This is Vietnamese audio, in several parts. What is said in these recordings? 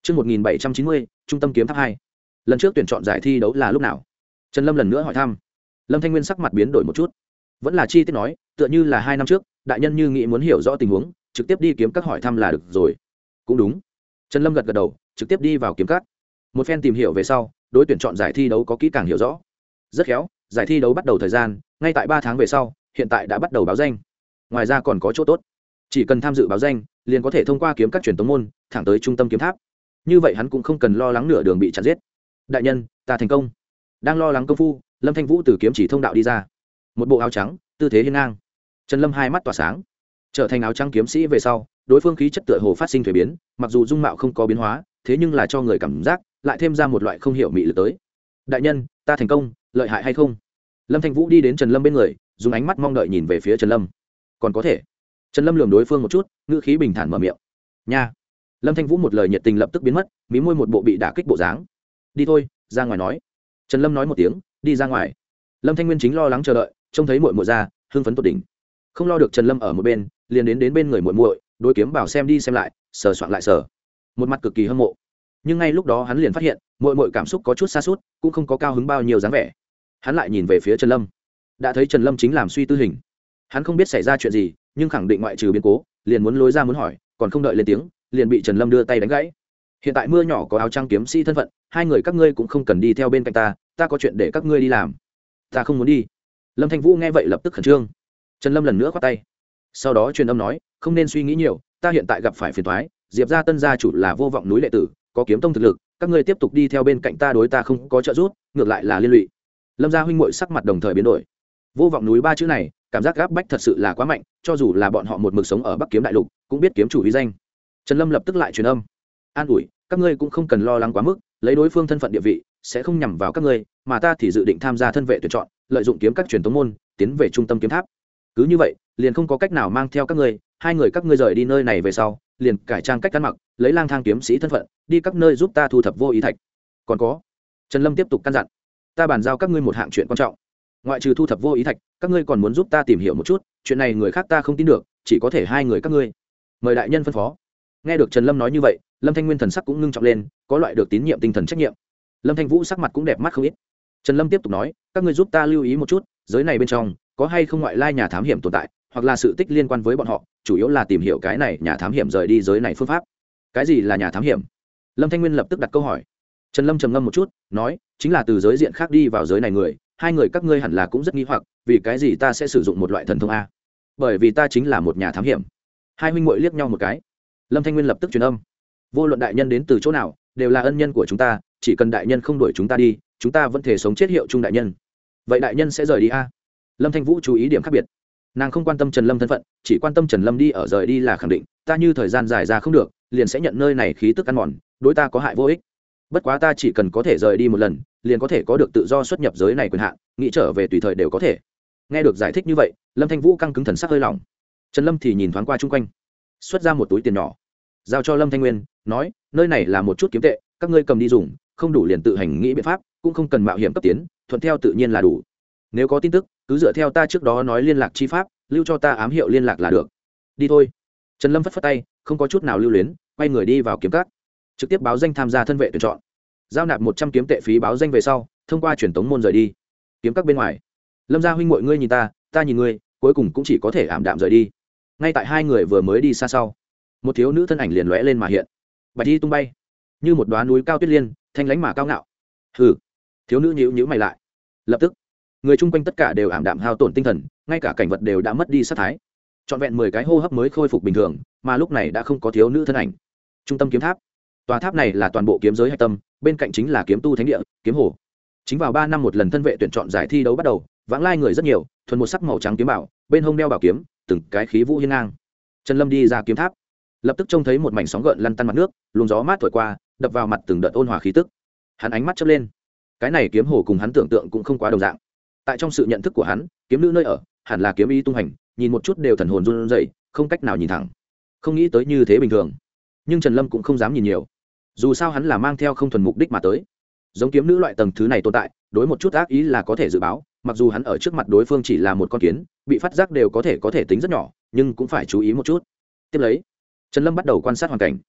Chương 1790, Trung tâm kiếm tháp 2. Lần trước tuyển chọn giải thi đấu là lúc nào? Trần Lâm lần nữa hỏi thăm. Lâm Thanh Nguyên sắc mặt biến đổi một chút, vẫn là chi tiết nói, tựa như là 2 năm trước, đại nhân như nghĩ muốn hiểu rõ tình huống, trực tiếp đi kiếm các hỏi thăm là được rồi. Cũng đúng. Trần Lâm gật gật đầu, trực tiếp đi vào kiếm các. Một phen tìm hiểu về sau, đối tuyển chọn giải thi đấu có kỹ càng hiểu rõ. Rất khéo, giải thi đấu bắt đầu thời gian, ngay tại 3 tháng về sau, hiện tại đã bắt đầu báo danh. Ngoài ra còn có chỗ tốt, chỉ cần tham dự báo danh, liền có thể thông qua kiếm các truyền tống môn, thẳng tới trung tâm kiếm tháp. Như vậy hắn cũng không cần lo lắng nửa đường bị chặn giết. Đại nhân, ta thành công. Đang lo lắng công phu, Lâm Thanh Vũ từ kiếm chỉ thông đạo đi ra, một bộ áo trắng, tư thế hiên ngang. Trần Lâm hai mắt tỏa sáng, trở thành áo trắng kiếm sĩ về sau, đối phương khí chất tựa hồ phát sinh thay biến, mặc dù dung mạo không có biến hóa, thế nhưng là cho người cảm giác lại thêm ra một loại không hiểu mị lực tới. Đại nhân, ta thành công, lợi hại hay không? Lâm Thanh Vũ đi đến Trần Lâm bên người, dùng ánh mắt mong đợi nhìn về phía Trần Lâm. Còn có thể. Trần Lâm lườm đối phương một chút, ngữ khí bình thản mở miệng. Nha. Lâm Thanh Vũ một lời nhiệt tình lập tức biến mất, mí môi một bộ bị đả kích bộ dáng. Đi thôi, ra ngoài nói. Trần Lâm nói một tiếng, đi ra ngoài. Lâm Thanh Nguyên chính lo lắng chờ đợi, trông thấy muội muội ra, hưng phấn tột đỉnh. Không lo được Trần Lâm ở một bên, liền đến bên người muội muội, đối kiếm bảo xem đi xem lại, sờ soạn lại sờ, một mặt cực kỳ hâm mộ. Nhưng ngay lúc đó hắn liền phát hiện, muội muội cảm xúc có chút xa sút, cũng không có cao hứng bao nhiêu dáng vẻ. Hắn lại nhìn về phía Trần Lâm, đã thấy Trần Lâm chính làm suy tư hình. Hắn không biết xảy ra chuyện gì, nhưng khẳng định ngoại trừ biến cố, liền muốn lối ra muốn hỏi, còn không đợi lên tiếng, liền bị Trần Lâm đưa tay đánh gãy. Hiện tại mưa nhỏ có áo trắng kiếm sĩ thân phận, hai người các ngươi cũng không cần đi theo bên cạnh ta có chuyện để các ngươi đi làm. Ta không muốn đi. Lâm Thanh Vũ nghe vậy lập tức khẩn trương. Trần Lâm lần nữa khoát tay, sau đó truyền âm nói, không nên suy nghĩ nhiều, ta hiện tại gặp phải phiền toái, Diệp gia tân gia chủ là vô vọng núi đệ tử, có kiếm tông thực lực, các ngươi tiếp tục đi theo bên cạnh ta đối ta không có trợ giúp, ngược lại là liên lụy. Lâm gia huynh muội sắc mặt đồng thời biến đổi. Vô vọng núi ba chữ này, cảm giác gáp bách thật sự là quá mạnh, cho dù là bọn họ một mực sống ở Bắc Kiếm đại lục, cũng biết kiếm chủ uy danh. Trần Lâm lập tức lại truyền âm, an ủi, các ngươi cũng không cần lo lắng quá mức, lấy đối phương thân phận địa vị, sẽ không nhằm vào các ngươi, mà ta thì dự định tham gia thân vệ tuyển chọn, lợi dụng kiếm các truyền tống môn, tiến về trung tâm kiếm tháp. Cứ như vậy, liền không có cách nào mang theo các ngươi, hai người các ngươi rời đi nơi này về sau, liền cải trang cách ăn mặc, lấy lang thang kiếm sĩ thân phận, đi các nơi giúp ta thu thập vô ý thạch. Còn có, Trần Lâm tiếp tục căn dặn, ta bàn giao các ngươi một hạng chuyện quan trọng. Ngoại trừ thu thập vô ý thạch, các ngươi còn muốn giúp ta tìm hiểu một chút, chuyện này người khác ta không tin được, chỉ có thể hai người các ngươi. Mời đại nhân phân phó. Nghe được Trần Lâm nói như vậy, Lâm Thanh Nguyên thần sắc cũng ngưng trọng lên, có loại được tín nhiệm tinh thần trách nhiệm. Lâm Thanh Vũ sắc mặt cũng đẹp mắt không ít. Trần Lâm tiếp tục nói, các ngươi giúp ta lưu ý một chút, giới này bên trong có hay không ngoại lai nhà thám hiểm tồn tại, hoặc là sự tích liên quan với bọn họ, chủ yếu là tìm hiểu cái này nhà thám hiểm rời đi giới này phương pháp. Cái gì là nhà thám hiểm? Lâm Thanh Nguyên lập tức đặt câu hỏi. Trần Lâm trầm ngâm một chút, nói, chính là từ giới diện khác đi vào giới này người, hai người các ngươi hẳn là cũng rất nghi hoặc, vì cái gì ta sẽ sử dụng một loại thần thông a? Bởi vì ta chính là một nhà thám hiểm. Hai huynh muội liếc nhau một cái. Lâm Thanh Nguyên lập tức truyền âm, vô luận đại nhân đến từ chỗ nào, đều là ân nhân của chúng ta, chỉ cần đại nhân không đuổi chúng ta đi, chúng ta vẫn thể sống chết hiệu chung đại nhân. Vậy đại nhân sẽ rời đi a? Lâm Thanh Vũ chú ý điểm khác biệt, nàng không quan tâm Trần Lâm thân phận, chỉ quan tâm Trần Lâm đi ở rời đi là khẳng định, ta như thời gian dài ra không được, liền sẽ nhận nơi này khí tức ăn mòn, đối ta có hại vô ích. Bất quá ta chỉ cần có thể rời đi một lần, liền có thể có được tự do xuất nhập giới này quyền hạn, nghĩ trở về tùy thời đều có thể. Nghe được giải thích như vậy, Lâm Thanh Vũ căng cứng thần sắc hơi lỏng. Trần Lâm thì nhìn thoáng qua chung quanh, xuất ra một túi tiền nhỏ, giao cho Lâm Thanh Nguyên, nói, nơi này là một chút kiếm tệ, các ngươi cầm đi dùng, không đủ liền tự hành nghĩ biện pháp, cũng không cần mạo hiểm cấp tiến, thuận theo tự nhiên là đủ. Nếu có tin tức, cứ dựa theo ta trước đó nói liên lạc chi pháp, lưu cho ta ám hiệu liên lạc là được. Đi thôi. Trần Lâm phất phất tay, không có chút nào lưu luyến, quay người đi vào kiếm các, trực tiếp báo danh tham gia thân vệ tuyển chọn. Giao nạp 100 kiếm tệ phí báo danh về sau, thông qua truyền tống môn rời đi. Kiếm các bên ngoài, Lâm gia huynh muội ngươi nhìn ta nhìn ngươi, cuối cùng cũng chỉ có thể ảm đạm rời đi. Ngay tại hai người vừa mới đi xa sau, một thiếu nữ thân ảnh liền lóe lên mà hiện, bạch y tung bay, như một đóa núi cao tuyết liên, thanh lãnh mà cao ngạo. Hừ. Thiếu nữ nhíu mày lại. Lập tức, người chung quanh tất cả đều ảm đạm hao tổn tinh thần, ngay cả cảnh vật đều đã mất đi sát thái. Trọn vẹn 10 cái hô hấp mới khôi phục bình thường, mà lúc này đã không có thiếu nữ thân ảnh. Trung tâm kiếm tháp, tòa tháp này là toàn bộ kiếm giới hạch tâm, bên cạnh chính là kiếm tu thánh địa, kiếm hồ. Chính vào 3 năm một lần thân vệ tuyển chọn giải thi đấu bắt đầu, vãng lai người rất nhiều, thuần một sắc màu trắng kiếm bảo, bên hông đeo bảo kiếm, từng cái khí vũ hiên ngang. Trần Lâm đi ra kiếm tháp, lập tức trông thấy một mảnh sóng gợn lăn tăn mặt nước, luồng gió mát thổi qua, đập vào mặt từng đợt ôn hòa khí tức. Hắn ánh mắt chớp lên, cái này kiếm hồ cùng hắn tưởng tượng cũng không quá đồng dạng. Tại trong sự nhận thức của hắn, kiếm nữ nơi ở hẳn là kiếm ý tung hành, nhìn một chút đều thần hồn run rẩy, không cách nào nhìn thẳng. Không nghĩ tới như thế bình thường, nhưng Trần Lâm cũng không dám nhìn nhiều, dù sao hắn là mang theo không thuần mục đích mà tới. Giống kiếm nữ loại tầng thứ này tồn tại, đối một chút ác ý là có thể dự báo, mặc dù hắn ở trước mặt đối phương chỉ là một con kiến, bị phát giác đều có thể tính rất nhỏ, nhưng cũng phải chú ý một chút. Tiếp lấy, Trần Lâm bắt đầu quan sát hoàn cảnh.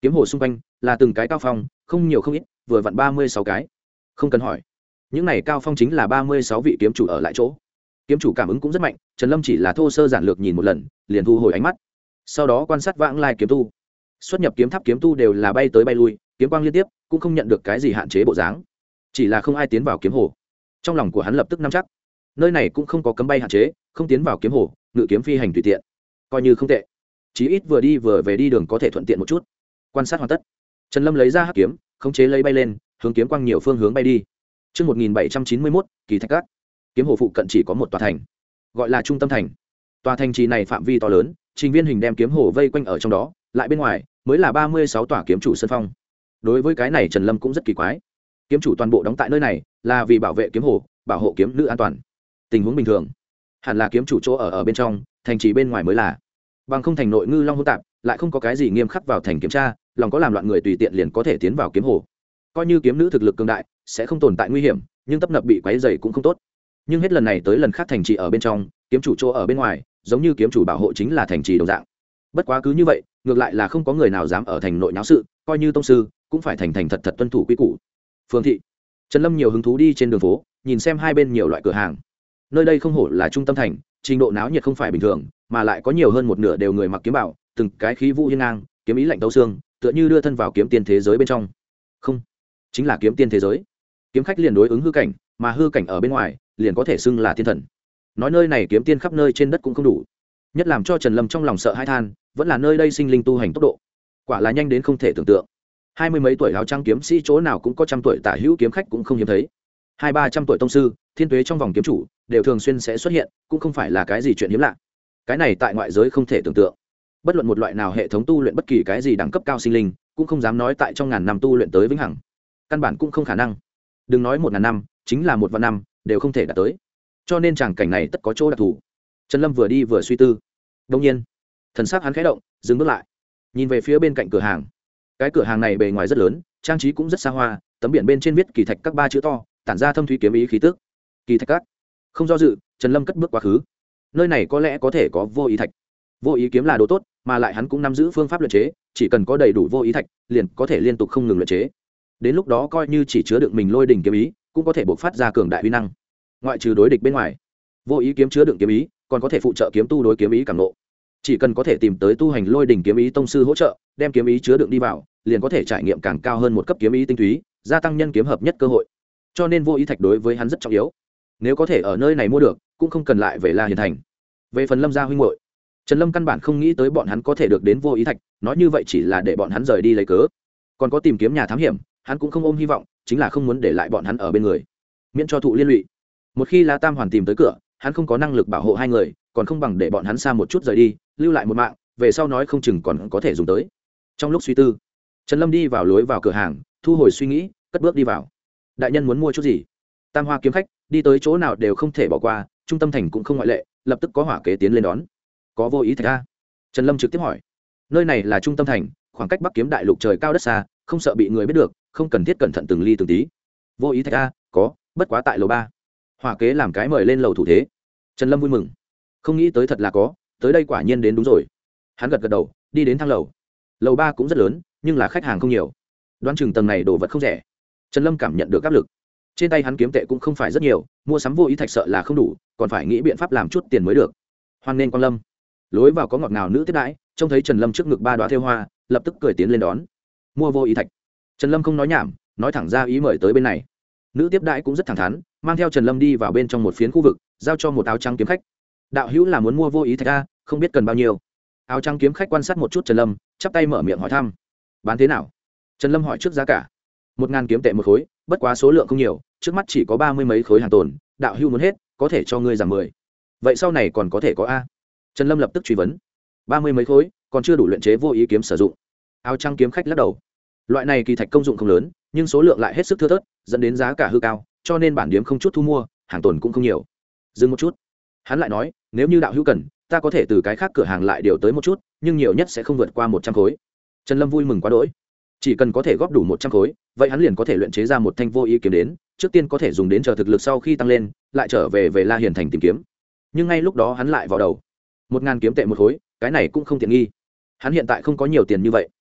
kiếm hồ xung quanh là từng cái cao phong, không nhiều không ít, vừa vặn 36 cái. Không cần hỏi, những này cao phong chính là 36 vị kiếm chủ ở lại chỗ. Kiếm chủ cảm ứng cũng rất mạnh, Trần Lâm chỉ là thô sơ giản lược nhìn một lần, liền thu hồi ánh mắt. Sau đó quan sát vãng lai kiếm tu. Xuất nhập kiếm tháp kiếm tu đều là bay tới bay lui, kiếm quang liên tiếp, cũng không nhận được cái gì hạn chế bộ dáng. Chỉ là không ai tiến vào kiếm hồ. Trong lòng của hắn lập tức nắm chắc, nơi này cũng không có cấm bay hạn chế, không tiến vào kiếm hồ, ngự kiếm phi hành tùy tiện, coi như không tệ. Chí ít vừa đi vừa về đi đường có thể thuận tiện một chút. Quan sát hoàn tất, Trần Lâm lấy ra hắc kiếm, khống chế lấy bay lên, hướng kiếm quang nhiều phương hướng bay đi. Chương 1791, Kỳ Thạch Các. Kiếm hồ phụ cận chỉ có một tòa thành, gọi là Trung Tâm Thành. Tòa thành trì này phạm vi to lớn, trình viên hình đem kiếm hồ vây quanh ở trong đó, lại bên ngoài mới là 36 tòa kiếm chủ sân phong. Đối với cái này Trần Lâm cũng rất kỳ quái. Kiếm chủ toàn bộ đóng tại nơi này, là vì bảo vệ kiếm hồ, bảo hộ kiếm nữ an toàn. Tình huống bình thường, hẳn là kiếm chủ chỗ ở bên trong, thành trì bên ngoài mới là. Bằng không thành nội ngư long hỗn tạp, lại không có cái gì nghiêm khắc vào thành kiểm tra, lòng có làm loạn người tùy tiện liền có thể tiến vào kiếm hồ. Coi như kiếm nữ thực lực cường đại, sẽ không tồn tại nguy hiểm, nhưng tấp nập bị quấy rầy cũng không tốt. Nhưng hết lần này tới lần khác thành trì ở bên trong, kiếm chủ chỗ ở bên ngoài, giống như kiếm chủ bảo hộ chính là thành trì đồng dạng. Bất quá cứ như vậy, ngược lại là không có người nào dám ở thành nội náo sự, coi như tông sư cũng phải thành thật thật tuân thủ quy củ. Phương thị, Trần Lâm nhiều hứng thú đi trên đường phố, nhìn xem hai bên nhiều loại cửa hàng. Nơi đây không hổ là trung tâm thành, trình độ náo nhiệt không phải bình thường, mà lại có nhiều hơn một nửa đều người mặc kiếm bảo, từng cái khí vũ hiên ngang, kiếm ý lạnh tấu xương, tựa như đưa thân vào kiếm tiên thế giới bên trong. Không, chính là kiếm tiên thế giới. Kiếm khách liền đối ứng hư cảnh, mà hư cảnh ở bên ngoài liền có thể xưng là thiên thần. Nói nơi này kiếm tiên khắp nơi trên đất cũng không đủ. Nhất làm cho Trần Lâm trong lòng sợ hãi than, vẫn là nơi đây sinh linh tu hành tốc độ, quả là nhanh đến không thể tưởng tượng. 20 mấy tuổi áo trắng kiếm sĩ chỗ nào cũng có trăm tuổi tả hữu kiếm khách cũng không hiếm thấy. 200-300 tuổi tông sư, thiên tuế trong vòng kiếm chủ, đều thường xuyên sẽ xuất hiện, cũng không phải là cái gì chuyện hiếm lạ. Cái này tại ngoại giới không thể tưởng tượng. Bất luận một loại nào hệ thống tu luyện bất kỳ cái gì đẳng cấp cao sinh linh, cũng không dám nói tại trong ngàn năm tu luyện tới vĩnh hằng. Căn bản cũng không khả năng. Đừng nói 1000 năm, chính là 1 vạn năm, đều không thể đạt tới. Cho nên tràng cảnh này tất có chỗ đặc thù. Trần Lâm vừa đi vừa suy tư. Đột nhiên, thần sắc hắn khẽ động, dừng bước lại, nhìn về phía bên cạnh cửa hàng. Cái cửa hàng này bề ngoài rất lớn, trang trí cũng rất xa hoa, tấm biển bên trên viết Kỳ Thạch Các 3 chữ to, tản ra thâm thúy kiếm ý khí tức. Kỳ Thạch Các. Không do dự, Trần Lâm cất bước quá khứ. Nơi này có lẽ có thể có vô ý thạch. Vô ý kiếm là đồ tốt, mà lại hắn cũng nắm giữ phương pháp luyện chế, chỉ cần có đầy đủ vô ý thạch, liền có thể liên tục không ngừng luyện chế. Đến lúc đó coi như chỉ chứa đựng mình lôi đỉnh kiếm ý, cũng có thể bộc phát ra cường đại uy năng. Ngoại trừ đối địch bên ngoài, vô ý kiếm chứa đựng kiếm ý, còn có thể phụ trợ kiếm tu đối kiếm ý cảm ngộ. Chỉ cần có thể tìm tới tu hành lôi đỉnh kiếm ý tông sư hỗ trợ, đem kiếm ý chứa đựng đi vào, liền có thể trải nghiệm càng cao hơn một cấp kiếm ý tinh túy, gia tăng nhân kiếm hợp nhất cơ hội. Cho nên vô ý thạch đối với hắn rất trọng yếu. Nếu có thể ở nơi này mua được, cũng không cần lại về La Hiền thành. Về phần Lâm gia huynh muội, Trần Lâm căn bản không nghĩ tới bọn hắn có thể được đến vô ý thạch, nói như vậy chỉ là để bọn hắn rời đi lấy cớ. Còn có tìm kiếm nhà thám hiểm, hắn cũng không ôm hy vọng, chính là không muốn để lại bọn hắn ở bên người, miễn cho thụ liên lụy. Một khi La Tam Hoàn tìm tới cửa, hắn không có năng lực bảo hộ hai người, còn không bằng để bọn hắn xa một chút rời đi, lưu lại một mạng, về sau nói không chừng còn có thể dùng tới. Trong lúc suy tư, Trần Lâm đi vào lối vào cửa hàng, thu hồi suy nghĩ, cất bước đi vào. Đại nhân muốn mua chút gì? Tam Hoa kiếm khách, đi tới chỗ nào đều không thể bỏ qua, trung tâm thành cũng không ngoại lệ, lập tức có hỏa kế tiến lên đón. Có vô ý thạch a? Trần Lâm trực tiếp hỏi. Nơi này là trung tâm thành, khoảng cách Bắc Kiếm Đại Lục trời cao đất xa, không sợ bị người biết được, không cần thiết cẩn thận từng ly từng tí. Vô ý thạch a? Có, bất quá tại lầu 3. Hỏa kế làm cái mời lên lầu thủ thế. Trần Lâm vui mừng, không nghĩ tới thật là có, tới đây quả nhiên đến đúng rồi. Hắn gật gật đầu, đi đến thang lầu. Lầu 3 cũng rất lớn, nhưng là khách hàng không nhiều, đoán chừng tầng này đồ vật không rẻ. Trần Lâm cảm nhận được áp lực. Trên tay hắn kiếm tệ cũng không phải rất nhiều, mua sắm vô ý thạch sợ là không đủ, còn phải nghĩ biện pháp làm chút tiền mới được. Hoan nên Quang Lâm. Lối vào có ngọt ngào nữ tiếp đãi, trông thấy Trần Lâm trước ngực 3 đóa thêu hoa, lập tức cười tiến lên đón. Mua vô ý thạch. Trần Lâm không nói nhảm, nói thẳng ra ý mời tới bên này. Nữ tiếp đãi cũng rất thẳng thắn, mang theo Trần Lâm đi vào bên trong một phiến khu vực, giao cho một áo trắng kiếm khách. Đạo hữu là muốn mua vô ý thạch a, không biết cần bao nhiêu. Áo trắng kiếm khách quan sát một chút Trần Lâm, chắp tay mở miệng hỏi thăm. Bán thế nào? Trần Lâm hỏi trước giá cả. 1000 kiếm tệ một khối, bất quá số lượng không nhiều, trước mắt chỉ có 30 mấy khối hàng tồn, đạo hữu muốn hết, có thể cho ngươi giảm 10. Vậy sau này còn có thể có a? Trần Lâm lập tức truy vấn. 30 mấy khối, còn chưa đủ luyện chế vô ý kiếm sử dụng. Áo trắng kiếm khách lắc đầu. Loại này kỳ thạch công dụng không lớn, nhưng số lượng lại hết sức thưa thớt, dẫn đến giá cả hư cao, cho nên bản điếm không chút thu mua, hàng tồn cũng không nhiều. Dừng một chút, hắn lại nói, nếu như đạo hữu cần, ta có thể từ cái khác cửa hàng lại điều tới một chút, nhưng nhiều nhất sẽ không vượt qua 100 khối. Trần Lâm vui mừng quá đỗi. Chỉ cần có thể góp đủ 100 khối, vậy hắn liền có thể luyện chế ra một thanh vô ý kiếm đến, trước tiên có thể dùng đến chờ thực lực sau khi tăng lên, lại trở về La Hiền thành tìm kiếm. Nhưng ngay lúc đó hắn lại vào đầu. 1000 kiếm tệ một khối, cái này cũng không tiện nghi. Hắn hiện tại không có nhiều tiền như vậy.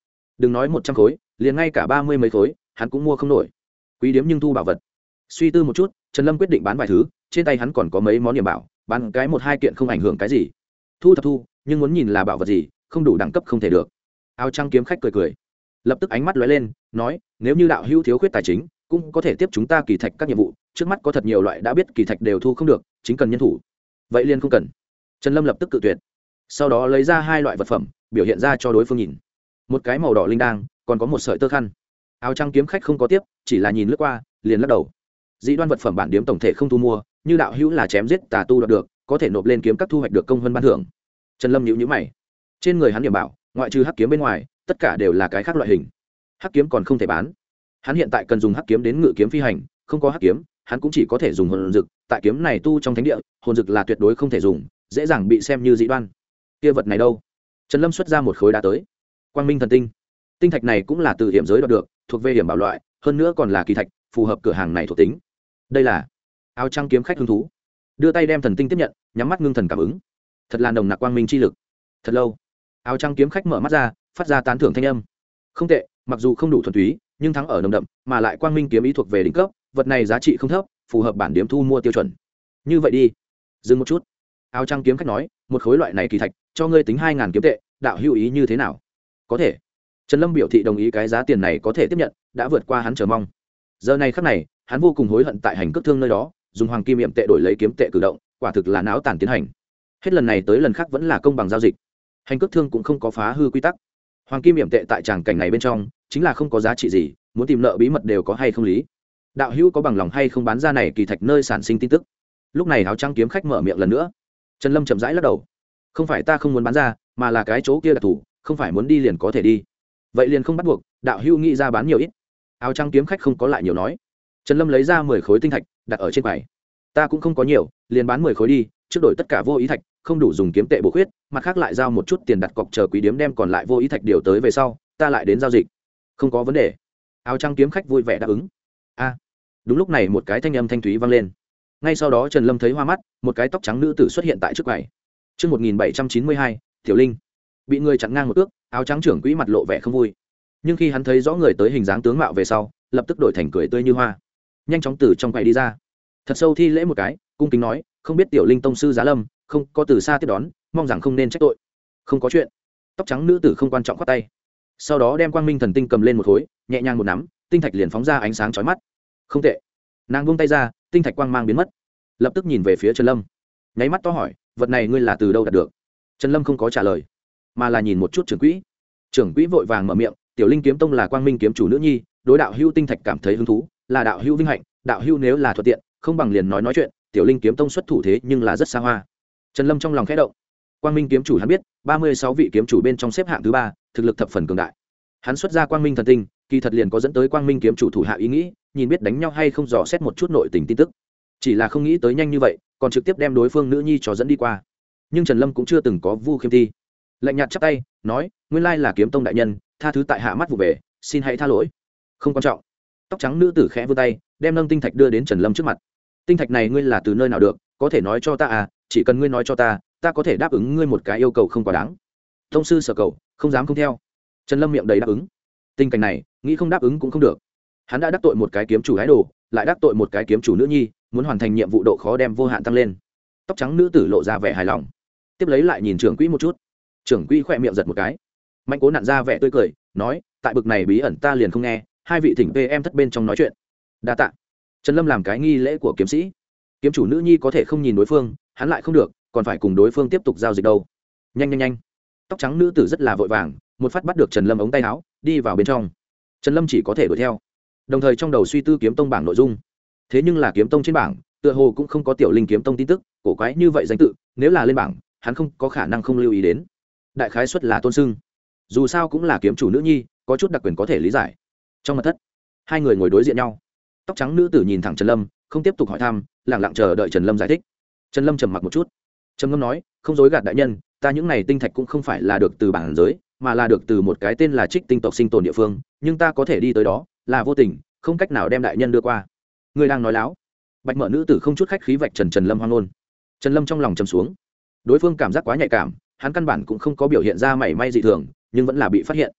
đừng nói 100 khối, liền ngay cả 30 mấy khối hắn cũng mua không nổi. Quý điếm nhưng thu bảo vật. Suy tư một chút, Trần Lâm quyết định bán vài thứ, trên tay hắn còn có mấy món điểm bảo, bán cái 1-2 kiện không ảnh hưởng cái gì. Thu thập thu, nhưng muốn nhìn là bảo vật gì, không đủ đẳng cấp không thể được. Áo trắng kiếm khách cười cười, lập tức ánh mắt lóe lên, nói, nếu như đạo hữu thiếu khuyết tài chính, cũng có thể tiếp chúng ta kỳ thạch các nhiệm vụ, trước mắt có thật nhiều loại đã biết kỳ thạch đều thu không được, chính cần nhân thủ. Vậy liền không cần. Trần Lâm lập tức cự tuyệt. Sau đó lấy ra 2 loại vật phẩm, biểu hiện ra cho đối phương nhìn. Một cái màu đỏ linh đang, còn có một sợi tơ khăn. Áo trắng kiếm khách không có tiếp, chỉ là nhìn lướt qua, liền lắc đầu. Dị đoan vật phẩm bản điếm tổng thể không thu mua, như đạo hữu là chém giết tà tu đoạt được, có thể nộp lên kiếm các thu hoạch được công hơn ban thưởng. Trần Lâm nhíu nhíu mày. Trên người hắn điểm bảo, ngoại trừ hắc kiếm bên ngoài, tất cả đều là cái khác loại hình. Hắc kiếm còn không thể bán. Hắn hiện tại cần dùng hắc kiếm đến ngự kiếm phi hành, không có hắc kiếm, hắn cũng chỉ có thể dùng hồn dực, tại kiếm này tu trong thánh địa, hồn dực là tuyệt đối không thể dùng, dễ dàng bị xem như dị đoan. Kia vật này đâu? Trần Lâm xuất ra một khối đá tới. Quang Minh thần tinh. Tinh thạch này cũng là từ hiểm giới đoạt được, thuộc về hiểm bảo loại, hơn nữa còn là kỳ thạch, phù hợp cửa hàng này thuộc tính. Đây là áo trắng kiếm khách hứng thú, đưa tay đem thần tinh tiếp nhận, nhắm mắt ngưng thần cảm ứng. Thật là nồng nặc quang minh chi lực. Thật lâu, áo trắng kiếm khách mở mắt ra, phát ra tán thưởng thanh âm. Không tệ, mặc dù không đủ thuần túy, nhưng thắng ở nồng đậm, mà lại quang minh kiếm ý thuộc về đỉnh cấp, vật này giá trị không thấp, phù hợp bản điểm thu mua tiêu chuẩn. Như vậy đi, dừng một chút. Áo trắng kiếm khách nói, một khối loại này kỳ thạch, cho ngươi tính 2000 kiếm tệ, đạo hữu ý như thế nào? Có thể. Trần Lâm biểu thị đồng ý, cái giá tiền này có thể tiếp nhận, đã vượt qua hắn chờ mong. Giờ này khắc này, hắn vô cùng hối hận tại hành cước thương nơi đó dùng hoàng kim yểm tệ đổi lấy kiếm tệ cử động, quả thực là náo tàn tiến hành. Hết lần này tới lần khác vẫn là công bằng giao dịch, hành cước thương cũng không có phá hư quy tắc. Hoàng kim yểm tệ tại tràng cảnh này bên trong chính là không có giá trị gì, muốn tìm nợ bí mật đều có hay không lý. Đạo hữu có bằng lòng hay không bán ra này kỳ thạch nơi sản sinh tin tức? Lúc này áo trắng kiếm khách mở miệng lần nữa. Trần Lâm chậm rãi lắc đầu. Không phải ta không muốn bán ra, mà là cái chỗ kia đặc thù, không phải muốn đi liền có thể đi. Vậy liền không bắt buộc, đạo hữu nghĩ ra bán nhiều ít. Áo trắng kiếm khách không có lại nhiều nói. Trần Lâm lấy ra 10 khối tinh thạch đặt ở trên quầy. Ta cũng không có nhiều, liền bán 10 khối đi, trước đổi tất cả vô ý thạch, không đủ dùng kiếm tệ bổ khuyết, mặt khác lại giao một chút tiền đặt cọc chờ quý điếm đem còn lại vô ý thạch điều tới về sau, ta lại đến giao dịch. Không có vấn đề. Áo trắng kiếm khách vui vẻ đáp ứng. A. Đúng lúc này một cái thanh âm thanh thúy vang lên. Ngay sau đó Trần Lâm thấy hoa mắt, một cái tóc trắng nữ tử xuất hiện tại trước quầy. Chương 1792, Tiểu Linh. Bị người chặn ngang một ước, áo trắng trưởng quỹ mặt lộ vẻ không vui. Nhưng khi hắn thấy rõ người tới hình dáng tướng mạo về sau, lập tức đổi thành cười tươi như hoa, nhanh chóng từ trong quầy đi ra, thật sâu thi lễ một cái, cung kính nói, không biết Tiểu Linh tông sư Giá Lâm, không có từ xa tiếp đón, mong rằng không nên trách tội. Không có chuyện. Tóc trắng nữ tử không quan trọng khoát tay, sau đó đem quang minh thần tinh cầm lên một khối, nhẹ nhàng một nắm, tinh thạch liền phóng ra ánh sáng chói mắt. Không tệ. Nàng buông tay ra, tinh thạch quang mang biến mất, lập tức nhìn về phía Trần Lâm, nháy mắt to hỏi, vật này ngươi là từ đâu đạt được? Trần Lâm không có trả lời, mà là nhìn một chút trưởng quỹ. Trưởng quỹ vội vàng mở miệng, Tiểu Linh kiếm tông là quang minh kiếm chủ nữ nhi, đối đạo hữu tinh thạch cảm thấy hứng thú, là đạo hữu vinh hạnh, đạo hữu nếu là thuận tiện, không bằng liền nói chuyện, Tiểu Linh kiếm tông xuất thủ thế nhưng là rất xa hoa. Trần Lâm trong lòng khẽ động. Quang minh kiếm chủ hắn biết, 36 vị kiếm chủ bên trong xếp hạng thứ 3, thực lực thập phần cường đại. Hắn xuất ra quang minh thần tinh, kỳ thật liền có dẫn tới quang minh kiếm chủ thủ hạ ý nghĩ, nhìn biết đánh nhau hay không dò xét một chút nội tình tin tức. Chỉ là không nghĩ tới nhanh như vậy, còn trực tiếp đem đối phương nữ nhi cho dẫn đi qua. Nhưng Trần Lâm cũng chưa từng có vu khiêm thi, lạnh nhạt chắp tay nói, nguyên lai là kiếm tông đại nhân, tha thứ tại hạ mắt vụ về, xin hãy tha lỗi. Không quan trọng. Tóc trắng nữ tử khẽ vươn tay, đem nâng tinh thạch đưa đến Trần Lâm trước mặt. Tinh thạch này ngươi là từ nơi nào được, có thể nói cho ta à? Chỉ cần ngươi nói cho ta, ta có thể đáp ứng ngươi một cái yêu cầu không quá đáng. Tông sư sở cầu, không dám không theo. Trần Lâm miệng đầy đáp ứng. Tình cảnh này, nghĩ không đáp ứng cũng không được. Hắn đã đắc tội một cái kiếm chủ gái đồ, lại đắc tội một cái kiếm chủ nữ nhi, muốn hoàn thành nhiệm vụ độ khó đem vô hạn tăng lên. Tóc trắng nữ tử lộ ra vẻ hài lòng, tiếp lấy lại nhìn trưởng quỹ một chút. Trưởng quỹ khỏe miệng giật một cái, mạnh cố nặn ra vẻ tươi cười, nói, tại bực này bí ẩn ta liền không nghe, hai vị thỉnh em thất bên trong nói chuyện. Đa tạ. Trần Lâm làm cái nghi lễ của kiếm sĩ. Kiếm chủ nữ nhi có thể không nhìn đối phương, hắn lại không được, còn phải cùng đối phương tiếp tục giao dịch đâu. Nhanh nhanh nhanh. Tóc trắng nữ tử rất là vội vàng, một phát bắt được Trần Lâm ống tay áo, đi vào bên trong. Trần Lâm chỉ có thể đuổi theo, đồng thời trong đầu suy tư kiếm tông bảng nội dung. Thế nhưng là kiếm tông trên bảng, tựa hồ cũng không có Tiểu Linh kiếm tông tin tức, cổ quái như vậy danh tự, nếu là lên bảng, hắn không có khả năng không lưu ý đến. Đại khái suất là tôn sưng, dù sao cũng là kiếm chủ nữ nhi, có chút đặc quyền có thể lý giải. Trong mật thất, hai người ngồi đối diện nhau. Tóc trắng nữ tử nhìn thẳng Trần Lâm, không tiếp tục hỏi thăm, lặng lặng chờ đợi Trần Lâm giải thích. Trần Lâm trầm mặc một chút, trầm ngâm nói, không dối gạt đại nhân, ta những này tinh thạch cũng không phải là được từ bản giới, mà là được từ một cái tên là Trích Tinh tộc sinh tồn địa phương, nhưng ta có thể đi tới đó, là vô tình, không cách nào đem đại nhân đưa qua. Người đang nói láo. Bạch mợ nữ tử không chút khách khí vạch Trần Lâm hoang ngôn. Trần Lâm trong lòng trầm xuống, đối phương cảm giác quá nhạy cảm, hắn căn bản cũng không có biểu hiện ra mảy may dị thường, nhưng vẫn là bị phát hiện.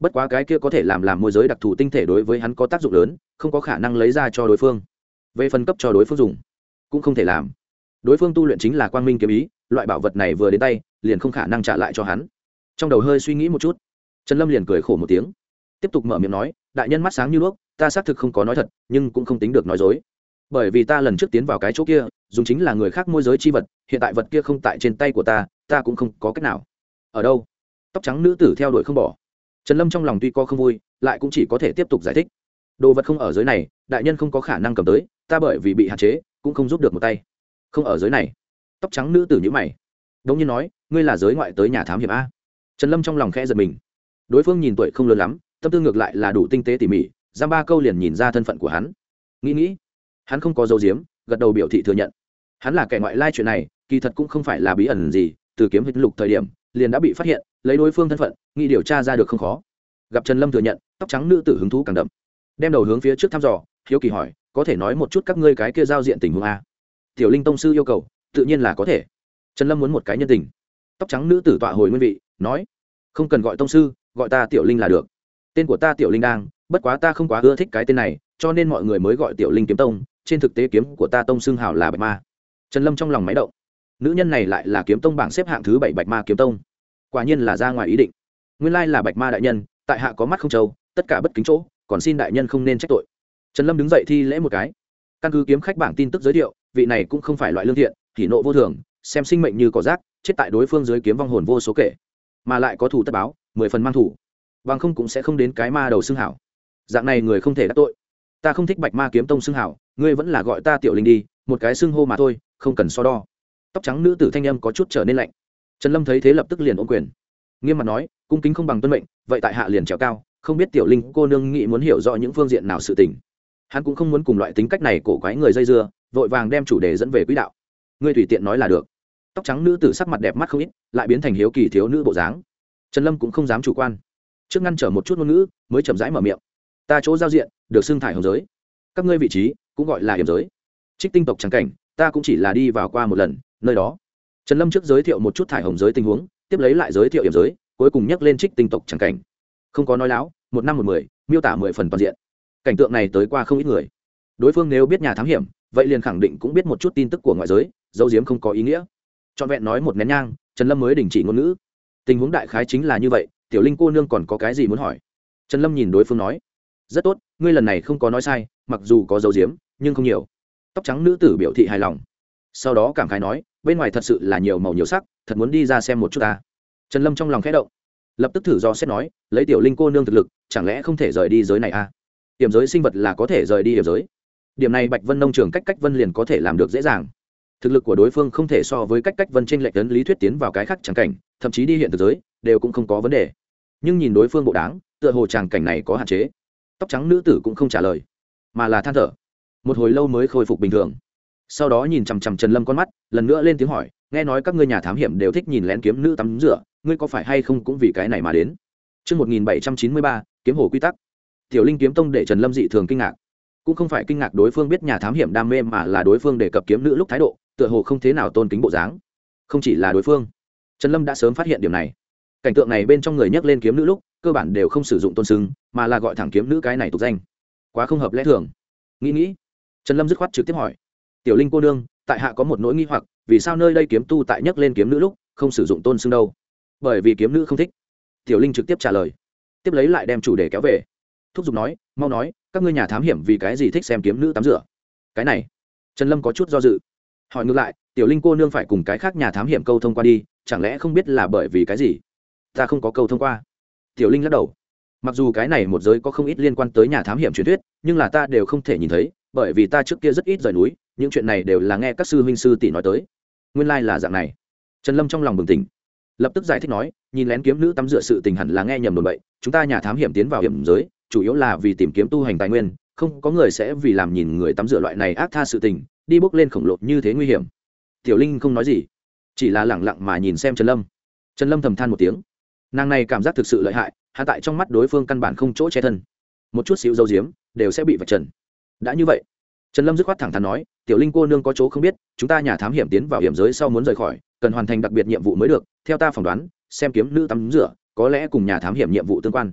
bất quá cái kia có thể làm môi giới đặc thù tinh thể đối với hắn có tác dụng lớn, không có khả năng lấy ra cho đối phương. Về phân cấp cho đối phương dùng cũng không thể làm, đối phương tu luyện chính là quang minh kiếm ý, loại bảo vật này vừa đến tay liền không khả năng trả lại cho hắn. Trong đầu hơi suy nghĩ một chút, Trần Lâm liền cười khổ một tiếng, tiếp tục mở miệng nói, đại nhân mắt sáng như đuốc, ta xác thực không có nói thật, nhưng cũng không tính được nói dối, bởi vì ta lần trước tiến vào cái chỗ kia dùng chính là người khác môi giới chi vật, hiện tại vật kia không tại trên tay của ta cũng không có cách nào. Ở đâu? Tóc trắng nữ tử theo đuổi không bỏ. Trần Lâm trong lòng tuy có không vui, lại cũng chỉ có thể tiếp tục giải thích, đồ vật không ở giới này, đại nhân không có khả năng cầm tới, ta bởi vì bị hạn chế cũng không giúp được một tay. Không ở giới này? Tóc trắng nữ tử nhíu mày, đống nhiên nói, ngươi là giới ngoại tới nhà thám hiểm a? Trần Lâm trong lòng khẽ giật mình, đối phương nhìn tuổi không lớn lắm, tâm tư ngược lại là đủ tinh tế tỉ mỉ, giam ba câu liền nhìn ra thân phận của hắn. Nghĩ hắn không có dấu diếm, gật đầu biểu thị thừa nhận, hắn là kẻ ngoại lai. Chuyện này kỳ thật cũng không phải là bí ẩn gì, từ kiếm huyết lục thời điểm liền đã bị phát hiện, lấy đối phương thân phận nghĩ điều tra ra được không khó. Gặp Trần Lâm thừa nhận, tóc trắng nữ tử hứng thú càng đậm, đem đầu hướng phía trước thăm dò, hiếu kỳ hỏi, có thể nói một chút các ngươi cái kia giao diện tình huống a? Tiểu Linh tông sư yêu cầu, tự nhiên là có thể. Trần Lâm muốn một cái nhân tình. Tóc trắng nữ tử tọa hồi nguyên vị, nói, không cần gọi tông sư, gọi ta Tiểu Linh là được. Tên của ta Tiểu Linh đang, bất quá ta không quá ưa thích cái tên này, cho nên mọi người mới gọi Tiểu Linh kiếm tông, trên thực tế kiếm của ta tông xưng hào là Bạch Ma. Trần Lâm trong lòng máy động, nữ nhân này lại là kiếm tông bảng xếp hạng thứ 7 Bạch Ma kiếm tông, quả nhiên là ra ngoài ý định. Nguyên lai là Bạch Ma đại nhân, tại hạ có mắt không trâu, tất cả bất kính chỗ, còn xin đại nhân không nên trách tội. Trần Lâm đứng dậy thi lễ một cái, căn cứ kiếm khách bảng tin tức giới thiệu, vị này cũng không phải loại lương thiện, thì nộ vô thường, xem sinh mệnh như cỏ rác, chết tại đối phương dưới kiếm vong hồn vô số kể, mà lại có thủ tất báo, 10 phần mang thủ, bằng không cũng sẽ không đến cái ma đầu xưng hảo. Dạng này người không thể đắc tội. Ta không thích Bạch Ma kiếm tông xưng hảo, ngươi vẫn là gọi ta Tiểu Linh đi, một cái xưng hô mà thôi, không cần so đo. Tóc trắng nữ tử thanh âm có chút trở nên lạnh. Trần Lâm thấy thế lập tức liền ôm quyền, nghiêm mặt nói, cung kính không bằng tuân mệnh, vậy tại hạ liền trèo cao, không biết Tiểu Linh cô nương nghĩ muốn hiểu rõ những phương diện nào sự tình. Hắn cũng không muốn cùng loại tính cách này cổ quái người dây dưa, vội vàng đem chủ đề dẫn về quỹ đạo. Ngươi tùy tiện nói là được. Tóc trắng nữ tử sắc mặt đẹp mắt không ít, lại biến thành hiếu kỳ thiếu nữ bộ dáng. Trần Lâm cũng không dám chủ quan, trước ngăn trở một chút ngôn ngữ, mới chậm rãi mở miệng. Ta chỗ giao diện được xưng thải hồng giới, các ngươi vị trí cũng gọi là hiểm giới. Trích tinh tộc trắng cảnh, ta cũng chỉ là đi vào qua một lần, nơi đó. Trần Lâm trước giới thiệu một chút thải hồng giới tình huống, tiếp lấy lại giới thiệu hiểm giới, cuối cùng nhắc lên trích tinh tộc trắng cảnh. Không có nói láo, một năm một mười, miêu tả 10 phần toàn diện. Cảnh tượng này tới qua không ít người. Đối phương nếu biết nhà thám hiểm, vậy liền khẳng định cũng biết một chút tin tức của ngoại giới, dấu diếm không có ý nghĩa. Trọn vẹn nói một nén nhang, Trần Lâm mới đình chỉ ngôn ngữ. Tình huống đại khái chính là như vậy, Tiểu Linh cô nương còn có cái gì muốn hỏi? Trần Lâm nhìn đối phương nói, rất tốt, ngươi lần này không có nói sai, mặc dù có dấu diếm nhưng không nhiều. Tóc trắng nữ tử biểu thị hài lòng, sau đó cảm khái nói, bên ngoài thật sự là nhiều màu nhiều sắc, thật muốn đi ra xem một chút ta. Trần Lâm trong lòng khẽ động, lập tức thử do xét nói, lấy Tiểu Linh cô nương thực lực, chẳng lẽ không thể rời đi giới này à? Hiểm giới sinh vật là có thể rời đi hiểm giới, điểm này Bạch Vân nông trường cách vân liền có thể làm được dễ dàng. Thực lực của đối phương không thể so với cách vân trên lệch tấn lý thuyết tiến vào cái khác tràng cảnh, thậm chí đi hiện thực giới đều cũng không có vấn đề. Nhưng nhìn đối phương bộ đáng, tựa hồ tràng cảnh này có hạn chế. Tóc trắng nữ tử cũng không trả lời, mà là than thở, một hồi lâu mới khôi phục bình thường. Sau đó nhìn chằm chằm Trần Lâm con mắt, lần nữa lên tiếng hỏi, nghe nói các ngươi nhà thám hiểm đều thích nhìn lén kiếm nữ tắm rửa, ngươi có phải hay không cũng vì cái này mà đến? Trước 1793, kiếm hồ quy tắc. Tiểu Linh kiếm tông để Trần Lâm dị thường kinh ngạc, cũng không phải kinh ngạc đối phương biết nhà thám hiểm đam mê, mà là đối phương đề cập kiếm nữ lúc thái độ, tựa hồ không thế nào tôn kính bộ dáng. Không chỉ là đối phương, Trần Lâm đã sớm phát hiện điểm này. Cảnh tượng này bên trong người nhắc lên kiếm nữ lúc, cơ bản đều không sử dụng tôn xưng, mà là gọi thẳng kiếm nữ cái này tục danh, quá không hợp lẽ thường. Nghĩ, Trần Lâm dứt khoát trực tiếp hỏi, Tiểu Linh cô nương, tại hạ có một nỗi nghi hoặc, vì sao nơi đây kiếm tu tại nhắc lên kiếm nữ lúc không sử dụng tôn xưng đâu? Bởi vì kiếm nữ không thích. Tiểu Linh trực tiếp trả lời, tiếp lấy lại đem chủ đề kéo về, thúc giục nói, mau nói, các ngươi nhà thám hiểm vì cái gì thích xem kiếm nữ tắm rửa? Cái này, Trần Lâm có chút do dự, hỏi ngược lại, Tiểu Linh cô nương phải cùng cái khác nhà thám hiểm câu thông qua đi, chẳng lẽ không biết là bởi vì cái gì? Ta không có câu thông qua. Tiểu Linh lắc đầu, mặc dù cái này một giới có không ít liên quan tới nhà thám hiểm truyền thuyết, nhưng là ta đều không thể nhìn thấy, bởi vì ta trước kia rất ít rời núi, những chuyện này đều là nghe các sư huynh sư tỷ nói tới. Nguyên lai là dạng này. Trần Lâm trong lòng bừng tỉnh, lập tức giải thích nói, nhìn lén kiếm nữ tắm rửa sự tình hẳn là nghe nhầm đồn bậy, chúng ta nhà thám hiểm tiến vào hiểm giới chủ yếu là vì tìm kiếm tu hành tài nguyên, không có người sẽ vì làm nhìn người tắm rửa loại này ác tha sự tình đi bước lên khổng lồ như thế nguy hiểm. Tiểu Linh không nói gì, chỉ là lẳng lặng mà nhìn xem Trần Lâm. Trần Lâm thầm than một tiếng, nàng này cảm giác thực sự lợi hại, hạ tại trong mắt đối phương căn bản không chỗ che thân, một chút xíu dấu diếm đều sẽ bị vạch trần. Đã như vậy, Trần Lâm dứt khoát thẳng thắn nói, Tiểu Linh cô nương có chỗ không biết, chúng ta nhà thám hiểm tiến vào hiểm giới sau muốn rời khỏi, cần hoàn thành đặc biệt nhiệm vụ mới được, theo ta phỏng đoán, xem kiếm nữ tắm rửa có lẽ cùng nhà thám hiểm nhiệm vụ tương quan.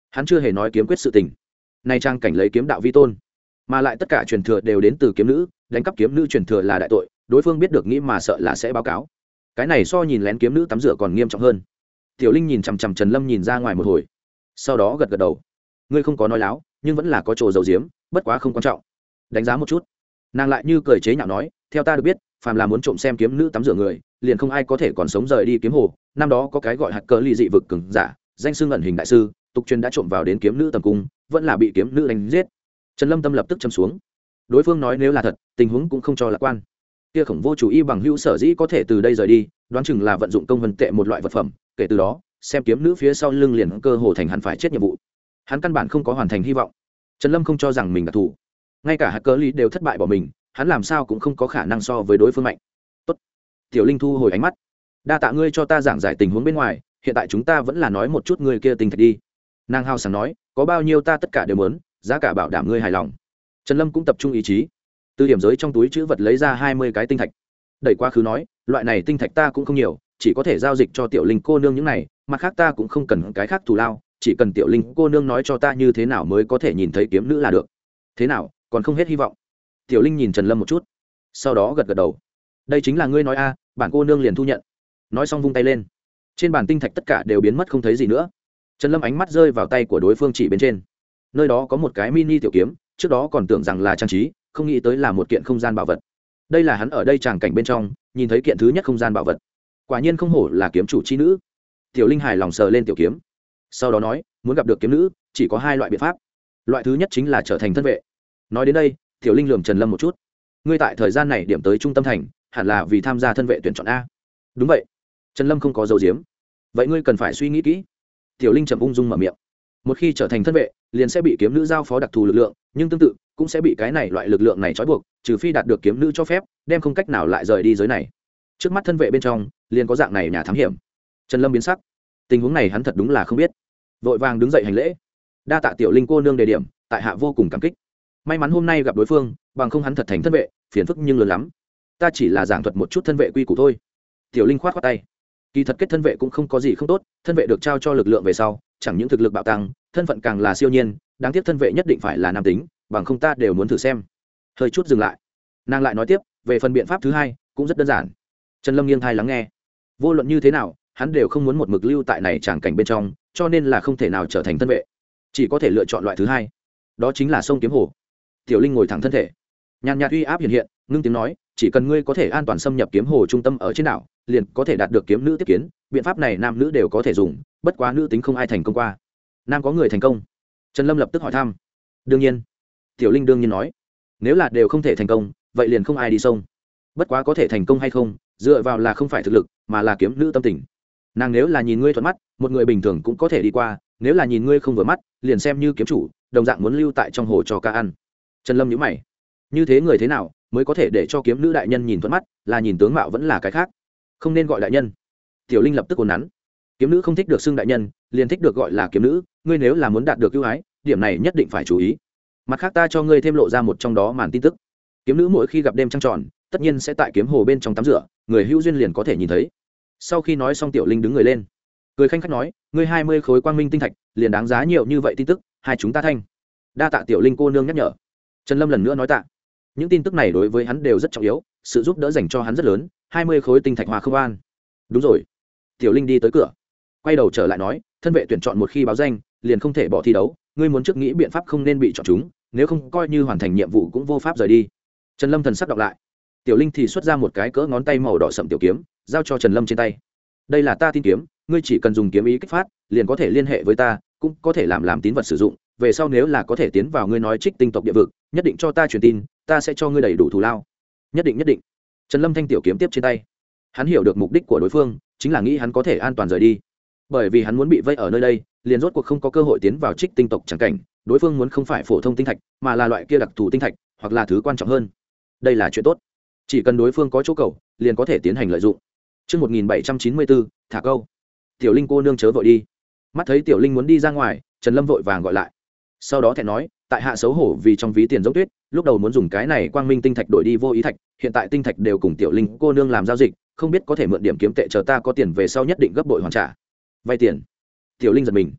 hắn chưa hề nói kiếm quyết sự tình. Nay trang cảnh lấy kiếm đạo vi tôn, mà lại tất cả truyền thừa đều đến từ kiếm nữ, đánh cắp kiếm nữ truyền thừa là đại tội, đối phương biết được nghĩ mà sợ là sẽ báo cáo. Cái này so nhìn lén kiếm nữ tắm rửa còn nghiêm trọng hơn. Tiểu Linh nhìn chằm chằm Trần Lâm nhìn ra ngoài một hồi, sau đó gật gật đầu. Ngươi không có nói láo, nhưng vẫn là có chỗ dầu diếm, bất quá không quan trọng. Đánh giá một chút. Nàng lại như cười chế nhạo nói, theo ta được biết, phàm là muốn trộm xem kiếm nữ tắm rửa người, liền không ai có thể còn sống rời đi kiếm hồ. Năm đó có cái gọi hạt cờ ly dị vực cường giả, danh xưng ẩn hình đại sư, tục truyền đã trộm vào đến kiếm nữ tầm cung, vẫn là bị kiếm nữ đánh giết. Trần Lâm tâm lập tức châm xuống. Đối phương nói nếu là thật, tình huống cũng không cho lạc quan. Kia khổng vô chủ y bằng hữu sở dĩ có thể từ đây rời đi, đoán chừng là vận dụng công vân tệ một loại vật phẩm, kể từ đó, xem kiếm nữ phía sau lưng liền cơ hồ thành hẳn phải chết nhiệm vụ. Hắn căn bản không có hoàn thành hy vọng. Trần Lâm không cho rằng mình đặc thủ, ngay cả hạt cờ lý đều thất bại bỏ mình, hắn làm sao cũng không có khả năng so với đối phương mạnh. Tốt. Tiểu Linh thu hồi ánh mắt. Đa tạ ngươi cho ta giảng giải tình huống bên ngoài, hiện tại chúng ta vẫn là nói một chút ngươi kia tinh thạch đi. Nàng hào sảng nói, có bao nhiêu ta tất cả đều muốn, giá cả bảo đảm ngươi hài lòng. Trần Lâm cũng tập trung ý chí, từ điểm giới trong túi chữ vật lấy ra 20 cái tinh thạch. Đẩy quá khứ nói, loại này tinh thạch ta cũng không nhiều, chỉ có thể giao dịch cho Tiểu Linh cô nương những này, mặt khác ta cũng không cần cái khác thù lao, chỉ cần Tiểu Linh cô nương nói cho ta như thế nào mới có thể nhìn thấy kiếm nữ là được. Thế nào, còn không hết hy vọng? Tiểu Linh nhìn Trần Lâm một chút, sau đó gật gật đầu. Đây chính là ngươi nói a, bản cô nương liền thu nhận. Nói xong vung tay lên, trên bàn tinh thạch tất cả đều biến mất không thấy gì nữa. Trần Lâm ánh mắt rơi vào tay của đối phương chỉ bên trên, nơi đó có một cái mini tiểu kiếm, trước đó còn tưởng rằng là trang trí, không nghĩ tới là một kiện không gian bảo vật. Đây là hắn ở đây tràng cảnh bên trong nhìn thấy kiện thứ nhất không gian bảo vật, quả nhiên không hổ là kiếm chủ chi nữ. Tiểu Linh hài lòng sờ lên tiểu kiếm, sau đó nói, muốn gặp được kiếm nữ chỉ có hai loại biện pháp. Loại thứ nhất chính là trở thành thân vệ. Nói đến đây, Tiểu Linh lườm Trần Lâm một chút. Ngươi tại thời gian này điểm tới trung tâm thành, hẳn là vì tham gia thân vệ tuyển chọn a? Đúng vậy. Trần Lâm không có dấu diếm. Vậy ngươi cần phải suy nghĩ kỹ. Tiểu Linh trầm ung dung mở miệng. Một khi trở thành thân vệ, liền sẽ bị kiếm nữ giao phó đặc thù lực lượng, nhưng tương tự cũng sẽ bị cái này loại lực lượng này trói buộc, trừ phi đạt được kiếm nữ cho phép, đem không cách nào lại rời đi giới này. Trước mắt thân vệ bên trong, liền có dạng này nhà thám hiểm. Trần Lâm biến sắc. Tình huống này hắn thật đúng là không biết. Vội vàng đứng dậy hành lễ. Đa tạ Tiểu Linh cô nương đề điểm, tại hạ vô cùng cảm kích. May mắn hôm nay gặp đối phương, bằng không hắn thật thành thân vệ, phiền phức nhưng lớn lắm. Ta chỉ là giảng thuật một chút thân vệ quy củ thôi. Tiểu Linh khoát khoát tay. Kỳ thật kết thân vệ cũng không có gì không tốt, thân vệ được trao cho lực lượng về sau, chẳng những thực lực bạo tăng, thân phận càng là siêu nhiên, đáng tiếc thân vệ nhất định phải là nam tính, bằng không ta đều muốn thử xem. Hơi chút dừng lại, nàng lại nói tiếp, về phần biện pháp thứ hai cũng rất đơn giản. Trần Lâm nghiêng thai lắng nghe. Vô luận như thế nào, hắn đều không muốn một mực lưu tại này tràng cảnh bên trong, cho nên là không thể nào trở thành thân vệ, chỉ có thể lựa chọn loại thứ hai, đó chính là sông kiếm hồ. Tiểu Linh ngồi thẳng thân thể, nhàn nhạt uy áp hiện hiện, ngưng tiếng nói, chỉ cần ngươi có thể an toàn xâm nhập kiếm hồ trung tâm ở trên đảo, liền có thể đạt được kiếm nữ tiếp kiến. Biện pháp này nam nữ đều có thể dùng, bất quá nữ tính không ai thành công qua. Nam có người thành công? Trần Lâm lập tức hỏi thăm. Đương nhiên. Tiểu Linh đương nhiên nói, nếu là đều không thể thành công, vậy liền không ai đi sông. Bất quá có thể thành công hay không, dựa vào là không phải thực lực, mà là kiếm nữ tâm tình. Nàng nếu là nhìn ngươi thuận mắt, một người bình thường cũng có thể đi qua, nếu là nhìn ngươi không vừa mắt, liền xem như kiếm chủ, đồng dạng muốn lưu tại trong hồ cho ca ăn. Trần Lâm nhíu mày, như thế người thế nào mới có thể để cho kiếm nữ đại nhân nhìn thuận mắt, là nhìn tướng mạo vẫn là cái khác? Không nên gọi đại nhân. Tiểu Linh lập tức ồn nắn. Kiếm nữ không thích được xưng đại nhân, liền thích được gọi là kiếm nữ, ngươi nếu là muốn đạt được ưu ái, điểm này nhất định phải chú ý. Mặt khác ta cho ngươi thêm lộ ra một trong đó màn tin tức. Kiếm nữ mỗi khi gặp đêm trăng tròn, tất nhiên sẽ tại kiếm hồ bên trong tắm rửa, người hữu duyên liền có thể nhìn thấy. Sau khi nói xong, Tiểu Linh đứng người lên, cười khanh khách nói, ngươi 20 khối quang minh tinh thạch, liền đáng giá nhiều như vậy tin tức, hai chúng ta thanh. Đa tạ Tiểu Linh cô nương nhắc nhở. Trần Lâm lần nữa nói tạ. Những tin tức này đối với hắn đều rất trọng yếu, sự giúp đỡ dành cho hắn rất lớn. 20 khối tinh thạch hòa không an. Đúng rồi. Tiểu Linh đi tới cửa, quay đầu trở lại nói, thân vệ tuyển chọn một khi báo danh, liền không thể bỏ thi đấu, ngươi muốn trước nghĩ biện pháp không nên bị chọn chúng, nếu không coi như hoàn thành nhiệm vụ cũng vô pháp rời đi. Trần Lâm thần sắc đọc lại. Tiểu Linh thì xuất ra một cái cỡ ngón tay màu đỏ sậm tiểu kiếm, giao cho Trần Lâm trên tay. Đây là ta tin kiếm, ngươi chỉ cần dùng kiếm ý kích phát, liền có thể liên hệ với ta, cũng có thể làm tín vật sử dụng, về sau nếu là có thể tiến vào ngươi nói Trích Tinh tộc địa vực, nhất định cho ta truyền tin, ta sẽ cho ngươi đầy đủ thù lao. Nhất định nhất định. Trần Lâm thanh tiểu kiếm tiếp trên tay. Hắn hiểu được mục đích của đối phương, chính là nghĩ hắn có thể an toàn rời đi. Bởi vì hắn muốn bị vây ở nơi đây, liền rốt cuộc không có cơ hội tiến vào Trích Tinh tộc chẳng cảnh, đối phương muốn không phải phổ thông tinh thạch, mà là loại kia đặc thù tinh thạch, hoặc là thứ quan trọng hơn. Đây là chuyện tốt. Chỉ cần đối phương có chỗ cầu, liền có thể tiến hành lợi dụng. Chương 1794, thả câu. Tiểu Linh cô nương chớ vội đi. Mắt thấy Tiểu Linh muốn đi ra ngoài, Trần Lâm vội vàng gọi lại. Sau đó thẹn nói, tại hạ xấu hổ vì trong ví tiền giống tuyết, lúc đầu muốn dùng cái này quang minh tinh thạch đổi đi vô ý thạch, hiện tại tinh thạch đều cùng Tiểu Linh cô nương làm giao dịch, không biết có thể mượn điểm kiếm tệ chờ ta có tiền về sau nhất định gấp bội hoàn trả. Vay tiền? Tiểu Linh giật mình.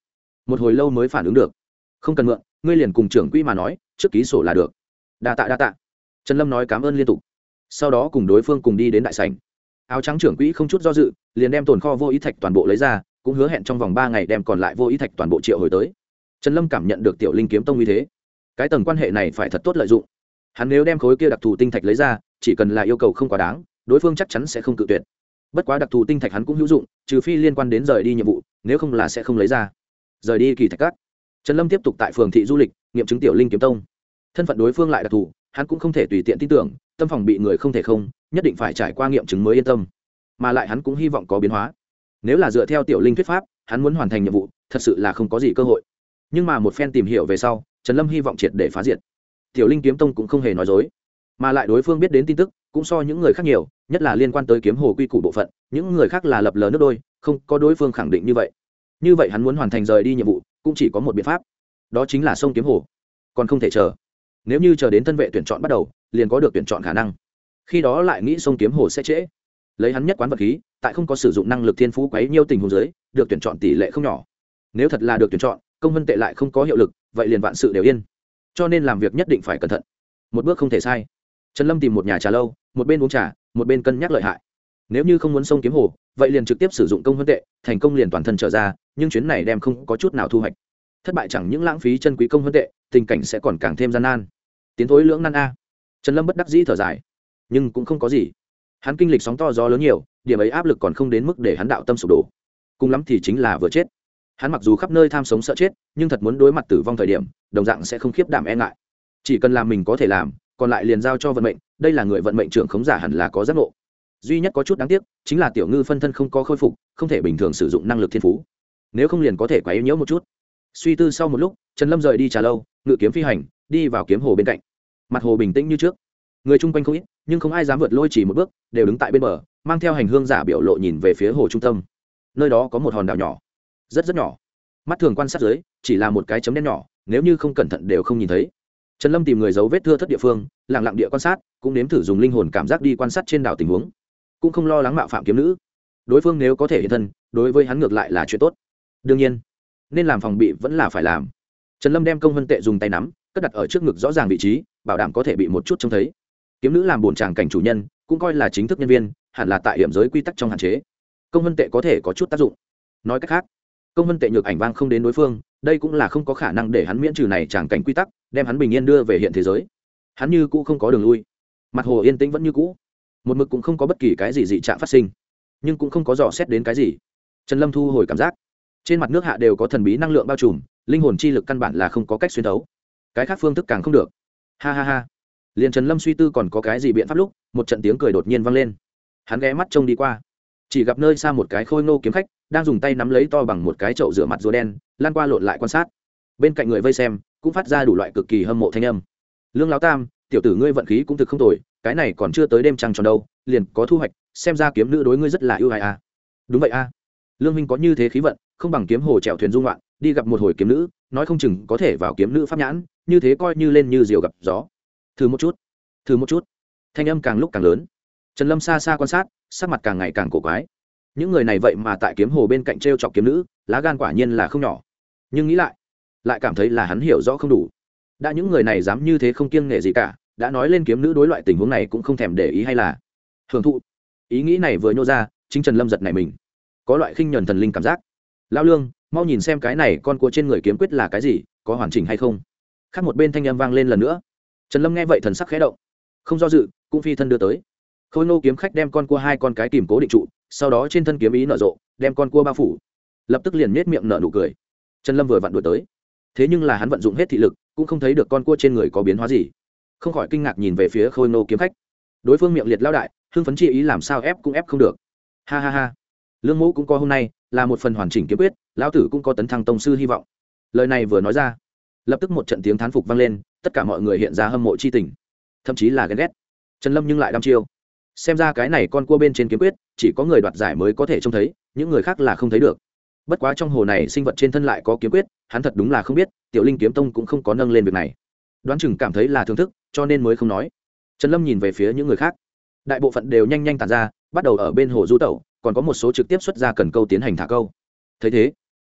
một hồi lâu mới phản ứng được. Không cần mượn, ngươi liền cùng trưởng quỹ mà nói, trước ký sổ là được. Đa tạ đa tạ. Trần Lâm nói cảm ơn liên tục, sau đó cùng đối phương cùng đi đến đại sảnh. Áo trắng trưởng quỹ không chút do dự liền đem tồn kho vô ý thạch toàn bộ lấy ra, cũng hứa hẹn trong vòng 3 ngày đem còn lại vô ý thạch toàn bộ triệu hồi tới. Trần Lâm cảm nhận được tiểu linh kiếm tông uy thế, cái tầng quan hệ này phải thật tốt lợi dụng. Hắn nếu đem khối kia đặc thù tinh thạch lấy ra, chỉ cần là yêu cầu không quá đáng, đối phương chắc chắn sẽ không cự tuyệt. Bất quá đặc thù tinh thạch hắn cũng hữu dụng, trừ phi liên quan đến rời đi nhiệm vụ, nếu không là sẽ không lấy ra. Rời đi kỳ thạch các, Trần Lâm tiếp tục tại phường thị du lịch, nghiệm chứng tiểu linh kiếm tông. Thân phận đối phương lại đặc thù, hắn cũng không thể tùy tiện tin tưởng, tâm phòng bị người không thể không, nhất định phải trải qua nghiệm chứng mới yên tâm. Mà lại hắn cũng hy vọng có biến hóa. Nếu là dựa theo tiểu linh thuyết pháp, hắn muốn hoàn thành nhiệm vụ, thật sự là không có gì cơ hội. Nhưng mà một phen tìm hiểu về sau, Trần Lâm hy vọng triệt để phá diệt. Tiểu linh kiếm tông cũng không hề nói dối, mà lại đối phương biết đến tin tức cũng so những người khác nhiều, nhất là liên quan tới kiếm hồ quy củ bộ phận, những người khác là lập lờ nước đôi, không có đối phương khẳng định như vậy. Như vậy hắn muốn hoàn thành rời đi nhiệm vụ, cũng chỉ có một biện pháp, đó chính là sông kiếm hồ. Còn không thể chờ. Nếu như chờ đến thân vệ tuyển chọn bắt đầu, liền có được tuyển chọn khả năng. Khi đó lại nghĩ sông kiếm hồ sẽ trễ. Lấy hắn nhất quán vật khí, tại không có sử dụng năng lực thiên phú quấy nhiêu tình huống dưới, được tuyển chọn tỷ lệ không nhỏ. Nếu thật là được tuyển chọn, công vân tệ lại không có hiệu lực, vậy liền vạn sự đều yên. Cho nên làm việc nhất định phải cẩn thận, một bước không thể sai. Trần Lâm tìm một nhà trà lâu, một bên uống trà, một bên cân nhắc lợi hại. Nếu như không muốn sông kiếm hồ, vậy liền trực tiếp sử dụng công vân tệ, thành công liền toàn thân trở ra, nhưng chuyến này đem không có chút nào thu hoạch. Thất bại chẳng những lãng phí chân quý công vân tệ, tình cảnh sẽ còn càng thêm gian nan. Tiến thối lưỡng nan a. Trần Lâm bất đắc dĩ thở dài, nhưng cũng không có gì. Hắn kinh lịch sóng to gió lớn nhiều, điểm ấy áp lực còn không đến mức để hắn đạo tâm sụp đổ. Cùng lắm thì chính là vừa chết. Hắn mặc dù khắp nơi tham sống sợ chết, nhưng thật muốn đối mặt tử vong thời điểm, đồng dạng sẽ không khiếp đảm e ngại. Chỉ cần làm mình có thể làm, còn lại liền giao cho vận mệnh. Đây là người vận mệnh trưởng khống giả hẳn là có giác ngộ. Duy nhất có chút đáng tiếc, chính là tiểu ngư phân thân không có khôi phục, không thể bình thường sử dụng năng lực thiên phú. Nếu không liền có thể quá yếu nhiễu một chút. Suy tư sau một lúc, Trần Lâm rời đi trà lâu, ngự kiếm phi hành, đi vào kiếm hồ bên cạnh. Mặt hồ bình tĩnh như trước, người chung quanh không ít, nhưng không ai dám vượt lôi chỉ một bước, đều đứng tại bên bờ, mang theo hành hương giả biểu lộ nhìn về phía hồ trung tâm. Nơi đó có một hòn đảo nhỏ, rất rất nhỏ, mắt thường quan sát dưới chỉ là một cái chấm đen nhỏ, nếu như không cẩn thận đều không nhìn thấy. Trần Lâm tìm người dấu vết thưa thất địa phương, lặng lặng địa quan sát, cũng nếm thử dùng linh hồn cảm giác đi quan sát trên đảo tình huống, cũng không lo lắng mạo phạm kiếm nữ. Đối phương nếu có thể hiện thân, đối với hắn ngược lại là chuyện tốt. Đương nhiên, nên làm phòng bị vẫn là phải làm. Trần Lâm đem công vân tệ dùng tay nắm, cất đặt ở trước ngực rõ ràng vị trí, bảo đảm có thể bị một chút trông thấy. Kiếm nữ làm bổn tràng cảnh chủ nhân, cũng coi là chính thức nhân viên, hẳn là tại hiểm giới quy tắc trong hạn chế. Công vân tệ có thể có chút tác dụng. Nói cách khác, công vân tệ nhược ảnh vang không đến đối phương, đây cũng là không có khả năng để hắn miễn trừ này tràng cảnh quy tắc, đem hắn bình yên đưa về hiện thế giới. Hắn như cũ không có đường lui. Mặt hồ yên tĩnh vẫn như cũ, một mực cũng không có bất kỳ cái gì dị trạng phát sinh, nhưng cũng không có dò xét đến cái gì. Trần Lâm thu hồi cảm giác, trên mặt nước hạ đều có thần bí năng lượng bao trùm, linh hồn chi lực căn bản là không có cách xuyên thấu, cái khác phương thức càng không được. Ha ha ha. Liền Trần Lâm suy tư còn có cái gì biện pháp lúc, một trận tiếng cười đột nhiên vang lên. Hắn ghé mắt trông đi qua, chỉ gặp nơi xa một cái khôi ngô kiếm khách đang dùng tay nắm lấy to bằng một cái chậu rửa mặt rùa đen, lan qua lộn lại quan sát. Bên cạnh người vây xem cũng phát ra đủ loại cực kỳ hâm mộ thanh âm. Lương Lão Tam, tiểu tử ngươi vận khí cũng thực không tồi, cái này còn chưa tới đêm trăng tròn đâu, liền có thu hoạch, xem ra kiếm nữ đối ngươi rất là ưu ái a. Đúng vậy a. Lương huynh có như thế khí vận, không bằng kiếm hồ chèo thuyền dung loạn, đi gặp một hồi kiếm nữ, nói không chừng có thể vào kiếm nữ pháp nhãn, như thế coi như lên như diều gặp gió. Thử một chút, thử một chút. Thanh âm càng lúc càng lớn. Trần Lâm xa xa quan sát, sắc mặt càng ngày càng cổ quái. Những người này vậy mà tại kiếm hồ bên cạnh trêu chọc kiếm nữ, lá gan quả nhiên là không nhỏ. Nhưng nghĩ lại cảm thấy là hắn hiểu rõ không đủ. Đã những người này dám như thế không kiêng nể gì cả, đã nói lên kiếm nữ đối loại tình huống này cũng không thèm để ý hay là hưởng thụ. Ý nghĩ này vừa nhô ra, chính Trần Lâm giật nảy mình, có loại khinh nhẫn thần linh cảm giác. Lão Lương, mau nhìn xem cái này con cua trên người kiếm quyết là cái gì, có hoàn chỉnh hay không. Khác một bên thanh âm vang lên lần nữa. Trần Lâm nghe vậy thần sắc khẽ động, không do dự, cũng phi thân đưa tới. Khôi Ngô kiếm khách đem con cua hai con cái kìm cố định trụ, sau đó trên thân kiếm ý nở rộ, đem con cua bao phủ, lập tức liền nhếch miệng nở nụ cười. Trần Lâm vừa vặn đuổi tới, thế nhưng là hắn vận dụng hết thị lực, cũng không thấy được con cua trên người có biến hóa gì, không khỏi kinh ngạc nhìn về phía Khôi Ngô kiếm khách. Đối phương miệng liệt lao đại, hưng phấn chi ý làm sao ép cũng ép không được. Ha ha ha, Lương Mẫu cũng có hôm nay, là một phần hoàn chỉnh kiếm quyết, lão tử cũng có tấn thăng tông sư hy vọng. Lời này vừa nói ra, lập tức một trận tiếng thán phục vang lên, tất cả mọi người hiện ra hâm mộ chi tình, thậm chí là ghen ghét. Trần Lâm nhưng lại đăm chiêu, xem ra cái này con cua bên trên kiếm quyết chỉ có người đoạt giải mới có thể trông thấy, những người khác là không thấy được. Bất quá trong hồ này sinh vật trên thân lại có kiếm quyết, hắn thật đúng là không biết, tiểu linh kiếm tông cũng không có nâng lên việc này, đoán chừng cảm thấy là thưởng thức, cho nên mới không nói. Trần Lâm nhìn về phía những người khác, đại bộ phận đều nhanh nhanh tản ra, bắt đầu ở bên hồ du tẩu, còn có một số trực tiếp xuất ra cần câu tiến hành thả câu. Thấy thế,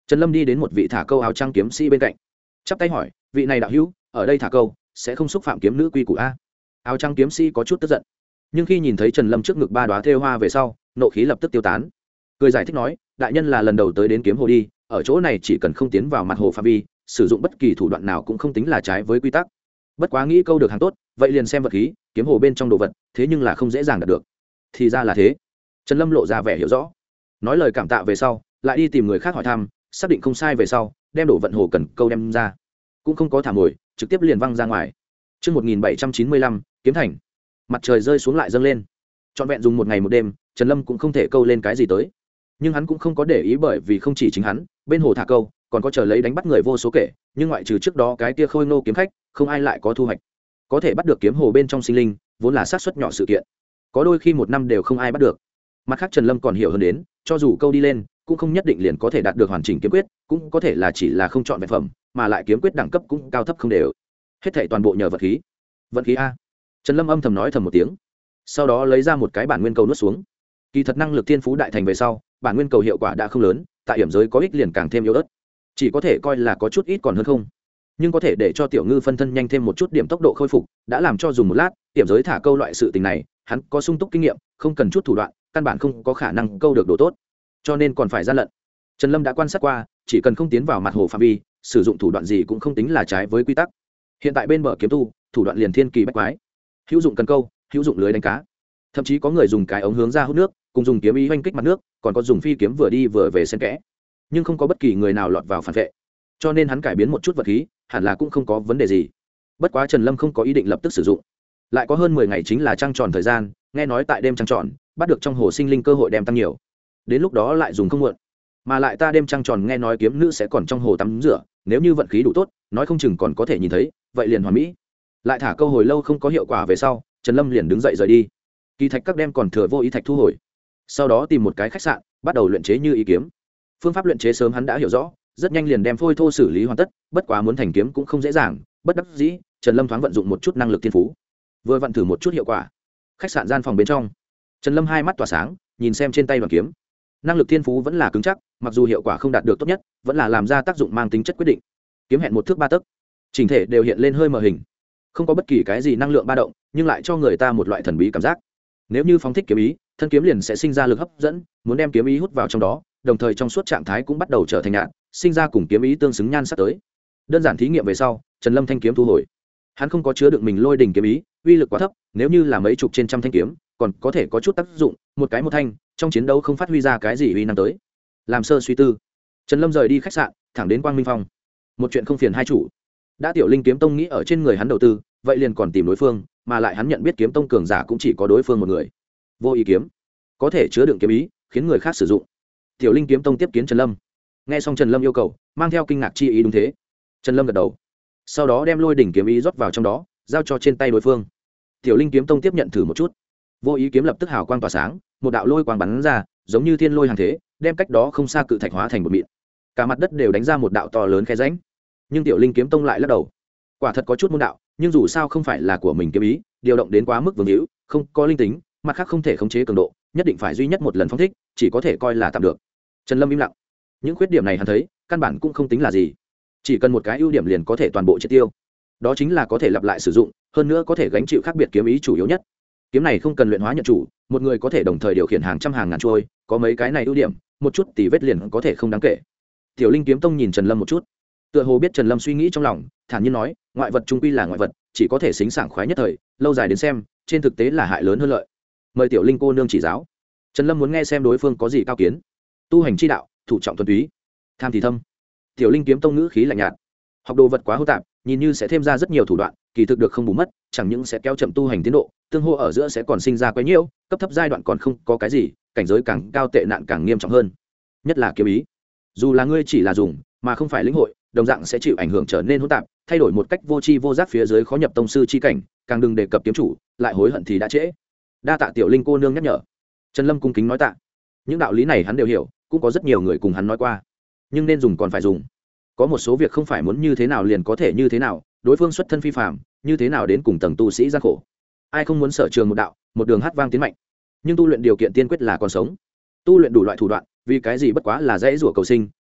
Trần Lâm đi đến một vị thả câu áo trắng kiếm sĩ bên cạnh, chắp tay hỏi, vị này đạo hữu, ở đây thả câu sẽ không xúc phạm kiếm nữ quy củ a? Áo trắng kiếm sĩ có chút tức giận, nhưng khi nhìn thấy Trần Lâm trước ngực 3 đóa thêu hoa về sau, nộ khí lập tức tiêu tán. Cười giải thích nói, đại nhân là lần đầu tới đến kiếm hồ đi, ở chỗ này chỉ cần không tiến vào mặt hồ phạm vi, sử dụng bất kỳ thủ đoạn nào cũng không tính là trái với quy tắc. Bất quá nghĩ câu được hàng tốt, vậy liền xem vật khí, kiếm hồ bên trong đồ vật, thế nhưng là không dễ dàng đạt được. Thì ra là thế. Trần Lâm lộ ra vẻ hiểu rõ, nói lời cảm tạ về sau, lại đi tìm người khác hỏi thăm, xác định không sai về sau, đem đồ vận hồ cần câu đem ra, cũng không có thả mồi, trực tiếp liền văng ra ngoài. Chương 1795, kiếm thành. Mặt trời rơi xuống lại dâng lên. Trọn vẹn dùng một ngày một đêm, Trần Lâm cũng không thể câu lên cái gì tới. Nhưng hắn cũng không có để ý, bởi vì không chỉ chính hắn, bên hồ thả câu, còn có chờ lấy đánh bắt người vô số kể, nhưng ngoại trừ trước đó cái kia khôi nô kiếm khách, không ai lại có thu hoạch. Có thể bắt được kiếm hồ bên trong sinh linh, vốn là xác suất nhỏ sự kiện. Có đôi khi một năm đều không ai bắt được. Mặt khác Trần Lâm còn hiểu hơn đến, cho dù câu đi lên, cũng không nhất định liền có thể đạt được hoàn chỉnh kiếm quyết, cũng có thể là chỉ là không chọn vẹn phẩm, mà lại kiếm quyết đẳng cấp cũng cao thấp không đều. Hết thảy toàn bộ nhờ vật khí. Vận khí a. Trần Lâm âm thầm nói thầm một tiếng, sau đó lấy ra một cái bản nguyên cầu nuốt xuống. Kỳ thật năng lực thiên phú đại thành về sau, bản nguyên cầu hiệu quả đã không lớn, tại điểm giới có ích liền càng thêm yếu ớt, chỉ có thể coi là có chút ít còn hơn không. Nhưng có thể để cho tiểu ngư phân thân nhanh thêm một chút điểm tốc độ khôi phục, đã làm cho dùng một lát, điểm giới thả câu loại sự tình này, hắn có sung túc kinh nghiệm, không cần chút thủ đoạn, căn bản không có khả năng câu được đồ tốt, cho nên còn phải gian lận. Trần Lâm đã quan sát qua, chỉ cần không tiến vào mặt hồ phạm vi, sử dụng thủ đoạn gì cũng không tính là trái với quy tắc. Hiện tại bên bờ kiếm tu, thủ đoạn liền thiên kỳ bách quái, hữu dụng cần câu, hữu dụng lưới đánh cá, thậm chí có người dùng cái ống hướng ra hút nước, cùng dùng kiếm ý hoành kích mặt nước, còn có dùng phi kiếm vừa đi vừa về xen kẽ, nhưng không có bất kỳ người nào lọt vào phản vệ, cho nên hắn cải biến một chút vật khí, hẳn là cũng không có vấn đề gì. Bất quá Trần Lâm không có ý định lập tức sử dụng, lại có hơn 10 ngày chính là trăng tròn thời gian, nghe nói tại đêm trăng tròn, bắt được trong hồ sinh linh cơ hội đem tăng nhiều, đến lúc đó lại dùng không muộn. Mà lại ta đêm trăng tròn nghe nói kiếm nữ sẽ còn trong hồ tắm rửa, nếu như vận khí đủ tốt, nói không chừng còn có thể nhìn thấy, vậy liền hoàn mỹ. Lại thả câu hồi lâu không có hiệu quả về sau, Trần Lâm liền đứng dậy rời đi. Kỳ thạch các đem còn thừa vô ý thạch thu hồi, sau đó tìm một cái khách sạn, bắt đầu luyện chế như ý kiếm. Phương pháp luyện chế sớm hắn đã hiểu rõ, rất nhanh liền đem phôi thô xử lý hoàn tất. Bất quá muốn thành kiếm cũng không dễ dàng, bất đắc dĩ, Trần Lâm thoáng vận dụng một chút năng lực thiên phú, vừa vận thử một chút hiệu quả. Khách sạn gian phòng bên trong, Trần Lâm hai mắt tỏa sáng, nhìn xem trên tay đoàn kiếm, năng lực thiên phú vẫn là cứng chắc, mặc dù hiệu quả không đạt được tốt nhất, vẫn là làm ra tác dụng mang tính chất quyết định. Kiếm hẹn 1 thước 3 tấc, chỉnh thể đều hiện lên hơi mờ hình, không có bất kỳ cái gì năng lượng ba động, nhưng lại cho người ta một loại thần bí cảm giác. Nếu như phóng thích kiếm ý, thân kiếm liền sẽ sinh ra lực hấp dẫn, muốn đem kiếm ý hút vào trong đó, đồng thời trong suốt trạng thái cũng bắt đầu trở thành nhạt, sinh ra cùng kiếm ý tương xứng nhan sắc tới. Đơn giản thí nghiệm về sau, Trần Lâm thanh kiếm thu hồi. Hắn không có chứa đựng mình lôi đỉnh kiếm ý, uy lực quá thấp, nếu như là mấy chục trên trăm thanh kiếm, còn có thể có chút tác dụng, một cái một thanh, trong chiến đấu không phát huy ra cái gì uy năng tới. Làm sơ suy tư, Trần Lâm rời đi khách sạn, thẳng đến Quang Minh Phong. Một chuyện không phiền hai chủ. Đã Tiểu Linh kiếm tông nghĩ ở trên người hắn đầu tư, vậy liền còn tìm đối phương, mà lại hắn nhận biết kiếm tông cường giả cũng chỉ có đối phương một người. Vô ý kiếm, có thể chứa đựng kiếm ý, khiến người khác sử dụng. Tiểu Linh kiếm tông tiếp kiến Trần Lâm. Nghe xong Trần Lâm yêu cầu, mang theo kinh ngạc chi ý đúng thế. Trần Lâm gật đầu, sau đó đem lôi đỉnh kiếm ý rót vào trong đó, giao cho trên tay đối phương. Tiểu Linh kiếm tông tiếp nhận thử một chút. Vô ý kiếm lập tức hào quang tỏa sáng, một đạo lôi quang bắn ra, giống như thiên lôi hàng thế, đem cách đó không xa cự thạch hóa thành một mịn. Cả mặt đất đều đánh ra một đạo to lớn khe rãnh. Nhưng Tiểu Linh kiếm tông lại lắc đầu. Quả thật có chút môn đạo, nhưng dù sao không phải là của mình kiếm ý, điều động đến quá mức vương hữu, không có linh tính, mặt khác không thể khống chế cường độ, nhất định phải duy nhất một lần phóng thích, chỉ có thể coi là tạm được. Trần Lâm im lặng. Những khuyết điểm này hắn thấy, căn bản cũng không tính là gì, chỉ cần một cái ưu điểm liền có thể toàn bộ triệt tiêu. Đó chính là có thể lặp lại sử dụng, hơn nữa có thể gánh chịu khác biệt kiếm ý chủ yếu nhất. Kiếm này không cần luyện hóa nhận chủ, một người có thể đồng thời điều khiển hàng trăm hàng ngàn trôi, có mấy cái này ưu điểm, một chút tỉ vết liền có thể không đáng kể. Tiểu Linh kiếm tông nhìn Trần Lâm một chút, tựa hồ biết Trần Lâm suy nghĩ trong lòng, thản nhiên nói, ngoại vật trung quy là ngoại vật, chỉ có thể xính sảng khoái nhất thời, lâu dài đến xem, trên thực tế là hại lớn hơn lợi. Mời Tiểu Linh cô nương chỉ giáo. Trần Lâm muốn nghe xem đối phương có gì cao kiến. Tu hành chi đạo, thủ trọng thuần túy, tham thì thâm. Tiểu Linh kiếm tông ngữ khí lạnh nhạt. Học đồ vật quá hỗn tạp, nhìn như sẽ thêm ra rất nhiều thủ đoạn, kỳ thực được không bù mất, chẳng những sẽ kéo chậm tu hành tiến độ, tương hô ở giữa sẽ còn sinh ra quấy nhiễu, cấp thấp giai đoạn còn không có cái gì, cảnh giới càng cao tệ nạn càng nghiêm trọng hơn. Nhất là kiếm ý, dù là ngươi chỉ là dùng, mà không phải lĩnh hội, đồng dạng sẽ chịu ảnh hưởng trở nên hỗn tạp, thay đổi một cách vô tri vô giác phía dưới khó nhập tông sư chi cảnh, càng đừng đề cập kiếm chủ, lại hối hận thì đã trễ. Đa tạ Tiểu Linh cô nương nhắc nhở. Trần Lâm cung kính nói tạ. Những đạo lý này hắn đều hiểu, cũng có rất nhiều người cùng hắn nói qua, nhưng nên dùng còn phải dùng. Có một số việc không phải muốn như thế nào liền có thể như thế nào, đối phương xuất thân phi phàm, như thế nào đến cùng tầng tu sĩ gian khổ. Ai không muốn sở trường một đạo, một đường hát vang tiến mạnh, nhưng tu luyện điều kiện tiên quyết là còn sống. Tu luyện đủ loại thủ đoạn, vì cái gì bất quá là dễ rủa cầu sinh,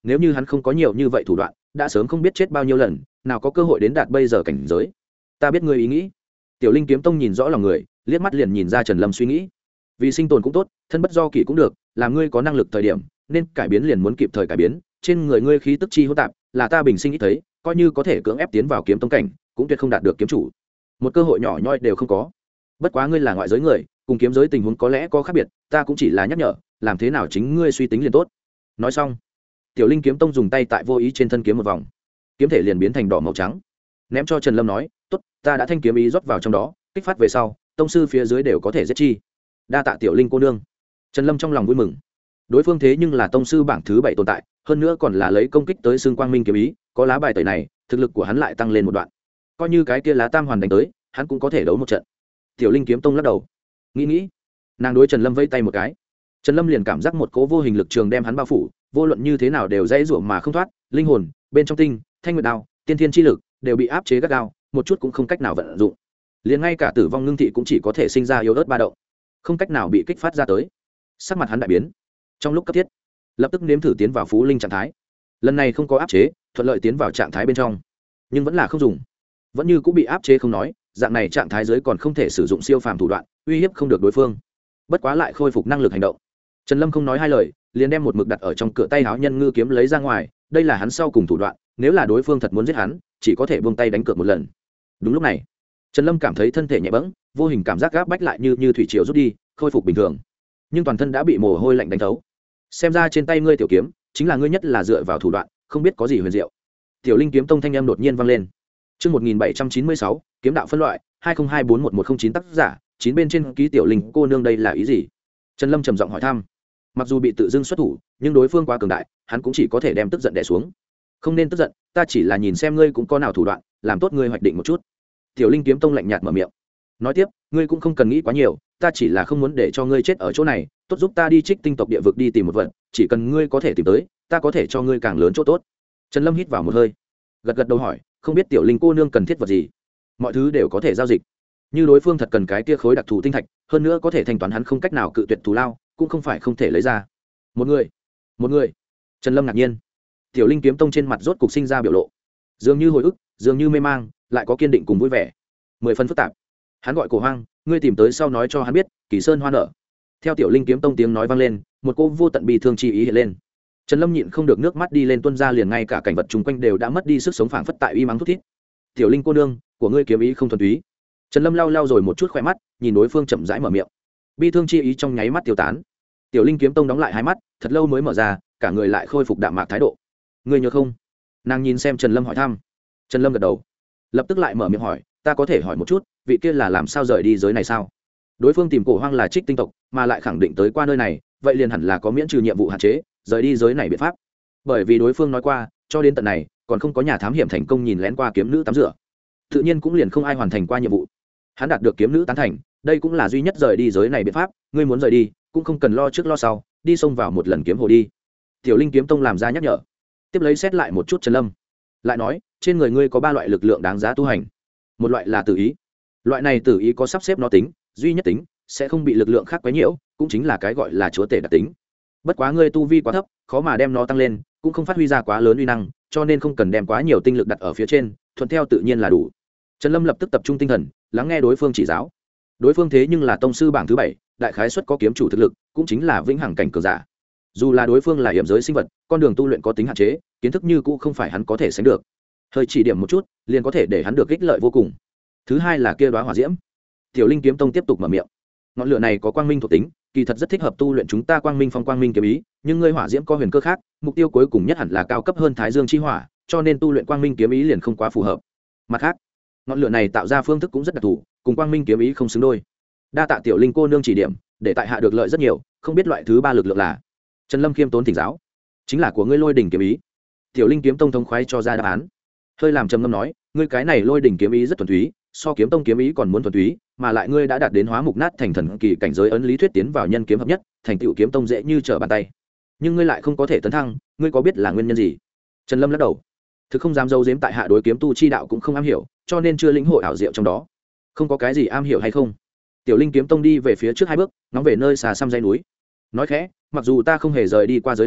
nếu như hắn không có nhiều như vậy thủ đoạn đã sớm không biết chết bao nhiêu lần, nào có cơ hội đến đạt bây giờ cảnh giới. Ta biết ngươi ý nghĩ. Tiểu Linh Kiếm Tông nhìn rõ lòng người, liếc mắt liền nhìn ra Trần Lâm suy nghĩ. Vì sinh tồn cũng tốt, thân bất do kỷ cũng được, làm ngươi có năng lực thời điểm nên cải biến liền muốn kịp thời cải biến. Trên người ngươi khí tức chi hỗn tạp, là ta bình sinh ít thấy, coi như có thể cưỡng ép tiến vào kiếm tông cảnh cũng tuyệt không đạt được kiếm chủ, một cơ hội nhỏ nhoi đều không có. Bất quá ngươi là ngoại giới người, cùng kiếm giới tình huống có lẽ có khác biệt, ta cũng chỉ là nhắc nhở, làm thế nào chính ngươi suy tính liền tốt. Nói xong, Tiểu Linh Kiếm Tông dùng tay tại vô ý trên thân kiếm một vòng, kiếm thể liền biến thành đỏ màu trắng, ném cho Trần Lâm nói, tốt, ta đã thanh kiếm ý rót vào trong đó, kích phát về sau tông sư phía dưới đều có thể giết chi. Đa tạ Tiểu Linh cô nương. Trần Lâm trong lòng vui mừng, đối phương thế nhưng là tông sư bảng thứ 7 tồn tại, hơn nữa còn là lấy công kích tới xương quang minh kiếm ý, có lá bài tẩy này thực lực của hắn lại tăng lên một đoạn, coi như cái kia lá tam hoàn đánh tới hắn cũng có thể đấu một trận. Tiểu Linh Kiếm Tông lắc đầu nghĩ, nàng đối Trần Lâm vây tay một cái, Trần Lâm liền cảm giác một cỗ vô hình lực trường đem hắn bao phủ, vô luận như thế nào đều dãy rủa mà không thoát, linh hồn bên trong tinh thanh nguyệt đao tiên thiên chi lực đều bị áp chế gắt gao, một chút cũng không cách nào vận dụng, liền ngay cả tử vong ngưng thị cũng chỉ có thể sinh ra yếu ớt ba động, không cách nào bị kích phát ra tới. Sắc mặt hắn đại biến, trong lúc cấp thiết lập tức nếm thử tiến vào phú linh trạng thái, lần này không có áp chế, thuận lợi tiến vào trạng thái bên trong, nhưng vẫn là không dùng, vẫn như cũng bị áp chế không nói, dạng này trạng thái dưới còn không thể sử dụng siêu phàm thủ đoạn uy hiếp không được đối phương, bất quá lại khôi phục năng lực hành động. Trần Lâm không nói hai lời, liền đem một mực đặt ở trong cửa tay áo nhân ngư kiếm lấy ra ngoài, đây là hắn sau cùng thủ đoạn, nếu là đối phương thật muốn giết hắn chỉ có thể buông tay đánh cược một lần. Đúng lúc này Trần Lâm cảm thấy thân thể nhẹ bẫng, vô hình cảm giác gáp bách lại như thủy triều rút đi, khôi phục bình thường, nhưng toàn thân đã bị mồ hôi lạnh đánh thấu. Xem ra trên tay ngươi tiểu kiếm chính là ngươi nhất là dựa vào thủ đoạn, không biết có gì huyền diệu. Tiểu Linh Kiếm Tông thanh âm đột nhiên vang lên. Chương 1796, kiếm đạo phân loại, 20241109 tác giả, 9 bên trên ký Tiểu Linh cô nương, đây là ý gì? Trần Lâm trầm giọng hỏi thăm. Mặc dù bị tự dưng xuất thủ, nhưng đối phương quá cường đại, hắn cũng chỉ có thể đem tức giận đè xuống. Không nên tức giận, ta chỉ là nhìn xem ngươi cũng có nào thủ đoạn, làm tốt ngươi hoạch định một chút. Tiểu Linh Kiếm Tông lạnh nhạt mở miệng. Nói tiếp, ngươi cũng không cần nghĩ quá nhiều, ta chỉ là không muốn để cho ngươi chết ở chỗ này, tốt giúp ta đi Trích Tinh tộc địa vực đi tìm một vật, chỉ cần ngươi có thể tìm tới, ta có thể cho ngươi càng lớn chỗ tốt. Trần Lâm hít vào một hơi, gật gật đầu hỏi, không biết Tiểu Linh cô nương cần thiết vật gì? Mọi thứ đều có thể giao dịch. Như đối phương thật cần cái kia khối đặc thù tinh thạch, hơn nữa có thể thanh toán hắn không cách nào cự tuyệt thù lao, cũng không phải không thể lấy ra. Một người. Trần Lâm ngạc nhiên. Tiểu Linh Kiếm Tông trên mặt rốt cục sinh ra biểu lộ, dường như hồi ức, dường như mê mang, lại có kiên định cùng vui vẻ, 10 phần phức tạp. Hắn gọi Cổ Hoang, ngươi tìm tới sau nói cho hắn biết, Kỳ Sơn hoa nở. Theo Tiểu Linh Kiếm Tông tiếng nói vang lên, một cô vô tận bi thương chi ý hiện lên. Trần Lâm nhịn không được nước mắt đi lên tuôn ra, liền ngay cả cảnh vật chung quanh đều đã mất đi sức sống, phảng phất tại uy mắng thút thít. Tiểu Linh cô nương, của ngươi kiếm ý không thuần túy. Trần Lâm lau rồi một chút khóe mắt, nhìn đối phương chậm rãi mở miệng. Bi thương chi ý trong nháy mắt tiêu tán. Tiểu Linh Kiếm Tông đóng lại hai mắt, thật lâu mới mở ra, cả người lại khôi phục đạm mạc thái độ. Ngươi nhớ không? Nàng nhìn xem Trần Lâm hỏi thăm. Trần Lâm gật đầu, lập tức lại mở miệng hỏi, ta có thể hỏi một chút, vị kia là làm sao rời đi giới này sao? Đối phương tìm Cổ Hoang là Trích Tinh tộc, mà lại khẳng định tới qua nơi này, vậy liền hẳn là có miễn trừ nhiệm vụ hạn chế, rời đi giới này biện pháp. Bởi vì đối phương nói qua, cho đến tận này còn không có nhà thám hiểm thành công nhìn lén qua kiếm nữ tắm rửa, tự nhiên cũng liền không ai hoàn thành qua nhiệm vụ. Hắn đạt được kiếm nữ tán thành, đây cũng là duy nhất rời đi giới này biện pháp. Ngươi muốn rời đi cũng không cần lo trước lo sau, đi xông vào một lần kiếm hồ đi. Tiểu Linh Kiếm Tông làm ra nhắc nhở, tiếp lấy xét lại một chút Trần Lâm, lại nói, trên người ngươi có 3 loại lực lượng đáng giá tu hành. Một loại là tử ý, loại này tử ý có sắp xếp nó tính, duy nhất tính, sẽ không bị lực lượng khác quấy nhiễu, cũng chính là cái gọi là chúa tể đặc tính. Bất quá ngươi tu vi quá thấp, khó mà đem nó tăng lên, cũng không phát huy ra quá lớn uy năng, cho nên không cần đem quá nhiều tinh lực đặt ở phía trên, thuận theo tự nhiên là đủ. Trần Lâm lập tức tập trung tinh thần, lắng nghe đối phương chỉ giáo. Đối phương thế nhưng là tông sư bảng thứ 7, đại khái suất có kiếm chủ thực lực, cũng chính là vĩnh hằng cảnh cường giả. Dù là đối phương là hiểm giới sinh vật, con đường tu luyện có tính hạn chế, kiến thức như cũ không phải hắn có thể sánh được. Hơi chỉ điểm một chút, liền có thể để hắn được ích lợi vô cùng. Thứ hai là kia đóa hỏa diễm. Tiểu Linh Kiếm Tông tiếp tục mở miệng. Ngọn lửa này có quang minh thuộc tính, kỳ thật rất thích hợp tu luyện chúng ta quang minh phong quang minh kiếm ý, nhưng ngươi hỏa diễm có huyền cơ khác, mục tiêu cuối cùng nhất hẳn là cao cấp hơn Thái Dương chi hỏa, cho nên tu luyện quang minh kiếm ý liền không quá phù hợp. Mặt khác, ngọn lửa này tạo ra phương thức cũng rất đặc thù, cùng quang minh kiếm ý không xứng đôi. Đa tạ Tiểu Linh cô nương chỉ điểm, để tại hạ được lợi rất nhiều, không biết loại thứ 3 lực lượng là. Trần Lâm khiêm tốn thỉnh giáo. Chính là của ngươi Lôi đỉnh kiếm ý. Tiểu Linh Kiếm Tông thống khoái cho ra đáp án. Hơi làm trầm ngâm nói, ngươi cái này Lôi đỉnh kiếm ý rất thuần túy, so kiếm tông kiếm ý còn muốn thuần túy, mà lại ngươi đã đạt đến hóa mục nát thành thần kỳ cảnh giới ấn lý thuyết, tiến vào nhân kiếm hợp nhất, thành tựu kiếm tông dễ như trở bàn tay. Nhưng ngươi lại không có thể tấn thăng, ngươi có biết là nguyên nhân gì? Trần Lâm lắc đầu, thực không dám giấu giếm tại hạ đối kiếm tu chi đạo cũng không am hiểu, cho nên chưa lĩnh hội ảo diệu trong đó. Không có cái gì am hiểu hay không? Tiểu Linh Kiếm Tông đi về phía trước 2 bước, ngóng về nơi xà xăm dãy núi, nói khẽ, mặc dù ta không hề rời đi qua giới này,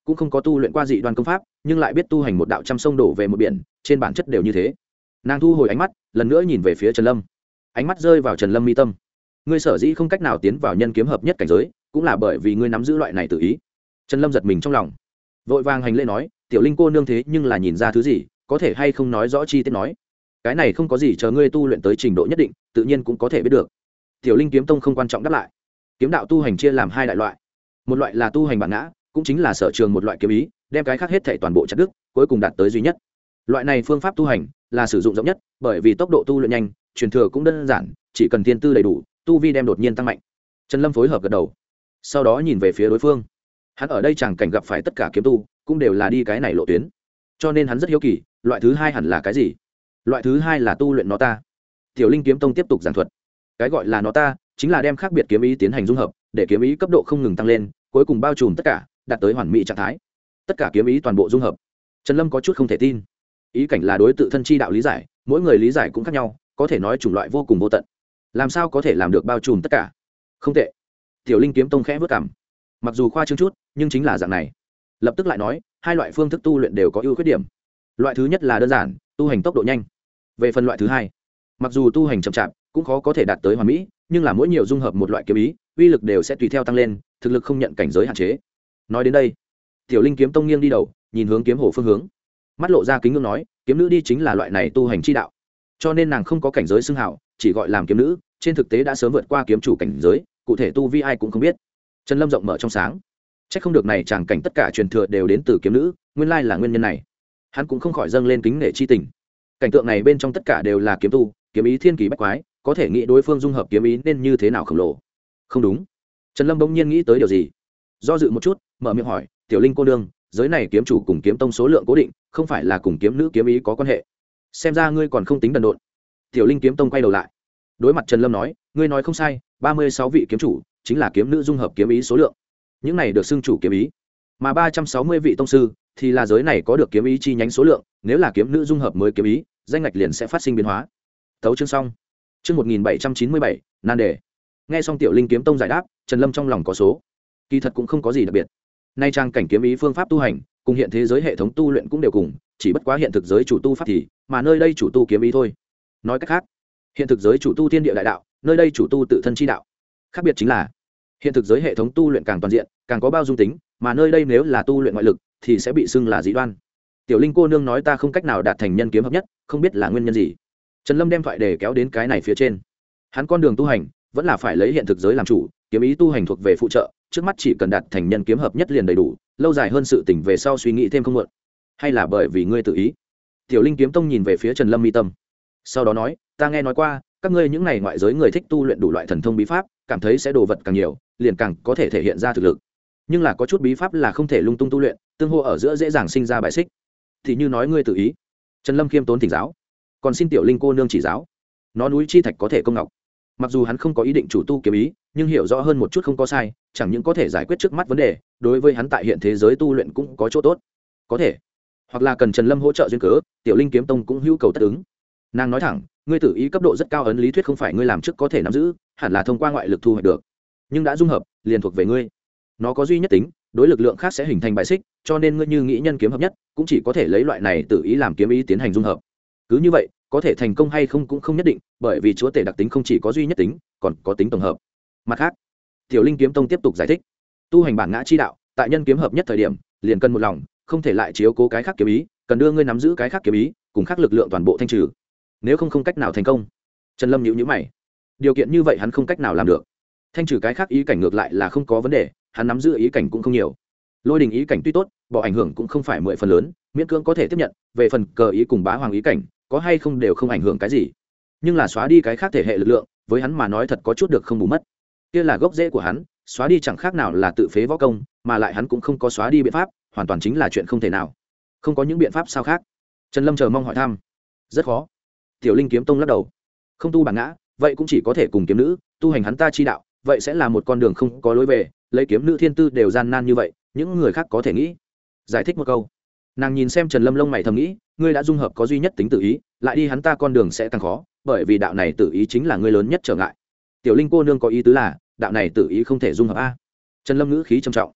cũng không có tu luyện qua dị đoan công pháp nhưng lại biết tu hành một đạo trăm sông đổ về một biển, trên bản chất đều như thế. Nàng thu hồi ánh mắt, lần nữa nhìn về phía Trần Lâm, ánh mắt rơi vào Trần Lâm mi tâm. Ngươi sở dĩ không cách nào tiến vào nhân kiếm hợp nhất cảnh giới, cũng là bởi vì ngươi nắm giữ loại này tự ý. Trần Lâm giật mình trong lòng, vội vàng hành lễ nói, tiểu linh cô nương thế nhưng là nhìn ra thứ gì, có thể hay không nói rõ chi tiết nói. Cái này không có gì, chờ ngươi tu luyện tới trình độ nhất định tự nhiên cũng có thể biết được. Tiểu linh kiếm tông không quan trọng đáp lại. Kiếm đạo tu hành chia làm hai đại loại, một loại là tu hành bản ngã, cũng chính là sở trường một loại kiếm ý, đem cái khác hết thảy toàn bộ chặt đứt, cuối cùng đạt tới duy nhất. Loại này phương pháp tu hành là sử dụng rộng nhất, bởi vì tốc độ tu luyện nhanh, truyền thừa cũng đơn giản, chỉ cần thiên tư đầy đủ, tu vi đem đột nhiên tăng mạnh. Trần Lâm phối hợp gật đầu, sau đó nhìn về phía đối phương. Hắn ở đây chẳng cảnh gặp phải tất cả kiếm tu cũng đều là đi cái này lộ tuyến, cho nên hắn rất hiếu kỳ, loại thứ hai hẳn là cái gì. Loại thứ hai là tu luyện nó ta. Tiểu linh kiếm tông tiếp tục giảng thuật, cái gọi là nó ta chính là đem khác biệt kiếm ý tiến hành dung hợp, để kiếm ý cấp độ không ngừng tăng lên, cuối cùng bao trùm tất cả, đạt tới hoàn mỹ trạng thái. Tất cả kiếm ý toàn bộ dung hợp. Trần Lâm có chút không thể tin. Ý cảnh là đối tự thân chi đạo lý giải, mỗi người lý giải cũng khác nhau, có thể nói chủng loại vô cùng vô tận, làm sao có thể làm được bao trùm tất cả. Không tệ. Tiểu linh kiếm tông khẽ vớt cằm, mặc dù khoa trương chút nhưng chính là dạng này. Lập tức lại nói, hai loại phương thức tu luyện đều có ưu khuyết điểm. Loại thứ nhất là đơn giản, tu hành tốc độ nhanh. Về phần loại thứ hai, mặc dù tu hành chậm chạp cũng khó có thể đạt tới hoàn mỹ, nhưng là mỗi nhiều dung hợp một loại kiếm ý, uy lực đều sẽ tùy theo tăng lên, thực lực không nhận cảnh giới hạn chế. Nói đến đây, tiểu linh kiếm tông nghiêng đi đầu, nhìn hướng kiếm hồ phương hướng, mắt lộ ra kính ngưỡng nói, kiếm nữ đi chính là loại này tu hành chi đạo, cho nên nàng không có cảnh giới xưng hảo, chỉ gọi làm kiếm nữ, trên thực tế đã sớm vượt qua kiếm chủ cảnh giới, cụ thể tu vi ai cũng không biết. Trần Lâm rộng mở trong sáng, chắc không được này chàng cảnh tất cả truyền thừa đều đến từ kiếm nữ, nguyên lai là nguyên nhân này. Hắn cũng không khỏi dâng lên kính nể chi tình. Cảnh tượng này bên trong tất cả đều là kiếm tu, kiếm ý thiên kỳ bách quái, có thể nghĩ đối phương dung hợp kiếm ý nên như thế nào khổng lồ. Không đúng. Trần Lâm bỗng nhiên nghĩ tới điều gì, do dự một chút, mở miệng hỏi, tiểu linh cô nương, giới này kiếm chủ cùng kiếm tông số lượng cố định, không phải là cùng kiếm nữ kiếm ý có quan hệ? Xem ra ngươi còn không tính đần độn. Tiểu linh kiếm tông quay đầu lại, đối mặt Trần Lâm nói, ngươi nói không sai, 36 vị kiếm chủ chính là kiếm nữ dung hợp kiếm ý số lượng, những này được xưng chủ kiếm ý, mà 360 vị tông sư thì là giới này có được kiếm ý chi nhánh số lượng, nếu là kiếm nữ dung hợp mới kiếm ý, danh ngạch liền sẽ phát sinh biến hóa. Tấu chương xong. Chương 1797, nan đề. Nghe xong tiểu linh kiếm tông giải đáp, Trần Lâm trong lòng có số. Kỳ thật cũng không có gì đặc biệt. Nay trang cảnh kiếm ý phương pháp tu hành, cùng hiện thế giới hệ thống tu luyện cũng đều cùng, chỉ bất quá hiện thực giới chủ tu pháp thì, mà nơi đây chủ tu kiếm ý thôi. Nói cách khác, hiện thực giới chủ tu thiên địa đại đạo, nơi đây chủ tu tự thân chi đạo. Khác biệt chính là, hiện thực giới hệ thống tu luyện càng toàn diện, càng có bao dung tính, mà nơi đây nếu là tu luyện ngoại lực thì sẽ bị xưng là dị đoan. Tiểu linh cô nương nói ta không cách nào đạt thành nhân kiếm hợp nhất, không biết là nguyên nhân gì. Trần Lâm đem thoại đề kéo đến cái này phía trên. Hắn con đường tu hành vẫn là phải lấy hiện thực giới làm chủ, kiếm ý tu hành thuộc về phụ trợ, trước mắt chỉ cần đạt thành nhân kiếm hợp nhất liền đầy đủ, lâu dài hơn sự tỉnh về sau suy nghĩ thêm không muộn. Hay là bởi vì ngươi tự ý? Tiểu linh kiếm tông nhìn về phía Trần Lâm mi tâm, sau đó nói, ta nghe nói qua, các ngươi những này ngoại giới người thích tu luyện đủ loại thần thông bí pháp, cảm thấy sẽ đồ vật càng nhiều, liền càng có thể thể hiện ra thực lực. Nhưng là có chút bí pháp là không thể lung tung tu luyện, tương hô ở giữa dễ dàng sinh ra bài xích. Thì như nói ngươi tự ý. Trần Lâm khiêm tốn thỉnh giáo, còn xin tiểu linh cô nương chỉ giáo. Nó núi chi thạch có thể công ngọc. Mặc dù hắn không có ý định chủ tu kiếm ý, nhưng hiểu rõ hơn một chút không có sai, chẳng những có thể giải quyết trước mắt vấn đề, đối với hắn tại hiện thế giới tu luyện cũng có chỗ tốt. Có thể, hoặc là cần Trần Lâm hỗ trợ duyên cớ, tiểu linh kiếm tông cũng hữu cầu tất ứng. Nàng nói thẳng, ngươi tự ý cấp độ rất cao, ấn lý thuyết không phải ngươi làm trước có thể nắm giữ, hẳn là thông qua ngoại lực thu hoạch được, nhưng đã dung hợp liền thuộc về ngươi. Nó có duy nhất tính, đối lực lượng khác sẽ hình thành bài xích, cho nên ngươi như nghĩ nhân kiếm hợp nhất cũng chỉ có thể lấy loại này tự ý làm kiếm ý tiến hành dung hợp. Cứ như vậy có thể thành công hay không cũng không nhất định, bởi vì chúa tể đặc tính không chỉ có duy nhất tính, còn có tính tổng hợp. Mặt khác, tiểu linh kiếm tông tiếp tục giải thích, tu hành bản ngã chi đạo, tại nhân kiếm hợp nhất thời điểm liền cần một lòng, không thể lại chiếu cố cái khác kiếm ý, cần đưa ngươi nắm giữ cái khác kiếm ý cùng khác lực lượng toàn bộ thanh trừ, nếu không cách nào thành công. Trần Lâm nhíu mày, điều kiện như vậy hắn không cách nào làm được. Thanh trừ cái khác ý cảnh ngược lại là không có vấn đề, hắn nắm giữ ý cảnh cũng không nhiều. Lôi đình ý cảnh tuy tốt, bỏ ảnh hưởng cũng không phải 10 phần lớn, miễn cưỡng có thể tiếp nhận. Về phần cờ ý cùng bá hoàng ý cảnh, có hay không đều không ảnh hưởng cái gì. Nhưng là xóa đi cái khác thể hệ lực lượng, với hắn mà nói thật có chút được không bù mất. Kia là gốc rễ của hắn, xóa đi chẳng khác nào là tự phế võ công, mà lại hắn cũng không có xóa đi biện pháp, hoàn toàn chính là chuyện không thể nào. Không có những biện pháp sao khác? Trần Lâm chờ mong hỏi thăm. Rất khó. Tiểu linh kiếm tông lắc đầu. Không tu bản ngã, vậy cũng chỉ có thể cùng kiếm nữ tu hành hắn ta chi đạo, vậy sẽ là một con đường không có lối về. Lấy kiếm nữ thiên tư đều gian nan như vậy, những người khác có thể nghĩ. Giải thích một câu, nàng nhìn xem Trần Lâm lông mày thầm nghĩ, ngươi đã dung hợp có duy nhất tính tự ý, lại đi hắn ta con đường sẽ càng khó, bởi vì đạo này tự ý chính là ngươi lớn nhất trở ngại. Tiểu linh cô nương có ý tứ là đạo này tự ý không thể dung hợp a? Trần Lâm ngữ khí trầm trọng.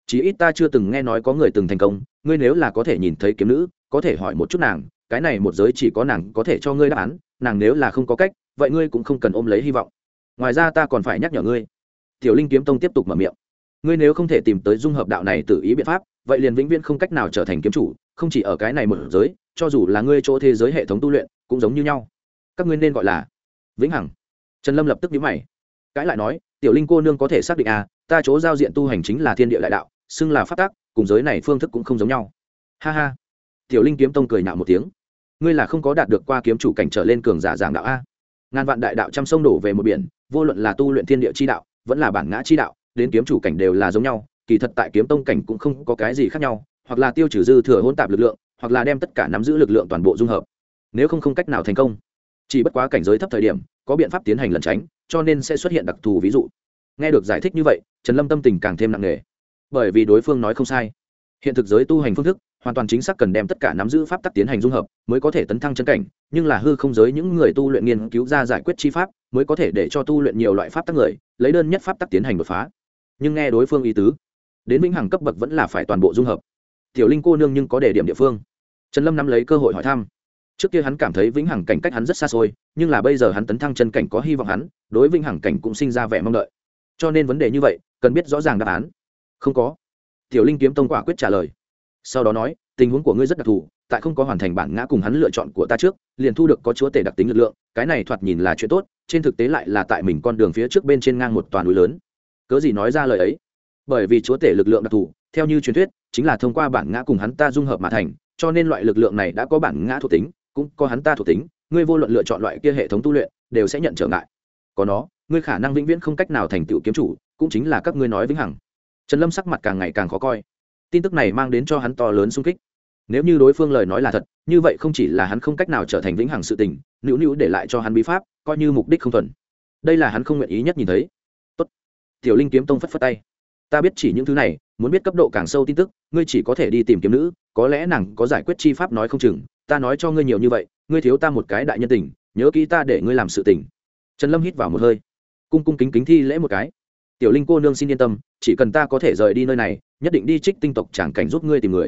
chí ít ta chưa từng nghe nói có người từng thành công. Ngươi nếu là có thể nhìn thấy kiếm nữ, có thể hỏi một chút nàng, cái này một giới chỉ có nàng có thể cho ngươi đáp án, nàng nếu là không có cách, vậy ngươi cũng không cần ôm lấy hy vọng. Ngoài ra ta còn phải nhắc nhở ngươi. Tiểu Linh kiếm tông tiếp tục mở miệng, ngươi nếu không thể tìm tới dung hợp đạo này tự ý biện pháp, vậy liền vĩnh viễn không cách nào trở thành kiếm chủ, không chỉ ở cái này một giới, cho dù là ngươi chỗ thế giới hệ thống tu luyện cũng giống như nhau. Các ngươi nên gọi là vĩnh hằng. Trần Lâm lập tức nhíu mày, cãi lại nói, Tiểu Linh cô nương có thể xác định à, ta chỗ giao diện tu hành chính là thiên địa đại đạo, xưng là pháp tắc, cùng giới này phương thức cũng không giống nhau. Ha ha. Tiểu Linh kiếm tông cười nhạo một tiếng, ngươi là không có đạt được qua kiếm chủ cảnh trở lên cường giả giảng đạo a. Ngàn vạn đại đạo trăm sông đổ về một biển, vô luận là tu luyện thiên địa chi đạo, vẫn là bản ngã chi đạo, đến kiếm chủ cảnh đều là giống nhau, kỳ thật tại kiếm tông cảnh cũng không có cái gì khác nhau, hoặc là tiêu trừ dư thừa hỗn tạp lực lượng, hoặc là đem tất cả nắm giữ lực lượng toàn bộ dung hợp. Nếu không cách nào thành công, chỉ bất quá cảnh giới thấp thời điểm, có biện pháp tiến hành lẩn tránh, cho nên sẽ xuất hiện đặc thù ví dụ. Nghe được giải thích như vậy, Trần Lâm tâm tình càng thêm nặng nề, bởi vì đối phương nói không sai. Hiện thực giới tu hành phương thức hoàn toàn chính xác cần đem tất cả nắm giữ pháp tắc tiến hành dung hợp mới có thể tấn thăng chân cảnh, nhưng là hư không giới những người tu luyện nghiên cứu ra giải quyết chi pháp mới có thể để cho tu luyện nhiều loại pháp tắc người lấy đơn nhất pháp tắc tiến hành đột phá. Nhưng nghe đối phương ý tứ, đến vĩnh hằng cấp bậc vẫn là phải toàn bộ dung hợp. Tiểu Linh cô nương nhưng có đề điểm địa phương. Trần Lâm nắm lấy cơ hội hỏi thăm. Trước kia hắn cảm thấy vĩnh hằng cảnh cách hắn rất xa xôi, nhưng là bây giờ hắn tấn thăng chân cảnh có hy vọng, hắn đối vĩnh hằng cảnh cũng sinh ra vẻ mong đợi. Cho nên vấn đề như vậy cần biết rõ ràng đáp án. Không có. Tiểu Linh kiếm tông quả quyết trả lời, sau đó nói, tình huống của ngươi rất đặc thù, tại không có hoàn thành bản ngã cùng hắn lựa chọn của ta trước liền thu được có chúa tể đặc tính lực lượng, cái này thoạt nhìn là chuyện tốt, trên thực tế lại là tại mình con đường phía trước bên trên ngang một toàn núi lớn. Cớ gì nói ra lời ấy? Bởi vì chúa tể lực lượng đặc thù, theo như truyền thuyết chính là thông qua bản ngã cùng hắn ta dung hợp mà thành, cho nên loại lực lượng này đã có bản ngã thuộc tính, cũng có hắn ta thuộc tính, ngươi vô luận lựa chọn loại kia hệ thống tu luyện đều sẽ nhận trở ngại. Có nó, ngươi khả năng vĩnh viễn không cách nào thành tựu kiếm chủ, cũng chính là các ngươi nói vĩnh hằng. Trần Lâm sắc mặt càng ngày càng khó coi. Tin tức này mang đến cho hắn to lớn xung kích. Nếu như đối phương lời nói là thật, như vậy không chỉ là hắn không cách nào trở thành vĩnh hằng sự tình, nữu nữu để lại cho hắn bí pháp, coi như mục đích không thuần. Đây là hắn không nguyện ý nhất nhìn thấy. Tốt. Tiểu Linh kiếm tông phất phất tay. Ta biết chỉ những thứ này, muốn biết cấp độ càng sâu tin tức, ngươi chỉ có thể đi tìm kiếm nữ, có lẽ nàng có giải quyết chi pháp nói không chừng, ta nói cho ngươi nhiều như vậy, ngươi thiếu ta một cái đại nhân tình, nhớ kỹ ta để ngươi làm sự tình. Trần Lâm hít vào một hơi, cung cung kính kính thi lễ một cái. Tiểu Linh cô nương xin yên tâm, chỉ cần ta có thể rời đi nơi này, nhất định đi Trích Tinh tộc tràng cảnh giúp ngươi tìm người.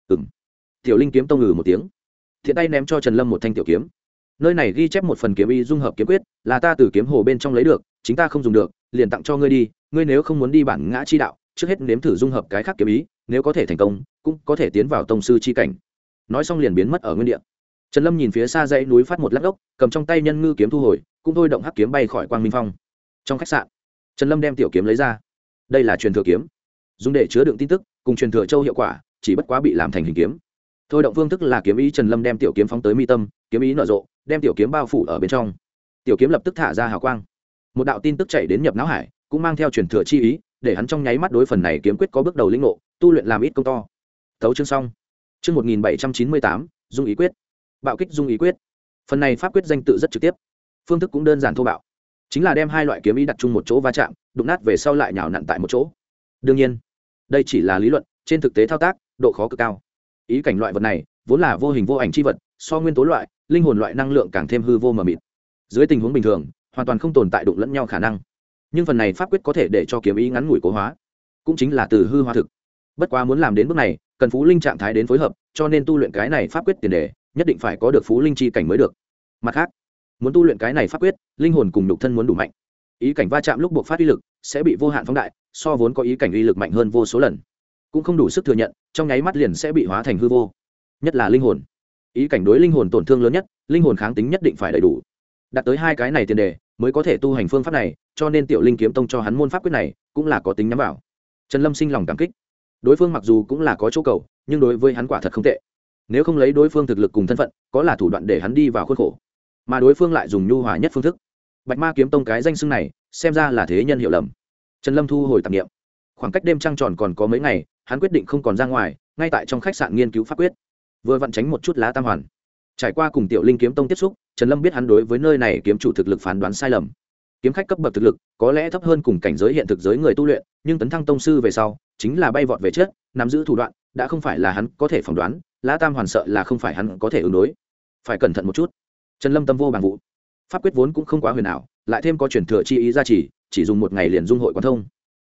Tiểu Linh kiếm tông một tiếng, thiện tay ném cho Trần Lâm một thanh tiểu kiếm. Nơi này ghi chép một phần kiếm ý dung hợp kiếm quyết, là ta từ kiếm hồ bên trong lấy được, chính ta không dùng được, liền tặng cho ngươi đi. Ngươi nếu không muốn đi bản ngã chi đạo, trước hết nếm thử dung hợp cái khác kiếm ý, nếu có thể thành công, cũng có thể tiến vào tông sư chi cảnh. Nói xong liền biến mất ở nguyên địa. Trần Lâm nhìn phía xa dãy núi phát một lát ốc, cầm trong tay nhân ngư kiếm thu hồi, cũng thôi động hắc kiếm bay khỏi Quang Minh Phong. Trong khách sạn, Trần Lâm đem tiểu kiếm lấy ra. Đây là truyền thừa kiếm, dùng để chứa đựng tin tức, cùng truyền thừa châu hiệu quả, chỉ bất quá bị làm thành hình kiếm. Thôi động phương thức là kiếm ý. Trần Lâm đem tiểu kiếm phóng tới mi tâm, kiếm ý nở rộ, đem tiểu kiếm bao phủ ở bên trong. Tiểu kiếm lập tức thả ra hào quang, một đạo tin tức chạy đến nhập não hải, cũng mang theo truyền thừa chi ý, để hắn trong nháy mắt đối phần này kiếm quyết có bước đầu lĩnh ngộ, tu luyện làm ít công to. Tấu chương xong. Chương 1798, dung ý quyết. Bạo kích dung ý quyết. Phần này pháp quyết danh tự rất trực tiếp, phương thức cũng đơn giản thô bạo, chính là đem hai loại kiếm ý đặt chung một chỗ va chạm, đụng nát về sau lại nhào nặn tại một chỗ. Đương nhiên, đây chỉ là lý luận, trên thực tế thao tác độ khó cực cao. Ý cảnh loại vật này vốn là vô hình vô ảnh chi vật, so nguyên tố loại, linh hồn loại năng lượng càng thêm hư vô mờ mịt. Dưới tình huống bình thường, hoàn toàn không tồn tại đụng lẫn nhau khả năng. Nhưng phần này pháp quyết có thể để cho kiếm ý ngắn ngủi cố hóa, cũng chính là từ hư hóa thực. Bất quá muốn làm đến bước này, cần phú linh trạng thái đến phối hợp, cho nên tu luyện cái này pháp quyết tiền đề, nhất định phải có được phú linh chi cảnh mới được. Mặt khác, muốn tu luyện cái này pháp quyết, linh hồn cùng nhục thân muốn đủ mạnh. Ý cảnh va chạm lúc buộc phát uy lực sẽ bị vô hạn phóng đại, so vốn có ý cảnh uy lực mạnh hơn vô số lần, cũng không đủ sức thừa nhận, trong nháy mắt liền sẽ bị hóa thành hư vô. Nhất là linh hồn, ý cảnh đối linh hồn tổn thương lớn nhất, linh hồn kháng tính nhất định phải đầy đủ. Đạt tới hai cái này tiền đề mới có thể tu hành phương pháp này, cho nên Tiểu Linh kiếm tông cho hắn môn pháp quyết này cũng là có tính nhắm vào. Trần Lâm sinh lòng cảm kích. Đối phương mặc dù cũng là có chỗ cầu, nhưng đối với hắn quả thật không tệ. Nếu không lấy đối phương thực lực cùng thân phận, có là thủ đoạn để hắn đi vào khuôn khổ, mà đối phương lại dùng nhu hòa nhất phương thức. Bạch Ma kiếm tông cái danh xưng này, xem ra là thế nhân hiểu lầm. Trần Lâm thu hồi tạp niệm. Khoảng cách đêm trăng tròn còn có mấy ngày, hắn quyết định không còn ra ngoài, ngay tại trong khách sạn nghiên cứu pháp quyết, vừa vặn tránh một chút lá tam hoàn. Trải qua cùng Tiểu Linh kiếm tông tiếp xúc, Trần Lâm biết hắn đối với nơi này kiếm chủ thực lực phán đoán sai lầm. Kiếm khách cấp bậc thực lực có lẽ thấp hơn cùng cảnh giới hiện thực giới người tu luyện, nhưng tấn thăng tông sư về sau, chính là bay vọt về trước, nắm giữ thủ đoạn, đã không phải là hắn có thể phỏng đoán, lá tam hoàn sợ là không phải hắn có thể ứng đối. Phải cẩn thận một chút. Trần Lâm tâm vô bằng vụ. Pháp quyết vốn cũng không quá huyền ảo, lại thêm có truyền thừa chi ý gia trì, chỉ dùng một ngày liền dung hội quán thông.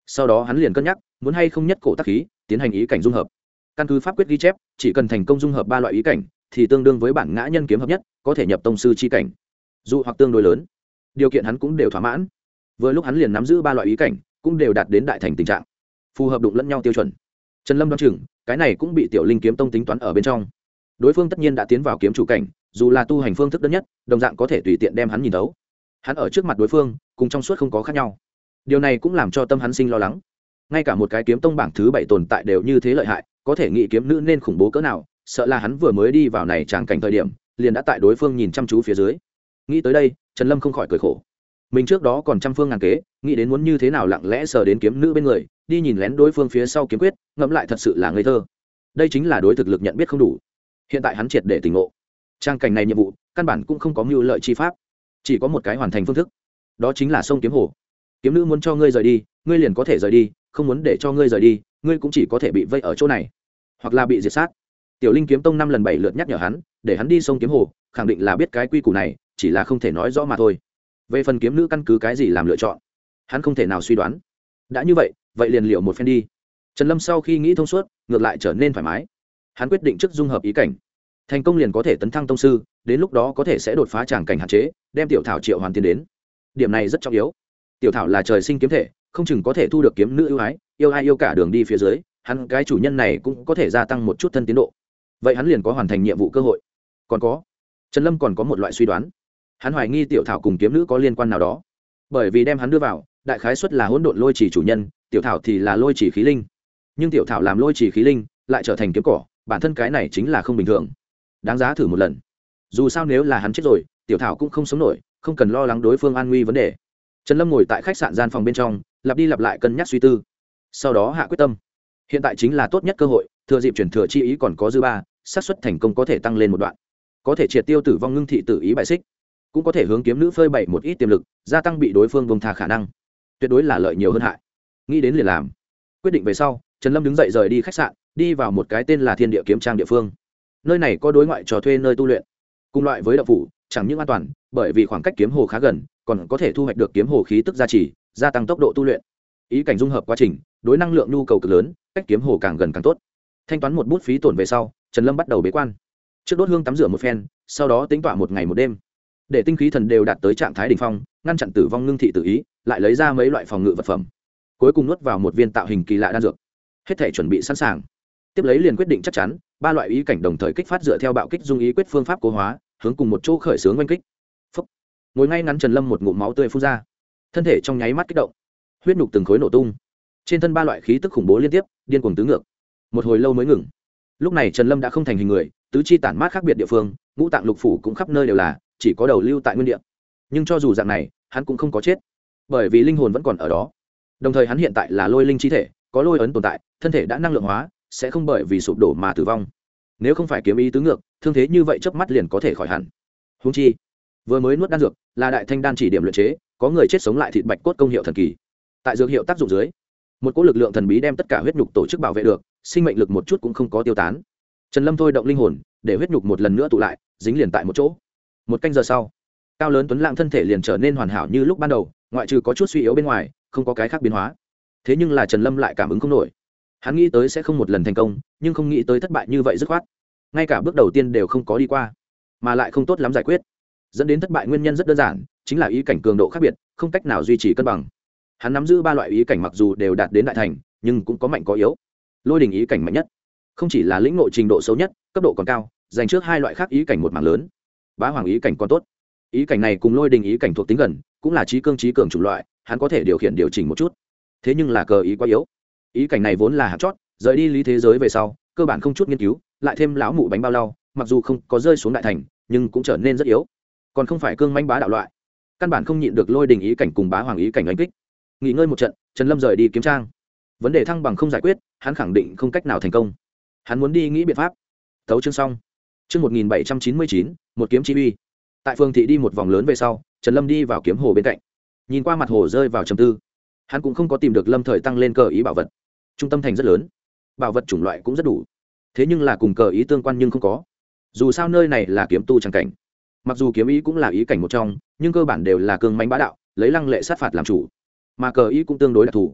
sau đó hắn liền cân nhắc muốn hay không nhất cổ tác khí tiến hành ý cảnh dung hợp. Căn cứ pháp quyết ghi chép, chỉ cần thành công dung hợp 3 loại ý cảnh thì tương đương với bản ngã nhân kiếm hợp nhất, có thể nhập tông sư chi cảnh, dù hoặc tương đối lớn. Điều kiện hắn cũng đều thỏa mãn. Vừa lúc hắn liền nắm giữ 3 loại ý cảnh, cũng đều đạt đến đại thành tình trạng, phù hợp đụng lẫn nhau tiêu chuẩn. Trần Lâm đoán chừng cái này cũng bị Tiểu Linh kiếm tông tính toán ở bên trong. Đối phương tất nhiên đã tiến vào kiếm chủ cảnh, dù là tu hành phương thức đơn nhất, đồng dạng có thể tùy tiện đem hắn nhìn thấu. Hắn ở trước mặt đối phương cùng trong suốt không có khác nhau. Điều này cũng làm cho tâm hắn sinh lo lắng. Ngay cả một cái kiếm tông bảng thứ 7 tồn tại đều như thế lợi hại, có thể nghĩ kiếm nữ nên khủng bố cỡ nào, sợ là hắn vừa mới đi vào này tràng cảnh thời điểm, liền đã tại đối phương nhìn chăm chú phía dưới. Nghĩ tới đây, Trần Lâm không khỏi cười khổ. Mình trước đó còn trăm phương ngàn kế, nghĩ đến muốn như thế nào lặng lẽ sờ đến kiếm nữ bên người, đi nhìn lén đối phương phía sau kiếm quyết, ngẫm lại thật sự là ngây thơ. Đây chính là đối thực lực nhận biết không đủ. Hiện tại hắn triệt để tỉnh ngộ. Trang cảnh này nhiệm vụ, căn bản cũng không có mưu lợi chi pháp, chỉ có một cái hoàn thành phương thức. Đó chính là sông kiếm hồ. Kiếm nữ muốn cho ngươi rời đi, ngươi liền có thể rời đi, không muốn để cho ngươi rời đi, ngươi cũng chỉ có thể bị vây ở chỗ này, hoặc là bị diệt sát. Tiểu Linh kiếm tông 5 lần 7 lượt nhắc nhở hắn, để hắn đi sông kiếm hồ, khẳng định là biết cái quy củ này, chỉ là không thể nói rõ mà thôi. Về phần kiếm nữ căn cứ cái gì làm lựa chọn, hắn không thể nào suy đoán. Đã như vậy, vậy liền liệu một phen đi. Trần Lâm sau khi nghĩ thông suốt, ngược lại trở nên thoải mái. Hắn quyết định trước dung hợp ý cảnh, thành công liền có thể tấn thăng tông sư, đến lúc đó có thể sẽ đột phá tràng cảnh hạn chế, đem tiểu thảo triệu hoàn tiến đến. Điểm này rất trọng yếu. Tiểu thảo là trời sinh kiếm thể, không chừng có thể thu được kiếm nữ ưu ái, yêu ai yêu cả đường đi phía dưới, hắn cái chủ nhân này cũng có thể gia tăng một chút thân tiến độ. Vậy hắn liền có hoàn thành nhiệm vụ cơ hội. Còn có, Trần Lâm còn có một loại suy đoán. Hắn hoài nghi tiểu thảo cùng kiếm nữ có liên quan nào đó, bởi vì đem hắn đưa vào, đại khái suất là hỗn độn lôi chỉ chủ nhân, tiểu thảo thì là lôi chỉ khí linh. Nhưng tiểu thảo làm lôi chỉ khí linh, lại trở thành kiếm cỏ, bản thân cái này chính là không bình thường. Đáng giá thử một lần. Dù sao nếu là hắn chết rồi, tiểu thảo cũng không sống nổi, không cần lo lắng đối phương an nguy vấn đề. Trần Lâm ngồi tại khách sạn gian phòng bên trong, lặp đi lặp lại cân nhắc suy tư, sau đó hạ quyết tâm. Hiện tại chính là tốt nhất cơ hội, thừa dịp chuyển thừa chi ý còn có dư ba, xác suất thành công có thể tăng lên một đoạn, có thể triệt tiêu tử vong ngưng thị tự ý bại xích, cũng có thể hướng kiếm nữ phơi bày một ít tiềm lực, gia tăng bị đối phương bông tha khả năng, tuyệt đối là lợi nhiều hơn hại. Nghĩ đến liền làm. Quyết định về sau, Trần Lâm đứng dậy rời đi khách sạn, đi vào một cái tên là Thiên Địa Kiếm Trang địa phương. Nơi này có đối ngoại trò thuê nơi tu luyện, cùng loại với đạo phủ, chẳng những an toàn, bởi vì khoảng cách kiếm hồ khá gần, còn có thể thu hoạch được kiếm hồ khí tức gia trì, gia tăng tốc độ tu luyện. Ý cảnh dung hợp quá trình, đối năng lượng nhu cầu cực lớn, cách kiếm hồ càng gần càng tốt. Thanh toán một bút phí tổn về sau, Trần Lâm bắt đầu bế quan. Trước đốt hương tắm rửa một phen, sau đó tính tọa một ngày một đêm, để tinh khí thần đều đạt tới trạng thái đỉnh phong, ngăn chặn tử vong ngưng thị tự ý, lại lấy ra mấy loại phòng ngự vật phẩm, cuối cùng nuốt vào một viên tạo hình kỳ lạ đan dược. Hết thể chuẩn bị sẵn sàng, tiếp lấy liền quyết định chắc chắn, 3 loại ý cảnh đồng thời kích phát dựa theo bạo kích dung ý quyết phương pháp cố hóa, hướng cùng một chỗ khởi xướng oanh kích. Phúc. Ngồi ngay ngắn Trần Lâm một ngụm máu tươi phun ra, thân thể trong nháy mắt kích động, huyết nhục từng khối nổ tung, trên thân 3 loại khí tức khủng bố liên tiếp, điên cuồng tứ ngược. Một hồi lâu mới ngừng. Lúc này Trần Lâm đã không thành hình người, tứ chi tản mát khác biệt địa phương, ngũ tạng lục phủ cũng khắp nơi đều là, chỉ có đầu lưu tại nguyên địa. Nhưng cho dù dạng này, hắn cũng không có chết, bởi vì linh hồn vẫn còn ở đó. Đồng thời hắn hiện tại là lôi linh chi thể, có lôi ấn tồn tại, thân thể đã năng lượng hóa, sẽ không bởi vì sụp đổ mà tử vong. Nếu không phải kiếm ý tứ ngược, thương thế như vậy chớp mắt liền có thể khỏi hẳn. Huống chi, vừa mới nuốt đan dược, là đại thanh đan chỉ điểm luyện chế, có người chết sống lại thịt bạch cốt công hiệu thần kỳ. Tại dược hiệu tác dụng dưới, một cỗ lực lượng thần bí đem tất cả huyết nhục tổ chức bảo vệ được, sinh mệnh lực một chút cũng không có tiêu tán. Trần Lâm thôi động linh hồn, để huyết nhục một lần nữa tụ lại, dính liền tại một chỗ. Một canh giờ sau, cao lớn tuấn lãng thân thể liền trở nên hoàn hảo như lúc ban đầu, ngoại trừ có chút suy yếu bên ngoài, không có cái khác biến hóa. Thế nhưng là Trần Lâm lại cảm ứng không nổi. Hắn nghĩ tới sẽ không một lần thành công, nhưng không nghĩ tới thất bại như vậy dứt khoát. Ngay cả bước đầu tiên đều không có đi qua, mà lại không tốt lắm giải quyết. Dẫn đến thất bại nguyên nhân rất đơn giản, chính là ý cảnh cường độ khác biệt, không cách nào duy trì cân bằng. Hắn nắm giữ 3 loại ý cảnh mặc dù đều đạt đến đại thành, nhưng cũng có mạnh có yếu. Lôi đỉnh ý cảnh mạnh nhất, không chỉ là lĩnh ngộ trình độ xấu nhất, cấp độ còn cao, dành trước 2 loại khác ý cảnh một mảng lớn. Bá hoàng ý cảnh còn tốt. Ý cảnh này cùng lôi đỉnh ý cảnh thuộc tính gần, cũng là trí cương trí cường chủng loại, hắn có thể điều khiển điều chỉnh một chút. Thế nhưng là cờ ý quá yếu. Ý cảnh này vốn là hạt chót, rời đi lý thế giới về sau, cơ bản không chút nghiên cứu, lại thêm lão mụ bánh bao lau, mặc dù không có rơi xuống đại thành, nhưng cũng trở nên rất yếu. Còn không phải cương mãnh bá đạo loại, căn bản không nhịn được lôi đình ý cảnh cùng bá hoàng ý cảnh đánh kích. Nghỉ ngơi một trận, Trần Lâm rời đi kiếm trang. Vấn đề thăng bằng không giải quyết, hắn khẳng định không cách nào thành công. Hắn muốn đi nghĩ biện pháp. Tấu chương xong. Chương 1799, một kiếm chi uy. Tại phương thị đi một vòng lớn về sau, Trần Lâm đi vào kiếm hồ bên cạnh. Nhìn qua mặt hồ rơi vào trầm tư. Hắn cũng không có tìm được lâm thời tăng lên cờ ý bảo vật. Trung tâm thành rất lớn, bảo vật chủng loại cũng rất đủ. Thế nhưng là cùng cờ ý tương quan nhưng không có. Dù sao nơi này là kiếm tu chẳng cảnh. Mặc dù kiếm ý cũng là ý cảnh một trong, nhưng cơ bản đều là cương mãnh bá đạo, lấy lăng lệ sát phạt làm chủ. Mà cờ ý cũng tương đối đặc thù.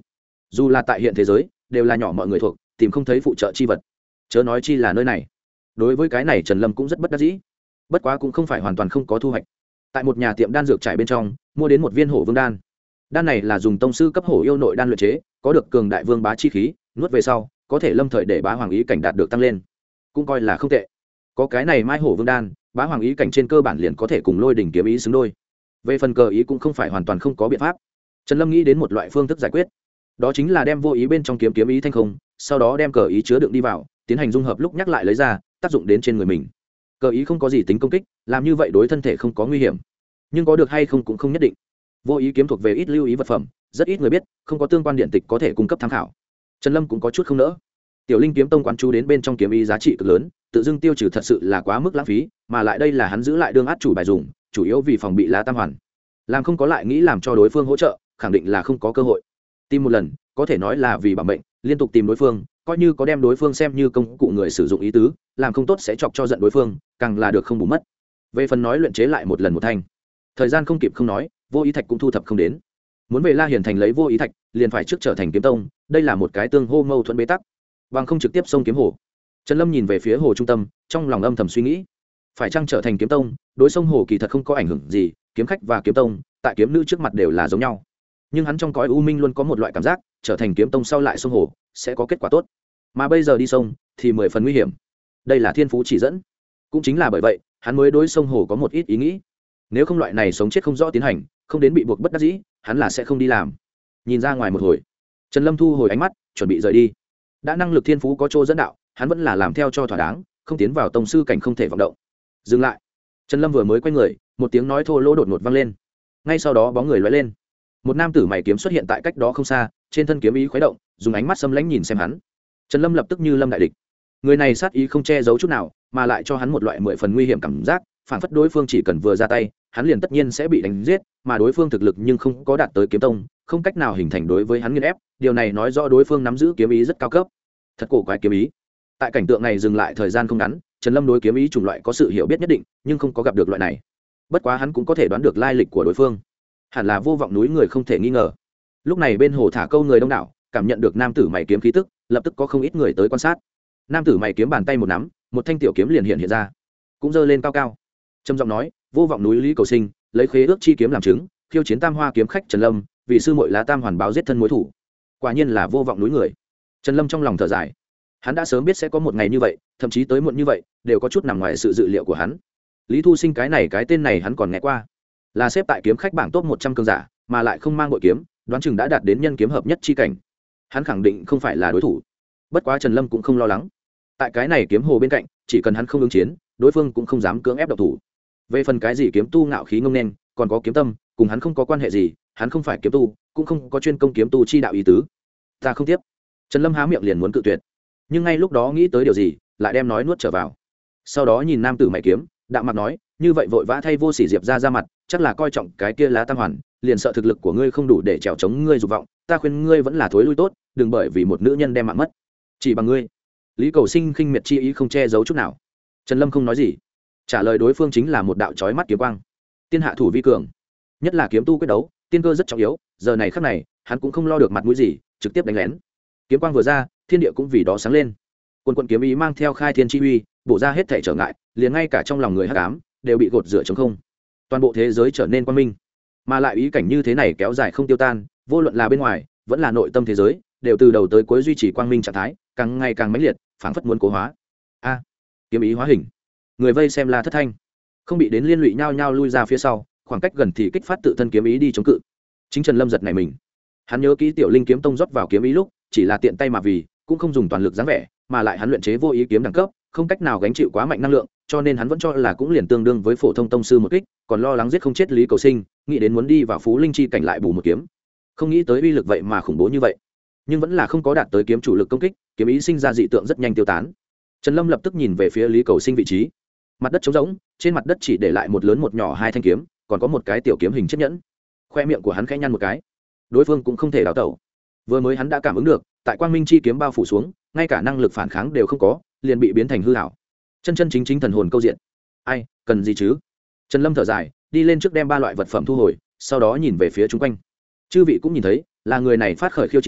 dù là tại hiện thế giới đều là nhỏ mọi người thuộc, tìm không thấy phụ trợ chi vật, chớ nói chi là nơi này. Đối với cái này Trần Lâm cũng rất bất đắc dĩ, bất quá cũng không phải hoàn toàn không có thu hoạch. Tại một nhà tiệm đan dược trải bên trong mua đến một viên hổ vương đan. Đan này là dùng tông sư cấp hổ yêu nội đan luyện chế, có được cường đại vương bá chi khí, nuốt về sau có thể lâm thời để bá hoàng ý cảnh đạt được tăng lên, cũng coi là không tệ. Có cái này mai hổ vương đan, bá hoàng ý cảnh trên cơ bản liền có thể cùng lôi đỉnh kiếm ý xứng đôi. Về phần cờ ý cũng không phải hoàn toàn không có biện pháp. Trần Lâm nghĩ đến một loại phương thức giải quyết, đó chính là đem vô ý bên trong kiếm ý thanh không, sau đó đem cờ ý chứa đựng đi vào, tiến hành dung hợp lúc nhắc lại lấy ra, tác dụng đến trên người mình. Cờ ý không có gì tính công kích, làm như vậy đối thân thể không có nguy hiểm, nhưng có được hay không cũng không nhất định. Vô ý kiếm thuộc về ít lưu ý vật phẩm, rất ít người biết, không có tương quan điện tịch có thể cung cấp tham khảo. Trần Lâm cũng có chút không nỡ. Tiểu Linh kiếm tông quán chú đến bên trong kiếm ý giá trị cực lớn, tự dưng tiêu trừ thật sự là quá mức lãng phí, mà lại đây là hắn giữ lại đương át chủ bài dùng, chủ yếu vì phòng bị lá tam hoàn. Làm không có lại nghĩ làm cho đối phương hỗ trợ, khẳng định là không có cơ hội. Tìm một lần, có thể nói là vì bảo mệnh, liên tục tìm đối phương, coi như có đem đối phương xem như công cụ người sử dụng ý tứ, làm không tốt sẽ chọc cho giận đối phương, càng là được không bù mất. Về phần nói luyện chế lại một lần một thanh, thời gian không kịp không nói, vô ý thạch cũng thu thập không đến. Muốn về La Hiển thành lấy vô ý thạch, liền phải trước trở thành kiếm tông, đây là một cái tương hô mâu thuẫn bế tắc, bằng không trực tiếp xông kiếm hồ. Trần Lâm nhìn về phía hồ trung tâm, trong lòng âm thầm suy nghĩ, phải chăng trở thành kiếm tông, đối sông hồ kỳ thật không có ảnh hưởng gì, kiếm khách và kiếm tông, tại kiếm nữ trước mặt đều là giống nhau. Nhưng hắn trong cõi u minh luôn có một loại cảm giác, trở thành kiếm tông sau lại sông hồ, sẽ có kết quả tốt. Mà bây giờ đi sông thì 10 phần nguy hiểm. Đây là thiên phú chỉ dẫn. Cũng chính là bởi vậy, hắn mới đối sông hồ có một ít ý nghĩ. Nếu không loại này sống chết không rõ tiến hành, không đến bị buộc bất đắc dĩ, hắn là sẽ không đi làm. Nhìn ra ngoài một hồi, Trần Lâm thu hồi ánh mắt, chuẩn bị rời đi. Đã năng lực thiên phú có chỗ dẫn đạo, hắn vẫn là làm theo cho thỏa đáng, không tiến vào tông sư cảnh không thể vọng động. Dừng lại. Trần Lâm vừa mới quay người, một tiếng nói thô lỗ đột ngột vang lên. Ngay sau đó bóng người lóe lên, một nam tử mày kiếm xuất hiện tại cách đó không xa, trên thân kiếm ý khuấy động, dùng ánh mắt xâm lãnh nhìn xem hắn. Trần Lâm lập tức như lâm đại địch. Người này sát ý không che giấu chút nào, mà lại cho hắn một loại 10 phần nguy hiểm cảm giác, phản phất đối phương chỉ cần vừa ra tay, hắn liền tất nhiên sẽ bị đánh giết, mà đối phương thực lực nhưng không có đạt tới kiếm tông, không cách nào hình thành đối với hắn nghiền ép, điều này nói rõ đối phương nắm giữ kiếm ý rất cao cấp. Thật cổ quái kiếm ý. Tại cảnh tượng này dừng lại thời gian không ngắn, Trần Lâm đối kiếm ý chủng loại có sự hiểu biết nhất định, nhưng không có gặp được loại này. Bất quá hắn cũng có thể đoán được lai lịch của đối phương, hẳn là vô vọng núi người không thể nghi ngờ. Lúc này bên hồ thả câu người đông đảo, cảm nhận được nam tử mày kiếm khí tức, lập tức có không ít người tới quan sát. Nam tử mày kiếm bàn tay một nắm, một thanh tiểu kiếm liền hiện ra, cũng giơ lên cao cao, trầm giọng nói: vô vọng núi Lý Cầu Sinh lấy khế ước chi kiếm làm chứng, khiêu chiến tam hoa kiếm khách Trần Lâm, vì sư muội lá tam hoàn báo giết thân mối thủ. Quả nhiên là vô vọng núi người. Trần Lâm trong lòng thở dài, hắn đã sớm biết sẽ có một ngày như vậy, thậm chí tới muộn như vậy đều có chút nằm ngoài sự dự liệu của hắn. Lý Thu Sinh cái tên này hắn còn nghe qua, là xếp tại kiếm khách bảng top 100 cường giả, mà lại không mang bội kiếm, đoán chừng đã đạt đến nhân kiếm hợp nhất chi cảnh. Hắn khẳng định không phải là đối thủ. Bất quá Trần Lâm cũng không lo lắng, tại cái này kiếm hồ bên cạnh, chỉ cần hắn không ứng chiến, đối phương cũng không dám cưỡng ép độc thủ. Về phần cái gì kiếm tu ngạo khí ngông nên, còn có kiếm tâm, cùng hắn không có quan hệ gì, hắn không phải kiếm tu, cũng không có chuyên công kiếm tu chi đạo ý tứ. Ta không tiếp. Trần Lâm há miệng liền muốn cự tuyệt, nhưng ngay lúc đó nghĩ tới điều gì, lại đem nói nuốt trở vào. Sau đó nhìn nam tử mày kiếm, đạm mặt nói: như vậy vội vã thay vô sỉ diệp ra mặt, chắc là coi trọng cái kia lá tam hoàn, liền sợ thực lực của ngươi không đủ để trèo chống ngươi dục vọng. Ta khuyên ngươi vẫn là thối lui tốt, đừng bởi vì một nữ nhân đem mạng mất. Chỉ bằng ngươi. Lý Cầu Sinh khinh miệt chi ý không che giấu chút nào. Trần Lâm không nói gì, trả lời đối phương chính là một đạo chói mắt kiếm quang. Tiên hạ thủ vi cường, nhất là kiếm tu quyết đấu, tiên cơ rất trọng yếu. Giờ này khắc này, hắn cũng không lo được mặt mũi gì, trực tiếp đánh lén. Kiếm quang vừa ra, thiên địa cũng vì đó sáng lên. Quân quân kiếm ý mang theo khai thiên chi uy, bổ ra hết thảy trở ngại, liền ngay cả trong lòng người hắc ám đều bị gột rửa trống không. Toàn bộ thế giới trở nên quang minh, mà lại ý cảnh như thế này kéo dài không tiêu tan, vô luận là bên ngoài vẫn là nội tâm thế giới, đều từ đầu tới cuối duy trì quang minh trạng thái, càng ngày càng mãnh liệt, phảng phất muốn cố hóa. A, kiếm ý hóa hình. Người vây xem là thất thanh, không bị đến liên lụy nhau nhau lui ra phía sau, khoảng cách gần thì kích phát tự thân kiếm ý đi chống cự. Chính Trần Lâm giật này mình, hắn nhớ kỹ tiểu linh kiếm tông rót vào kiếm ý lúc, chỉ là tiện tay mà vì, cũng không dùng toàn lực dáng vẻ, mà lại hắn luyện chế vô ý kiếm đẳng cấp, không cách nào gánh chịu quá mạnh năng lượng, cho nên hắn vẫn cho là cũng liền tương đương với phổ thông tông sư một kích, còn lo lắng giết không chết Lý Cầu Sinh, nghĩ đến muốn đi vào phú linh chi cảnh lại bù một kiếm. Không nghĩ tới uy lực vậy mà khủng bố như vậy, nhưng vẫn là không có đạt tới kiếm chủ lực công kích, kiếm ý sinh ra dị tượng rất nhanh tiêu tán. Trần Lâm lập tức nhìn về phía Lý Cầu Sinh vị trí, mặt đất trống rỗng, trên mặt đất chỉ để lại một lớn một nhỏ hai thanh kiếm, còn có một cái tiểu kiếm hình chiếc nhẫn. Khoe miệng của hắn khẽ nhăn một cái, đối phương cũng không thể đào tẩu. Vừa mới hắn đã cảm ứng được, tại quang minh chi kiếm bao phủ xuống, ngay cả năng lực phản kháng đều không có, liền bị biến thành hư ảo. Chân chân chính chính thần hồn câu diện. Ai, cần gì chứ? Trần Lâm thở dài, đi lên trước đem 3 loại vật phẩm thu hồi, sau đó nhìn về phía chung quanh. Chư vị cũng nhìn thấy, là người này phát khởi khiêu chiến,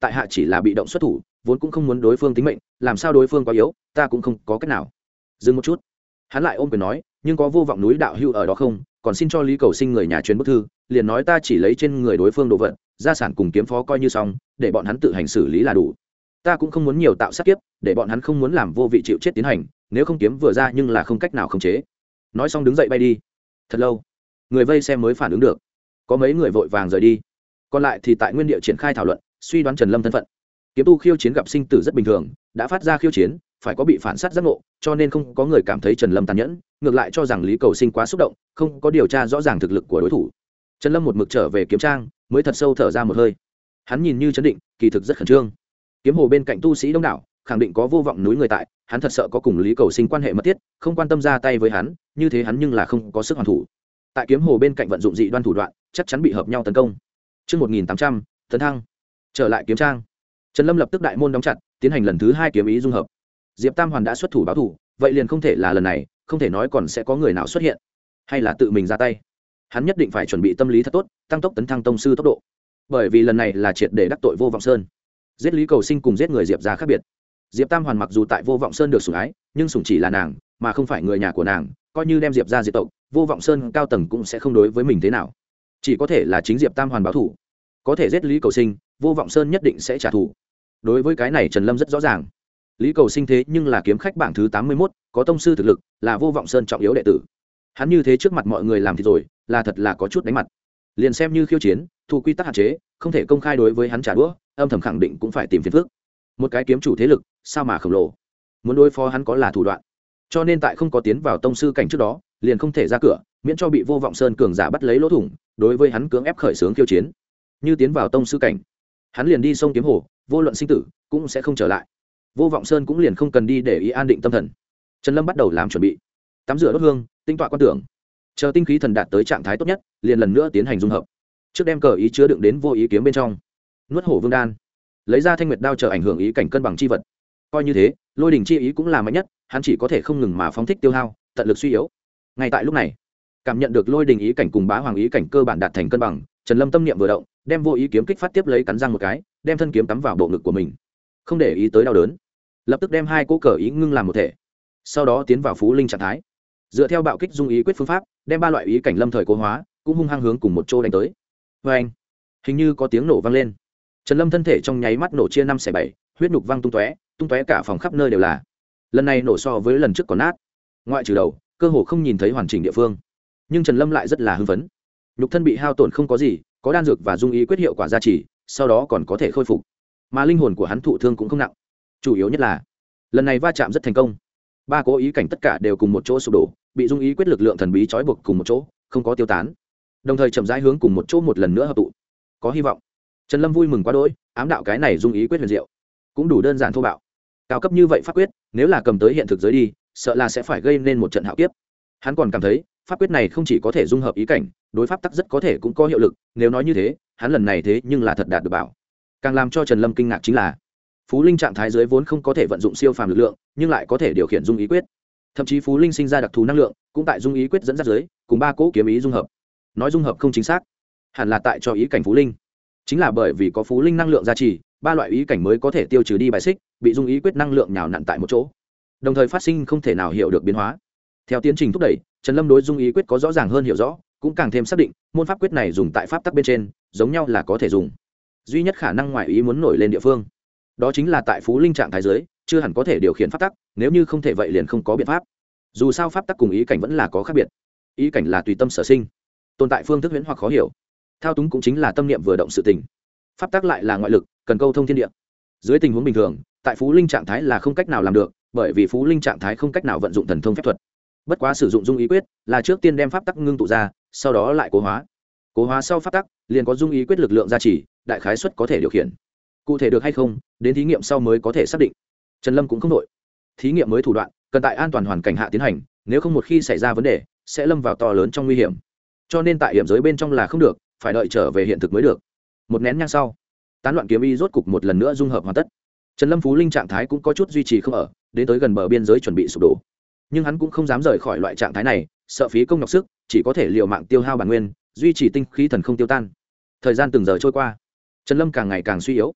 tại hạ chỉ là bị động xuất thủ, vốn cũng không muốn đối phương tính mệnh, làm sao đối phương quá yếu, ta cũng không có cách nào. Dừng một chút, hắn lại ôm quyền nói, nhưng có vô vọng núi đạo hưu ở đó không, còn xin cho Lý Cầu Sinh người nhà truyền bức thư, liền nói ta chỉ lấy trên người đối phương đồ vật, gia sản cùng kiếm phó coi như xong, để bọn hắn tự hành xử lý là đủ. Ta cũng không muốn nhiều tạo sát kiếp, để bọn hắn không muốn làm vô vị chịu chết tiến hành, nếu không kiếm vừa ra nhưng là không cách nào khống chế. Nói xong đứng dậy bay đi. Thật lâu, người vây xem mới phản ứng được, có mấy người vội vàng rời đi, còn lại thì tại nguyên địa triển khai thảo luận, suy đoán Trần Lâm thân phận. Kiếm tu khiêu chiến gặp sinh tử rất bình thường, đã phát ra khiêu chiến phải có bị phản sát giác ngộ, cho nên không có người cảm thấy Trần Lâm tàn nhẫn, ngược lại cho rằng Lý Cầu Sinh quá xúc động, không có điều tra rõ ràng thực lực của đối thủ. Trần Lâm một mực trở về kiếm trang, mới thật sâu thở ra một hơi. Hắn nhìn như chấn định, kỳ thực rất khẩn trương. Kiếm hồ bên cạnh tu sĩ đông đảo, khẳng định có vô vọng núi người tại, hắn thật sợ có cùng Lý Cầu Sinh quan hệ mật thiết, không quan tâm ra tay với hắn, như thế hắn nhưng là không có sức hoàn thủ. Tại kiếm hồ bên cạnh vận dụng dị đoan thủ đoạn, chắc chắn bị hợp nhau tấn công. Trước 1800, tấn thăng. Trở lại kiếm trang, Trần Lâm lập tức đại môn đóng chặt, tiến hành lần thứ 2 kiếm ý dung hợp. Diệp Tam Hoàn đã xuất thủ báo thủ, vậy liền không thể là lần này, không thể nói còn sẽ có người nào xuất hiện, hay là tự mình ra tay. Hắn nhất định phải chuẩn bị tâm lý thật tốt, tăng tốc tấn thăng tông sư tốc độ. Bởi vì lần này là triệt để đắc tội Vô Vọng Sơn. Giết Lý Cầu Sinh cùng giết người Diệp gia khác biệt. Diệp Tam Hoàn mặc dù tại Vô Vọng Sơn được sủng ái, nhưng sủng chỉ là nàng, mà không phải người nhà của nàng, coi như đem Diệp gia diệt tộc, Vô Vọng Sơn cao tầng cũng sẽ không đối với mình thế nào. Chỉ có thể là chính Diệp Tam Hoàn báo thủ. Có thể giết Lý Cầu Sinh, Vô Vọng Sơn nhất định sẽ trả thù. Đối với cái này Trần Lâm rất rõ ràng. Lý Cầu Sinh thế nhưng là kiếm khách bảng thứ 81, có tông sư thực lực, là Vô Vọng Sơn trọng yếu đệ tử. Hắn như thế trước mặt mọi người làm thì rồi, là thật là có chút đánh mặt. Liền xem như khiêu chiến, thu quy tắc hạn chế, không thể công khai đối với hắn trả đũa, âm thầm khẳng định cũng phải tìm phiền phức. Một cái kiếm chủ thế lực, sao mà khổng lồ, muốn đối phó hắn có là thủ đoạn. Cho nên tại không có tiến vào tông sư cảnh trước đó, liền không thể ra cửa, miễn cho bị Vô Vọng Sơn cường giả bắt lấy lỗ thủng, đối với hắn cưỡng ép khởi xướng khiêu chiến. Như tiến vào tông sư cảnh, hắn liền đi sông kiếm hồ, vô luận sinh tử cũng sẽ không trở lại. Vô Vọng Sơn cũng liền không cần đi để ý, an định tâm thần. Trần Lâm bắt đầu làm chuẩn bị, tắm rửa đốt hương, tinh tọa quan tưởng, chờ tinh khí thần đạt tới trạng thái tốt nhất, liền lần nữa tiến hành dung hợp. Trước đem cờ ý chứa đựng đến vô ý kiếm bên trong, nuốt hổ vương đan, lấy ra thanh nguyệt đao chờ ảnh hưởng ý cảnh cân bằng chi vật. Coi như thế, lôi đỉnh chi ý cũng là mạnh nhất, hắn chỉ có thể không ngừng mà phóng thích tiêu hao, tận lực suy yếu. Ngay tại lúc này, cảm nhận được lôi đỉnh ý cảnh cùng bá hoàng ý cảnh cơ bản đạt thành cân bằng, Trần Lâm tâm niệm vừa động, đem vô ý kiếm kích phát tiếp lấy, cắn răng một cái, đem thân kiếm cắm vào bộ ngực của mình, không để ý tới đau đớn, lập tức đem hai cỗ cờ ý ngưng làm một thể, sau đó tiến vào phú linh trạng thái, dựa theo bạo kích dung ý quyết phương pháp, đem ba loại ý cảnh lâm thời cố hóa, cũng hung hăng hướng cùng một chỗ đánh tới. Vê anh, hình như có tiếng nổ vang lên, Trần Lâm thân thể trong nháy mắt nổ chia 5/7, huyết nhục văng tung tóe cả phòng, khắp nơi đều là. Lần này nổ so với lần trước còn nát, ngoại trừ đầu, cơ hồ không nhìn thấy hoàn chỉnh địa phương. Nhưng Trần Lâm lại rất là hưng phấn, nhục thân bị hao tổn không có gì, có đan dược và dung ý quyết hiệu quả gia trì, sau đó còn có thể khôi phục, mà linh hồn của hắn thụ thương cũng không nặng. Chủ yếu nhất là lần này va chạm rất thành công, ba cố ý cảnh tất cả đều cùng một chỗ sụp đổ, bị dung ý quyết lực lượng thần bí trói buộc cùng một chỗ, không có tiêu tán, đồng thời chậm rãi hướng cùng một chỗ một lần nữa hợp tụ. Có hy vọng. Trần Lâm vui mừng quá đỗi, ám đạo cái này dung ý quyết huyền diệu, cũng đủ đơn giản thô bạo. Cao cấp như vậy pháp quyết, nếu là cầm tới hiện thực giới đi, sợ là sẽ phải gây nên một trận hạo kiếp. Hắn còn cảm thấy, pháp quyết này không chỉ có thể dung hợp ý cảnh, đối pháp tắc rất có thể cũng có hiệu lực. Nếu nói như thế, hắn lần này thế nhưng là thật đạt được bảo. Càng làm cho Trần Lâm kinh ngạc chính là, phú linh trạng thái dưới vốn không có thể vận dụng siêu phàm lực lượng, nhưng lại có thể điều khiển dung ý quyết. Thậm chí phú linh sinh ra đặc thù năng lượng, cũng tại dung ý quyết dẫn dắt dưới, cùng ba cỗ kiếm ý dung hợp. Nói dung hợp không chính xác, hẳn là tại cho ý cảnh phú linh. Chính là bởi vì có phú linh năng lượng gia trì, ba loại ý cảnh mới có thể tiêu trừ đi bài xích, bị dung ý quyết năng lượng nhào nặn tại một chỗ, đồng thời phát sinh không thể nào hiểu được biến hóa. Theo tiến trình thúc đẩy, Trần Lâm đối dung ý quyết có rõ ràng hơn hiểu rõ, cũng càng thêm xác định môn pháp quyết này dùng tại pháp tắc bên trên, giống nhau là có thể dùng. Duy nhất khả năng ngoài ý muốn nổi lên địa phương, đó chính là tại phú linh trạng thái dưới, chưa hẳn có thể điều khiển pháp tắc, nếu như không thể vậy liền không có biện pháp. Dù sao pháp tắc cùng ý cảnh vẫn là có khác biệt. Ý cảnh là tùy tâm sở sinh, tồn tại phương thức huyễn hoặc khó hiểu. Thao túng cũng chính là tâm niệm vừa động sự tình. Pháp tắc lại là ngoại lực, cần câu thông thiên địa. Dưới tình huống bình thường, tại phú linh trạng thái là không cách nào làm được, bởi vì phú linh trạng thái không cách nào vận dụng thần thông phép thuật. Bất quá sử dụng dung ý quyết, là trước tiên đem pháp tắc ngưng tụ ra, sau đó lại cố hóa. Cố hóa sau pháp tắc, liền có dung ý quyết lực lượng gia trì, đại khái suất có thể điều khiển. Cụ thể được hay không, đến thí nghiệm sau mới có thể xác định. Trần Lâm cũng không đội. Thí nghiệm mới thủ đoạn, cần tại an toàn hoàn cảnh hạ tiến hành, nếu không một khi xảy ra vấn đề, sẽ lâm vào to lớn trong nguy hiểm. Cho nên tại hiểm giới bên trong là không được, phải đợi trở về hiện thực mới được. Một nén nhang sau, tán loạn kiếm ý rốt cục một lần nữa dung hợp hoàn tất. Trần Lâm phú linh trạng thái cũng có chút duy trì không ở, đến tới gần bờ biên giới chuẩn bị sụp đổ. Nhưng hắn cũng không dám rời khỏi loại trạng thái này, sợ phí công nhọc sức, chỉ có thể liều mạng tiêu hao bản nguyên, duy trì tinh khí thần không tiêu tan. Thời gian từng giờ trôi qua, Trần Lâm càng ngày càng suy yếu.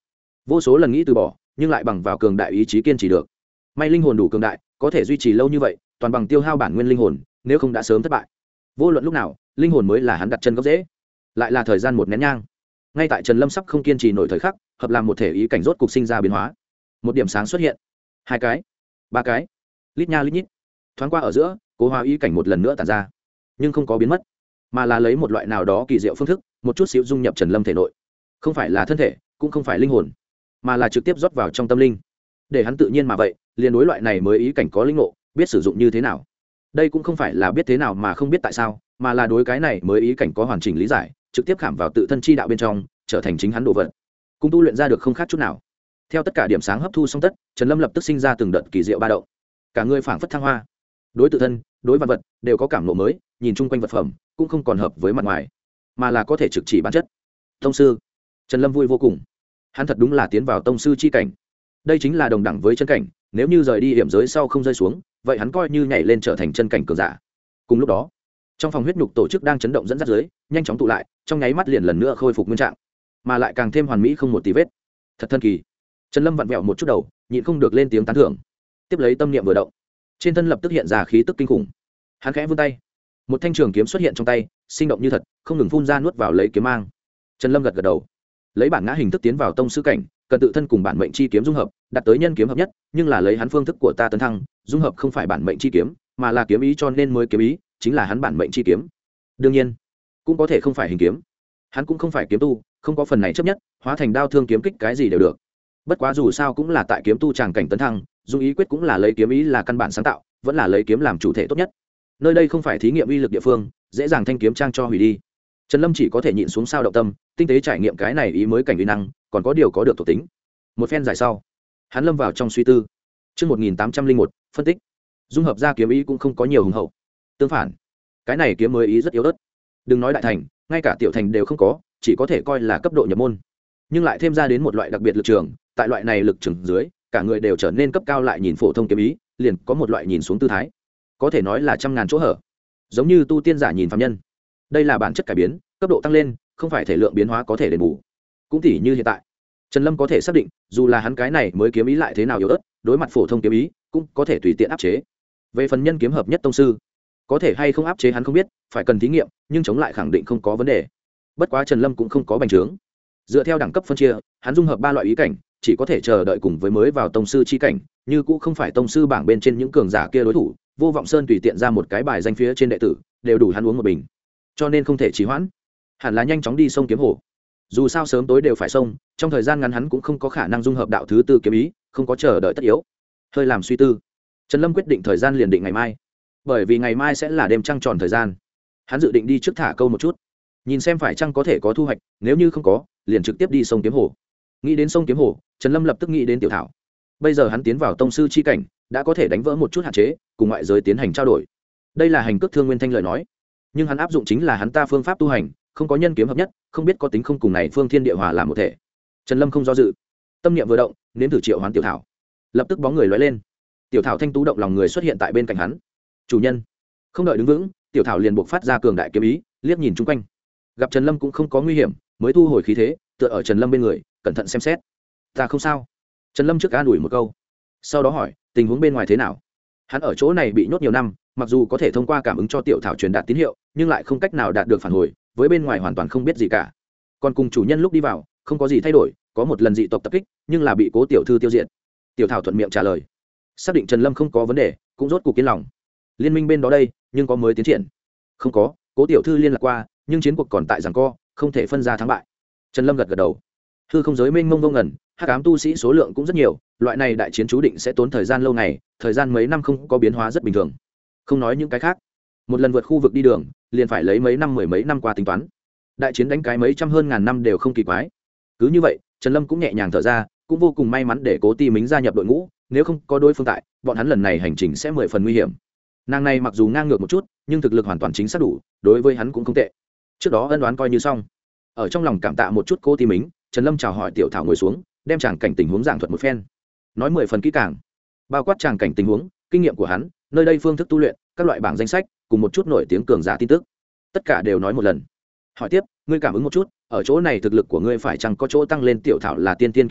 vô số lần nghĩ từ bỏ nhưng lại bằng vào cường đại ý chí kiên trì được. May linh hồn đủ cường đại có thể duy trì lâu như vậy, toàn bằng tiêu hao bản nguyên linh hồn, nếu không đã sớm thất bại. Vô luận lúc nào linh hồn mới là hắn đặt chân gốc rễ. Lại là thời gian một nén nhang, ngay tại Trần Lâm sắp không kiên trì nổi thời khắc, hợp làm một thể ý cảnh rốt cục sinh ra biến hóa. Một điểm sáng xuất hiện, 2 cái, 3 cái, lít nha lít nhít, thoáng qua ở giữa, cố hóa ý cảnh một lần nữa tản ra, nhưng không có biến mất, mà là lấy một loại nào đó kỳ diệu phương thức, một chút xíu dung nhập Trần Lâm thể nội. Không phải là thân thể, cũng không phải linh hồn, mà là trực tiếp rót vào trong tâm linh, để hắn tự nhiên mà vậy liền đối loại này mới ý cảnh có linh ngộ, biết sử dụng như thế nào. Đây cũng không phải là biết thế nào mà không biết tại sao, mà là đối cái này mới ý cảnh có hoàn chỉnh lý giải, trực tiếp khảm vào tự thân chi đạo bên trong, trở thành chính hắn đồ vật, cũng tu luyện ra được không khác chút nào. Theo tất cả điểm sáng hấp thu xong tất, Trần Lâm lập tức sinh ra từng đợt kỳ diệu ba động, cả người phảng phất thăng hoa, đối tự thân, đối vật vật đều có cảm ngộ mới, nhìn chung quanh vật phẩm cũng không còn hợp với mặt ngoài, mà là có thể trực chỉ bản chất. Tông sư. Trần Lâm vui vô cùng, hắn thật đúng là tiến vào tông sư chi cảnh. Đây chính là đồng đẳng với chân cảnh, nếu như rời đi hiểm giới sau không rơi xuống, vậy hắn coi như nhảy lên trở thành chân cảnh cường giả. Cùng lúc đó, trong phòng huyết nhục tổ chức đang chấn động dẫn dắt dưới, nhanh chóng tụ lại, trong nháy mắt liền lần nữa khôi phục nguyên trạng, mà lại càng thêm hoàn mỹ không một tí vết. Thật thần kỳ. Trần Lâm vặn vẹo một chút đầu, nhịn không được lên tiếng tán thưởng. Tiếp lấy tâm niệm vừa động, trên thân lập tức hiện ra khí tức kinh khủng. Hắn khẽ vươn tay, một thanh trường kiếm xuất hiện trong tay, sinh động như thật, không ngừng phun ra nuốt vào lấy kiếm mang. Trần Lâm gật gật đầu, lấy bản ngã hình thức tiến vào tông sư cảnh, cần tự thân cùng bản mệnh chi kiếm dung hợp, đạt tới nhân kiếm hợp nhất, nhưng là lấy hắn phương thức của ta tấn thăng, dung hợp không phải bản mệnh chi kiếm, mà là kiếm ý, cho nên mới kiếm ý chính là hắn bản mệnh chi kiếm. Đương nhiên, cũng có thể không phải hình kiếm. Hắn cũng không phải kiếm tu, không có phần này chấp nhất, hóa thành đao thương kiếm kích cái gì đều được. Bất quá dù sao cũng là tại kiếm tu tràng cảnh tấn thăng, dung ý quyết cũng là lấy kiếm ý là căn bản sáng tạo, vẫn là lấy kiếm làm chủ thể tốt nhất. Nơi đây không phải thí nghiệm uy lực địa phương, dễ dàng thanh kiếm trang cho hủy đi. Trần Lâm chỉ có thể nhịn xuống sao động tâm, tinh tế trải nghiệm cái này ý mới cảnh uy năng, còn có điều có được thuộc tính. Một phen dài sau, hắn lâm vào trong suy tư. Chương 1801, phân tích. Dung hợp ra kiếm ý cũng không có nhiều hùng hậu. Tương phản, cái này kiếm mới ý rất yếu ớt. Đừng nói đại thành, ngay cả tiểu thành đều không có, chỉ có thể coi là cấp độ nhập môn. Nhưng lại thêm ra đến một loại đặc biệt lực trường, tại loại này lực trường dưới, cả người đều trở nên cấp cao, lại nhìn phổ thông kiếm ý, liền có một loại nhìn xuống tư thái. Có thể nói là trăm ngàn chỗ hở. Giống như tu tiên giả nhìn phàm nhân. Đây là bản chất cải biến, cấp độ tăng lên, không phải thể lượng biến hóa có thể đền bù. Cũng tỉ như hiện tại, Trần Lâm có thể xác định, dù là hắn cái này mới kiếm ý lại thế nào yếu ớt, đối mặt phổ thông kiếm ý, cũng có thể tùy tiện áp chế. Về phần nhân kiếm hợp nhất tông sư, có thể hay không áp chế hắn không biết, phải cần thí nghiệm, nhưng chống lại khẳng định không có vấn đề. Bất quá Trần Lâm cũng không có bành trướng. Dựa theo đẳng cấp phân chia, hắn dung hợp 3 loại ý cảnh, chỉ có thể chờ đợi cùng với mới vào tông sư chi cảnh, như cũng không phải tông sư bảng bên trên những cường giả kia đối thủ, Vô Vọng Sơn tùy tiện ra một cái bài danh phía trên đệ tử, đều đủ hắn uống một bình. Cho nên không thể trì hoãn, hẳn là nhanh chóng đi sông kiếm hồ. Dù sao sớm tối đều phải sông, trong thời gian ngắn hắn cũng không có khả năng dung hợp đạo thứ tư kiếm ý, không có chờ đợi tất yếu. Hơi làm suy tư, Trần Lâm quyết định thời gian liền định ngày mai, bởi vì ngày mai sẽ là đêm trăng tròn thời gian. Hắn dự định đi trước thả câu một chút, nhìn xem phải chăng có thể có thu hoạch, nếu như không có, liền trực tiếp đi sông kiếm hồ. Nghĩ đến sông kiếm hồ, Trần Lâm lập tức nghĩ đến Tiểu Thảo. Bây giờ hắn tiến vào tông sư chi cảnh, đã có thể đánh vỡ một chút hạn chế, cùng ngoại giới tiến hành trao đổi. Đây là hành cước Thương Nguyên Thanh lời nói, nhưng hắn áp dụng chính là hắn ta phương pháp tu hành, không có nhân kiếm hợp nhất, không biết có tính không cùng này phương thiên địa hòa làm một thể. Trần Lâm không do dự, tâm niệm vừa động, nếm thử triệu hoán Tiểu Thảo. Lập tức bóng người lóe lên, Tiểu Thảo thanh tú động lòng người xuất hiện tại bên cạnh hắn. Chủ nhân. Không đợi đứng vững, Tiểu Thảo liền buộc phát ra cường đại kiếm ý, liếc nhìn chung quanh, gặp Trần Lâm cũng không có nguy hiểm, mới thu hồi khí thế, tựa ở Trần Lâm bên người, cẩn thận xem xét. Ta không sao. Trần Lâm trước an ủi một câu, sau đó hỏi tình huống bên ngoài thế nào. Hắn ở chỗ này bị nhốt nhiều năm, mặc dù có thể thông qua cảm ứng cho Tiểu Thảo truyền đạt tín hiệu, nhưng lại không cách nào đạt được phản hồi, với bên ngoài hoàn toàn không biết gì cả. Còn cùng chủ nhân lúc đi vào, không có gì thay đổi, có một lần dị tộc tập kích, nhưng là bị Cố tiểu thư tiêu diệt. Tiểu Thảo thuận miệng trả lời. Xác định Trần Lâm không có vấn đề, cũng rốt cuộc yên lòng. Liên minh bên đó đây, nhưng có mới tiến triển? Không có, Cố tiểu thư liên lạc qua, nhưng chiến cuộc còn tại giằng co, không thể phân ra thắng bại. Trần Lâm gật gật đầu. Hư không giới mênh mông vô ngần, hắc ám tu sĩ số lượng cũng rất nhiều, loại này đại chiến chú định sẽ tốn thời gian lâu ngày, thời gian mấy năm không có biến hóa rất bình thường. Không nói những cái khác, một lần vượt khu vực đi đường, liền phải lấy mấy năm, mười mấy năm qua tính toán. Đại chiến đánh cái mấy trăm hơn ngàn năm đều không kỳ quái. Cứ như vậy, Trần Lâm cũng nhẹ nhàng thở ra, cũng vô cùng may mắn để Cố Ti Mính gia nhập đội ngũ, nếu không có đối phương tại, bọn hắn lần này hành trình sẽ 10 phần nguy hiểm. Nàng này mặc dù ngang ngược một chút, nhưng thực lực hoàn toàn chính xác đủ, đối với hắn cũng không tệ. Trước đó ân oán coi như xong. Ở trong lòng cảm tạ một chút Cố Ti Mính, Trần Lâm chào hỏi Tiểu Thảo ngồi xuống, đem tràng cảnh tình huống giảng thuật một phen, nói 10 phần kỹ càng, bao quát tràng cảnh tình huống, kinh nghiệm của hắn, nơi đây phương thức tu luyện, các loại bảng danh sách, cùng một chút nổi tiếng cường giả tin tức, tất cả đều nói một lần. Hỏi tiếp, ngươi cảm ứng một chút, ở chỗ này thực lực của ngươi phải chăng có chỗ tăng lên? Tiểu Thảo là tiên tiên kiếm cỏ,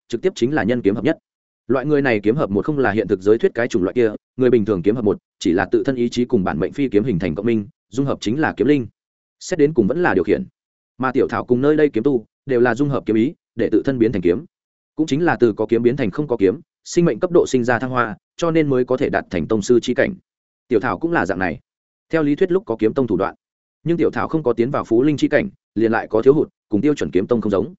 trực tiếp chính là nhân kiếm hợp nhất. Loại người này kiếm hợp một không là hiện thực giới thuyết cái chủng loại kia, người bình thường kiếm hợp một chỉ là tự thân ý chí cùng bản mệnh phi kiếm hình thành cộng minh, dung hợp chính là kiếm linh. Xét đến cùng vẫn là điều khiển. Mà tiểu thảo cùng nơi đây kiếm tu đều là dung hợp kiếm ý để tự thân biến thành kiếm, cũng chính là từ có kiếm biến thành không có kiếm, sinh mệnh cấp độ sinh ra thăng hoa, cho nên mới có thể đạt thành tông sư chi cảnh. Tiểu thảo cũng là dạng này. Theo lý thuyết lúc có kiếm tông thủ đoạn, nhưng tiểu thảo không có tiến vào phú linh chi cảnh, liền lại có thiếu hụt, cùng tiêu chuẩn kiếm tông không giống.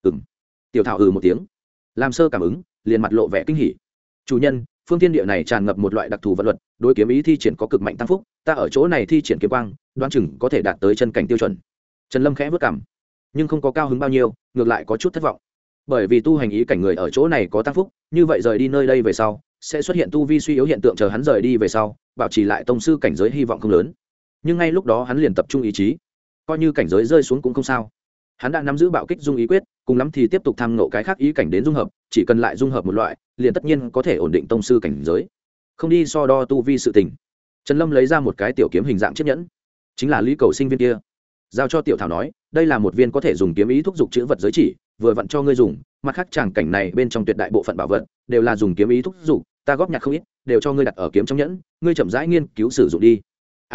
Tiểu thảo một tiếng, làm sơ cảm ứng, liền mặt lộ vẻ kinh hỉ. Chủ nhân, phương thiên địa này tràn ngập một loại đặc thù vận luật, đối kiếm ý thi triển có cực mạnh tăng phúc, ta ở chỗ này thi triển kiếm quang, đoán chừng có thể đạt tới chân cảnh tiêu chuẩn. Trần Lâm khẽ vút cằm, nhưng không có cao hứng bao nhiêu, ngược lại có chút thất vọng. Bởi vì tu hành ý cảnh người ở chỗ này có tăng phúc, như vậy rời đi nơi đây về sau, sẽ xuất hiện tu vi suy yếu hiện tượng, chờ hắn rời đi về sau, bảo trì lại tông sư cảnh giới hy vọng không lớn. Nhưng ngay lúc đó hắn liền tập trung ý chí, coi như cảnh giới rơi xuống cũng không sao. Hắn đã nắm giữ bạo kích dung ý quyết, cùng lắm thì tiếp tục tham ngộ cái khác ý cảnh đến dung hợp, chỉ cần lại dung hợp một loại, liền tất nhiên có thể ổn định tông sư cảnh giới. Không đi so đo tu vi sự tình. Trần Lâm lấy ra một cái tiểu kiếm hình dạng chiếc nhẫn, chính là Lý Cầu Sinh viên kia. Giao cho tiểu thảo nói, đây là một viên có thể dùng kiếm ý thúc dục chữ vật giới chỉ, vừa vặn cho ngươi dùng, mặt khác tràng cảnh này bên trong tuyệt đại bộ phận bảo vật đều là dùng kiếm ý thúc dục, ta góp nhặt không ít, đều cho ngươi đặt ở kiếm trong nhẫn, ngươi chậm rãi nghiên cứu sử dụng đi.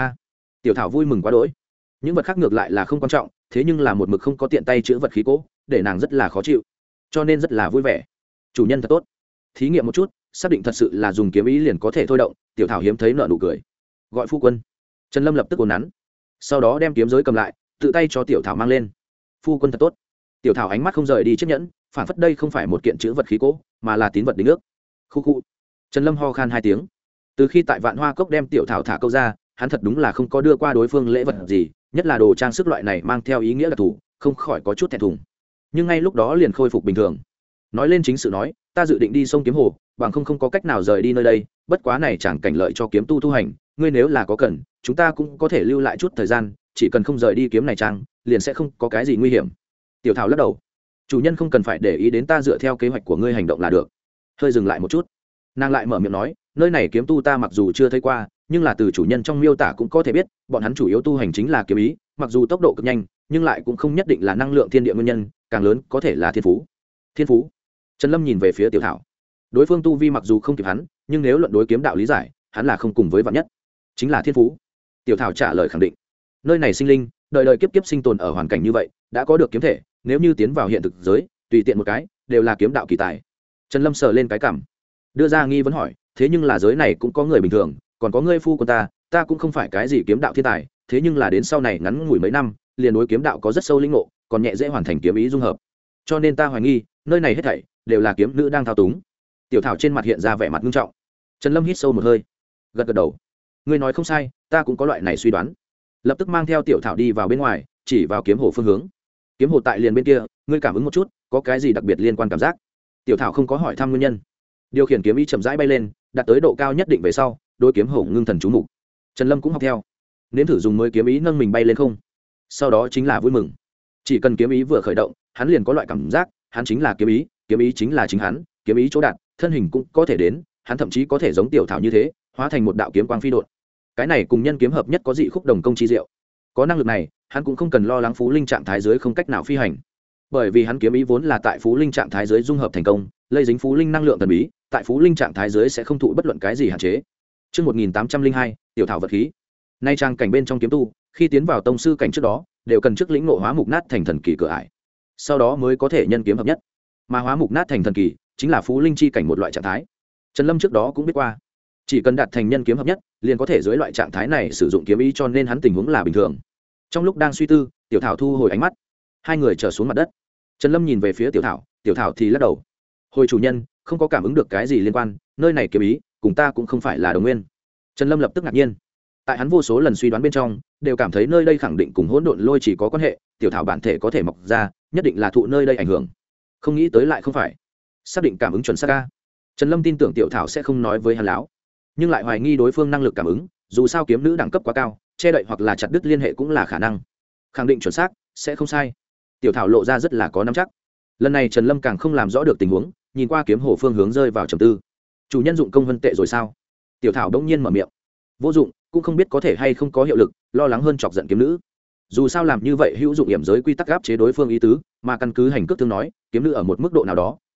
Tiểu thảo vui mừng quá đỗi. Những vật khác ngược lại là không quan trọng, thế nhưng là một mực không có tiện tay chữ vật khí cố, để nàng rất là khó chịu, cho nên rất là vui vẻ. Chủ nhân thật tốt. Thí nghiệm một chút, xác định thật sự là dùng kiếm ý liền có thể thôi động. Tiểu thảo hiếm thấy nở nụ cười, gọi phu quân. Trần Lâm lập tức ồn nắn, sau đó đem kiếm giới cầm lại, tự tay cho tiểu thảo mang lên. Phu quân thật tốt. Tiểu thảo ánh mắt không rời đi chiếc nhẫn, phản phất đây không phải một kiện chữ vật khí cố, mà là tín vật đính ước. Khu khu. Trần Lâm ho khan 2 tiếng. Từ khi tại Vạn Hoa Cốc đem tiểu thảo thả câu ra, hắn thật đúng là không có đưa qua đối phương lễ vật gì, nhất là đồ trang sức loại này mang theo ý nghĩa đặc thù, không khỏi có chút thẹn thùng. Nhưng ngay lúc đó liền khôi phục bình thường. Nói lên chính sự nói, ta dự định đi sông Kiếm Hồ, bằng không có cách nào rời đi nơi đây, bất quá này chẳng cảnh lợi cho kiếm tu tu hành, ngươi nếu là có cần, chúng ta cũng có thể lưu lại chút thời gian, chỉ cần không rời đi kiếm này trang, liền sẽ không có cái gì nguy hiểm. Tiểu thảo lắc đầu, chủ nhân không cần phải để ý đến ta, dựa theo kế hoạch của ngươi hành động là được. Hơi dừng lại một chút, nàng lại mở miệng nói, nơi này kiếm tu ta mặc dù chưa thấy qua, nhưng là từ chủ nhân trong miêu tả cũng có thể biết, bọn hắn chủ yếu tu hành chính là kiếm ý, mặc dù tốc độ cực nhanh, nhưng lại cũng không nhất định là năng lượng thiên địa nguyên nhân, càng lớn có thể là thiên phú. Thiên phú? Trần Lâm nhìn về phía tiểu thảo. Đối phương tu vi mặc dù không kịp hắn, nhưng nếu luận đối kiếm đạo lý giải, hắn là không cùng với vạn nhất, chính là thiên phú. Tiểu thảo trả lời khẳng định. Nơi này sinh linh, đời đời kiếp kiếp sinh tồn ở hoàn cảnh như vậy, đã có được kiếm thể, nếu như tiến vào hiện thực giới, tùy tiện một cái, đều là kiếm đạo kỳ tài. Trần Lâm sờ lên cái cằm, đưa ra nghi vấn hỏi, thế nhưng là giới này cũng có người bình thường, còn có ngươi phu của ta cũng không phải cái gì kiếm đạo thiên tài, thế nhưng là đến sau này ngắn ngủi mấy năm, liền đối kiếm đạo có rất sâu linh ngộ, còn nhẹ dễ hoàn thành kiếm ý dung hợp. Cho nên ta hoài nghi, nơi này hết thảy đều là kiếm nữ đang thao túng. Tiểu thảo trên mặt hiện ra vẻ mặt nghiêm trọng. Trần Lâm hít sâu một hơi, gật gật đầu. Ngươi nói không sai, ta cũng có loại này suy đoán. Lập tức mang theo tiểu thảo đi vào bên ngoài, chỉ vào kiếm hồ phương hướng. Kiếm hồ tại liền bên kia, ngươi cảm ứng một chút, có cái gì đặc biệt liên quan cảm giác? Tiểu thảo không có hỏi thăm nguyên nhân, điều khiển kiếm ý chậm rãi bay lên, đạt tới độ cao nhất định về sau, đôi kiếm hổ ngưng thần chú mục. Trần Lâm cũng học theo, nếm thử dùng mới kiếm ý nâng mình bay lên không. Sau đó chính là vui mừng, chỉ cần kiếm ý vừa khởi động, hắn liền có loại cảm giác, hắn chính là kiếm ý chính là chính hắn, kiếm ý chỗ đạt, thân hình cũng có thể đến, hắn thậm chí có thể giống tiểu thảo như thế, hóa thành một đạo kiếm quang phi đột. Cái này cùng nhân kiếm hợp nhất có dị khúc đồng công chi diệu. Có năng lực này, hắn cũng không cần lo lắng phú linh trạng thái dưới không cách nào phi hành, bởi vì hắn kiếm ý vốn là tại phú linh trạng thái dưới dung hợp thành công, lây dính phú linh năng lượng thần bí, tại phú linh trạng thái dưới sẽ không thụ bất luận cái gì hạn chế. Trước 1802, tiểu thảo vật khí. Nay trang cảnh bên trong kiếm tu, khi tiến vào tông sư cảnh trước đó, đều cần trước lĩnh ngộ hóa mục nát thành thần kỳ cửa ải, sau đó mới có thể nhân kiếm hợp nhất. Mà hóa mục nát thành thần kỳ chính là phú linh chi cảnh một loại trạng thái. Trần Lâm trước đó cũng biết qua, chỉ cần đạt thành nhân kiếm hợp nhất, liền có thể dưới loại trạng thái này sử dụng kiếm ý, cho nên hắn tình huống là bình thường. Trong lúc đang suy tư, tiểu thảo thu hồi ánh mắt, hai người trở xuống mặt đất. Trần Lâm nhìn về phía tiểu thảo thì lắc đầu. Hồi chủ nhân, không có cảm ứng được cái gì liên quan, nơi này kiếm ý cùng ta cũng không phải là đồng nguyên. Trần Lâm lập tức ngạc nhiên, tại hắn vô số lần suy đoán bên trong, đều cảm thấy nơi đây khẳng định cùng hỗn độn lôi chỉ có quan hệ, tiểu thảo bản thể có thể mọc ra, nhất định là thụ nơi đây ảnh hưởng. Không nghĩ tới lại không phải, xác định cảm ứng chuẩn xác ca. Trần Lâm tin tưởng tiểu thảo sẽ không nói với hắn láo, nhưng lại hoài nghi đối phương năng lực cảm ứng, dù sao kiếm nữ đẳng cấp quá cao, che đậy hoặc là chặt đứt liên hệ cũng là khả năng. Khẳng định chuẩn xác, sẽ không sai. Tiểu thảo lộ ra rất là có nắm chắc. Lần này Trần Lâm càng không làm rõ được tình huống, nhìn qua kiếm hồ phương hướng rơi vào trầm tư. Chủ nhân dụng công vân tệ rồi sao? Tiểu thảo đông nhiên mở miệng. Vô dụng, cũng không biết có thể hay không có hiệu lực, lo lắng hơn chọc giận kiếm nữ. Dù sao làm như vậy hữu dụng hiểm giới quy tắc áp chế đối phương ý tứ, mà căn cứ hành cước thương nói, kiếm nữ ở một mức độ nào đó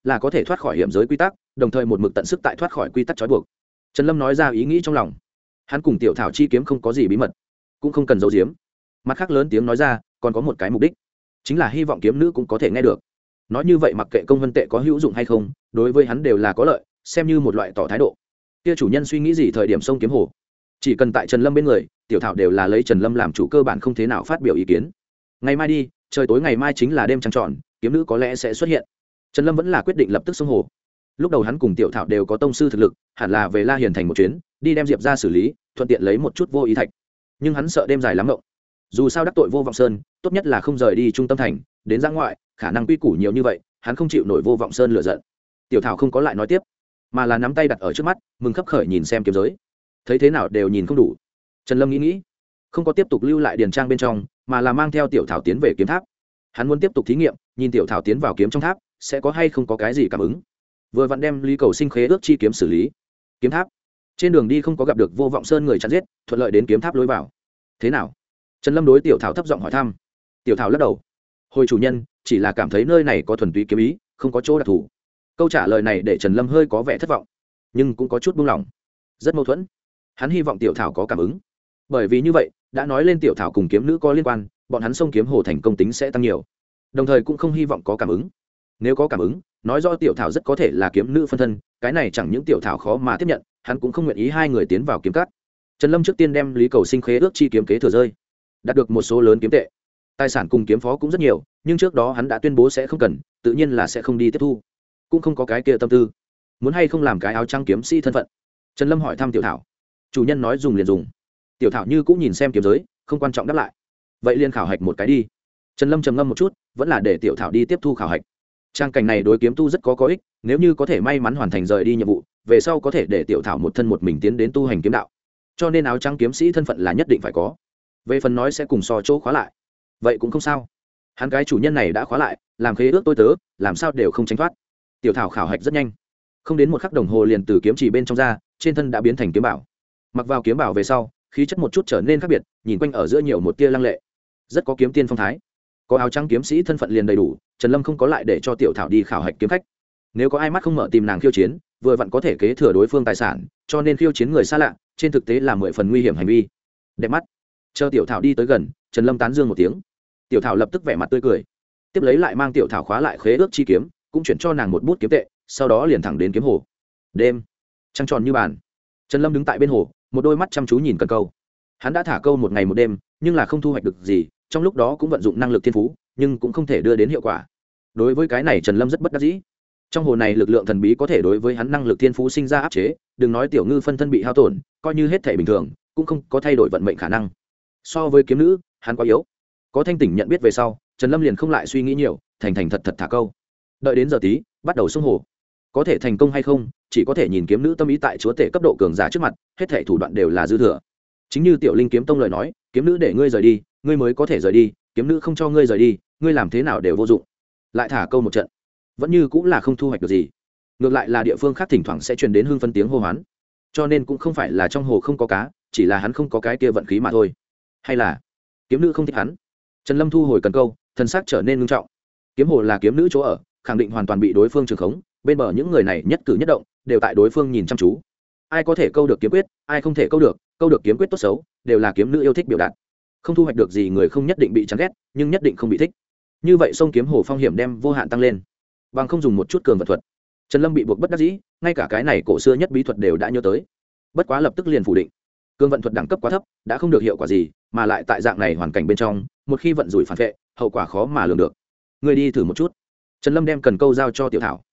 là có thể thoát khỏi hiểm giới quy tắc, đồng thời một mực tận sức tại thoát khỏi quy tắc trói buộc. Trần Lâm nói ra ý nghĩ trong lòng. Hắn cùng tiểu thảo chi kiếm không có gì bí mật, cũng không cần giấu giếm. Mặt khác lớn tiếng nói ra, còn có một cái mục đích, chính là hy vọng kiếm nữ cũng có thể nghe được. Nói như vậy mặc kệ công vân tệ có hữu dụng hay không, đối với hắn đều là có lợi, xem như một loại tỏ thái độ. Kia chủ nhân suy nghĩ gì thời điểm sông kiếm hồ, chỉ cần tại Trần Lâm bên người, tiểu thảo đều là lấy Trần Lâm làm chủ, cơ bản không thế nào phát biểu ý kiến. Ngày mai đi, trời tối ngày mai chính là đêm trăng tròn, kiếm nữ có lẽ sẽ xuất hiện. Trần Lâm vẫn là quyết định lập tức xông hồ. Lúc đầu hắn cùng tiểu thảo đều có tông sư thực lực, hẳn là về La Hiền thành một chuyến, đi đem Diệp ra xử lý, thuận tiện lấy một chút vô ý thạch. Nhưng hắn sợ đêm dài lắm mộng. Dù sao đắc tội Vô Vọng Sơn, tốt nhất là không rời đi trung tâm thành, đến ra ngoại, khả năng quy củ nhiều như vậy, hắn không chịu nổi Vô Vọng Sơn lửa giận. Tiểu thảo không có lại nói tiếp, mà là nắm tay đặt ở trước mắt, mừng khấp khởi nhìn xem kiếm giới. Thấy thế nào đều nhìn không đủ. Trần Lâm nghĩ, không có tiếp tục lưu lại điền trang bên trong, mà là mang theo tiểu thảo tiến về kiếm tháp. Hắn muốn tiếp tục thí nghiệm, nhìn tiểu thảo tiến vào kiếm trong tháp sẽ có hay không có cái gì cảm ứng. Vừa vặn đem Lý Cầu Sinh khế ước chi kiếm xử lý. Kiếm tháp trên đường đi không có gặp được Vô Vọng Sơn người chặn giết, thuận lợi đến kiếm tháp lối vào. Thế nào? Trần Lâm đối tiểu thảo thấp giọng hỏi thăm. Tiểu thảo lắc đầu, hồi chủ nhân, chỉ là cảm thấy nơi này có thuần túy kiếm ý, không có chỗ đặc thù. Câu trả lời này để Trần Lâm hơi có vẻ thất vọng, nhưng cũng có chút buông lỏng. Rất mâu thuẫn. Hắn hy vọng tiểu thảo có cảm ứng, bởi vì như vậy đã nói lên tiểu thảo cùng kiếm nữ có liên quan, bọn hắn xông kiếm hồ thành công tính sẽ tăng nhiều. Đồng thời cũng không hy vọng có cảm ứng. Nếu có cảm ứng, nói rõ tiểu thảo rất có thể là kiếm nữ phân thân, cái này chẳng những tiểu thảo khó mà tiếp nhận, hắn cũng không nguyện ý hai người tiến vào kiếm cắt. Trần Lâm trước tiên đem Lý Cầu Sinh khế ước chi kiếm kế thừa rơi, đạt được một số lớn kiếm tệ, tài sản cùng kiếm phó cũng rất nhiều, nhưng trước đó hắn đã tuyên bố sẽ không cần, tự nhiên là sẽ không đi tiếp thu, cũng không có cái kia tâm tư. Muốn hay không làm cái áo trắng kiếm sĩ thân phận? Trần Lâm hỏi thăm tiểu thảo. Chủ nhân nói dùng liền dùng. Tiểu thảo như cũng nhìn xem kiếm giới, không quan trọng đáp lại. Vậy liền khảo hạch một cái đi. Trần Lâm trầm ngâm một chút, vẫn là để tiểu thảo đi tiếp thu khảo hạch. Trang cảnh này đối kiếm tu rất có ích, nếu như có thể may mắn hoàn thành rời đi nhiệm vụ, về sau có thể để tiểu thảo một thân một mình tiến đến tu hành kiếm đạo. Cho nên áo trắng kiếm sĩ thân phận là nhất định phải có. Về phần nói sẽ cùng so chỗ khóa lại, vậy cũng không sao. Hắn cái chủ nhân này đã khóa lại, làm khế ước tôi tớ, làm sao đều không tránh thoát. Tiểu thảo khảo hạch rất nhanh, không đến một khắc đồng hồ liền từ kiếm chỉ bên trong ra, trên thân đã biến thành kiếm bảo. Mặc vào kiếm bảo về sau, khí chất một chút trở nên khác biệt, nhìn quanh ở giữa nhiều một tia lăng lệ, rất có kiếm tiên phong thái. Có áo trắng kiếm sĩ thân phận liền đầy đủ, Trần Lâm không có lại để cho tiểu thảo đi khảo hạch kiếm khách. Nếu có ai mắt không mở tìm nàng khiêu chiến, vừa vặn có thể kế thừa đối phương tài sản, cho nên khiêu chiến người xa lạ, trên thực tế là 10 phần nguy hiểm hành vi. Đẹp mắt. Chờ tiểu thảo đi tới gần, Trần Lâm tán dương một tiếng. Tiểu thảo lập tức vẻ mặt tươi cười, tiếp lấy lại mang tiểu thảo khóa lại khế ước chi kiếm, cũng chuyển cho nàng một bút kiếm tệ, sau đó liền thẳng đến kiếm hồ. Đêm trăng tròn như bàn, Trần Lâm đứng tại bên hồ, một đôi mắt chăm chú nhìn cần câu. Hắn đã thả câu một ngày một đêm, nhưng là không thu hoạch được gì, trong lúc đó cũng vận dụng năng lực thiên phú, nhưng cũng không thể đưa đến hiệu quả. Đối với cái này Trần Lâm rất bất đắc dĩ. Trong hồ này lực lượng thần bí có thể đối với hắn năng lực thiên phú sinh ra áp chế, đừng nói tiểu ngư phân thân bị hao tổn, coi như hết thể bình thường, cũng không có thay đổi vận mệnh khả năng. So với kiếm nữ, hắn quá yếu. Có thanh tỉnh nhận biết về sau, Trần Lâm liền không lại suy nghĩ nhiều, thành thành thật thật thả câu. Đợi đến giờ tí, bắt đầu xông hồ. Có thể thành công hay không, chỉ có thể nhìn kiếm nữ tâm ý tại chúa tể cấp độ cường giả trước mặt, hết thảy thủ đoạn đều là dư thừa. Chính như Tiểu Linh kiếm tông lời nói, kiếm nữ để ngươi rời đi, ngươi mới có thể rời đi, kiếm nữ không cho ngươi rời đi, ngươi làm thế nào đều vô dụng. Lại thả câu một trận, vẫn như cũng là không thu hoạch được gì. Ngược lại là địa phương khác thỉnh thoảng sẽ truyền đến hương phân tiếng hô hoán, cho nên cũng không phải là trong hồ không có cá, chỉ là hắn không có cái kia vận khí mà thôi. Hay là kiếm nữ không thích hắn? Trần Lâm thu hồi cần câu, thân xác trở nên nghiêm trọng. Kiếm hồ là kiếm nữ chỗ ở, khẳng định hoàn toàn bị đối phương trường khống, bên bờ những người này nhất cử nhất động đều tại đối phương nhìn chăm chú. Ai có thể câu được kiếm quyết, ai không thể câu được kiếm quyết tốt xấu, đều là kiếm nữ yêu thích biểu đạt. Không thu hoạch được gì người không nhất định bị chán ghét, nhưng nhất định không bị thích. Như vậy sông kiếm hồ phong hiểm đem vô hạn tăng lên. Bằng không dùng một chút cường vật thuật, Trần Lâm bị buộc bất đắc dĩ, ngay cả cái này cổ xưa nhất bí thuật đều đã nhớ tới. Bất quá lập tức liền phủ định. Cương vận thuật đẳng cấp quá thấp, đã không được hiệu quả gì, mà lại tại dạng này hoàn cảnh bên trong, một khi vận rủi phản vệ, hậu quả khó mà lường được. Ngươi đi thử một chút. Trần Lâm đem cần câu giao cho tiểu thảo.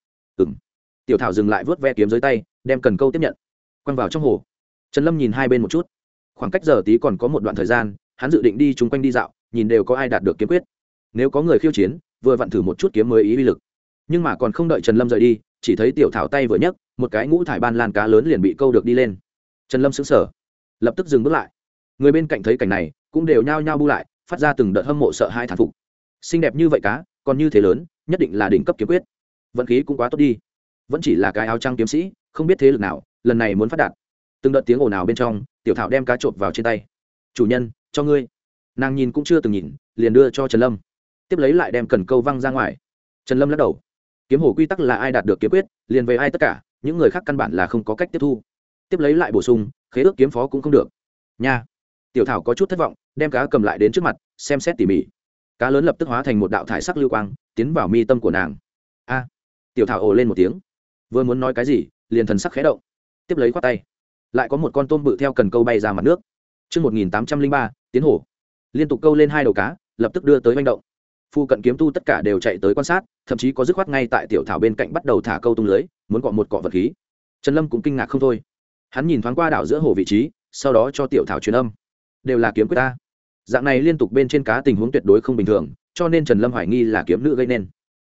Tiểu thảo dừng lại vớt ve kiếm dưới tay, đem cần câu tiếp nhận, quăng vào trong hồ. Trần Lâm nhìn hai bên một chút, khoảng cách giờ tí còn có một đoạn thời gian, hắn dự định đi chung quanh đi dạo, nhìn đều có ai đạt được kiếm quyết. Nếu có người khiêu chiến, vừa vặn thử một chút kiếm mới ý uy lực. Nhưng mà còn không đợi Trần Lâm rời đi, chỉ thấy tiểu thảo tay vừa nhấc, một cái ngũ thải ban lan cá lớn liền bị câu được đi lên. Trần Lâm sững sờ, lập tức dừng bước lại. Người bên cạnh thấy cảnh này, cũng đều nhao nhao bu lại, phát ra từng đợt hâm mộ sợ hai thán phục. Xinh đẹp như vậy cá, còn như thế lớn, nhất định là đỉnh cấp kiếm quyết. Vận khí cũng quá tốt đi. Vẫn chỉ là cái áo trắng kiếm sĩ, không biết thế lực nào, lần này muốn phát đạt. Từng đợt tiếng ồn ào bên trong, tiểu thảo đem cá trộn vào trên tay. Chủ nhân, cho ngươi. Nàng nhìn cũng chưa từng nhìn, liền đưa cho Trần Lâm. Tiếp lấy lại đem cần câu văng ra ngoài. Trần Lâm lắc đầu. kiếm hồ quy tắc là ai đạt được kiếm quyết liền về ai tất cả, những người khác căn bản là không có cách tiếp thu. Tiếp lấy lại bổ sung khế ước kiếm phó cũng không được nha. Tiểu thảo có chút thất vọng, đem cá cầm lại đến trước mặt xem xét tỉ mỉ. Cá lớn lập tức hóa thành một đạo thải sắc lưu quang tiến vào mi tâm của nàng. A. Tiểu thảo ồ lên một tiếng, vừa muốn nói cái gì liền thần sắc khẽ động, tiếp lấy khoát tay, lại có một con tôm bự theo cần câu bay ra mặt nước. Trước 1803, tiến hồ liên tục câu lên 2 đầu cá, lập tức đưa tới manh động. Phu cận kiếm tu tất cả đều chạy tới quan sát, thậm chí có dứt khoát ngay tại tiểu thảo bên cạnh bắt đầu thả câu tung lưới, muốn cọ một cọ vật khí. Trần Lâm cũng kinh ngạc không thôi, hắn nhìn thoáng qua đảo giữa hồ vị trí, sau đó cho tiểu thảo truyền âm, đều là kiếm quyết ta. Dạng này liên tục bên trên cá tình huống tuyệt đối không bình thường, cho nên Trần Lâm hoài nghi là kiếm nữ gây nên.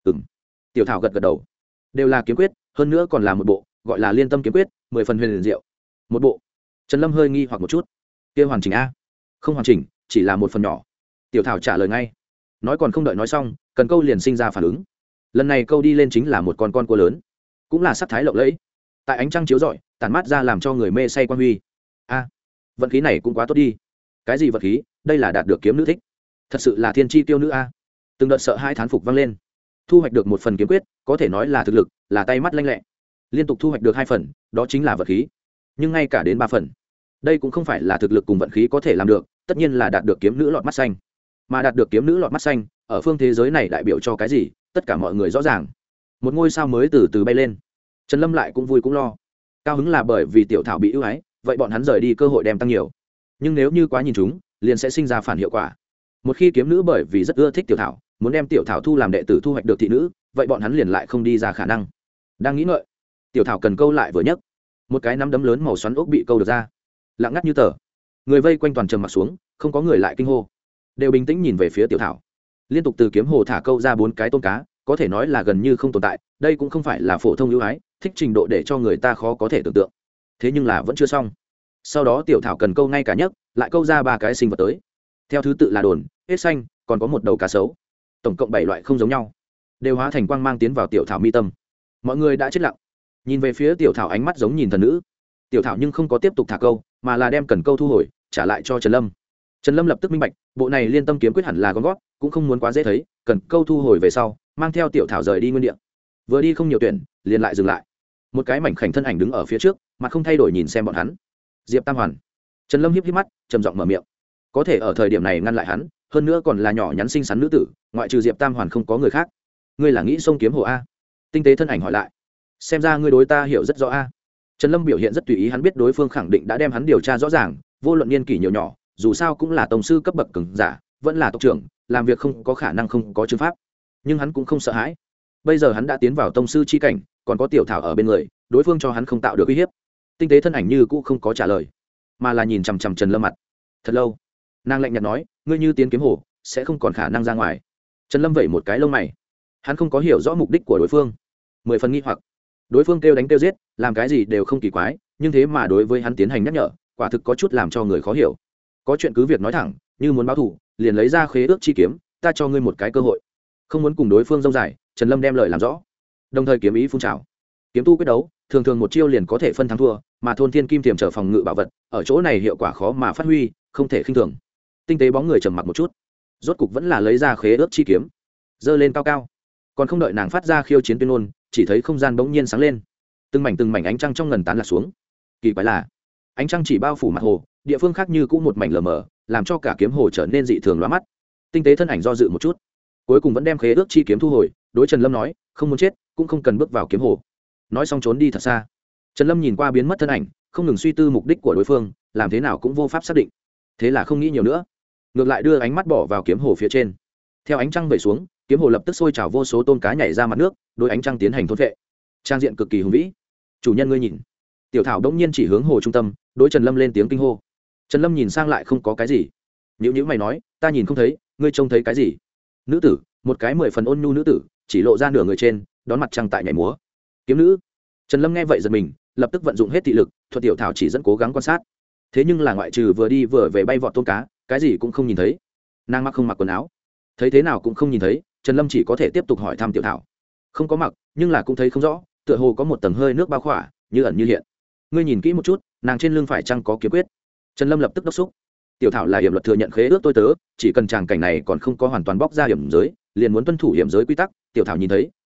Tiểu thảo gật gật đầu, đều là kiếm quyết, hơn nữa còn là một bộ, gọi là Liên Tâm kiếm quyết, 10 phần huyền diệu. Một bộ. Trần Lâm hơi nghi hoặc một chút, kia hoàn chỉnh a? Không hoàn chỉnh, chỉ là một phần nhỏ. Tiểu thảo trả lời ngay, nói còn không đợi nói xong, cần câu liền sinh ra phản ứng. Lần này câu đi lên chính là một con cua lớn, cũng là sắc thái lộng lẫy, tại ánh trăng chiếu rọi tản mát ra làm cho người mê say quan huy. A, vận khí này cũng quá tốt đi. Cái gì vận khí, đây là đạt được kiếm nữ thích, thật sự là thiên chi tiêu nữ a. Từng đợt sợ hai thán phục vang lên. Thu hoạch được một phần kiếm quyết có thể nói là thực lực, là tay mắt lanh lẹ. Liên tục thu hoạch được 2 phần, đó chính là vận khí. Nhưng ngay cả đến 3 phần, đây cũng không phải là thực lực cùng vận khí có thể làm được, tất nhiên là đạt được kiếm nữ lọt mắt xanh. Mà đạt được kiếm nữ lọt mắt xanh ở phương thế giới này đại biểu cho cái gì, tất cả mọi người rõ ràng. Một ngôi sao mới từ từ bay lên. Trần Lâm lại cũng vui cũng lo. Cao hứng là bởi vì tiểu thảo bị ưu ái, vậy bọn hắn rời đi cơ hội đem tăng nhiều. Nhưng nếu như quá nhìn chúng, liền sẽ sinh ra phản hiệu quả. Một khi kiếm nữ bởi vì rất ưa thích tiểu thảo, muốn đem tiểu thảo thu làm đệ tử thu hoạch được thị nữ, vậy bọn hắn liền lại không đi ra khả năng. Đang nghĩ ngợi, tiểu thảo cần câu lại vừa nhấc, một cái nắm đấm lớn màu xoắn ốc bị câu được ra, lặng ngắt như tờ. Người vây quanh toàn trầm mặt xuống, không có người lại kinh hô, đều bình tĩnh nhìn về phía tiểu thảo. Liên tục từ kiếm hồ thả câu ra 4 cái tôm cá, có thể nói là gần như không tồn tại. Đây cũng không phải là phổ thông ưu ái, thích trình độ để cho người ta khó có thể tưởng tượng. Thế nhưng là vẫn chưa xong. Sau đó tiểu thảo cần câu ngay cả nhấc, lại câu ra 3 cái sinh vật tới. Theo thứ tự là đồn, ếch xanh, còn có một đầu cá sấu. Tổng cộng 7 loại không giống nhau, đều hóa thành quang mang tiến vào tiểu thảo mi tâm. Mọi người đã chết lặng, nhìn về phía tiểu thảo ánh mắt giống nhìn thần nữ. Tiểu thảo nhưng không có tiếp tục thả câu, mà là đem cần câu thu hồi, trả lại cho Trần Lâm. Trần Lâm lập tức minh bạch, bộ này Liên Tâm kiếm quyết hẳn là gom gót, cũng không muốn quá dễ thấy, cần câu thu hồi về sau, mang theo tiểu thảo rời đi nguyên địa. Vừa đi không nhiều tuyển, liền lại dừng lại. Một cái mảnh khảnh thân ảnh đứng ở phía trước, mặt không thay đổi nhìn xem bọn hắn. Diệp Tam Hoàn. Trần Lâm híp híp mắt, trầm giọng mở miệng. Có thể ở thời điểm này ngăn lại hắn, hơn nữa còn là nhỏ nhắn xinh xắn nữ tử, ngoại trừ Diệp Tam Hoàn không có người khác. Ngươi là nghĩ sông kiếm hồ a? Tinh tế thân ảnh hỏi lại. Xem ra ngươi đối ta hiểu rất rõ a. Trần Lâm biểu hiện rất tùy ý, hắn biết đối phương khẳng định đã đem hắn điều tra rõ ràng, vô luận niên kỷ nhiều nhỏ, dù sao cũng là tổng sư cấp bậc cường giả, vẫn là tộc trưởng, làm việc không có khả năng không có chứng pháp. Nhưng hắn cũng không sợ hãi. Bây giờ hắn đã tiến vào tông sư chi cảnh, còn có tiểu thảo ở bên người, đối phương cho hắn không tạo được uy hiếp. Tinh tế thân ảnh như cũ không có trả lời, mà là nhìn chằm chằm Trần Lâm mặt. Thật lâu, nàng lạnh nhạt nói, ngươi như tiến kiếm hồ, sẽ không còn khả năng ra ngoài. Trần Lâm vẩy một cái lông mày, hắn không có hiểu rõ mục đích của đối phương, 10 phần nghi hoặc. Đối phương kêu đánh kêu giết, làm cái gì đều không kỳ quái, nhưng thế mà đối với hắn tiến hành nhắc nhở, quả thực có chút làm cho người khó hiểu. Có chuyện cứ việc nói thẳng, như muốn báo thù, liền lấy ra khế ước chi kiếm, ta cho ngươi một cái cơ hội. Không muốn cùng đối phương rông dài, Trần Lâm đem lời làm rõ, đồng thời kiếm ý phun trào. Kiếm tu quyết đấu, thường thường một chiêu liền có thể phân thắng thua, mà thôn thiên kim tiềm trở phòng ngự bảo vật, ở chỗ này hiệu quả khó mà phát huy, không thể khinh thường. Tinh tế bóng người trầm mặc một chút, rốt cục vẫn là lấy ra khế ước chi kiếm, giơ lên cao cao. Còn không đợi nàng phát ra khiêu chiến tuyên ngôn, chỉ thấy không gian bỗng nhiên sáng lên, từng mảnh ánh trăng trong ngần tán lạc xuống. Kỳ quái là, ánh trăng chỉ bao phủ mặt hồ, địa phương khác như cũng một mảnh lờ mờ, làm cho cả kiếm hồ trở nên dị thường lóa mắt. Tinh tế thân ảnh do dự một chút, cuối cùng vẫn đem khế ước chi kiếm thu hồi, đối Trần Lâm nói, không muốn chết cũng không cần bước vào kiếm hồ. Nói xong trốn đi thật xa. Trần Lâm nhìn qua biến mất thân ảnh, không ngừng suy tư mục đích của đối phương, làm thế nào cũng vô pháp xác định. Thế là không nghĩ nhiều nữa, ngược lại đưa ánh mắt bỏ vào kiếm hồ phía trên. Theo ánh trăng về xuống, kiếm hồ lập tức sôi trào vô số tôm cá nhảy ra mặt nước, đối ánh trăng tiến hành thôn vệ. Trang diện cực kỳ hùng vĩ. Chủ nhân ngươi nhìn. Tiểu thảo đống nhiên chỉ hướng hồ trung tâm, đối Trần Lâm lên tiếng kinh hô. Trần Lâm nhìn sang lại không có cái gì. Nhữ mày nói, ta nhìn không thấy, ngươi trông thấy cái gì? Nữ tử, một cái 10 phần ôn nhu nữ tử, chỉ lộ ra nửa người trên, đón mặt trăng tại nhảy múa. Kiếm nữ. Trần Lâm nghe vậy giật mình, lập tức vận dụng hết thị lực, thuật tiểu thảo chỉ dẫn cố gắng quan sát. Thế nhưng là ngoại trừ vừa đi vừa về bay vọt tôm cá, cái gì cũng không nhìn thấy. Nàng mặc không mặc quần áo, thấy thế nào cũng không nhìn thấy. Trần Lâm chỉ có thể tiếp tục hỏi thăm tiểu thảo. Không có mặc, nhưng là cũng thấy không rõ, tựa hồ có một tầng hơi nước bao khỏa, như ẩn như hiện. Ngươi nhìn kỹ một chút, nàng trên lưng phải chăng có kiếm quyết? Trần Lâm lập tức đốc xúc. Tiểu thảo là hiểm luật thừa nhận khế ước tôi tớ, chỉ cần tràng cảnh này còn không có hoàn toàn bóc ra hiểm giới, liền muốn tuân thủ hiểm giới quy tắc. Tiểu thảo nhìn thấy,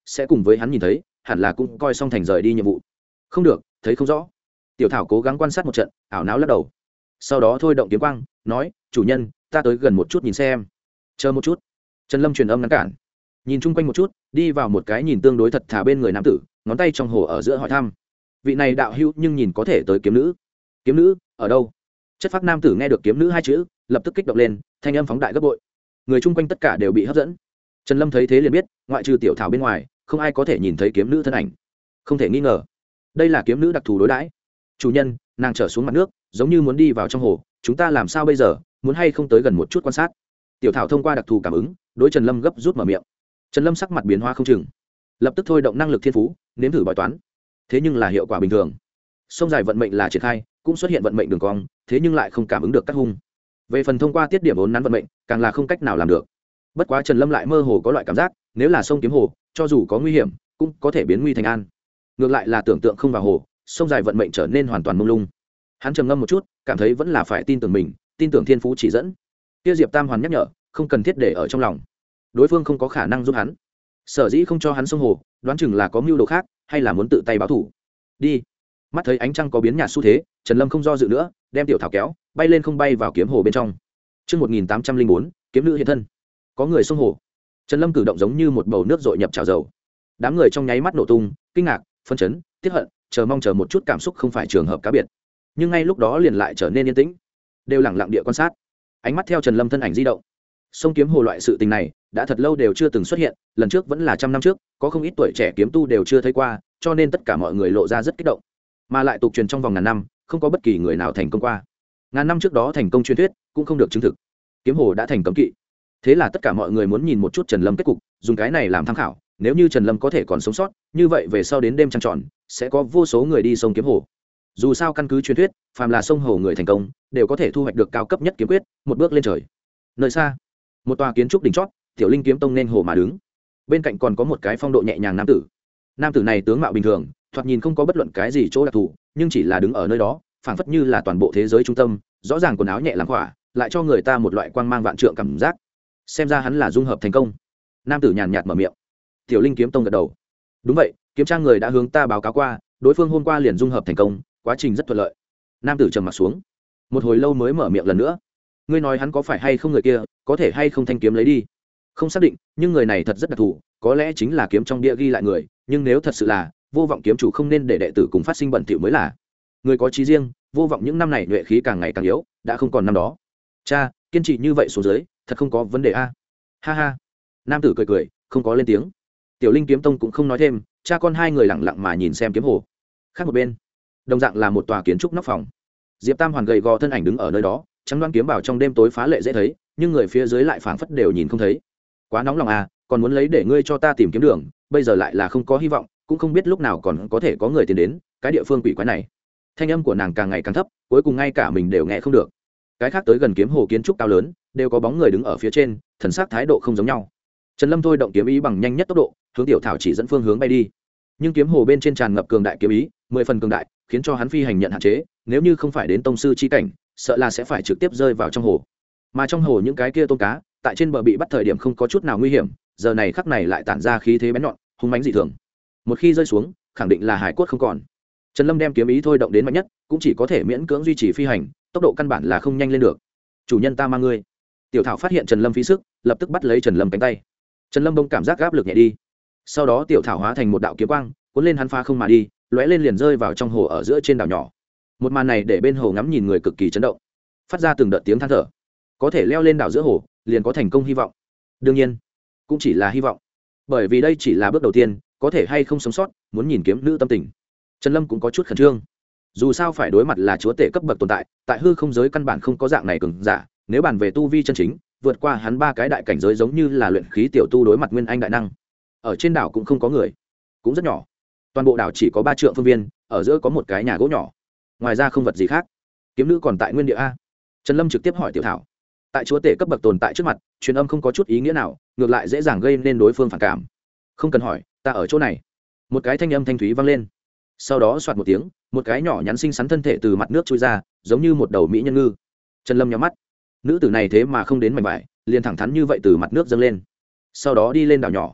sẽ cùng với hắn nhìn thấy, hẳn là cũng coi xong thành rời đi nhiệm vụ. Không được, thấy không rõ. Tiểu thảo cố gắng quan sát một trận, ảo não lắc đầu. Sau đó thôi động kiếm quang, nói, chủ nhân, ta tới gần một chút nhìn xem. Chờ một chút. Trần Lâm truyền âm ngăn cản. Nhìn chung quanh một chút, đi vào một cái nhìn tương đối thật thà bên người nam tử, ngón tay trong hồ ở giữa hỏi thăm. Vị này đạo hữu nhưng nhìn có thể tới kiếm nữ. Kiếm nữ ở đâu? Chất phác nam tử nghe được kiếm nữ hai chữ, lập tức kích động lên, thanh âm phóng đại gấp bội. Người chung quanh tất cả đều bị hấp dẫn. Trần Lâm thấy thế liền biết, ngoại trừ tiểu thảo bên ngoài, không ai có thể nhìn thấy kiếm nữ thân ảnh. Không thể nghi ngờ, đây là kiếm nữ đặc thù đối đãi. Chủ nhân, nàng trở xuống mặt nước, giống như muốn đi vào trong hồ, chúng ta làm sao bây giờ, muốn hay không tới gần một chút quan sát? Tiểu thảo thông qua đặc thù cảm ứng, đối Trần Lâm gấp rút mở miệng. Trần Lâm sắc mặt biến hóa không chừng, lập tức thôi động năng lực thiên phú, nếm thử bói toán. Thế nhưng là hiệu quả bình thường. Sông dài vận mệnh là triển khai, cũng xuất hiện vận mệnh đường cong, thế nhưng lại không cảm ứng được các hung. Về phần thông qua tiết điểm vốn nắn vận mệnh, càng là không cách nào làm được. Bất quá Trần Lâm lại mơ hồ có loại cảm giác, nếu là sông kiếm hồ, cho dù có nguy hiểm, cũng có thể biến nguy thành an. Ngược lại là tưởng tượng không vào hồ, sông dài vận mệnh trở nên hoàn toàn mông lung. Hắn trầm ngâm một chút, cảm thấy vẫn là phải tin tưởng mình, tin tưởng thiên phú chỉ dẫn. Kia Diệp Tam Hoàn nhắc nhở, không cần thiết để ở trong lòng. Đối phương không có khả năng giúp hắn. Sở dĩ không cho hắn sông hồ, đoán chừng là có mưu đồ khác, hay là muốn tự tay báo thủ. Đi. Mắt thấy ánh trăng có biến nhạt xu thế, Trần Lâm không do dự nữa, đem tiểu thảo kéo, bay lên không bay vào kiếm hồ bên trong. Chương 1804, kiếm nữ hiện thân. Có người sông hồ. Trần Lâm cử động giống như một bầu nước dội nhập chảo dầu. Đám người trong nháy mắt nổ tung, kinh ngạc, phấn chấn, tiếc hận, chờ mong chờ một chút cảm xúc không phải trường hợp cá biệt. Nhưng ngay lúc đó liền lại trở nên yên tĩnh, đều lặng lặng địa quan sát. Ánh mắt theo Trần Lâm thân ảnh di động. Sông kiếm hồ loại sự tình này đã thật lâu đều chưa từng xuất hiện, lần trước vẫn là trăm năm trước, có không ít tuổi trẻ kiếm tu đều chưa thấy qua, cho nên tất cả mọi người lộ ra rất kích động. Mà lại tục truyền trong vòng ngàn năm, không có bất kỳ người nào thành công qua. Ngàn năm trước đó thành công truyền thuyết cũng không được chứng thực. Kiếm hồ đã thành cấm kỵ. Thế là tất cả mọi người muốn nhìn một chút Trần Lâm kết cục, dùng cái này làm tham khảo, nếu như Trần Lâm có thể còn sống sót, như vậy về sau đến đêm trăng tròn, sẽ có vô số người đi sông kiếm hồ. Dù sao căn cứ truyền thuyết, phàm là sông hồ người thành công, đều có thể thu hoạch được cao cấp nhất kiếm quyết, một bước lên trời. Nơi xa, một tòa kiến trúc đỉnh chót, Tiểu Linh kiếm tông nên hồ mà đứng. Bên cạnh còn có một cái phong độ nhẹ nhàng nam tử. Nam tử này tướng mạo bình thường, thoạt nhìn không có bất luận cái gì chỗ đặc thù, nhưng chỉ là đứng ở nơi đó, phảng phất như là toàn bộ thế giới trung tâm, rõ ràng quần áo nhẹ làm khỏa, lại cho người ta một loại quang mang vạn trượng cảm giác. Xem ra hắn là dung hợp thành công. Nam tử nhàn nhạt mở miệng. Tiểu Linh kiếm tông gật đầu. Đúng vậy, kiếm tra người đã hướng ta báo cáo qua, đối phương hôm qua liền dung hợp thành công, quá trình rất thuận lợi. Nam tử trầm mặt xuống, một hồi lâu mới mở miệng lần nữa. Ngươi nói hắn có phải hay không người kia, có thể hay không thanh kiếm lấy đi? Không xác định, nhưng người này thật rất đặc thù, có lẽ chính là kiếm trong địa ghi lại người, nhưng nếu thật sự là, Vô Vọng kiếm chủ không nên để đệ tử cùng phát sinh bẩn thỉu mới là. Người có chí riêng, Vô Vọng những năm này nhuệ khí càng ngày càng yếu, đã không còn năm đó. Cha, kiên trì như vậy xuống dưới, thật không có vấn đề a. Ha ha. Nam tử cười cười, không có lên tiếng. Tiểu Linh kiếm tông cũng không nói thêm, cha con hai người lặng lặng mà nhìn xem kiếm hồ. Khác một bên, đồng dạng là một tòa kiến trúc nóc phòng. Diệp Tam Hoàn gầy gò thân ảnh đứng ở nơi đó, trắng đoán kiếm bảo trong đêm tối phá lệ dễ thấy, nhưng người phía dưới lại phảng phất đều nhìn không thấy. Quá nóng lòng à, còn muốn lấy để ngươi cho ta tìm kiếm đường, bây giờ lại là không có hy vọng, cũng không biết lúc nào còn có thể có người tiến đến cái địa phương quỷ quái này. Thanh âm của nàng càng ngày càng thấp, cuối cùng ngay cả mình đều nghe không được. Cái khác tới gần kiếm hồ kiến trúc cao lớn, đều có bóng người đứng ở phía trên, thần sắc thái độ không giống nhau. Trần Lâm thôi động kiếm ý bằng nhanh nhất tốc độ, hướng tiểu thảo chỉ dẫn phương hướng bay đi. Nhưng kiếm hồ bên trên tràn ngập cường đại kiếm ý, 10 phần cường đại, khiến cho hắn phi hành nhận hạn chế, nếu như không phải đến tông sư chi cảnh, sợ là sẽ phải trực tiếp rơi vào trong hồ. Mà trong hồ những cái kia tôm cá, tại trên bờ bị bắt thời điểm không có chút nào nguy hiểm, giờ này khắc này lại tản ra khí thế bén nhọn, hung mãnh dị thường. Một khi rơi xuống, khẳng định là hải cốt không còn. Trần Lâm đem kiếm ý thôi động đến mạnh nhất, cũng chỉ có thể miễn cưỡng duy trì phi hành, tốc độ căn bản là không nhanh lên được. Chủ nhân ta mang ngươi. Tiểu thảo phát hiện Trần Lâm phí sức, lập tức bắt lấy Trần Lâm cánh tay. Trần Lâm bỗng cảm giác áp lực nhẹ đi. Sau đó tiểu thảo hóa thành một đạo kiếm quang, cuốn lên hắn phá không mà đi, lóe lên liền rơi vào trong hồ ở giữa trên đảo nhỏ. Một màn này để bên hồ ngắm nhìn người cực kỳ chấn động, phát ra từng đợt tiếng than thở. Có thể leo lên đảo giữa hồ, liền có thành công hy vọng. Đương nhiên, cũng chỉ là hy vọng, bởi vì đây chỉ là bước đầu tiên, có thể hay không sống sót, muốn nhìn kiếm nữ tâm tình. Trần Lâm cũng có chút khẩn trương. Dù sao phải đối mặt là chúa tể cấp bậc tồn tại, tại hư không giới căn bản không có dạng này cường giả, nếu bàn về tu vi chân chính, vượt qua hắn 3 cái đại cảnh giới giống như là luyện khí tiểu tu đối mặt nguyên anh đại năng. Ở trên đảo cũng không có người, cũng rất nhỏ. Toàn bộ đảo chỉ có 3 trượng phương viên, ở giữa có một cái nhà gỗ nhỏ. Ngoài ra không vật gì khác. Kiếm nữ còn tại nguyên địa a? Trần Lâm trực tiếp hỏi tiểu thảo. Tại chúa tể cấp bậc tồn tại trước mặt, truyền âm không có chút ý nghĩa nào, ngược lại dễ dàng gây nên đối phương phản cảm. Không cần hỏi, ta ở chỗ này. Một cái thanh âm thanh thúy vang lên. Sau đó xoạt một tiếng, một cái nhỏ nhắn xinh xắn thân thể từ mặt nước trôi ra, giống như một đầu mỹ nhân ngư. Trần Lâm nhắm mắt. Nữ tử này thế mà không đến mảnh vải, liền thẳng thắn như vậy từ mặt nước dâng lên. Sau đó đi lên đảo nhỏ.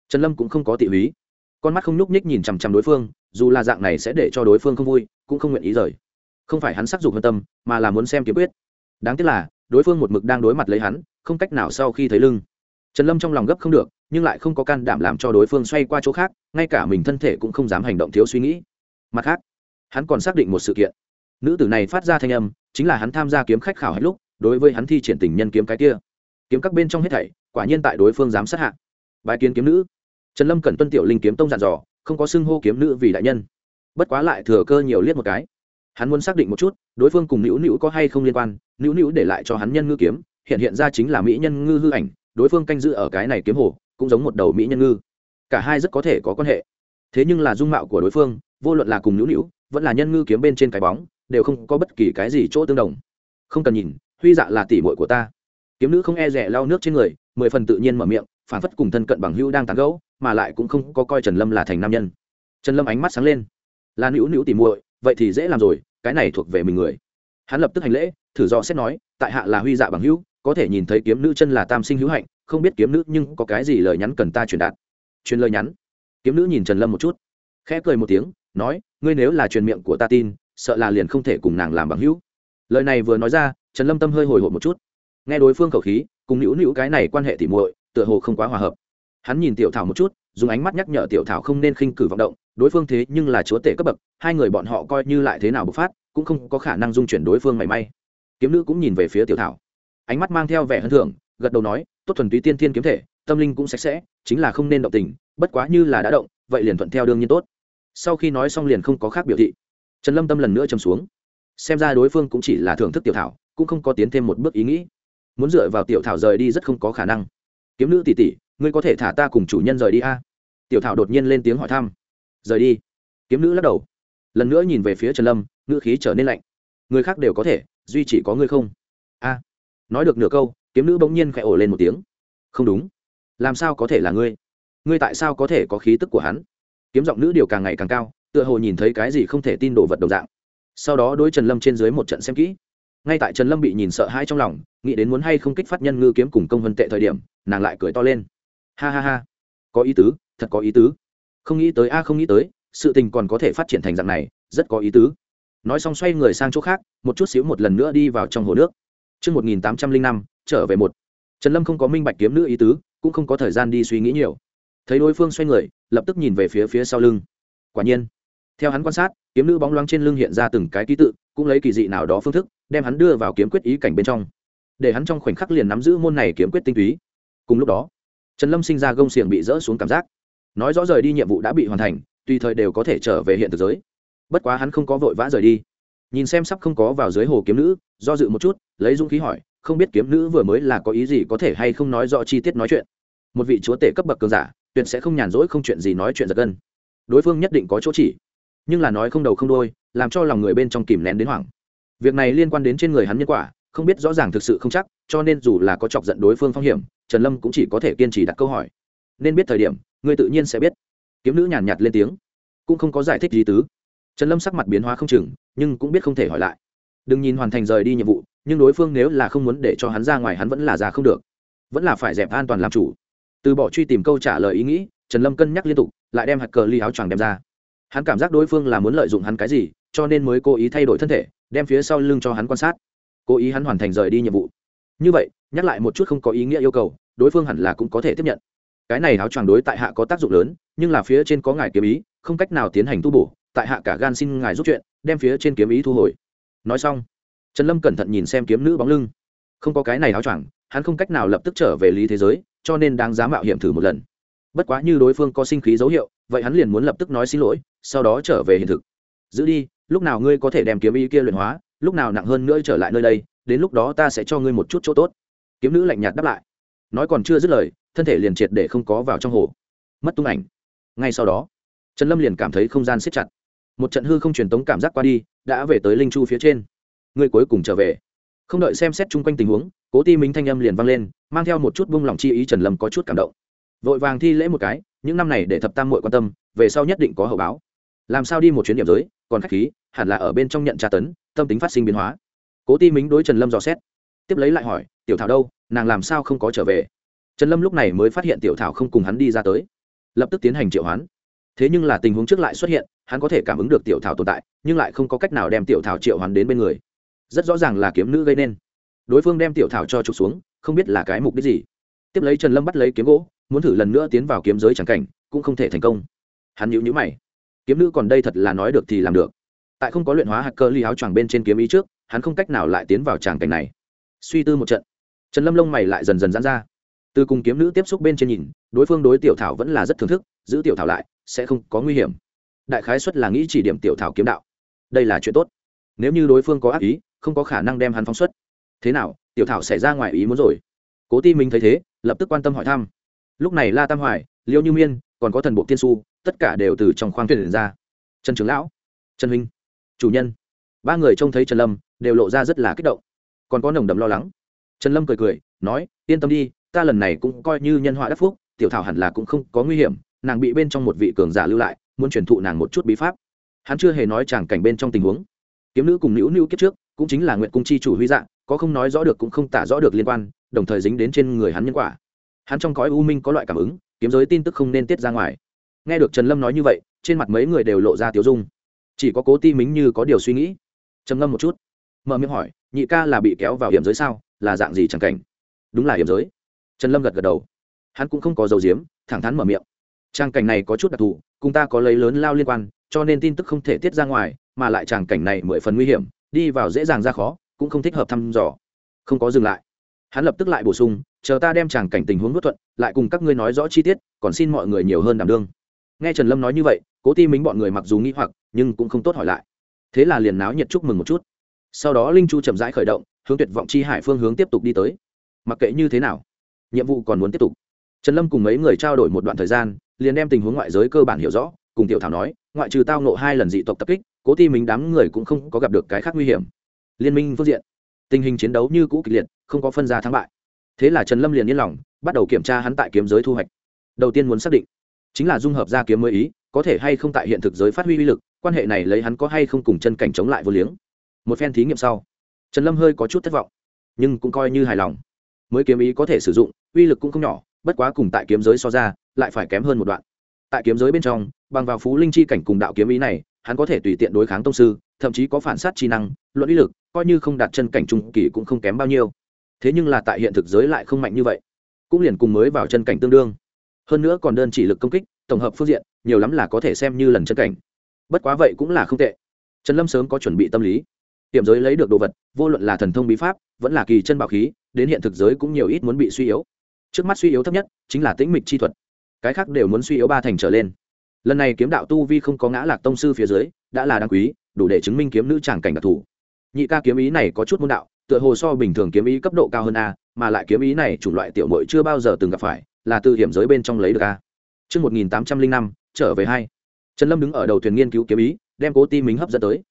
Trần Lâm cũng không có tị húy, con mắt không nhúc nhích nhìn chằm chằm đối phương, dù là dạng này sẽ để cho đối phương không vui cũng không nguyện ý rời. Không phải hắn sắc dục hơn tâm, mà là muốn xem kiếm quyết. Đáng tiếc là đối phương một mực đang đối mặt lấy hắn, không cách nào sau khi thấy lưng. Trần Lâm trong lòng gấp không được, nhưng lại không có can đảm làm cho đối phương xoay qua chỗ khác, ngay cả mình thân thể cũng không dám hành động thiếu suy nghĩ. Mặt khác, hắn còn xác định một sự kiện. Nữ tử này phát ra thanh âm, chính là hắn tham gia kiếm khách khảo hạch lúc, đối với hắn thi triển tình nhân kiếm cái kia. Kiếm các bên trong hết thảy, quả nhiên tại đối phương dám sát hạ. Bái kiến kiếm nữ. Trần Lâm cần tuân tiểu linh kiếm tông dặn dò, không có xưng hô kiếm nữ vì đại nhân. Bất quá lại thừa cơ nhiều liếc một cái. Hắn muốn xác định một chút, đối phương cùng Nữu Nữu có hay không liên quan, Nữu Nữu để lại cho hắn nhân ngư kiếm, hiện ra chính là mỹ nhân ngư hư ảnh, đối phương canh giữ ở cái này kiếm hồ, cũng giống một đầu mỹ nhân ngư. Cả hai rất có thể có quan hệ. Thế nhưng là dung mạo của đối phương, vô luận là cùng Nữu Nữu, vẫn là nhân ngư kiếm bên trên cái bóng, đều không có bất kỳ cái gì chỗ tương đồng. Không cần nhìn, Huy Dạ là tỷ muội của ta. Kiếm nữ không e dè lau nước trên người, mười phần tự nhiên mở miệng, phản phất cùng thân cận bằng hữu đang tán gẫu, mà lại cũng không có coi Trần Lâm là thành nam nhân. Trần Lâm ánh mắt sáng lên, là Nữu Nữu tỷ muội, vậy thì dễ làm rồi, cái này thuộc về mình người. Hắn lập tức hành lễ, thử dò xét nói, tại hạ là Huy Dạ bằng hữu, có thể nhìn thấy kiếm nữ chân là tam sinh hữu hạnh, không biết kiếm nữ nhưng có cái gì lời nhắn cần ta truyền đạt. Truyền lời nhắn. Kiếm nữ nhìn Trần Lâm một chút, khẽ cười một tiếng, nói, ngươi nếu là truyền miệng của ta tin, sợ là liền không thể cùng nàng làm bằng hữu. Lời này vừa nói ra, Trần Lâm tâm hơi hồi hộp một chút. Nghe đối phương khẩu khí, cùng Nữu Nữu cái này quan hệ tỉ muội, tựa hồ không quá hòa hợp. Hắn nhìn Tiểu Thảo một chút, dùng ánh mắt nhắc nhở Tiểu Thảo không nên khinh cử vọng động, đối phương thế nhưng là chúa tể cấp bậc, hai người bọn họ coi như lại thế nào bộc phát, cũng không có khả năng dung chuyển đối phương mảy may. Kiếm nữ cũng nhìn về phía Tiểu Thảo, ánh mắt mang theo vẻ hân thưởng, gật đầu nói, tốt thuần túy tiên thiên kiếm thể, tâm linh cũng sạch sẽ, chính là không nên động tình, bất quá như là đã động, vậy liền thuận theo đương nhiên tốt. Sau khi nói xong liền không có khác biểu thị. Trần Lâm tâm lần nữa trầm xuống, xem ra đối phương cũng chỉ là thưởng thức Tiểu Thảo, cũng không có tiến thêm một bước ý nghĩ. Muốn dựa vào Tiểu Thảo rời đi rất không có khả năng. Kiếm nữ tỷ tỷ, ngươi có thể thả ta cùng chủ nhân rời đi a? Tiểu Thảo đột nhiên lên tiếng hỏi thăm. Rời đi? Kiếm nữ lắc đầu, lần nữa nhìn về phía Trần Lâm, ngữ khí trở nên lạnh. Người khác đều có thể, duy chỉ có ngươi không. A. Nói được nửa câu, kiếm nữ bỗng nhiên khẽ ồ lên một tiếng. Không đúng, làm sao có thể là ngươi? Ngươi tại sao có thể có khí tức của hắn? Kiếm giọng nữ điều càng ngày càng cao, tựa hồ nhìn thấy cái gì không thể tin đồ vật đồng dạng. Sau đó đối Trần Lâm trên dưới một trận xem kỹ. Ngay tại Trần Lâm bị nhìn sợ hãi trong lòng, nghĩ đến muốn hay không kích phát nhân ngư kiếm cùng công vân tệ thời điểm, nàng lại cười to lên. Ha ha ha, có ý tứ, thật có ý tứ. Không nghĩ tới a, không nghĩ tới, sự tình còn có thể phát triển thành dạng này, rất có ý tứ. Nói xong xoay người sang chỗ khác, một chút xíu một lần nữa đi vào trong hồ nước. Chương 1805, trở về một. Trần Lâm không có minh bạch kiếm nữ ý tứ, cũng không có thời gian đi suy nghĩ nhiều. Thấy đối phương xoay người, lập tức nhìn về phía sau lưng. Quả nhiên, theo hắn quan sát, kiếm nữ bóng loáng trên lưng hiện ra từng cái ký tự, cũng lấy kỳ dị nào đó phương thức, đem hắn đưa vào kiếm quyết ý cảnh bên trong, để hắn trong khoảnh khắc liền nắm giữ môn này kiếm quyết tinh túy. Cùng lúc đó, Trần Lâm sinh ra gông xiềng bị rỡ xuống cảm giác, nói rõ rời đi nhiệm vụ đã bị hoàn thành, tùy thời đều có thể trở về hiện thực giới. Bất quá hắn không có vội vã rời đi, nhìn xem sắp không có vào dưới hồ kiếm nữ, do dự một chút, lấy dũng khí hỏi, không biết kiếm nữ vừa mới là có ý gì, có thể hay không nói rõ chi tiết nói chuyện. Một vị chúa tể cấp bậc cường giả, tuyệt sẽ không nhàn rỗi không chuyện gì nói chuyện giật gân. Đối phương nhất định có chỗ chỉ, nhưng là nói không đầu không đuôi, làm cho lòng người bên trong kìm nén đến hoảng. Việc này liên quan đến trên người hắn nhân quả, không biết rõ ràng thực sự không chắc, cho nên dù là có chọc giận đối phương phong hiểm, Trần Lâm cũng chỉ có thể kiên trì đặt câu hỏi. Nên biết thời điểm, ngươi tự nhiên sẽ biết. Kiếm nữ nhàn nhạt lên tiếng, cũng không có giải thích gì tứ. Trần Lâm sắc mặt biến hóa không chừng, nhưng cũng biết không thể hỏi lại. Đừng nhìn hoàn thành rời đi nhiệm vụ, nhưng đối phương nếu là không muốn để cho hắn ra ngoài, hắn vẫn là ra không được, vẫn là phải dẹp an toàn làm chủ. Từ bỏ truy tìm câu trả lời ý nghĩ, Trần Lâm cân nhắc liên tục, lại đem hạt cờ ly áo choàng đem ra. Hắn cảm giác đối phương là muốn lợi dụng hắn cái gì, cho nên mới cố ý thay đổi thân thể, đem phía sau lưng cho hắn quan sát, cố ý hắn hoàn thành rời đi nhiệm vụ. Như vậy, nhắc lại một chút không có ý nghĩa yêu cầu, đối phương hẳn là cũng có thể tiếp nhận. Cái này áo choàng đối tại hạ có tác dụng lớn, nhưng là phía trên có ngài kiếm ý, không cách nào tiến hành tu bổ, tại hạ cả gan xin ngài giúp chuyện, đem phía trên kiếm ý thu hồi. Nói xong, Trần Lâm cẩn thận nhìn xem kiếm nữ bóng lưng, không có cái này áo choàng, hắn không cách nào lập tức trở về lý thế giới, cho nên đáng giá mạo hiểm thử một lần. Bất quá như đối phương có sinh khí dấu hiệu, vậy hắn liền muốn lập tức nói xin lỗi, sau đó trở về hiện thực. Giữ đi, lúc nào ngươi có thể đem kiếm ý kia luyện hóa, lúc nào nặng hơn nữa trở lại nơi đây, đến lúc đó ta sẽ cho ngươi một chút chỗ tốt. Kiếm nữ lạnh nhạt đáp lại, nói còn chưa dứt lời, thân thể liền triệt để không có vào trong hồ, mất tung ảnh. Ngay sau đó, Trần Lâm liền cảm thấy không gian siết chặt, một trận hư không truyền tống cảm giác qua đi, đã về tới linh chu phía trên. Ngươi cuối cùng trở về. Không đợi xem xét chung quanh tình huống, Cố Ti Minh thanh âm liền vang lên, mang theo một chút buông lòng chi ý. Trần Lâm có chút cảm động, vội vàng thi lễ một cái, những năm này để thập tam muội quan tâm, về sau nhất định có hậu báo. Làm sao đi một chuyến điểm giới, còn khách khí, hẳn là ở bên trong nhận tra tấn, tâm tính phát sinh biến hóa. Cố Ti Minh đối Trần Lâm dò xét, tiếp lấy lại hỏi, Tiểu Thảo đâu, nàng làm sao không có trở về? Trần Lâm lúc này mới phát hiện Tiểu Thảo không cùng hắn đi ra tới. lập tức tiến hành triệu hoán. Thế nhưng là tình huống trước lại xuất hiện, hắn có thể cảm ứng được tiểu thảo tồn tại nhưng lại không có cách nào đem tiểu thảo triệu hoán đến bên người. Rất rõ ràng là kiếm nữ gây nên. Đối phương đem tiểu thảo cho trục xuống, không biết là cái mục đích gì. Tiếp lấy Trần Lâm bắt lấy kiếm gỗ, muốn thử lần nữa tiến vào kiếm giới chẳng cảnh, cũng không thể thành công. Hắn nhíu nhíu mày, kiếm nữ còn đây thật là nói được thì làm được. Tại không có luyện hóa hạt cơ ly áo choàng bên trên kiếm ý trước, hắn không cách nào lại tiến vào tràng cảnh này. Suy tư một trận, Trần Lâm lông mày lại dần dần giãn ra. Từ cùng kiếm nữ tiếp xúc bên trên nhìn, đối phương đối tiểu thảo vẫn là rất thưởng thức, giữ tiểu thảo lại sẽ không có nguy hiểm. Đại khái suất là nghĩ chỉ điểm tiểu thảo kiếm đạo, đây là chuyện tốt. Nếu như đối phương có ác ý, không có khả năng đem hắn phóng xuất. Thế nào, tiểu thảo xảy ra ngoài ý muốn rồi? Cố Ti Minh thấy thế, lập tức quan tâm hỏi thăm. Lúc này La Tam Hoài, Liêu Như Miên, còn có thần bộ tiên su, tất cả đều từ trong khoang thuyền ra. Trần trưởng lão, Trần huynh, chủ nhân, ba người trông thấy Trần Lâm đều lộ ra rất là kích động, còn có nồng đậm lo lắng. Trần Lâm cười cười nói, yên tâm đi, ta lần này cũng coi như nhân họa đắc phúc, tiểu thảo hẳn là cũng không có nguy hiểm, nàng bị bên trong một vị cường giả lưu lại, muốn truyền thụ nàng một chút bí pháp. Hắn chưa hề nói tràng cảnh bên trong tình huống. Kiếm nữ cùng Nữu Nữu kiếp trước cũng chính là Nguyệt cung chi chủ Huy Dạ, có không nói rõ được cũng không tả rõ được liên quan, đồng thời dính đến trên người hắn nhân quả. Hắn trong cõi u minh có loại cảm ứng, kiếm giới tin tức không nên tiết ra ngoài. Nghe được Trần Lâm nói như vậy, trên mặt mấy người đều lộ ra tiếu dung, chỉ có Cố Ti Mính như có điều suy nghĩ, trầm ngâm một chút, mở miệng hỏi, nhị ca là bị kéo vào hiểm giới sao, là dạng gì chẳng cảnh? Đúng là hiểm giới. Trần Lâm gật gật đầu, hắn cũng không có dầu diếm, thẳng thắn mở miệng. Trang cảnh này có chút đặc thù, cùng ta có lấy lớn lao liên quan, cho nên tin tức không thể tiết ra ngoài, mà lại tràng cảnh này mười phần nguy hiểm, đi vào dễ dàng ra khó, cũng không thích hợp thăm dò. Không có dừng lại, hắn lập tức lại bổ sung, chờ ta đem tràng cảnh tình huống nuốt thuận, lại cùng các ngươi nói rõ chi tiết, còn xin mọi người nhiều hơn đảm đương. Nghe Trần Lâm nói như vậy, Cố Ti Mính bọn người mặc dù nghi hoặc, nhưng cũng không tốt hỏi lại. Thế là liền náo nhiệt chúc mừng một chút. Sau đó linh chu chậm rãi khởi động, hướng tuyệt vọng chi hải phương hướng tiếp tục đi tới. Mặc kệ như thế nào, nhiệm vụ còn muốn tiếp tục. Trần Lâm cùng mấy người trao đổi một đoạn thời gian, liền đem tình huống ngoại giới cơ bản hiểu rõ, cùng tiểu thảo nói, ngoại trừ tao ngộ 2 lần dị tộc tập kích, Cố Ti Mính đám người cũng không có gặp được cái khác nguy hiểm. Liên minh phương diện, tình hình chiến đấu như cũ kịch liệt, không có phân ra thắng bại. Thế là Trần Lâm liền yên lòng, bắt đầu kiểm tra hắn tại kiếm giới thu hoạch. Đầu tiên muốn xác định chính là dung hợp ra kiếm mới ý, có thể hay không tại hiện thực giới phát huy uy lực, quan hệ này lấy hắn có hay không cùng chân cảnh chống lại vô liếng. Một phen thí nghiệm sau, Trần Lâm hơi có chút thất vọng, nhưng cũng coi như hài lòng. Mới kiếm ý có thể sử dụng, uy lực cũng không nhỏ, bất quá cùng tại kiếm giới so ra, lại phải kém hơn một đoạn. Tại kiếm giới bên trong, bằng vào phú linh chi cảnh cùng đạo kiếm ý này, hắn có thể tùy tiện đối kháng tông sư, thậm chí có phản sát chi năng, luận uy lực, coi như không đạt chân cảnh trung kỳ cũng không kém bao nhiêu. Thế nhưng là tại hiện thực giới lại không mạnh như vậy, cũng liền cùng mới vào chân cảnh tương đương. Hơn nữa còn đơn chỉ lực công kích, tổng hợp phương diện, nhiều lắm là có thể xem như lần chân cảnh. Bất quá vậy cũng là không tệ. Trần Lâm sớm có chuẩn bị tâm lý. Tiệm giới lấy được đồ vật, vô luận là thần thông bí pháp, vẫn là kỳ chân bảo khí, đến hiện thực giới cũng nhiều ít muốn bị suy yếu. Trước mắt suy yếu thấp nhất chính là tĩnh mịch chi thuật, cái khác đều muốn suy yếu 3 thành trở lên. Lần này kiếm đạo tu vi không có ngã lạc tông sư phía dưới, đã là đáng quý, đủ để chứng minh kiếm nữ tràng cảnh đặc thù. Nhị ca kiếm ý này có chút môn đạo, tựa hồ so bình thường kiếm ý cấp độ cao hơn a, mà lại kiếm ý này chủng loại tiểu muội chưa bao giờ từng gặp phải, là từ hiểm giới bên trong lấy được a. Chương 1805, trở về 2. Trần Lâm đứng ở đầu thuyền nghiên cứu kiếm ý, đem Cố Ti Mính hấp dẫn tới.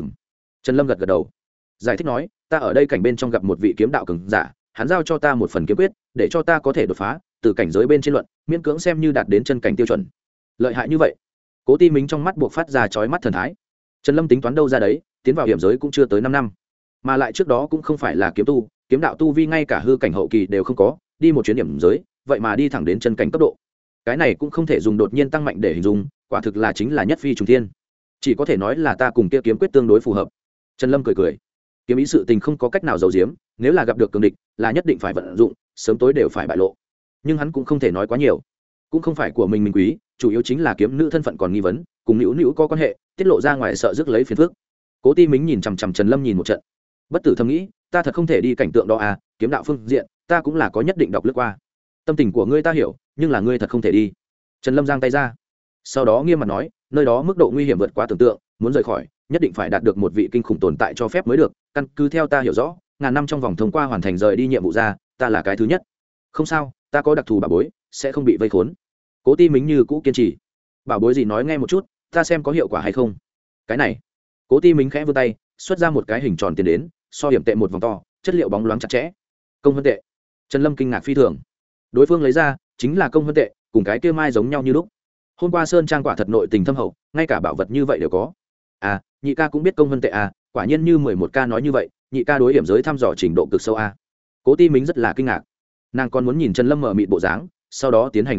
Trần Lâm gật gật đầu, giải thích nói, ta ở đây cảnh bên trong gặp một vị kiếm đạo cường giả, hắn giao cho ta một phần kiếm quyết, để cho ta có thể đột phá, từ cảnh giới bên trên luận, miễn cưỡng xem như đạt đến chân cảnh tiêu chuẩn. Lợi hại như vậy? Cố Ti Mính trong mắt buộc phát ra chói mắt thần thái. Trần Lâm tính toán đâu ra đấy, tiến vào hiểm giới cũng chưa tới 5 năm, mà lại trước đó cũng không phải là kiếm tu, kiếm đạo tu vi ngay cả hư cảnh hậu kỳ đều không có, đi một chuyến hiểm giới, vậy mà đi thẳng đến chân cảnh cấp độ. Cái này cũng không thể dùng đột nhiên tăng mạnh để hình dung, quả thực là chính là nhất phi trùng thiên. Chỉ có thể nói là ta cùng kia kiếm quyết tương đối phù hợp. Trần Lâm cười cười, kiếm ý sự tình không có cách nào giấu giếm, nếu là gặp được cường địch, là nhất định phải vận dụng, sớm tối đều phải bại lộ. Nhưng hắn cũng không thể nói quá nhiều, cũng không phải của mình quý, chủ yếu chính là kiếm nữ thân phận còn nghi vấn, cùng Nữu Nữu có quan hệ, tiết lộ ra ngoài sợ rước lấy phiền phức. Cố Ti Mính nhìn chằm chằm Trần Lâm nhìn một trận, bất tử thầm nghĩ, ta thật không thể đi cảnh tượng đó à, kiếm đạo phương diện, ta cũng là có nhất định đọc lướt qua. Tâm tình của ngươi ta hiểu, nhưng là ngươi thật không thể đi. Trần Lâm giang tay ra, sau đó nghiêm mặt nói, nơi đó mức độ nguy hiểm vượt quá tưởng tượng, muốn rời khỏi, nhất định phải đạt được một vị kinh khủng tồn tại cho phép mới được, căn cứ theo ta hiểu rõ, ngàn năm trong vòng thông qua hoàn thành rời đi nhiệm vụ ra, ta là cái thứ nhất. Không sao, ta có đặc thù bảo bối, sẽ không bị vây khốn. Cố Ti Mính như cũ kiên trì. Bảo bối gì nói nghe một chút, ta xem có hiệu quả hay không. Cái này. Cố Ti Mính khẽ vươn tay, xuất ra một cái hình tròn tiền đến, so hiểm tệ một vòng to, chất liệu bóng loáng chặt chẽ. Công hơn tệ. Trần Lâm kinh ngạc phi thường. Đối phương lấy ra, chính là công hơn tệ, cùng cái kia mai giống nhau như lúc. Hôm qua Sơn Trang quả thật nội tình thâm hậu, ngay cả bảo vật như vậy đều có. À, nhị ca cũng biết công hơn tệ à, quả nhiên như 11 ca nói như vậy, nhị ca đối hiểm giới thăm dò trình độ cực sâu a. Cố Ti Mính rất là kinh ngạc, nàng còn muốn nhìn Trần Lâm mở mịt bộ dáng, sau đó tiến hành giải thích,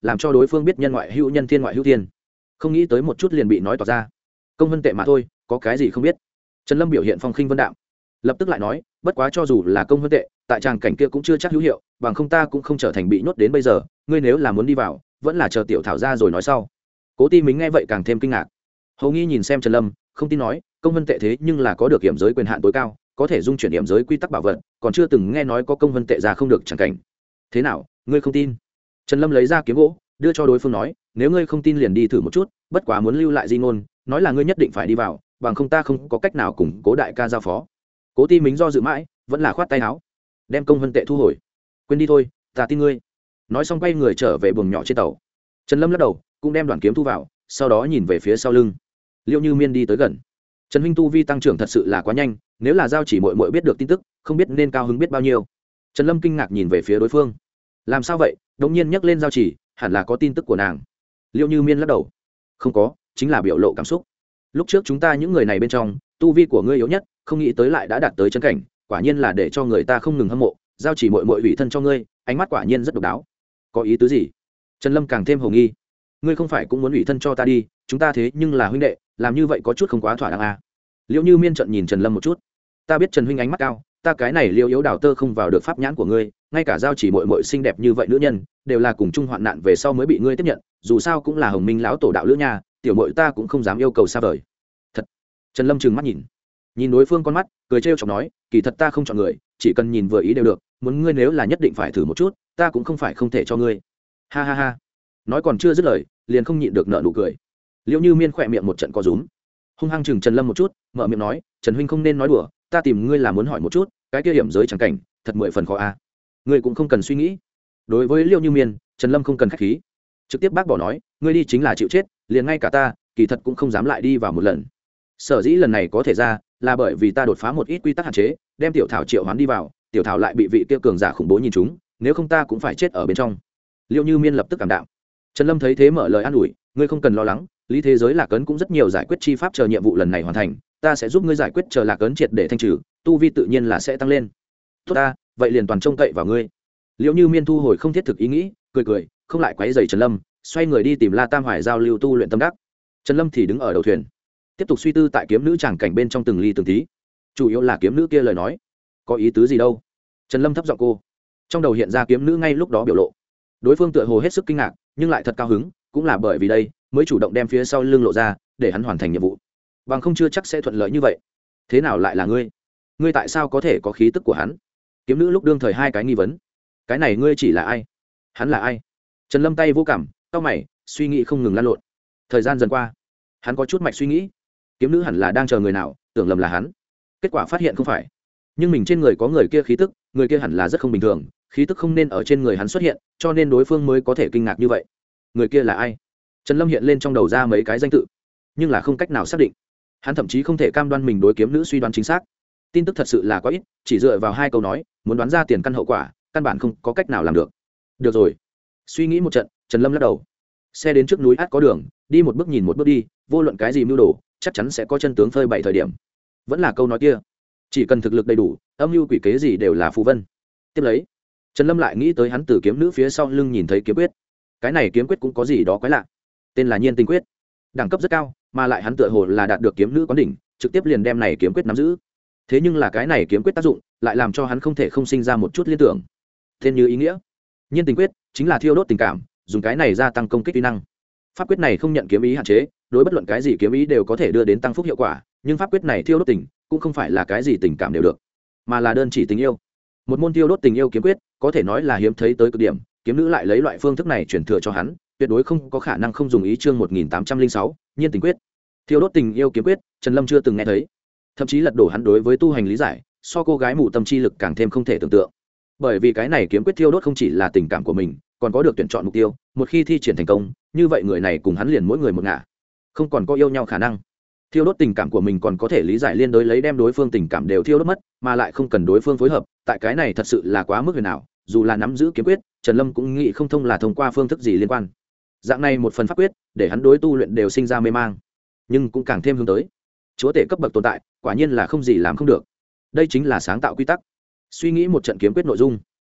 làm cho đối phương biết nhân ngoại hữu nhân, thiên ngoại hữu thiên. Không nghĩ tới một chút liền bị nói tỏ ra. Công vân tệ mà thôi, có cái gì không biết. Trần Lâm biểu hiện phong khinh vân đạm, lập tức lại nói, bất quá cho dù là công vân tệ, tại tràng cảnh kia cũng chưa chắc hữu hiệu, bằng không ta cũng không trở thành bị nhốt đến bây giờ. Ngươi nếu là muốn đi vào, vẫn là chờ tiểu thảo ra rồi nói sau. Cố Ti Mính nghe vậy càng thêm kinh ngạc. Hầu Nghi nhìn xem Trần Lâm, không tin nói, công vân tệ thế nhưng là có được hiểm giới quyền hạn tối cao, có thể dung chuyển hiểm giới quy tắc bảo vật, còn chưa từng nghe nói có công vân tệ ra không được chẳng cảnh. Thế nào, ngươi không tin? Trần Lâm lấy ra kiếm gỗ, đưa cho đối phương nói, nếu ngươi không tin liền đi thử một chút, bất quá muốn lưu lại di ngôn, nói là ngươi nhất định phải đi vào, bằng không ta không có cách nào cùng Cố đại ca giao phó. Cố Ti Mính do dự mãi, vẫn là khoát tay áo, đem công vân tệ thu hồi. Quên đi thôi, ta tin ngươi. Nói xong quay người trở về buồng nhỏ trên tàu. Trần Lâm lắc đầu, cũng đem đoàn kiếm thu vào, sau đó nhìn về phía sau lưng. Liệu Như Miên đi tới gần. Trần huynh tu vi tăng trưởng thật sự là quá nhanh, nếu là giao chỉ muội muội biết được tin tức, không biết nên cao hứng biết bao nhiêu. Trần Lâm kinh ngạc nhìn về phía đối phương. Làm sao vậy? Đột nhiên nhắc lên giao chỉ, hẳn là có tin tức của nàng. Liệu Như Miên lắc đầu. Không có, chính là biểu lộ cảm xúc. Lúc trước chúng ta những người này bên trong, tu vi của ngươi yếu nhất, không nghĩ tới lại đã đạt tới chân cảnh, quả nhiên là để cho người ta không ngừng hâm mộ. Giao chỉ muội muội ủy thân cho ngươi, ánh mắt quả nhiên rất độc đáo. Có ý tứ gì? Trần Lâm càng thêm hồ nghi. Ngươi không phải cũng muốn ủy thân cho ta đi, chúng ta thế nhưng là huynh đệ, làm như vậy có chút không quá thỏa đáng à? Liễu Như Miên trợn nhìn Trần Lâm một chút. Ta biết Trần huynh ánh mắt cao, ta cái này Liễu yếu đào tơ không vào được pháp nhãn của ngươi, ngay cả giao chỉ muội muội xinh đẹp như vậy nữ nhân, đều là cùng chung hoạn nạn về sau mới bị ngươi tiếp nhận, dù sao cũng là Hồng Minh lão tổ đạo lữ nha, tiểu muội ta cũng không dám yêu cầu xa vời. Thật. Trần Lâm trừng mắt nhìn đối phương con mắt, cười trêu chọc nói, kỳ thật ta không chọn người, chỉ cần nhìn vừa ý đều được, muốn ngươi nếu là nhất định phải thử một chút, ta cũng không phải không thể cho ngươi. Ha ha ha. Nói còn chưa dứt lời, liền không nhịn được nở nụ cười. Liễu Như Miên khỏe miệng một trận co rúm, hung hăng chừng Trần Lâm một chút, mở miệng nói, Trần huynh không nên nói đùa, ta tìm ngươi là muốn hỏi một chút, cái kia hiểm giới chẳng cảnh, thật 10 phần khó a. Ngươi cũng không cần suy nghĩ. Đối với Liễu Như Miên, Trần Lâm không cần khách khí, trực tiếp bác bỏ nói, ngươi đi chính là chịu chết, liền ngay cả ta, kỳ thật cũng không dám lại đi vào một lần. Sở dĩ lần này có thể ra, là bởi vì ta đột phá một ít quy tắc hạn chế, đem tiểu thảo triệu hoán đi vào, tiểu thảo lại bị vị kia cường giả khủng bố nhìn trúng, nếu không ta cũng phải chết ở bên trong. Liễu Như Miên lập tức cảm đạm. Trần Lâm thấy thế mở lời an ủi, ngươi không cần lo lắng, lý thế giới lạc ấn cũng rất nhiều giải quyết chi pháp, chờ nhiệm vụ lần này hoàn thành, ta sẽ giúp ngươi giải quyết chờ lạc ấn triệt để thanh trừ, tu vi tự nhiên là sẽ tăng lên. Tốt ta, vậy liền toàn trông cậy vào ngươi. Liễu Như Miên thu hồi không thiết thực ý nghĩ, cười, không lại quấy rầy Trần Lâm, xoay người đi tìm La Tam Hoài giao lưu tu luyện tâm đắc. Trần Lâm thì đứng ở đầu thuyền, tiếp tục suy tư tại kiếm nữ tràng cảnh bên trong từng ly từng tí, chủ yếu là kiếm nữ kia lời nói, có ý tứ gì đâu. Trần Lâm thấp giọng cô, trong đầu hiện ra kiếm nữ ngay lúc đó biểu lộ, đối phương tựa hồ hết sức kinh ngạc, nhưng lại thật cao hứng, cũng là bởi vì đây mới chủ động đem phía sau lưng lộ ra để hắn hoàn thành nhiệm vụ, bằng không chưa chắc sẽ thuận lợi như vậy. Thế nào lại là ngươi tại sao có thể có khí tức của hắn? Kiếm nữ lúc đương thời hai cái nghi vấn, cái này ngươi chỉ là ai, hắn là ai? Trần Lâm tay vô cảm, cau mày, suy nghĩ không ngừng lan lộn. Thời gian dần qua, hắn có chút mạch suy nghĩ, kiếm nữ hẳn là đang chờ người nào, tưởng lầm là hắn, kết quả phát hiện không phải, nhưng mình trên người có người kia khí tức, người kia hẳn là rất không bình thường, khí tức không nên ở trên người hắn xuất hiện, cho nên đối phương mới có thể kinh ngạc như vậy. Người kia là ai? Trần Lâm hiện lên trong đầu ra mấy cái danh tự, nhưng là không cách nào xác định. Hắn thậm chí không thể cam đoan mình đối kiếm nữ suy đoán chính xác. Tin tức thật sự là quá ít, chỉ dựa vào hai câu nói, muốn đoán ra tiền căn hậu quả, căn bản không có cách nào làm được. Được rồi, suy nghĩ một trận, Trần Lâm lắc đầu. Xe đến trước núi ắt có đường, đi một bước nhìn một bước đi, vô luận cái gì mưu đồ, chắc chắn sẽ có chân tướng phơi bày thời điểm. Vẫn là câu nói kia, chỉ cần thực lực đầy đủ, âm mưu quỷ kế gì đều là phù vân. Tiếp lấy, Trần Lâm lại nghĩ tới hắn từ kiếm nữ phía sau lưng nhìn thấy kiếm quyết. Cái này kiếm quyết cũng có gì đó quái lạ, tên là Nhiên Tinh Quyết, đẳng cấp rất cao, mà lại hắn tựa hồ là đạt được kiếm nữ quán đỉnh, trực tiếp liền đem này kiếm quyết nắm giữ. Thế nhưng là cái này kiếm quyết tác dụng lại làm cho hắn không thể không sinh ra một chút liên tưởng. Tên như ý nghĩa, Nhiên Tinh Quyết chính là thiêu đốt tình cảm, dùng cái này gia tăng công kích kỹ năng. Pháp quyết này không nhận kiếm ý hạn chế, đối bất luận cái gì kiếm ý đều có thể đưa đến tăng phúc hiệu quả, nhưng pháp quyết này thiêu đốt tình cũng không phải là cái gì tình cảm đều được, mà là đơn chỉ tình yêu. Một môn thiêu đốt tình yêu kiếm quyết có thể nói là hiếm thấy tới cực điểm, kiếm nữ lại lấy loại phương thức này truyền thừa cho hắn, tuyệt đối không có khả năng không dùng ý. Chương 1806, Nhiên Tình Quyết. Thiêu đốt tình yêu kiếm quyết, Trần Lâm chưa từng nghe thấy, thậm chí lật đổ hắn đối với tu hành lý giải, so cô gái mù tâm chi lực càng thêm không thể tưởng tượng. Bởi vì cái này kiếm quyết thiêu đốt không chỉ là tình cảm của mình, còn có được tuyển chọn mục tiêu, một khi thi triển thành công, như vậy người này cùng hắn liền mỗi người một ngả, không còn có yêu nhau khả năng. Thiêu đốt tình cảm của mình còn có thể lý giải liên đối lấy đem đối phương tình cảm đều thiêu đốt mất, mà lại không cần đối phương phối hợp, tại cái này thật sự là quá mức huyền ảo, dù là nắm giữ kiếm quyết, Trần Lâm cũng nghĩ không thông là thông qua phương thức gì liên quan. Dạng này một phần pháp quyết, để hắn đối tu luyện đều sinh ra mê mang, nhưng cũng càng thêm hướng tới chúa tể cấp bậc tồn tại, quả nhiên là không gì làm không được. Đây chính là sáng tạo quy tắc. Suy nghĩ một trận kiếm quyết nội dung,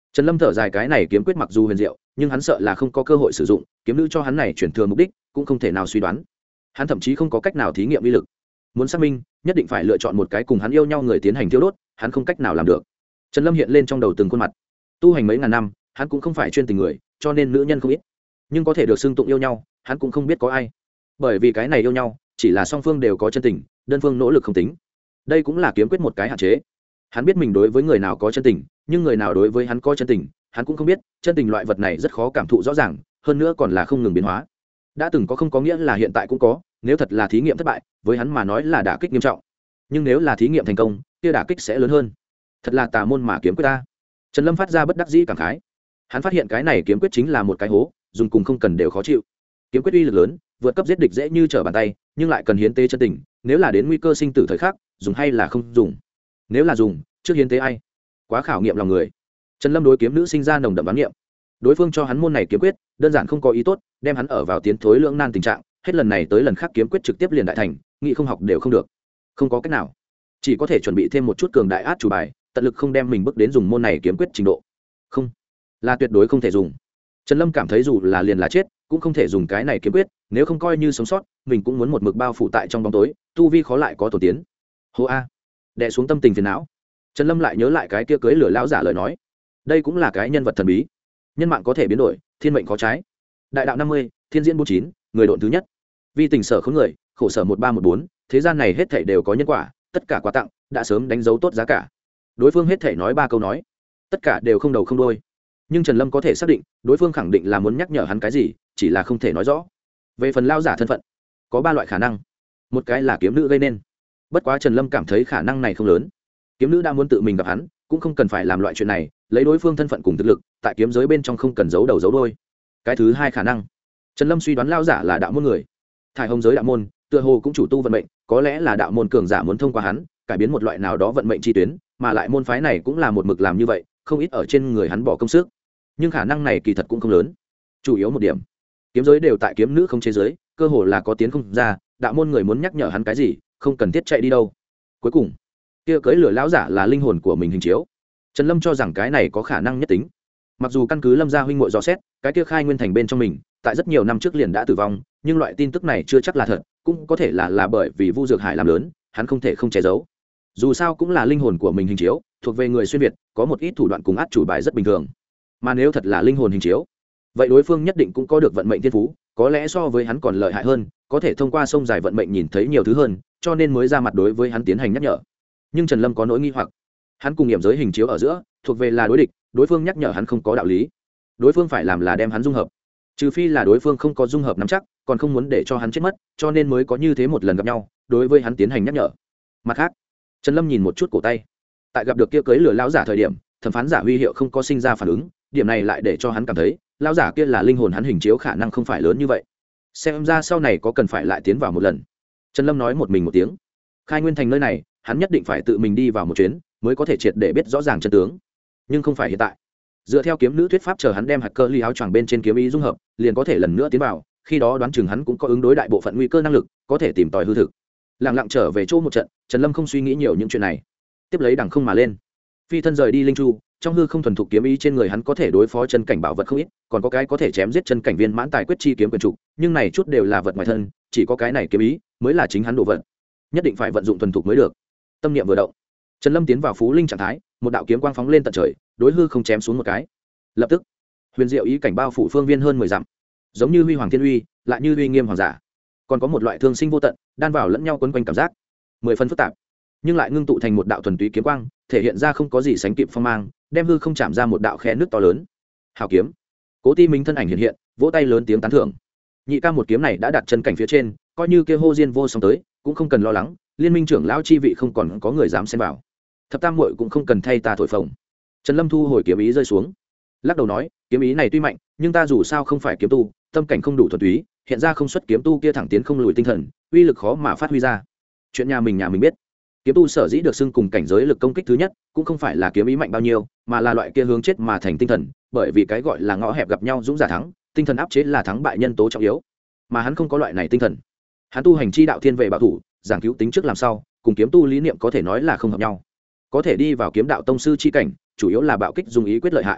Trần Lâm thở dài, cái này kiếm quyết mặc dù huyền diệu, nhưng hắn sợ là không có cơ hội sử dụng, kiếm nữ cho hắn này chuyển thừa mục đích cũng không thể nào suy đoán. Hắn thậm chí không có cách nào thí nghiệm uy lực. Muốn xác minh, nhất định phải lựa chọn một cái cùng hắn yêu nhau người tiến hành thiêu đốt, hắn không cách nào làm được. Trần Lâm hiện lên trong đầu từng khuôn mặt. Tu hành mấy ngàn năm, hắn cũng không phải chuyên tình người, cho nên nữ nhân không ít. Nhưng có thể được xưng tụng yêu nhau, hắn cũng không biết có ai. Bởi vì cái này yêu nhau, chỉ là song phương đều có chân tình, đơn phương nỗ lực không tính. Đây cũng là kiếm quyết một cái hạn chế. Hắn biết mình đối với người nào có chân tình, nhưng người nào đối với hắn có chân tình, hắn cũng không biết. Chân tình loại vật này rất khó cảm thụ rõ ràng, hơn nữa còn là không ngừng biến hóa. Đã từng có không có nghĩa là hiện tại cũng có, nếu thật là thí nghiệm thất bại, với hắn mà nói là đả kích nghiêm trọng. Nhưng nếu là thí nghiệm thành công, kia đả kích sẽ lớn hơn. Thật là tà môn mà kiếm quyết ta. Trần Lâm phát ra bất đắc dĩ cảm khái. Hắn phát hiện cái này kiếm quyết chính là một cái hố, dùng cùng không cần đều khó chịu. Kiếm quyết uy lực lớn, vượt cấp giết địch dễ như trở bàn tay, nhưng lại cần hiến tế chân tình, nếu là đến nguy cơ sinh tử thời khắc, dùng hay là không dùng? Nếu là dùng, trước hiến tế ai? Quá khảo nghiệm lòng người. Trần Lâm đối kiếm nữ sinh ra nồng đậm đoán niệm. Đối phương cho hắn môn này kiếm quyết, đơn giản không có ý tốt, đem hắn ở vào tiến thối lưỡng nan tình trạng, hết lần này tới lần khác kiếm quyết trực tiếp liền đại thành, nghĩ không học đều không được. Không có cách nào, chỉ có thể chuẩn bị thêm một chút cường đại át chủ bài, tận lực không đem mình bước đến dùng môn này kiếm quyết trình độ. Không, là tuyệt đối không thể dùng. Trần Lâm cảm thấy dù là liền là chết, cũng không thể dùng cái này kiếm quyết, nếu không coi như sống sót, mình cũng muốn một mực bao phủ tại trong bóng tối, tu vi khó lại có tổ tiến. Hô a, đè xuống tâm tình phiền não. Trần Lâm lại nhớ lại cái kia cưới lửa lão giả lời nói, đây cũng là cái nhân vật thần bí, nhân mạng có thể biến đổi, thiên mệnh khó trái. Đại đạo 50, thiên diễn 49, người độn thứ nhất. Vì tình sở khốn người, khổ sở 1314, thế gian này hết thảy đều có nhân quả, tất cả quà tặng đã sớm đánh dấu tốt giá cả. Đối phương hết thảy nói 3 câu nói, tất cả đều không đầu không đuôi. Nhưng Trần Lâm có thể xác định, đối phương khẳng định là muốn nhắc nhở hắn cái gì, chỉ là không thể nói rõ. Về phần lão giả thân phận, có 3 loại khả năng. Một cái là kiếm nữ gây nên. Bất quá Trần Lâm cảm thấy khả năng này không lớn. Kiếm nữ đã muốn tự mình gặp hắn, cũng không cần phải làm loại chuyện này, lấy đối phương thân phận cùng thực lực, tại kiếm giới bên trong không cần giấu đầu giấu đuôi. Cái thứ hai khả năng, Trần Lâm suy đoán lão giả là đạo môn người. Thải Hồng giới đạo môn, tựa hồ cũng chủ tu vận mệnh, có lẽ là đạo môn cường giả muốn thông qua hắn, cải biến một loại nào đó vận mệnh chi tuyến, mà lại môn phái này cũng là một mực làm như vậy, không ít ở trên người hắn bỏ công sức. Nhưng khả năng này kỳ thật cũng không lớn. Chủ yếu một điểm, kiếm giới đều tại kiếm nữ không chế giới, cơ hồ là có tiến không ra, đạo môn người muốn nhắc nhở hắn cái gì, không cần thiết chạy đi đâu. Cuối cùng, kia cưỡi lửa lão giả là linh hồn của mình hình chiếu. Trần Lâm cho rằng cái này có khả năng nhất tính. Mặc dù căn cứ Lâm gia huynh muội dò xét, cái kia khai nguyên thành bên trong mình, tại rất nhiều năm trước liền đã tử vong, nhưng loại tin tức này chưa chắc là thật, cũng có thể là bởi vì Vu Dược Hải làm lớn, hắn không thể không che giấu. Dù sao cũng là linh hồn của mình hình chiếu, thuộc về người xuyên việt, có một ít thủ đoạn cùng át chủ bài rất bình thường. Mà nếu thật là linh hồn hình chiếu, vậy đối phương nhất định cũng có được vận mệnh thiên phú, có lẽ so với hắn còn lợi hại hơn, có thể thông qua sông dài vận mệnh nhìn thấy nhiều thứ hơn, cho nên mới ra mặt đối với hắn tiến hành nhắc nhở. Nhưng Trần Lâm có nỗi nghi hoặc, hắn cùng nghiệm giới hình chiếu ở giữa thuộc về là đối địch, đối phương nhắc nhở hắn không có đạo lý, đối phương phải làm là đem hắn dung hợp, trừ phi là đối phương không có dung hợp nắm chắc, còn không muốn để cho hắn chết mất, cho nên mới có như thế một lần gặp nhau, đối với hắn tiến hành nhắc nhở. Mặt khác, Trần Lâm nhìn một chút cổ tay, tại gặp được kia cưới lửa lão giả thời điểm, thẩm phán giả huy hiệu không có sinh ra phản ứng, điểm này lại để cho hắn cảm thấy lão giả kia là linh hồn hắn hình chiếu khả năng không phải lớn như vậy. Xem ra sau này có cần phải lại tiến vào một lần. Trần Lâm nói một mình một tiếng. Khai nguyên thành nơi này, hắn nhất định phải tự mình đi vào một chuyến, mới có thể triệt để biết rõ ràng chân tướng. Nhưng không phải hiện tại. Dựa theo kiếm nữ thuyết pháp, chờ hắn đem hạt cơ ly áo choàng bên trên kiếm ý dung hợp, liền có thể lần nữa tiến vào, khi đó đoán chừng hắn cũng có ứng đối đại bộ phận nguy cơ năng lực, có thể tìm tòi hư thực. Lặng lặng trở về chỗ một trận, Trần Lâm không suy nghĩ nhiều những chuyện này. Tiếp lấy đằng không mà lên, phi thân rời đi linh chu, trong hư không thuần thục kiếm ý trên người hắn có thể đối phó chân cảnh bảo vật không ít, còn có cái có thể chém giết chân cảnh viên mãn tài quyết chi kiếm quyền trụ, nhưng này chút đều là vật ngoài thân, chỉ có cái này kiếm ý mới là chính hắn đồ vật, nhất định phải vận dụng thuần thục mới được. Tâm niệm vừa động, Trần Lâm tiến vào phú linh trạng thái, một đạo kiếm quang phóng lên tận trời, đối hư không chém xuống một cái. Lập tức, huyền diệu ý cảnh bao phủ phương viên hơn 10 dặm, giống như huy hoàng thiên uy, lại như uy nghiêm hoàng giả. Còn có một loại thương sinh vô tận, đan vào lẫn nhau quấn quanh cảm giác, 10 phân phức tạp, nhưng lại ngưng tụ thành một đạo thuần túy kiếm quang, thể hiện ra không có gì sánh kịp phong mang, đem hư không chạm ra một đạo khe nước to lớn. Hào kiếm. Cố Ti Minh thân ảnh hiện hiện, vỗ tay lớn tiếng tán thưởng. Nhị ca một kiếm này đã đặt chân cảnh phía trên, coi như kia hô diên vô song tới, cũng không cần lo lắng, liên minh trưởng lão chi vị không còn có người dám xen vào. Thập tam muội cũng không cần thay ta thổi phồng. Trần Lâm thu hồi kiếm ý rơi xuống, lắc đầu nói, kiếm ý này tuy mạnh, nhưng ta dù sao không phải kiếm tu, tâm cảnh không đủ thuần túy, hiện ra không xuất kiếm tu kia thẳng tiến không lùi tinh thần, uy lực khó mà phát huy ra. Chuyện nhà mình biết, kiếm tu sở dĩ được xưng cùng cảnh giới lực công kích thứ nhất, cũng không phải là kiếm ý mạnh bao nhiêu, mà là loại kia hướng chết mà thành tinh thần, bởi vì cái gọi là ngõ hẹp gặp nhau dũng giả thắng, tinh thần áp chế là thắng bại nhân tố trọng yếu, mà hắn không có loại này tinh thần. Hắn tu hành chi đạo thiên về bảo thủ, giảng cứu tính trước làm sau, cùng kiếm tu lý niệm có thể nói là không hợp nhau. Có thể đi vào kiếm đạo tông sư chi cảnh, chủ yếu là bạo kích dùng ý quyết lợi hại.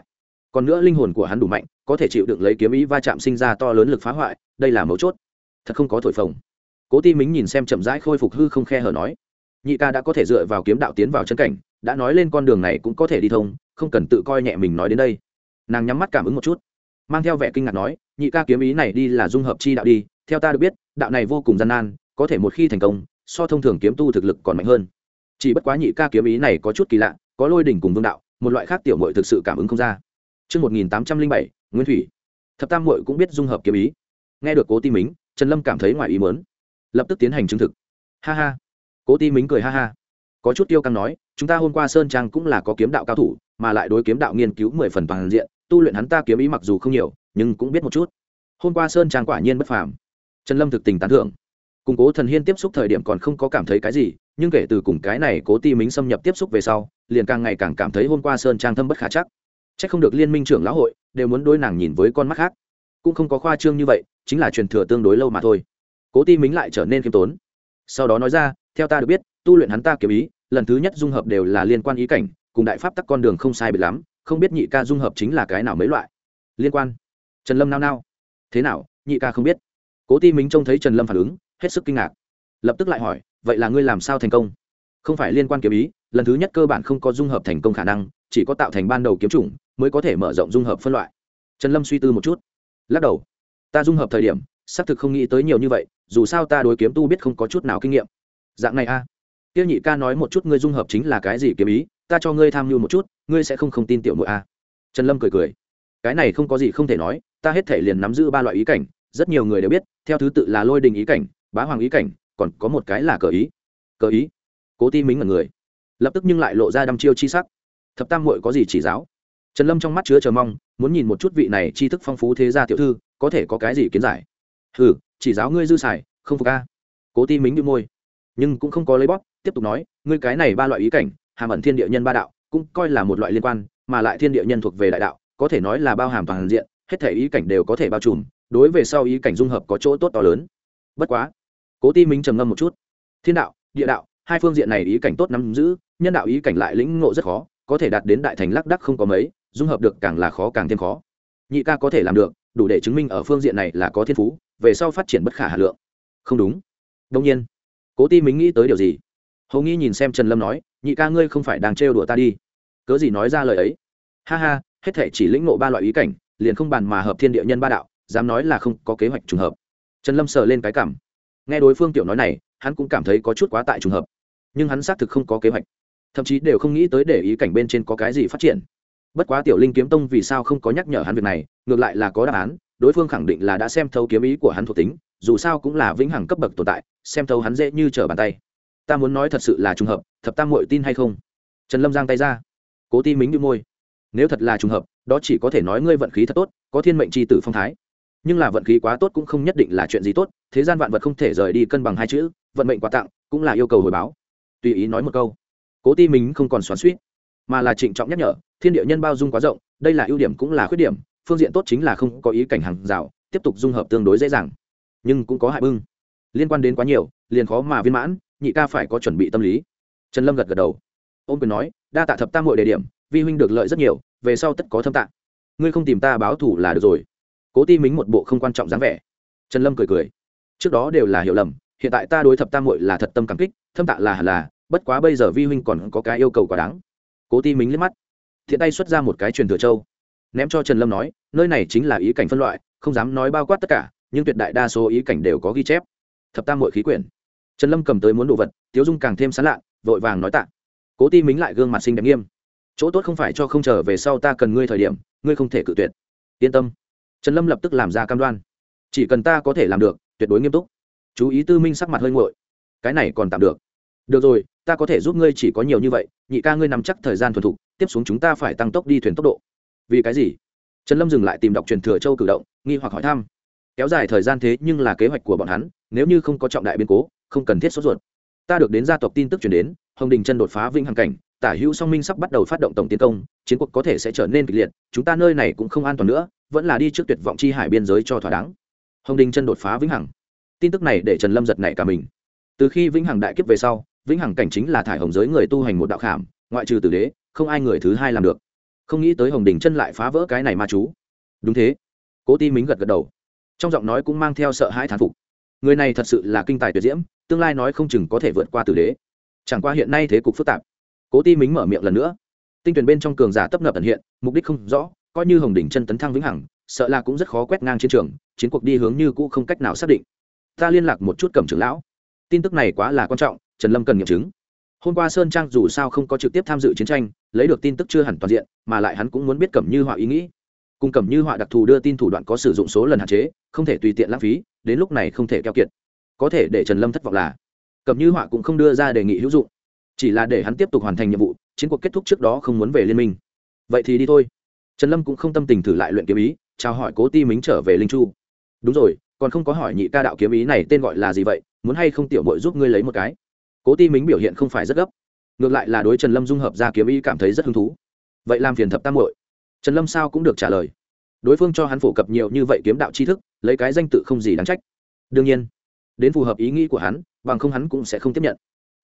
còn nữa linh hồn của hắn đủ mạnh, có thể chịu đựng lấy kiếm ý va chạm sinh ra to lớn lực phá hoại, đây là mấu chốt. Thật không có thổi phồng. Cố Ti Mính nhìn xem chậm rãi khôi phục hư không khe hở nói, nhị ca đã có thể dựa vào kiếm đạo tiến vào chân cảnh, đã nói lên con đường này cũng có thể đi thông, không cần tự coi nhẹ mình nói đến đây. Nàng nhắm mắt cảm ứng một chút, mang theo vẻ kinh ngạc nói, nhị ca kiếm ý này đi là dung hợp chi đạo đi, theo ta được biết đạo này vô cùng gian nan, có thể một khi thành công so thông thường kiếm tu thực lực còn mạnh hơn. Chỉ bất quá nhị ca kiếm ý này có chút kỳ lạ, có lôi đỉnh cùng vương đạo, một loại khác tiểu muội thực sự cảm ứng không ra. Chương 1807, Nguyên Thủy. Thập tam muội cũng biết dung hợp kiếm ý. Nghe được Cố Ti Mính, Trần Lâm cảm thấy ngoài ý muốn, lập tức tiến hành chứng thực. Ha ha. Cố Ti Mính cười ha ha, có chút tiêu căng nói, chúng ta hôm qua sơn trang cũng là có kiếm đạo cao thủ, mà lại đối kiếm đạo nghiên cứu 10 phần toàn diện, tu luyện hắn ta kiếm ý mặc dù không nhiều, nhưng cũng biết một chút. Hôm qua sơn trang quả nhiên bất phàm. Trần Lâm thực tình tán thưởng. Cùng Cố Thần Hiên tiếp xúc thời điểm còn không có cảm thấy cái gì, nhưng kể từ cùng cái này Cố Ti Mính xâm nhập tiếp xúc về sau, liền càng ngày càng cảm thấy hôm qua sơn trang thâm bất khả chắc. Chắc không được liên minh trưởng lão hội đều muốn đối nàng nhìn với con mắt khác. Cũng không có khoa trương như vậy, chính là truyền thừa tương đối lâu mà thôi. Cố Ti Mính lại trở nên khiêm tốn. Sau đó nói ra, theo ta được biết, tu luyện hắn ta kiếm ý, lần thứ nhất dung hợp đều là liên quan ý cảnh, cùng đại pháp tắc con đường không sai biệt lắm, không biết nhị ca dung hợp chính là cái nào mấy loại. Liên quan? Trần Lâm nao nao. Thế nào, nhị ca không biết? Cố Ti Mính trông thấy Trần Lâm phản ứng, hết sức kinh ngạc. Lập tức lại hỏi, vậy là ngươi làm sao thành công? Không phải liên quan kiếm ý, lần thứ nhất cơ bản không có dung hợp thành công khả năng, chỉ có tạo thành ban đầu kiếm chủng mới có thể mở rộng dung hợp phân loại. Trần Lâm suy tư một chút, lắc đầu. Ta dung hợp thời điểm, xác thực không nghĩ tới nhiều như vậy, dù sao ta đối kiếm tu biết không có chút nào kinh nghiệm. Dạng này a? Tiêu nhị ca nói một chút ngươi dung hợp chính là cái gì kiếm ý, ta cho ngươi tham mưu một chút, ngươi sẽ không tin tiểu muội a? Trần Lâm cười cười. Cái này không có gì không thể nói, ta hết thể liền nắm giữ 3 loại ý cảnh, rất nhiều người đều biết, theo thứ tự là lôi đình ý cảnh, bá hoàng ý cảnh, còn có một cái là cờ ý. Cờ ý? Cố Ti Mính ngẩn người, lập tức nhưng lại lộ ra đăm chiêu chi sắc. Thập tam muội có gì chỉ giáo? Trần Lâm trong mắt chứa chờ mong, muốn nhìn một chút vị này tri thức phong phú thế gia tiểu thư có thể có cái gì kiến giải. Hừ, chỉ giáo ngươi dư xài, không phục a? Cố Ti Mính nhếch môi, nhưng cũng không có lấy bóp, tiếp tục nói, ngươi cái này 3 loại ý cảnh, hàm ẩn thiên địa nhân 3 đạo, cũng coi là một loại liên quan, mà lại thiên địa nhân thuộc về đại đạo, có thể nói là bao hàm toàn diện, hết thể ý cảnh đều có thể bao trùm, đối về sau ý cảnh dung hợp có chỗ tốt to lớn. Bất quá, Cố Ti Mính trầm ngâm một chút, thiên đạo, địa đạo, hai phương diện này ý cảnh tốt nắm giữ, nhân đạo ý cảnh lại lĩnh ngộ rất khó, có thể đạt đến đại thành lác đác không có mấy, dung hợp được càng là khó càng thêm khó. Nhị ca có thể làm được, đủ để chứng minh ở phương diện này là có thiên phú, về sau phát triển bất khả hà lượng. Không đúng? Đương nhiên. Cố Ti Mính nghĩ tới điều gì? Hầu Nghi nhìn xem Trần Lâm nói, nhị ca ngươi không phải đang trêu đùa ta đi? Cớ gì nói ra lời ấy? Ha ha, hết thể chỉ lĩnh ngộ 3 loại ý cảnh, liền không bàn mà hợp thiên địa nhân 3 đạo, dám nói là không có kế hoạch trùng hợp. Trần Lâm sờ lên cái cằm. Nghe đối phương tiểu nói này, hắn cũng cảm thấy có chút quá tại trùng hợp, nhưng hắn xác thực không có kế hoạch, thậm chí đều không nghĩ tới để ý cảnh bên trên có cái gì phát triển. Bất quá tiểu Linh kiếm tông vì sao không có nhắc nhở hắn việc này, ngược lại là có đáp án, đối phương khẳng định là đã xem thấu kiếm ý của hắn thuộc tính, dù sao cũng là vĩnh hằng cấp bậc tồn tại, xem thấu hắn dễ như trở bàn tay. Ta muốn nói thật sự là trùng hợp, thập tam muội tin hay không? Trần Lâm giang tay ra. Cố Ti Mính nhếch môi. Nếu thật là trùng hợp, đó chỉ có thể nói ngươi vận khí thật tốt, có thiên mệnh chi tử phong thái. Nhưng là vận khí quá tốt cũng không nhất định là chuyện gì tốt, thế gian vạn vật không thể rời đi cân bằng hai chữ, vận mệnh quà tặng cũng là yêu cầu hồi báo. Tùy ý nói một câu, Cố Ti Mính không còn xoắn xuýt, mà là trịnh trọng nhắc nhở, thiên địa nhân bao dung quá rộng, đây là ưu điểm cũng là khuyết điểm, phương diện tốt chính là không có ý cảnh hàng rào, tiếp tục dung hợp tương đối dễ dàng, nhưng cũng có hại bưng, liên quan đến quá nhiều, liền khó mà viên mãn, nhị ca phải có chuẩn bị tâm lý. Trần Lâm gật gật đầu, ôm quyền nói, đa tạ thập tam muội đề điểm, vi huynh được lợi rất nhiều, về sau tất có thâm tạ. Ngươi không tìm ta báo thù là được rồi. Cố Ti Mính một bộ không quan trọng dáng vẻ. Trần Lâm cười cười, trước đó đều là hiểu lầm, hiện tại ta đối thập tam muội là thật tâm cảm kích, thâm tạ là hẳn là, bất quá bây giờ vi huynh còn có cái yêu cầu quá đáng. Cố Ti Mính liếc mắt, thiện tay xuất ra một cái truyền thừa châu, ném cho Trần Lâm nói, nơi này chính là ý cảnh phân loại, không dám nói bao quát tất cả, nhưng tuyệt đại đa số ý cảnh đều có ghi chép. Thập tam muội khí quyển. Trần Lâm cầm tới muốn đồ vật, Tiếu Dung càng thêm sán lạ, vội vàng nói tạ. Cố Ti Mính lại gương mặt xinh đẹp nghiêm, chỗ tốt không phải cho không chờ về sau ta cần ngươi thời điểm, ngươi không thể cự tuyệt. Yên tâm. Trần Lâm lập tức làm ra cam đoan, chỉ cần ta có thể làm được, tuyệt đối nghiêm túc. Chú ý Tư Minh sắc mặt hơi nguội, cái này còn tạm được. Được rồi, ta có thể giúp ngươi chỉ có nhiều như vậy, nhị ca ngươi nắm chắc thời gian thuần thục, tiếp xuống chúng ta phải tăng tốc đi thuyền tốc độ. Vì cái gì? Trần Lâm dừng lại tìm đọc truyền thừa châu cử động, nghi hoặc hỏi thăm. Kéo dài thời gian thế nhưng là kế hoạch của bọn hắn, nếu như không có trọng đại biến cố, không cần thiết sốt ruột. Ta được đến gia tộc tin tức truyền đến, Hồng Đình chân đột phá vĩnh hằng cảnh, Tả Hữu Song Minh sắp bắt đầu phát động tổng tiến công, chiến cuộc có thể sẽ trở nên kịch liệt, chúng ta nơi này cũng không an toàn nữa, vẫn là đi trước tuyệt vọng chi hải biên giới cho thỏa đáng. Hồng Đình chân đột phá vĩnh hằng. Tin tức này để Trần Lâm giật nảy cả mình. Từ khi vĩnh hằng đại kiếp về sau, vĩnh hằng cảnh chính là thải hồng giới người tu hành một đạo khảm, ngoại trừ tử đế, không ai người thứ hai làm được. không nghĩ tới Hồng Đình chân lại phá vỡ cái này ma chú. Đúng thế. Cố Ti Mính gật gật đầu, trong giọng nói cũng mang theo sợ hãi thán phục. Người này thật sự là kinh tài tuyệt diễm, tương lai nói không chừng có thể vượt qua tử đế. Chẳng qua hiện nay thế cục phức tạp. Cố Ti Mính mở miệng lần nữa. Tinh tuyển bên trong cường giả tấp nập ẩn hiện, mục đích không rõ, coi như Hồng Đình chân tấn thăng vĩnh hằng, sợ là cũng rất khó quét ngang chiến trường, chiến cuộc đi hướng như cũ không cách nào xác định. Ta liên lạc một chút Cẩm trưởng lão. Tin tức này quá là quan trọng, Trần Lâm cần nghiệm chứng. Hôm qua Sơn Trang dù sao không có trực tiếp tham dự chiến tranh, lấy được tin tức chưa hẳn toàn diện, mà lại hắn cũng muốn biết Cẩm Như Họa ý nghĩ. Cùng Cẩm Như Họa đặc thù đưa tin thủ đoạn có sử dụng số lần hạn chế, không thể tùy tiện lãng phí, đến lúc này không thể keo kiệt. Có thể để Trần Lâm thất vọng là, Cẩm Như Họa cũng không đưa ra đề nghị hữu dụng, chỉ là để hắn tiếp tục hoàn thành nhiệm vụ, chiến cuộc kết thúc trước đó không muốn về liên minh. Vậy thì đi thôi. Trần Lâm cũng không tâm tình thử lại luyện kiếm ý, chào hỏi Cố Ti Mính trở về Linh Chu. Đúng rồi, còn không có hỏi nhị ca đạo kiếm ý này tên gọi là gì vậy, muốn hay không tiểu muội giúp ngươi lấy một cái. Cố Ti Mính biểu hiện không phải rất gấp, ngược lại là đối Trần Lâm dung hợp ra kiếm ý cảm thấy rất hứng thú. Vậy làm phiền thập tam muội. Trần Lâm sao cũng được trả lời. Đối phương cho hắn phổ cập nhiều như vậy kiếm đạo tri thức, lấy cái danh tự không gì đáng trách. Đương nhiên, đến phù hợp ý nghĩ của hắn, bằng không hắn cũng sẽ không tiếp nhận.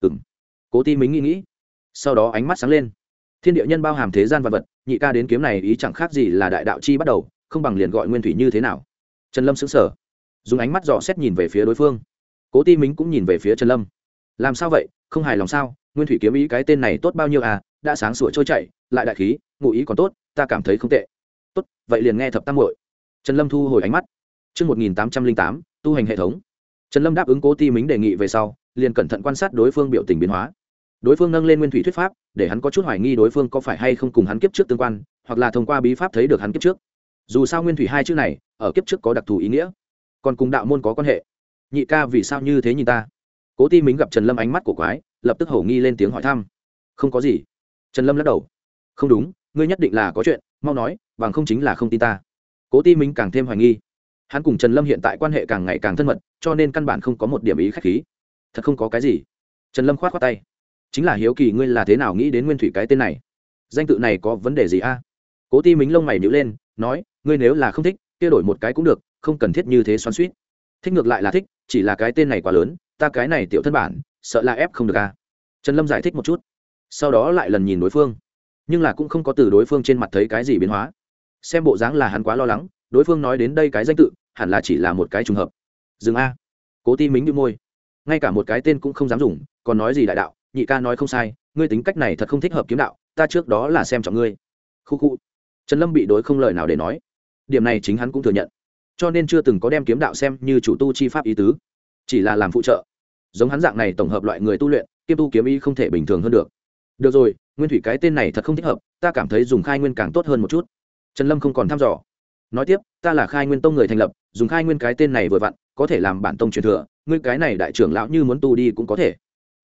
Cố Ti Mính nghĩ, sau đó ánh mắt sáng lên. Thiên địa nhân bao hàm thế gian vật vật, nhị ca đến kiếm này ý chẳng khác gì là đại đạo chi bắt đầu, không bằng liền gọi nguyên thủy như thế nào. Trần Lâm sững sờ, dùng ánh mắt dò xét nhìn về phía đối phương. Cố Ti Mính cũng nhìn về phía Trần Lâm. Làm sao vậy, không hài lòng sao? Nguyên thủy kiếm ý cái tên này tốt bao nhiêu à, đã sáng sủa trôi chảy, lại đại khí, ngụ ý còn tốt, ta cảm thấy không tệ. Tốt, vậy liền nghe thập tam muội. Trần Lâm thu hồi ánh mắt. Chương 1808, tu hành hệ thống. Trần Lâm đáp ứng Cố Ti Mính đề nghị về sau, liền cẩn thận quan sát đối phương biểu tình biến hóa. Đối phương nâng lên nguyên thủy thuyết pháp, để hắn có chút hoài nghi đối phương có phải hay không cùng hắn kiếp trước tương quan, hoặc là thông qua bí pháp thấy được hắn kiếp trước. Dù sao nguyên thủy hai chữ này ở kiếp trước có đặc thù ý nghĩa, còn cùng đạo môn có quan hệ. Nhị ca vì sao như thế nhìn ta? Cố Ti Mính gặp Trần Lâm ánh mắt của quái, lập tức hổ nghi lên tiếng hỏi thăm. Không có gì. Trần Lâm lắc đầu. Không đúng, ngươi nhất định là có chuyện, mau nói, bằng không chính là không tin ta. Cố Ti Mính càng thêm hoài nghi. Hắn cùng Trần Lâm hiện tại quan hệ càng ngày càng thân mật, cho nên căn bản không có một điểm ý khách khí. Thật không có cái gì. Trần Lâm khoát khoát tay. Chính là hiếu kỳ ngươi là thế nào nghĩ đến nguyên thủy cái tên này, danh tự này có vấn đề gì a? Cố Ti Mính lông mày nhíu lên, nói, ngươi nếu là không thích, kia đổi một cái cũng được, không cần thiết như thế xoắn xuýt. Thích ngược lại là thích, chỉ là cái tên này quá lớn, ta cái này tiểu thân bản, sợ là ép không được a. Trần Lâm giải thích một chút, sau đó lại lần nhìn đối phương, nhưng là cũng không có từ đối phương trên mặt thấy cái gì biến hóa. Xem bộ dáng là hắn quá lo lắng, đối phương nói đến đây cái danh tự, hẳn là chỉ là một cái trùng hợp. Dừng a. Cố Ti Mính nhếch môi, ngay cả một cái tên cũng không dám dùng, còn nói gì đại đạo. Nhị ca nói không sai, ngươi tính cách này thật không thích hợp kiếm đạo, ta trước đó là xem trọng ngươi. Khu khu. Trần Lâm bị đối không lời nào để nói, điểm này chính hắn cũng thừa nhận, cho nên chưa từng có đem kiếm đạo xem như chủ tu chi pháp ý tứ, chỉ là làm phụ trợ. Giống hắn dạng này tổng hợp loại người tu luyện, kiêm tu kiếm ý không thể bình thường hơn được. Được rồi, nguyên thủy cái tên này thật không thích hợp, ta cảm thấy dùng khai nguyên càng tốt hơn một chút. Trần Lâm không còn thăm dò, nói tiếp, ta là khai nguyên tông người thành lập, dùng khai nguyên cái tên này vừa vặn, có thể làm bản tông truyền thừa, ngươi cái này đại trưởng lão như muốn tu đi cũng có thể.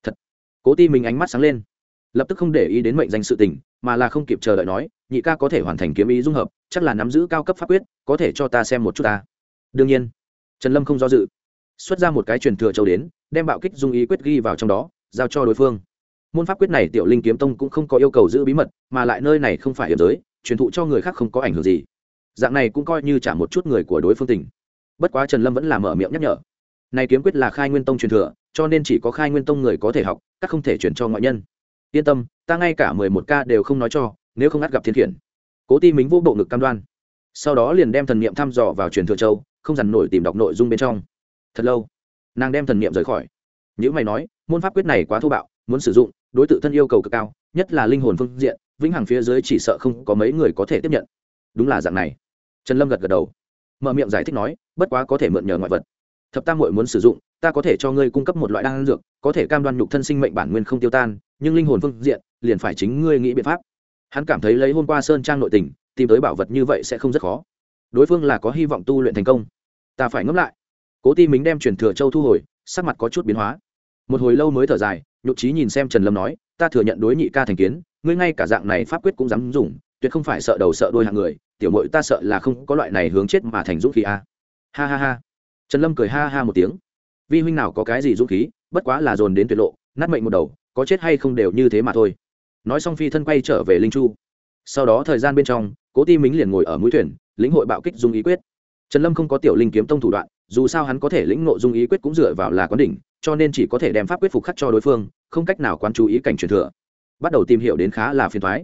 Cố Ti Mính ánh mắt sáng lên, lập tức không để ý đến mệnh danh sự tình, mà là không kịp chờ đợi nói, nhị ca có thể hoàn thành kiếm ý dung hợp, chắc là nắm giữ cao cấp pháp quyết, có thể cho ta xem một chút ta. Đương nhiên. Trần Lâm không do dự, xuất ra một cái truyền thừa châu đến, đem bạo kích dung ý quyết ghi vào trong đó, giao cho đối phương. Môn pháp quyết này Tiểu Linh kiếm tông cũng không có yêu cầu giữ bí mật, mà lại nơi này không phải hiệp giới, truyền thụ cho người khác không có ảnh hưởng gì. Dạng này cũng coi như trả một chút người của đối phương tình. Bất quá Trần Lâm vẫn là mở miệng nhắc nhở. Này kiếm quyết là khai nguyên tông truyền thừa, cho nên chỉ có khai nguyên tông người có thể học, các không thể chuyển cho ngoại nhân. Yên tâm, ta ngay cả 11 ca đều không nói cho, nếu không ắt gặp thiên khiển. Cố Ti Mính vô bộ ngực cam đoan, sau đó liền đem thần niệm thăm dò vào truyền thừa châu, không dằn nổi tìm đọc nội dung bên trong. Thật lâu, nàng đem thần niệm rời khỏi. Nếu mày nói, môn pháp quyết này quá thô bạo, muốn sử dụng, đối tự thân yêu cầu cực cao, nhất là linh hồn phương diện, vĩnh hằng phía dưới chỉ sợ không có mấy người có thể tiếp nhận. Đúng là dạng này. Trần Lâm gật gật đầu, mở miệng giải thích nói, bất quá có thể mượn nhờ ngoại vật. Thập tam muội muốn sử dụng, ta có thể cho ngươi cung cấp một loại đan dược, có thể cam đoan nhục thân sinh mệnh bản nguyên không tiêu tan, nhưng linh hồn phương diện liền phải chính ngươi nghĩ biện pháp. Hắn cảm thấy lấy hôm qua Sơn Trang nội tình, tìm tới bảo vật như vậy sẽ không rất khó. Đối phương là có hy vọng tu luyện thành công, ta phải ngẫm lại. Cố Ti Mính đem truyền thừa châu thu hồi, sắc mặt có chút biến hóa. Một hồi lâu mới thở dài, nhục trí nhìn xem Trần Lâm nói, ta thừa nhận đối nhị ca thành kiến, ngươi ngay cả dạng này pháp quyết cũng dám dùng, tuyệt không phải sợ đầu sợ đuôi hạng người, tiểu muội ta sợ là không có loại này hướng chết mà thành dũng khí a. Ha ha ha. Trần Lâm cười ha ha một tiếng, vi huynh nào có cái gì dũng khí, bất quá là dồn đến tuyệt lộ, nát mệnh một đầu, có chết hay không đều như thế mà thôi. Nói xong phi thân quay trở về Linh Chu. Sau đó thời gian bên trong, Cố Ti Mính liền ngồi ở mũi thuyền, lĩnh hội bạo kích dung ý quyết. Trần Lâm không có Tiểu Linh kiếm tông thủ đoạn, dù sao hắn có thể lĩnh ngộ dung ý quyết cũng dựa vào là quán đỉnh, cho nên chỉ có thể đem pháp quyết phục khắc cho đối phương, không cách nào quán chú ý cảnh truyền thừa. Bắt đầu tìm hiểu đến khá là phiền toái.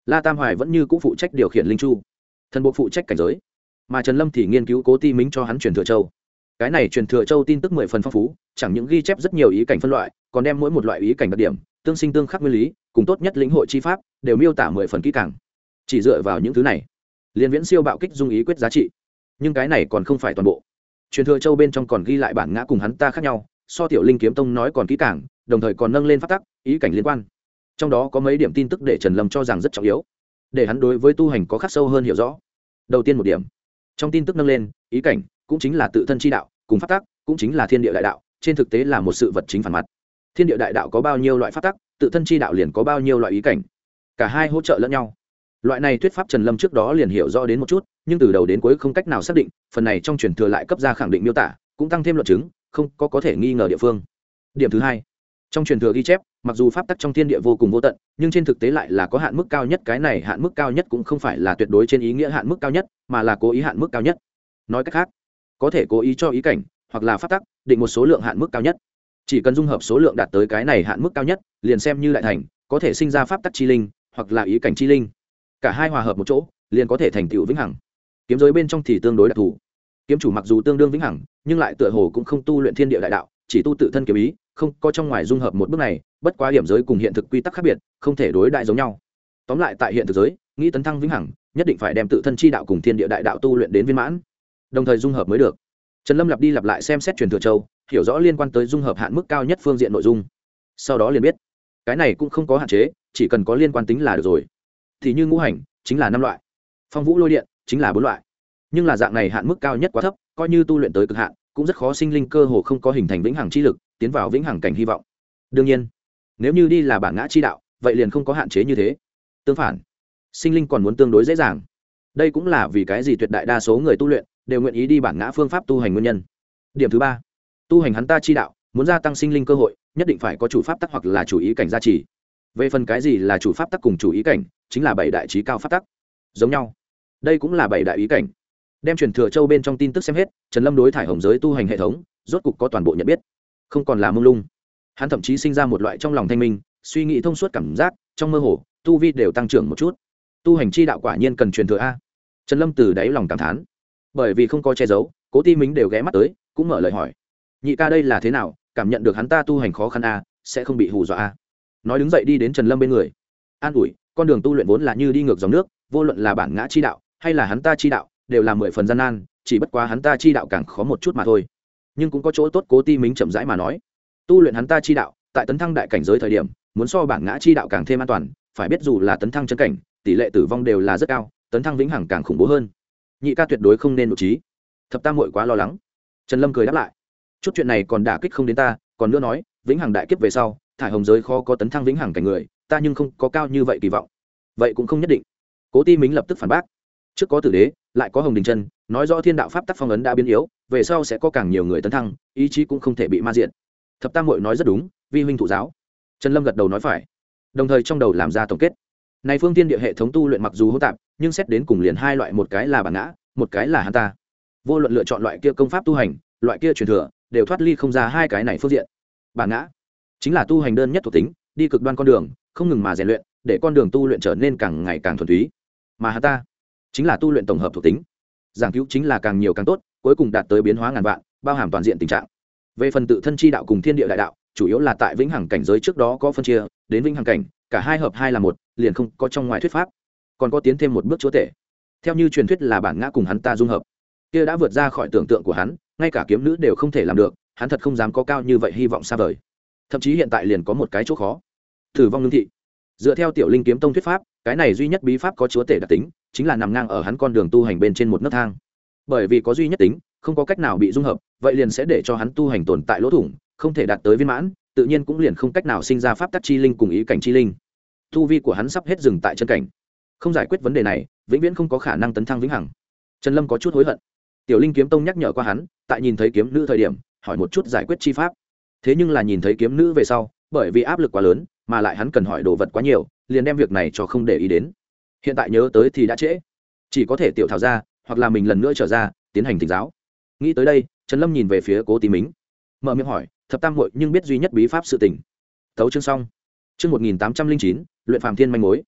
La Tam Hoài vẫn như cũ phụ trách điều khiển linh chu, thần bộ phụ trách cảnh giới, mà Trần Lâm thì nghiên cứu Cố Ti Mính cho hắn truyền thừa châu. Cái này truyền thừa châu tin tức 10 phần phong phú, chẳng những ghi chép rất nhiều ý cảnh phân loại, còn đem mỗi một loại ý cảnh đặc điểm, tương sinh tương khắc nguyên lý, cùng tốt nhất lĩnh hội chi pháp, đều miêu tả 10 phần kỹ càng. Chỉ dựa vào những thứ này, liên viễn siêu bạo kích dung ý quyết giá trị. Nhưng cái này còn không phải toàn bộ. Truyền thừa châu bên trong còn ghi lại bản ngã cùng hắn ta khác nhau, so Tiểu Linh Kiếm Tông nói còn kỹ càng, đồng thời còn nâng lên pháp tắc, ý cảnh liên quan. Trong đó có mấy điểm tin tức để Trần Lâm cho rằng rất trọng yếu, để hắn đối với tu hành có khắc sâu hơn hiểu rõ. Đầu tiên một điểm, trong tin tức nâng lên, ý cảnh cũng chính là tự thân chi đạo, cùng pháp tắc cũng chính là thiên địa đại đạo, trên thực tế là một sự vật chính phản mặt. Thiên địa đại đạo có bao nhiêu loại pháp tắc, tự thân chi đạo liền có bao nhiêu loại ý cảnh, cả hai hỗ trợ lẫn nhau. Loại này thuyết pháp Trần Lâm trước đó liền hiểu rõ đến một chút, nhưng từ đầu đến cuối không cách nào xác định, phần này trong truyền thừa lại cấp ra khẳng định miêu tả, cũng tăng thêm luận chứng, không có thể nghi ngờ địa phương. Điểm thứ hai, trong truyền thừa ghi chép, mặc dù pháp tắc trong thiên địa vô cùng vô tận, nhưng trên thực tế lại là có hạn mức cao nhất, cái này hạn mức cao nhất cũng không phải là tuyệt đối trên ý nghĩa hạn mức cao nhất, mà là cố ý hạn mức cao nhất. Nói cách khác, có thể cố ý cho ý cảnh hoặc là pháp tắc định một số lượng hạn mức cao nhất, chỉ cần dung hợp số lượng đạt tới cái này hạn mức cao nhất, liền xem như đại thành, có thể sinh ra pháp tắc chi linh hoặc là ý cảnh chi linh, cả hai hòa hợp một chỗ liền có thể thành tựu vĩnh hằng. Kiếm giới bên trong thì tương đối đặc thù, kiếm chủ mặc dù tương đương vĩnh hằng, nhưng lại tựa hồ cũng không tu luyện thiên địa đại đạo, chỉ tu tự thân kiếm ý, không có trong ngoài dung hợp một bước này. Bất quá điểm giới cùng hiện thực quy tắc khác biệt, không thể đối đại giống nhau. Tóm lại tại hiện thực giới, nghĩ tấn thăng vĩnh hằng, nhất định phải đem tự thân chi đạo cùng thiên địa đại đạo tu luyện đến viên mãn, đồng thời dung hợp mới được. Trần Lâm lặp đi lặp lại xem xét truyền thừa châu, hiểu rõ liên quan tới dung hợp hạn mức cao nhất phương diện nội dung, sau đó liền biết cái này cũng không có hạn chế, chỉ cần có liên quan tính là được rồi. Thì như ngũ hành chính là 5 loại, phong vũ lôi điện chính là 4 loại, nhưng là dạng này hạn mức cao nhất quá thấp, coi như tu luyện tới cực hạn cũng rất khó sinh linh, cơ hồ không có hình thành vĩnh hằng chi lực, tiến vào vĩnh hằng cảnh hy vọng. Đương nhiên, nếu như đi là bản ngã chi đạo, vậy liền không có hạn chế như thế. Tương phản, sinh linh còn muốn tương đối dễ dàng. Đây cũng là vì cái gì tuyệt đại đa số người tu luyện đều nguyện ý đi bản ngã phương pháp tu hành nguyên nhân. Điểm thứ ba, tu hành hắn ta chi đạo, muốn gia tăng sinh linh cơ hội, nhất định phải có chủ pháp tắc hoặc là chủ ý cảnh gia trì. Về phần cái gì là chủ pháp tắc cùng chủ ý cảnh, chính là 7 đại trí cao pháp tắc. Giống nhau, đây cũng là 7 đại ý cảnh. Đem truyền thừa châu bên trong tin tức xem hết, Trần Lâm đối thải hồng giới tu hành hệ thống rốt cục có toàn bộ nhận biết, không còn là mông lung. Hắn thậm chí sinh ra một loại trong lòng thanh minh, suy nghĩ thông suốt cảm giác, trong mơ hồ tu vi đều tăng trưởng một chút. Tu hành chi đạo quả nhiên cần truyền thừa a. Trần Lâm từ đáy lòng cảm thán. Bởi vì không có che giấu, Cố Ti Mính đều ghé mắt tới, cũng mở lời hỏi: nhị ca đây là thế nào, cảm nhận được hắn ta tu hành khó khăn a, sẽ không bị hù dọa a? Nói đứng dậy đi đến Trần Lâm bên người, an ủi: con đường tu luyện vốn là như đi ngược dòng nước, vô luận là bản ngã chi đạo hay là hắn ta chi đạo, đều là 10 phần gian nan, chỉ bất quá hắn ta chi đạo càng khó một chút mà thôi. Nhưng cũng có chỗ tốt. Cố Ti Mính chậm rãi mà nói: tu luyện hắn ta chi đạo, tại tấn thăng đại cảnh giới thời điểm, muốn so bản ngã chi đạo càng thêm an toàn, phải biết dù là tấn thăng chân cảnh, tỷ lệ tử vong đều là rất cao, tấn thăng vĩnh hằng càng khủng bố hơn. Nhị ca tuyệt đối không nên nội trí. Thập tam muội quá lo lắng. Trần Lâm cười đáp lại: chút chuyện này còn đả kích không đến ta, còn nữa nói, vĩnh hằng đại kiếp về sau, thải hồng giới khó có tấn thăng vĩnh hằng cảnh người, ta nhưng không có cao như vậy kỳ vọng. Vậy cũng không nhất định. Cố Ti Mính lập tức phản bác: trước có tử đế, lại có hồng đình chân, nói rõ thiên đạo pháp tắc phong ấn đã biến yếu, về sau sẽ có càng nhiều người tấn thăng, ý chí cũng không thể bị ma diện. Thập tam muội nói rất đúng, vi huynh thụ giáo. Trần Lâm gật đầu nói phải, đồng thời trong đầu làm ra tổng kết. Này phương thiên địa hệ thống tu luyện mặc dù hỗn tạp, nhưng xét đến cùng liền hai loại, một cái là bản ngã, một cái là hắn ta. Vô luận lựa chọn loại kia công pháp tu hành, loại kia truyền thừa, đều thoát ly không ra hai cái này phương diện. Bản ngã chính là tu hành đơn nhất thuộc tính, đi cực đoan con đường, không ngừng mà rèn luyện, để con đường tu luyện trở nên càng ngày càng thuần túy. Mà hắn ta chính là tu luyện tổng hợp thuộc tính, giảng cứu chính là càng nhiều càng tốt, cuối cùng đạt tới biến hóa ngàn vạn, bao hàm toàn diện tình trạng. Về phần tự thân chi đạo cùng thiên địa đại đạo, chủ yếu là tại vĩnh hằng cảnh giới trước đó có phân chia, đến vĩnh hằng cảnh, cả hai hợp hai là một, liền không có trong ngoài thuyết pháp. Còn có tiến thêm một bước chúa tể. Theo như truyền thuyết là bản ngã cùng hắn ta dung hợp, kia đã vượt ra khỏi tưởng tượng của hắn, ngay cả kiếm nữ đều không thể làm được, hắn thật không dám có cao như vậy hy vọng xa vời. Thậm chí hiện tại liền có một cái chỗ khó. Tử vong lương thị. Dựa theo Tiểu Linh Kiếm Tông thuyết pháp, cái này duy nhất bí pháp có chúa tể đặc tính, chính là nằm ngang ở hắn con đường tu hành bên trên một nấc thang. Bởi vì có duy nhất tính, không có cách nào bị dung hợp, vậy liền sẽ để cho hắn tu hành tồn tại lỗ thủng, không thể đạt tới viên mãn, tự nhiên cũng liền không cách nào sinh ra pháp tắc chi linh cùng ý cảnh chi linh. Tu vi của hắn sắp hết dừng tại chân cảnh, không giải quyết vấn đề này, vĩnh viễn không có khả năng tấn thăng vĩnh hằng. Trần Lâm có chút hối hận. Tiểu Linh Kiếm Tông nhắc nhở qua hắn, tại nhìn thấy kiếm nữ thời điểm, hỏi một chút giải quyết chi pháp. Thế nhưng là nhìn thấy kiếm nữ về sau, bởi vì áp lực quá lớn, mà lại hắn cần hỏi đồ vật quá nhiều, liền đem việc này cho không để ý đến. Hiện tại nhớ tới thì đã trễ, chỉ có thể tiểu thảo ra, hoặc là mình lần nữa trở ra, tiến hành thỉnh giáo. Nghĩ tới đây, Trần Lâm nhìn về phía Cố Ti Mính, mở miệng hỏi: thập tam muội nhưng biết duy nhất bí pháp sự tình. Tấu chương xong. Chương 1809, luyện phàm thiên manh mối.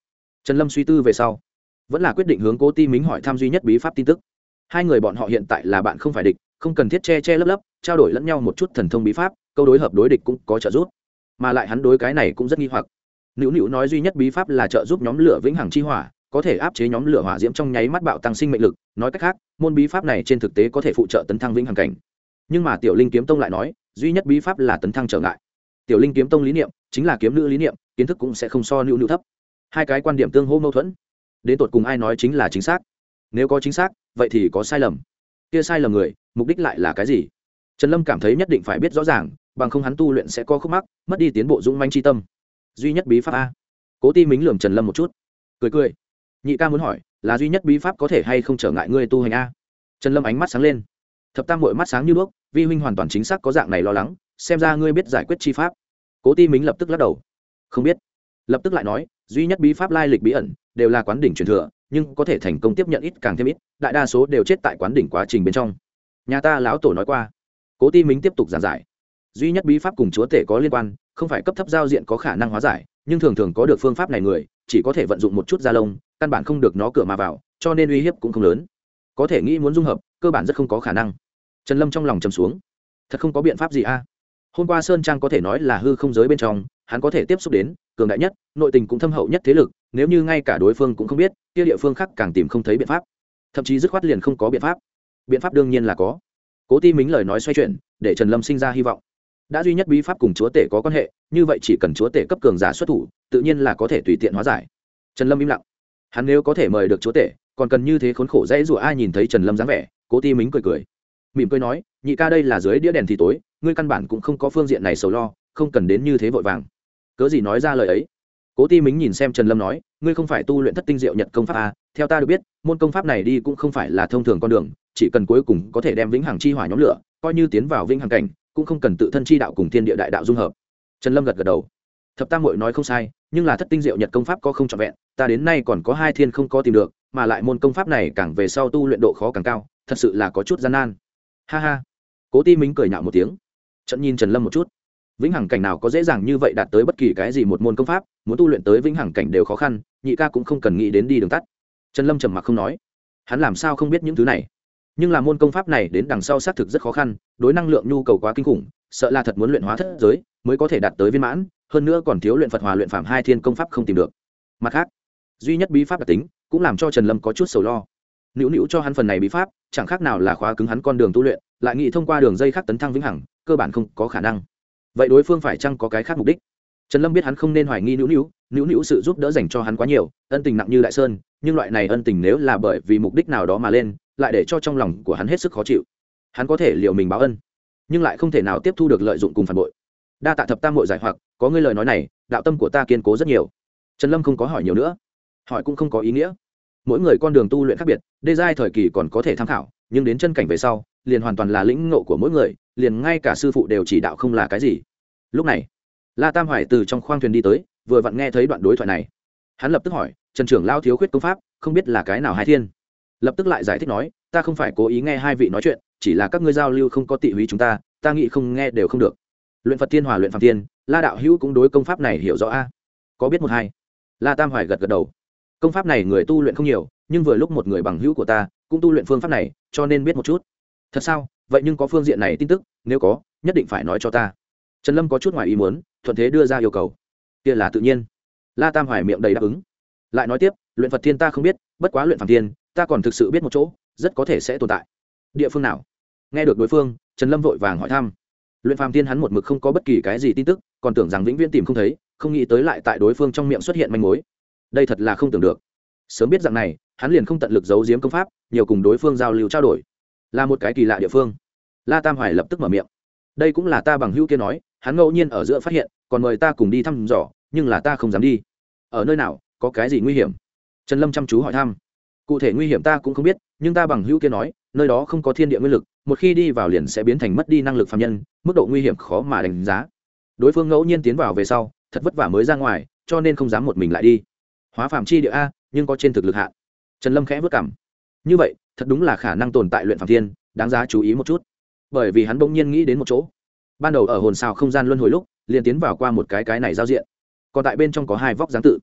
Trần Lâm suy tư về sau vẫn là quyết định hướng Cố Ti Mính hỏi thăm duy nhất bí pháp tin tức. Hai người bọn họ hiện tại là bạn không phải địch, không cần thiết che che lấp lấp, trao đổi lẫn nhau một chút thần thông bí pháp, câu đối hợp đối địch cũng có trợ giúp. Mà lại hắn đối cái này cũng rất nghi hoặc. Nữu Nữu nói duy nhất bí pháp là trợ giúp nhóm lửa vĩnh hằng chi hỏa, có thể áp chế nhóm lửa hỏa diễm trong nháy mắt bạo tăng sinh mệnh lực, nói cách khác, môn bí pháp này trên thực tế có thể phụ trợ tấn thăng vĩnh hằng cảnh. Nhưng mà Tiểu Linh Kiếm Tông lại nói, duy nhất bí pháp là tấn thăng trở ngại. Tiểu Linh Kiếm Tông lý niệm chính là kiếm nữ lý niệm, kiến thức cũng sẽ không so Nữu Nữu thấp. Hai cái quan điểm tương hỗ mâu thuẫn, đến tột cùng ai nói chính là chính xác? Nếu có chính xác, vậy thì có sai lầm. Kia sai lầm người, mục đích lại là cái gì? Trần Lâm cảm thấy nhất định phải biết rõ ràng, bằng không hắn tu luyện sẽ có khúc mắc, mất đi tiến bộ dũng manh chi tâm. Duy nhất bí pháp a? Cố Ti Mính lườm Trần Lâm một chút, cười cười. Nhị ca muốn hỏi, là duy nhất bí pháp có thể hay không trở ngại ngươi tu hành a? Trần Lâm ánh mắt sáng lên. Thập Tam muội mắt sáng như đuốc, vi huynh hoàn toàn chính xác có dạng này lo lắng, xem ra ngươi biết giải quyết chi pháp. Cố Ti Mính lập tức lắc đầu, không biết. Lập tức lại nói, duy nhất bí pháp lai lịch bí ẩn, đều là quán đỉnh truyền thừa, nhưng có thể thành công tiếp nhận ít càng thêm ít, đại đa số đều chết tại quán đỉnh quá trình bên trong. Nhà ta lão tổ nói qua. Cố Ti Mính tiếp tục giảng giải, duy nhất bí pháp cùng chúa tể có liên quan, không phải cấp thấp giao diện có khả năng hóa giải, nhưng thường thường có được phương pháp này người chỉ có thể vận dụng một chút da lông, căn bản không được nó cửa mà vào, cho nên uy hiếp cũng không lớn. Có thể nghĩ muốn dung hợp, cơ bản rất không có khả năng. Trần Lâm trong lòng trầm xuống, thật không có biện pháp gì a? Hôm qua Sơn Trang có thể nói là hư không giới bên trong, hắn có thể tiếp xúc đến cường đại nhất, nội tình cũng thâm hậu nhất thế lực, nếu như ngay cả đối phương cũng không biết, kia địa phương khác càng tìm không thấy biện pháp, thậm chí dứt khoát liền không có biện pháp. Biện pháp đương nhiên là có. Cố Ti Mính lời nói xoay chuyển, để Trần Lâm sinh ra hy vọng. Đã duy nhất bí pháp cùng chúa tể có quan hệ, như vậy chỉ cần chúa tể cấp cường giả xuất thủ, tự nhiên là có thể tùy tiện hóa giải. Trần Lâm im lặng. Hắn nếu có thể mời được chúa tể, còn cần như thế khốn khổ dễ dụa ai? Nhìn thấy Trần Lâm dáng vẻ, Cố Ti Mính cười cười, mỉm cười nói, nhị ca đây là dưới đĩa đèn thì tối, ngươi căn bản cũng không có phương diện này sầu lo, không cần đến như thế vội vàng. Cớ gì nói ra lời ấy? Cố Ti Mính nhìn xem Trần Lâm nói, ngươi không phải tu luyện thất tinh diệu nhật công pháp à? Theo ta được biết, môn công pháp này đi cũng không phải là thông thường con đường, chỉ cần cuối cùng có thể đem vĩnh hằng chi hỏa nhóm lửa, coi như tiến vào vĩnh hằng cảnh, cũng không cần tự thân chi đạo cùng thiên địa đại đạo dung hợp. Trần Lâm gật gật đầu. Thập Tam muội nói không sai, nhưng là thất tinh diệu nhật công pháp có không trọn vẹn, ta đến nay còn có 2 thiên không có tìm được, mà lại môn công pháp này càng về sau tu luyện độ khó càng cao, thật sự là có chút gian nan. Ha ha. Cố Ti Mính cười nhạo một tiếng, trận nhìn Trần Lâm một chút. Vĩnh hằng cảnh nào có dễ dàng như vậy đạt tới bất kỳ cái gì một môn công pháp, muốn tu luyện tới vĩnh hằng cảnh đều khó khăn, nhị ca cũng không cần nghĩ đến đi đường tắt. Trần Lâm trầm mặc không nói, hắn làm sao không biết những thứ này, nhưng là môn công pháp này đến đằng sau xác thực rất khó khăn, đối năng lượng nhu cầu quá kinh khủng, sợ là thật muốn luyện hóa thất giới mới có thể đạt tới viên mãn, hơn nữa còn thiếu luyện Phật Hòa luyện Phạm 2 thiên công pháp không tìm được. Mặt khác, duy nhất bí pháp đặc tính cũng làm cho Trần Lâm có chút sầu lo. Nữu Nữu cho hắn phần này bí pháp, chẳng khác nào là khóa cứng hắn con đường tu luyện, lại nghĩ thông qua đường dây khác tấn thăng vĩnh hằng, cơ bản không có khả năng. Vậy đối phương phải chăng có cái khác mục đích? Trần Lâm biết hắn không nên hoài nghi Nữu Nữu sự giúp đỡ dành cho hắn quá nhiều, ân tình nặng như đại sơn, nhưng loại này ân tình nếu là bởi vì mục đích nào đó mà lên, lại để cho trong lòng của hắn hết sức khó chịu. Hắn có thể liệu mình báo ân, nhưng lại không thể nào tiếp thu được lợi dụng cùng phản bội. Đa tạ Thập Tam muội giải hoặc, có ngươi lời nói này, đạo tâm của ta kiên cố rất nhiều. Trần Lâm không có hỏi nhiều nữa, hỏi cũng không có ý nghĩa. Mỗi người con đường tu luyện khác biệt, đê giai thời kỳ còn có thể tham khảo, nhưng đến chân cảnh về sau, liền hoàn toàn là lĩnh ngộ của mỗi người, liền ngay cả sư phụ đều chỉ đạo không là cái gì. Lúc này, La Tam Hoài từ trong khoang thuyền đi tới, vừa vặn nghe thấy đoạn đối thoại này. Hắn lập tức hỏi, Trần trưởng lao thiếu khuyết công pháp, không biết là cái nào hai thiên. Lập tức lại giải thích nói, ta không phải cố ý nghe hai vị nói chuyện, chỉ là các ngươi giao lưu không có tị húy chúng ta nghĩ không nghe đều không được. Luyện Phật Thiên hòa luyện Phàm Thiên, La đạo hữu cũng đối công pháp này hiểu rõ a? Có biết một hai? La Tam Hoài gật gật đầu. Công pháp này người tu luyện không nhiều, nhưng vừa lúc một người bằng hữu của ta cũng tu luyện phương pháp này, cho nên biết một chút. Thật sao? Vậy nhưng có phương diện này tin tức, nếu có, nhất định phải nói cho ta. Trần Lâm có chút ngoài ý muốn, thuận thế đưa ra yêu cầu. Kia là tự nhiên. La Tam Hoài miệng đầy đáp ứng. Lại nói tiếp, luyện Phật Thiên ta không biết, bất quá luyện Phàm Thiên, ta còn thực sự biết một chỗ, rất có thể sẽ tồn tại. Địa phương nào? Nghe được đối phương, Trần Lâm vội vàng hỏi thăm. Luyện Phàm Thiên hắn một mực không có bất kỳ cái gì tin tức, còn tưởng rằng vĩnh viễn tìm không thấy, không nghĩ tới lại tại đối phương trong miệng xuất hiện manh mối. Đây thật là không tưởng được. Sớm biết rằng này, hắn liền không tận lực giấu giếm công pháp, nhiều cùng đối phương giao lưu trao đổi. Là một cái kỳ lạ địa phương. La Tam Hoài lập tức mở miệng. Đây cũng là ta bằng hữu kia nói, hắn ngẫu nhiên ở giữa phát hiện, còn mời ta cùng đi thăm dò, nhưng là ta không dám đi. Ở nơi nào, có cái gì nguy hiểm? Trần Lâm chăm chú hỏi thăm. Cụ thể nguy hiểm ta cũng không biết, nhưng ta bằng hữu kia nói, nơi đó không có thiên địa nguyên lực, một khi đi vào liền sẽ biến thành mất đi năng lực phàm nhân, mức độ nguy hiểm khó mà đánh giá. Đối phương ngẫu nhiên tiến vào về sau, thật vất vả mới ra ngoài, cho nên không dám một mình lại đi. Hóa phàm chi địa a, nhưng có trên thực lực hạn. Trần Lâm khẽ vất cảm. Như vậy, thật đúng là khả năng tồn tại luyện phàm thiên, đáng giá chú ý một chút. Bởi vì hắn bỗng nhiên nghĩ đến một chỗ. Ban đầu ở hồn xào không gian luân hồi lúc, liền tiến vào qua một cái này giao diện. Còn tại bên trong có hai vóc dáng tự.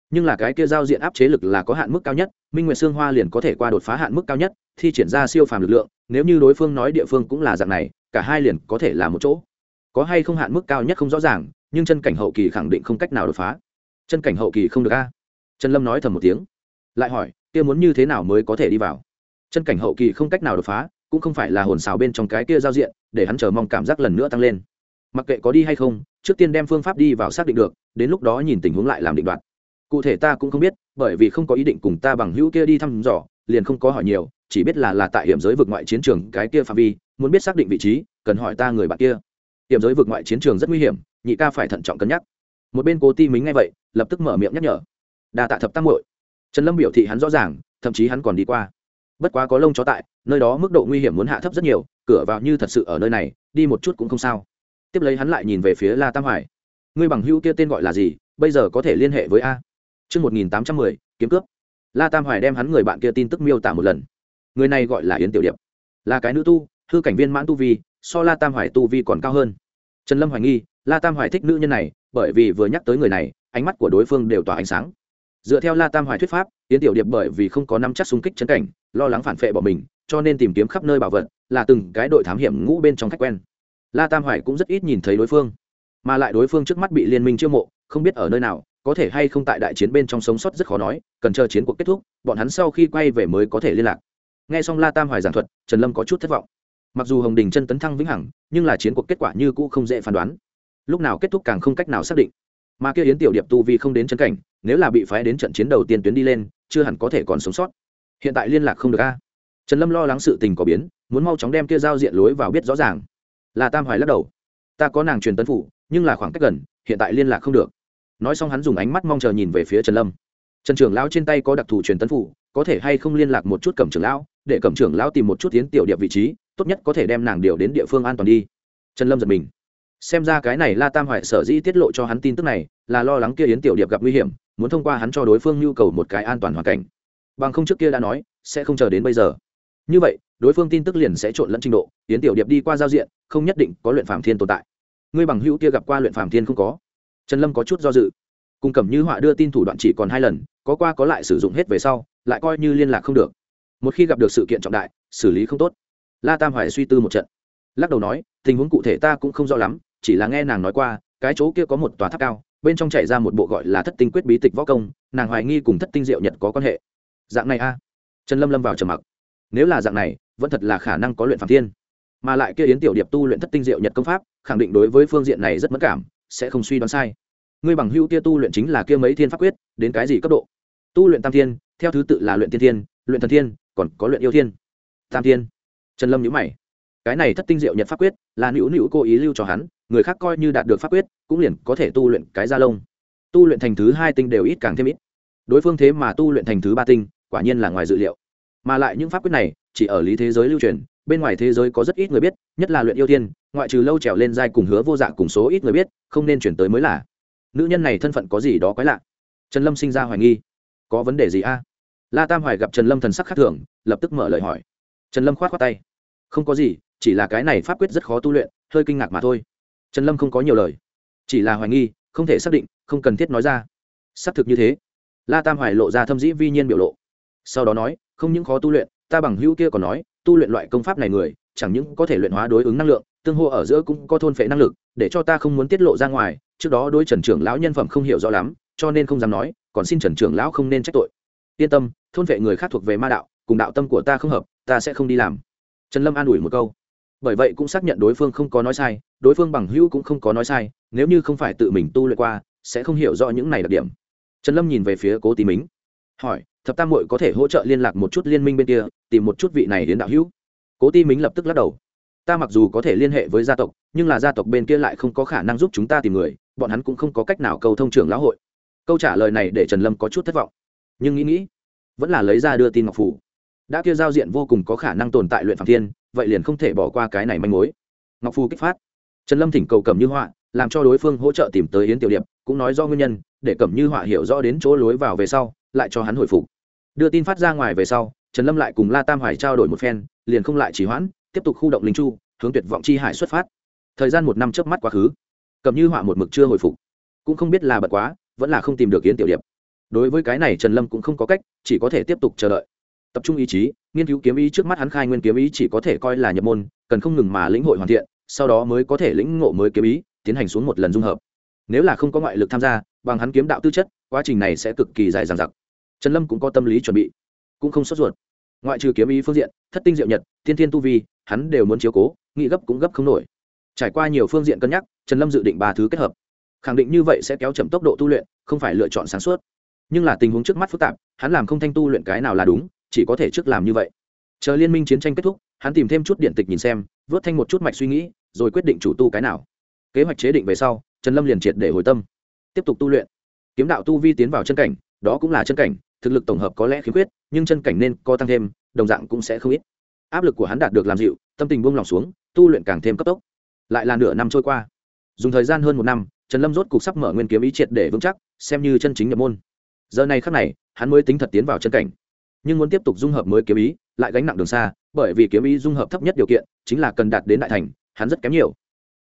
nhưng là cái kia giao diện áp chế lực là có hạn mức cao nhất, Minh Nguyệt Sương Hoa liền có thể qua đột phá hạn mức cao nhất, thi triển ra siêu phàm lực lượng, nếu như đối phương nói địa phương cũng là dạng này, cả hai liền có thể là một chỗ. Có hay không hạn mức cao nhất không rõ ràng, nhưng chân cảnh hậu kỳ khẳng định không cách nào đột phá. Chân cảnh hậu kỳ không được a. Trần Lâm nói thầm một tiếng, lại hỏi, kia muốn như thế nào mới có thể đi vào? Chân cảnh hậu kỳ không cách nào đột phá, cũng không phải là hồn xào bên trong cái kia giao diện, để hắn chờ mong cảm giác lần nữa tăng lên. Mặc kệ có đi hay không, trước tiên đem phương pháp đi vào xác định được, đến lúc đó nhìn tình huống lại làm định đoạt. Cụ thể ta cũng không biết, bởi vì không có ý định cùng ta bằng hữu kia đi thăm dò, liền không có hỏi nhiều, chỉ biết là tại hiểm giới vực ngoại chiến trường cái kia phạm vi, muốn biết xác định vị trí, cần hỏi ta người bạn kia. Hiểm giới vực ngoại chiến trường rất nguy hiểm, nhị ca phải thận trọng cân nhắc. Một bên Cố Ti Mính nghe vậy, lập tức mở miệng nhắc nhở. Đa tạ thập tam muội. Trần Lâm biểu thị hắn rõ ràng, thậm chí hắn còn đi qua. Bất quá có lông chó tại, nơi đó mức độ nguy hiểm muốn hạ thấp rất nhiều, cửa vào như thật sự ở nơi này, đi một chút cũng không sao. Tiếp lấy hắn lại nhìn về phía La Tam Hoài. Ngươi bằng hữu kia tên gọi là gì, bây giờ có thể liên hệ với a? Chương 1810, kiếm cướp. La Tam Hoài đem hắn người bạn kia tin tức miêu tả một lần. Người này gọi là Yến Tiểu Điệp, là cái nữ tu, hư cảnh viên mãn tu vi, so La Tam Hoài tu vi còn cao hơn. Trần Lâm hoài nghi, La Tam Hoài thích nữ nhân này, bởi vì vừa nhắc tới người này, ánh mắt của đối phương đều tỏa ánh sáng. Dựa theo La Tam Hoài thuyết pháp, Yến Tiểu Điệp bởi vì không có nắm chắc xung kích chấn cảnh, lo lắng phản phệ bỏ mình, cho nên tìm kiếm khắp nơi bảo vật, là từng cái đội thám hiểm ngũ bên trong khách quen. La Tam Hoài cũng rất ít nhìn thấy đối phương, mà lại đối phương trước mắt bị liên minh chiêu mộ, không biết ở nơi nào, có thể hay không tại đại chiến bên trong sống sót rất khó nói, cần chờ chiến cuộc kết thúc, bọn hắn sau khi quay về mới có thể liên lạc. Nghe xong La Tam Hoài giảng thuật, Trần Lâm có chút thất vọng. Mặc dù Hồng Đình chân tấn thăng vĩnh hằng, nhưng là chiến cuộc kết quả như cũ không dễ phán đoán, lúc nào kết thúc càng không cách nào xác định. Mà kia Yến Tiểu Điệp tu vi không đến chân cảnh, nếu là bị phái đến trận chiến đầu tiên tuyến đi lên, chưa hẳn có thể còn sống sót. Hiện tại liên lạc không được a. Trần Lâm lo lắng sự tình có biến, muốn mau chóng đem kia giao diện lối vào biết rõ ràng. La Tam Hoài lắc đầu, ta có nàng truyền tấn phủ, nhưng là khoảng cách gần, hiện tại liên lạc không được. Nói xong hắn dùng ánh mắt mong chờ nhìn về phía Trần Lâm. Trần trưởng lão trên tay có đặc thù truyền tấn phủ, có thể hay không liên lạc một chút Cẩm trưởng lão, để Cẩm trưởng lão tìm một chút Yến Tiểu Điệp vị trí, tốt nhất có thể đem nàng điều đến địa phương an toàn đi. Trần Lâm giật mình, xem ra cái này La Tam Hoài sở dĩ tiết lộ cho hắn tin tức này, là lo lắng kia Yến Tiểu Điệp gặp nguy hiểm, muốn thông qua hắn cho đối phương nhu cầu một cái an toàn hoàn cảnh. Bằng không trước kia đã nói, sẽ không chờ đến bây giờ. Như vậy, đối phương tin tức liền sẽ trộn lẫn trình độ, Yến Tiểu Điệp đi qua giao diện, không nhất định có luyện phàm thiên tồn tại. Ngươi bằng hữu kia gặp qua luyện phàm thiên không có? Trần Lâm có chút do dự. Cùng Cẩm Như Họa đưa tin thủ đoạn chỉ còn 2 lần, có qua có lại sử dụng hết về sau, lại coi như liên lạc không được. Một khi gặp được sự kiện trọng đại, xử lý không tốt. La Tam Hoài suy tư một trận, lắc đầu nói, tình huống cụ thể ta cũng không rõ lắm, chỉ là nghe nàng nói qua, cái chỗ kia có một tòa tháp cao, bên trong chảy ra một bộ gọi là Thất Tinh Quyết bí tịch võ công, nàng hoài nghi cùng Thất Tinh Diệu Nhật có quan hệ. Dạng này a? Trần Lâm lâm vào trầm mặc. Nếu là dạng này, vẫn thật là khả năng có luyện phàm thiên, mà lại kia Yến Tiểu Điệp tu luyện Thất Tinh Diệu Nhật công pháp, khẳng định đối với phương diện này rất mẫn cảm, sẽ không suy đoán sai. Ngươi bằng hữu kia tu luyện chính là kia mấy thiên pháp quyết, đến cái gì cấp độ? Tu luyện tam thiên, theo thứ tự là luyện tiên thiên, luyện thần thiên, còn có luyện yêu thiên. Tam thiên. Trần Lâm nhíu mày. Cái này Thất Tinh Diệu Nhật pháp quyết là nữu nữu cố ý lưu cho hắn, người khác coi như đạt được pháp quyết, cũng liền có thể tu luyện cái da lông. Tu luyện thành thứ 2 tinh đều ít càng thêm ít. Đối phương thế mà tu luyện thành thứ 3 tinh, quả nhiên là ngoài dự liệu. Mà lại những pháp quyết này chỉ ở lý thế giới lưu truyền, bên ngoài thế giới có rất ít người biết, nhất là luyện yêu thiên, ngoại trừ lâu trèo lên giai cùng Hứa Vô Dạ cùng số ít người biết, không nên chuyển tới mới là. Nữ nhân này thân phận có gì đó quái lạ. Trần Lâm sinh ra hoài nghi, có vấn đề gì a? La Tam Hoài gặp Trần Lâm thần sắc khác thường, lập tức mở lời hỏi. Trần Lâm khoát khoát tay, không có gì, chỉ là cái này pháp quyết rất khó tu luyện, hơi kinh ngạc mà thôi. Trần Lâm không có nhiều lời, chỉ là hoài nghi, không thể xác định, không cần thiết nói ra. Xác thực như thế. La Tam Hoài lộ ra thâm dĩ vi nhiên biểu lộ, sau đó nói, không những khó tu luyện, ta bằng hữu kia còn nói, tu luyện loại công pháp này người, chẳng những có thể luyện hóa đối ứng năng lượng, tương hô ở giữa cũng có thôn phệ năng lực, để cho ta không muốn tiết lộ ra ngoài. Trước đó đối Trần trưởng lão nhân phẩm không hiểu rõ lắm, cho nên không dám nói, còn xin Trần trưởng lão không nên trách tội. Yên tâm, thôn phệ người khác thuộc về ma đạo, cùng đạo tâm của ta không hợp, ta sẽ không đi làm. Trần Lâm an ủi một câu, bởi vậy cũng xác nhận đối phương không có nói sai, đối phương bằng hữu cũng không có nói sai, nếu như không phải tự mình tu luyện qua, sẽ không hiểu rõ những này đặc điểm. Trần Lâm nhìn về phía Cố Tí Mính, hỏi, thập tam muội có thể hỗ trợ liên lạc một chút liên minh bên kia, tìm một chút vị này đến đạo hữu? Cố Tí Mính lập tức lắc đầu, ta mặc dù có thể liên hệ với gia tộc, nhưng là gia tộc bên kia lại không có khả năng giúp chúng ta tìm người, bọn hắn cũng không có cách nào cầu thông trưởng lão hội. Câu trả lời này để Trần Lâm có chút thất vọng, nhưng nghĩ vẫn là lấy ra đưa tin ngọc phủ. Đã kia giao diện vô cùng có khả năng tồn tại luyện phàm thiên, vậy liền không thể bỏ qua cái này manh mối. Ngọc phù kích phát, Trần Lâm thỉnh cầu Cẩm Như Họa làm cho đối phương hỗ trợ tìm tới Yến Tiểu Điệp, cũng nói do nguyên nhân, để Cẩm Như Họa hiểu rõ đến chỗ lối vào về sau, lại cho hắn hồi phục. Đưa tin phát ra ngoài về sau, Trần Lâm lại cùng La Tam Hoài trao đổi một phen, liền không lại trì hoãn, tiếp tục khu động linh chu, hướng Tuyệt Vọng Chi Hải xuất phát. Thời gian 1 năm chớp mắt quá khứ, Cẩm Như Họa một mực chưa hồi phục, cũng không biết là bận quá, vẫn là không tìm được Yến Tiểu Điệp. đối với cái này Trần Lâm cũng không có cách, chỉ có thể tiếp tục chờ đợi, tập trung ý chí nghiên cứu kiếm ý. Trước mắt hắn khai nguyên kiếm ý chỉ có thể coi là nhập môn, cần không ngừng mà lĩnh hội hoàn thiện, sau đó mới có thể lĩnh ngộ mới kiếm ý, tiến hành xuống một lần dung hợp. Nếu là không có ngoại lực tham gia, bằng hắn kiếm đạo tư chất, quá trình này sẽ cực kỳ dài dằng dặc. Trần Lâm cũng có tâm lý chuẩn bị, cũng không sốt ruột. Ngoại trừ kiếm ý phương diện, thất tinh diệu nhật, tiên thiên tu vi, hắn đều muốn chiếu cố, nghĩ gấp cũng gấp không nổi. Trải qua nhiều phương diện cân nhắc, Trần Lâm dự định 3 thứ kết hợp. Khẳng định như vậy sẽ kéo chậm tốc độ tu luyện, không phải lựa chọn sáng suốt. Nhưng là tình huống trước mắt phức tạp, hắn làm không thanh tu luyện cái nào là đúng, chỉ có thể trước làm như vậy. Chờ liên minh chiến tranh kết thúc, hắn tìm thêm chút điện tịch nhìn xem, vớt thanh một chút mạch suy nghĩ, rồi quyết định chủ tu cái nào. Kế hoạch chế định về sau, Trần Lâm liền triệt để hồi tâm, tiếp tục tu luyện. Kiếm đạo tu vi tiến vào chân cảnh, đó cũng là chân cảnh, thực lực tổng hợp có lẽ khiếm khuyết, nhưng chân cảnh nên có tăng thêm, đồng dạng cũng sẽ không ít. Áp lực của hắn đạt được làm dịu, tâm tình buông lòng xuống, tu luyện càng thêm cấp tốc. Lại là nửa năm trôi qua, dùng thời gian hơn 1 năm, Trần Lâm rốt cục sắp mở nguyên kiếm ý triệt để vững chắc, xem như chân chính nhập môn. Giờ này khắc này, hắn mới tính thật tiến vào chân cảnh. Nhưng muốn tiếp tục dung hợp mới kiếm ý, lại gánh nặng đường xa, bởi vì kiếm ý dung hợp thấp nhất điều kiện chính là cần đạt đến đại thành, hắn rất kém nhiều.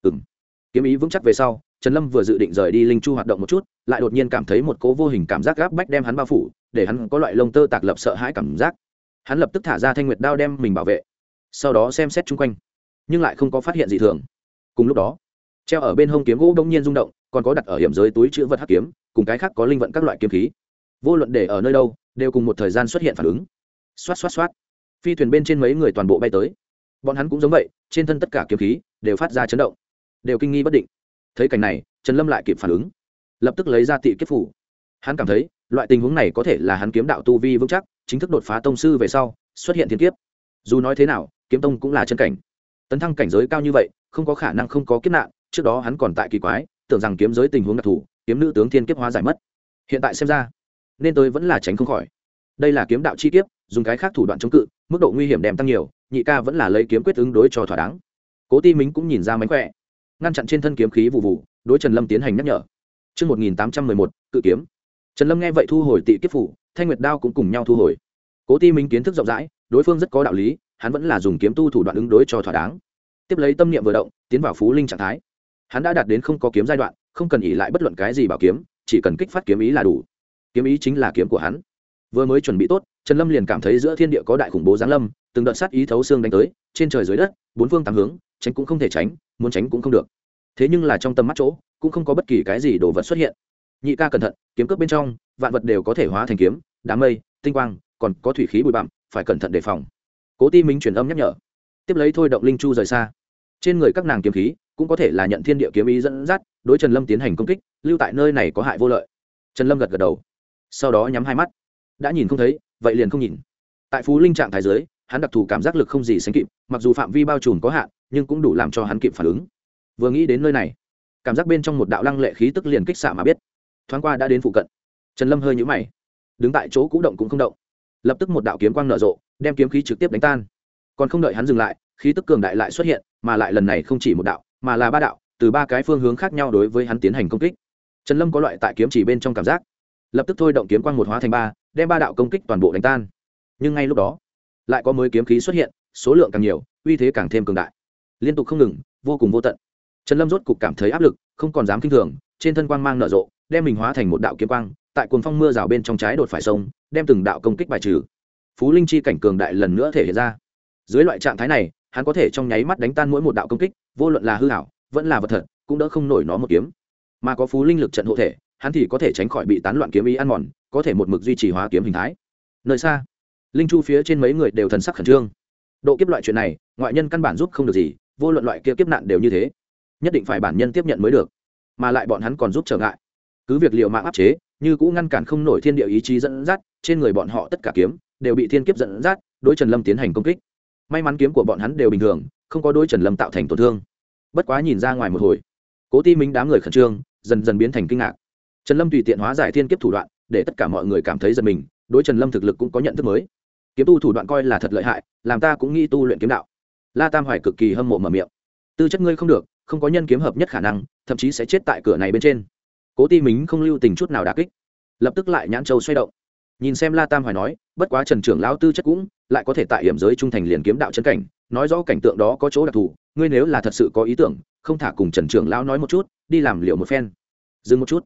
Kiếm ý vững chắc về sau, Trần Lâm vừa dự định rời đi linh chu hoạt động một chút, lại đột nhiên cảm thấy một cỗ vô hình cảm giác gáp bách đem hắn bao phủ, để hắn có loại lông tơ tạc lập sợ hãi cảm giác. Hắn lập tức thả ra thanh nguyệt đao đem mình bảo vệ, sau đó xem xét chung quanh, nhưng lại không có phát hiện gì thường. Cùng lúc đó, treo ở bên hông kiếm gỗ đống nhiên rung động, còn có đặt ở hiểm giới túi chứa vật hắc kiếm, cùng cái khác có linh vận các loại kiếm khí. Vô luận để ở nơi đâu, đều cùng một thời gian xuất hiện phản ứng. Xoát xoát xoát. Phi thuyền bên trên mấy người toàn bộ bay tới. Bọn hắn cũng giống vậy, trên thân tất cả kiếm khí đều phát ra chấn động, đều kinh nghi bất định. Thấy cảnh này, Trần Lâm lại kịp phản ứng, lập tức lấy ra tị kiếp phủ. Hắn cảm thấy, loại tình huống này có thể là hắn kiếm đạo tu vi vững chắc, chính thức đột phá tông sư về sau, xuất hiện thiên kiếp. Dù nói thế nào, kiếm tông cũng là chân cảnh. Tấn thăng cảnh giới cao như vậy, không có khả năng không có kiếp nạn, trước đó hắn còn tại kỳ quái, tưởng rằng kiếm giới tình huống đặc thù, kiếm nữ tướng thiên kiếp hóa giải mất. Hiện tại xem ra, nên tôi vẫn là tránh không khỏi. Đây là kiếm đạo chi kiếp, dùng cái khác thủ đoạn chống cự, mức độ nguy hiểm đem tăng nhiều, nhị ca vẫn là lấy kiếm quyết ứng đối cho thỏa đáng. Cố Ti Mính cũng nhìn ra mánh khỏe, ngăn chặn trên thân kiếm khí vụ vụ, đối Trần Lâm tiến hành nhắc nhở. Chương 1811, cự kiếm. Trần Lâm nghe vậy thu hồi tị kiếp phủ, thanh nguyệt đao cũng cùng nhau thu hồi. Cố Ti Mính kiến thức rộng rãi, đối phương rất có đạo lý, hắn vẫn là dùng kiếm tu thủ đoạn ứng đối cho thỏa đáng. Tiếp lấy tâm niệm vừa động, tiến vào phú linh trạng thái. Hắn đã đạt đến không có kiếm giai đoạn, không cần ỷ lại bất luận cái gì bảo kiếm, chỉ cần kích phát kiếm ý là đủ. Kiếm ý chính là kiếm của hắn. Vừa mới chuẩn bị tốt, Trần Lâm liền cảm thấy giữa thiên địa có đại khủng bố giáng lâm, từng đợt sát ý thấu xương đánh tới, trên trời dưới đất, bốn phương tám hướng, tránh cũng không thể tránh, muốn tránh cũng không được. Thế nhưng là trong tầm mắt chỗ, cũng không có bất kỳ cái gì đồ vật xuất hiện. Nhị ca cẩn thận, kiếm cướp bên trong, vạn vật đều có thể hóa thành kiếm, đám mây, tinh quang, còn có thủy khí bụi bặm, phải cẩn thận đề phòng. Cố Ti Mính truyền âm nhắc nhở. Tiếp lấy thôi động linh chu rời xa. Trên người các nàng kiếm khí, cũng có thể là nhận thiên địa kiếm ý dẫn dắt, đối Trần Lâm tiến hành công kích, lưu tại nơi này có hại vô lợi. Trần Lâm gật gật đầu, sau đó nhắm hai mắt. Đã nhìn không thấy, vậy liền không nhìn. Tại phú linh trạng thái dưới, hắn đặc thù cảm giác lực không gì sánh kịp, mặc dù phạm vi bao trùm có hạn, nhưng cũng đủ làm cho hắn kịp phản ứng. Vừa nghĩ đến nơi này, cảm giác bên trong một đạo lăng lệ khí tức liền kích xạ mà biết, thoáng qua đã đến phụ cận. Trần Lâm hơi nhíu mày, đứng tại chỗ cũ động cũng không động. Lập tức một đạo kiếm quang nở rộ, đem kiếm khí trực tiếp đánh tan. Còn không đợi hắn dừng lại, khí tức cường đại lại xuất hiện, mà lại lần này không chỉ một đạo, mà là 3 đạo, từ 3 cái phương hướng khác nhau đối với hắn tiến hành công kích. Trần Lâm có loại tại kiếm chỉ bên trong cảm giác, lập tức thôi động kiếm quang một hóa thành 3, đem 3 đạo công kích toàn bộ đánh tan. Nhưng ngay lúc đó, lại có mới kiếm khí xuất hiện, số lượng càng nhiều, uy thế càng thêm cường đại, liên tục không ngừng, vô cùng vô tận. Trần Lâm rốt cục cảm thấy áp lực, không còn dám kinh thường, trên thân quang mang nở rộ, đem mình hóa thành một đạo kiếm quang, tại cuồng phong mưa rào bên trong trái đột phải sông, đem từng đạo công kích bài trừ. Phú linh chi cảnh cường đại lần nữa thể hiện ra. Dưới loại trạng thái này, hắn có thể trong nháy mắt đánh tan mỗi một đạo công kích, vô luận là hư ảo, vẫn là vật thật, cũng đỡ không nổi nó một kiếm. Mà có phú linh lực trận hộ thể, hắn thì có thể tránh khỏi bị tán loạn kiếm ý ăn mòn, có thể một mực duy trì hóa kiếm hình thái. Nơi xa, linh chu phía trên mấy người đều thần sắc khẩn trương. Độ kiếp loại chuyện này, ngoại nhân căn bản giúp không được gì, vô luận loại kia kiếp nạn đều như thế, nhất định phải bản nhân tiếp nhận mới được. Mà lại bọn hắn còn giúp trở ngại, cứ việc liều mạng áp chế, như cũng ngăn cản không nổi thiên địa ý chí dẫn dắt, trên người bọn họ tất cả kiếm đều bị thiên kiếp dẫn dắt, đối Trần Lâm tiến hành công kích. May mắn kiếm của bọn hắn đều bình thường, không có đối Trần Lâm tạo thành tổn thương. Bất quá nhìn ra ngoài một hồi, Cố Ti Mính đám người khẩn trương, dần dần biến thành kinh ngạc. Trần Lâm tùy tiện hóa giải thiên kiếp thủ đoạn, để tất cả mọi người cảm thấy giật mình, đối Trần Lâm thực lực cũng có nhận thức mới. Kiếm tu thủ đoạn coi là thật lợi hại, làm ta cũng nghĩ tu luyện kiếm đạo. La Tam Hoài cực kỳ hâm mộ mở miệng. Tư chất ngươi không được, không có nhân kiếm hợp nhất khả năng, thậm chí sẽ chết tại cửa này bên trên. Cố Ti Mính không lưu tình chút nào đả kích, lập tức lại nhãn châu xoay động, nhìn xem La Tam Hoài nói, bất quá Trần trưởng lão tư chất cũng lại có thể tại hiểm giới trung thành liền kiếm đạo chân cảnh, nói rõ cảnh tượng đó có chỗ đặc thù, ngươi nếu là thật sự có ý tưởng, không thả cùng Trần trưởng lão nói một chút, đi làm liệu một phen. Dừng một chút,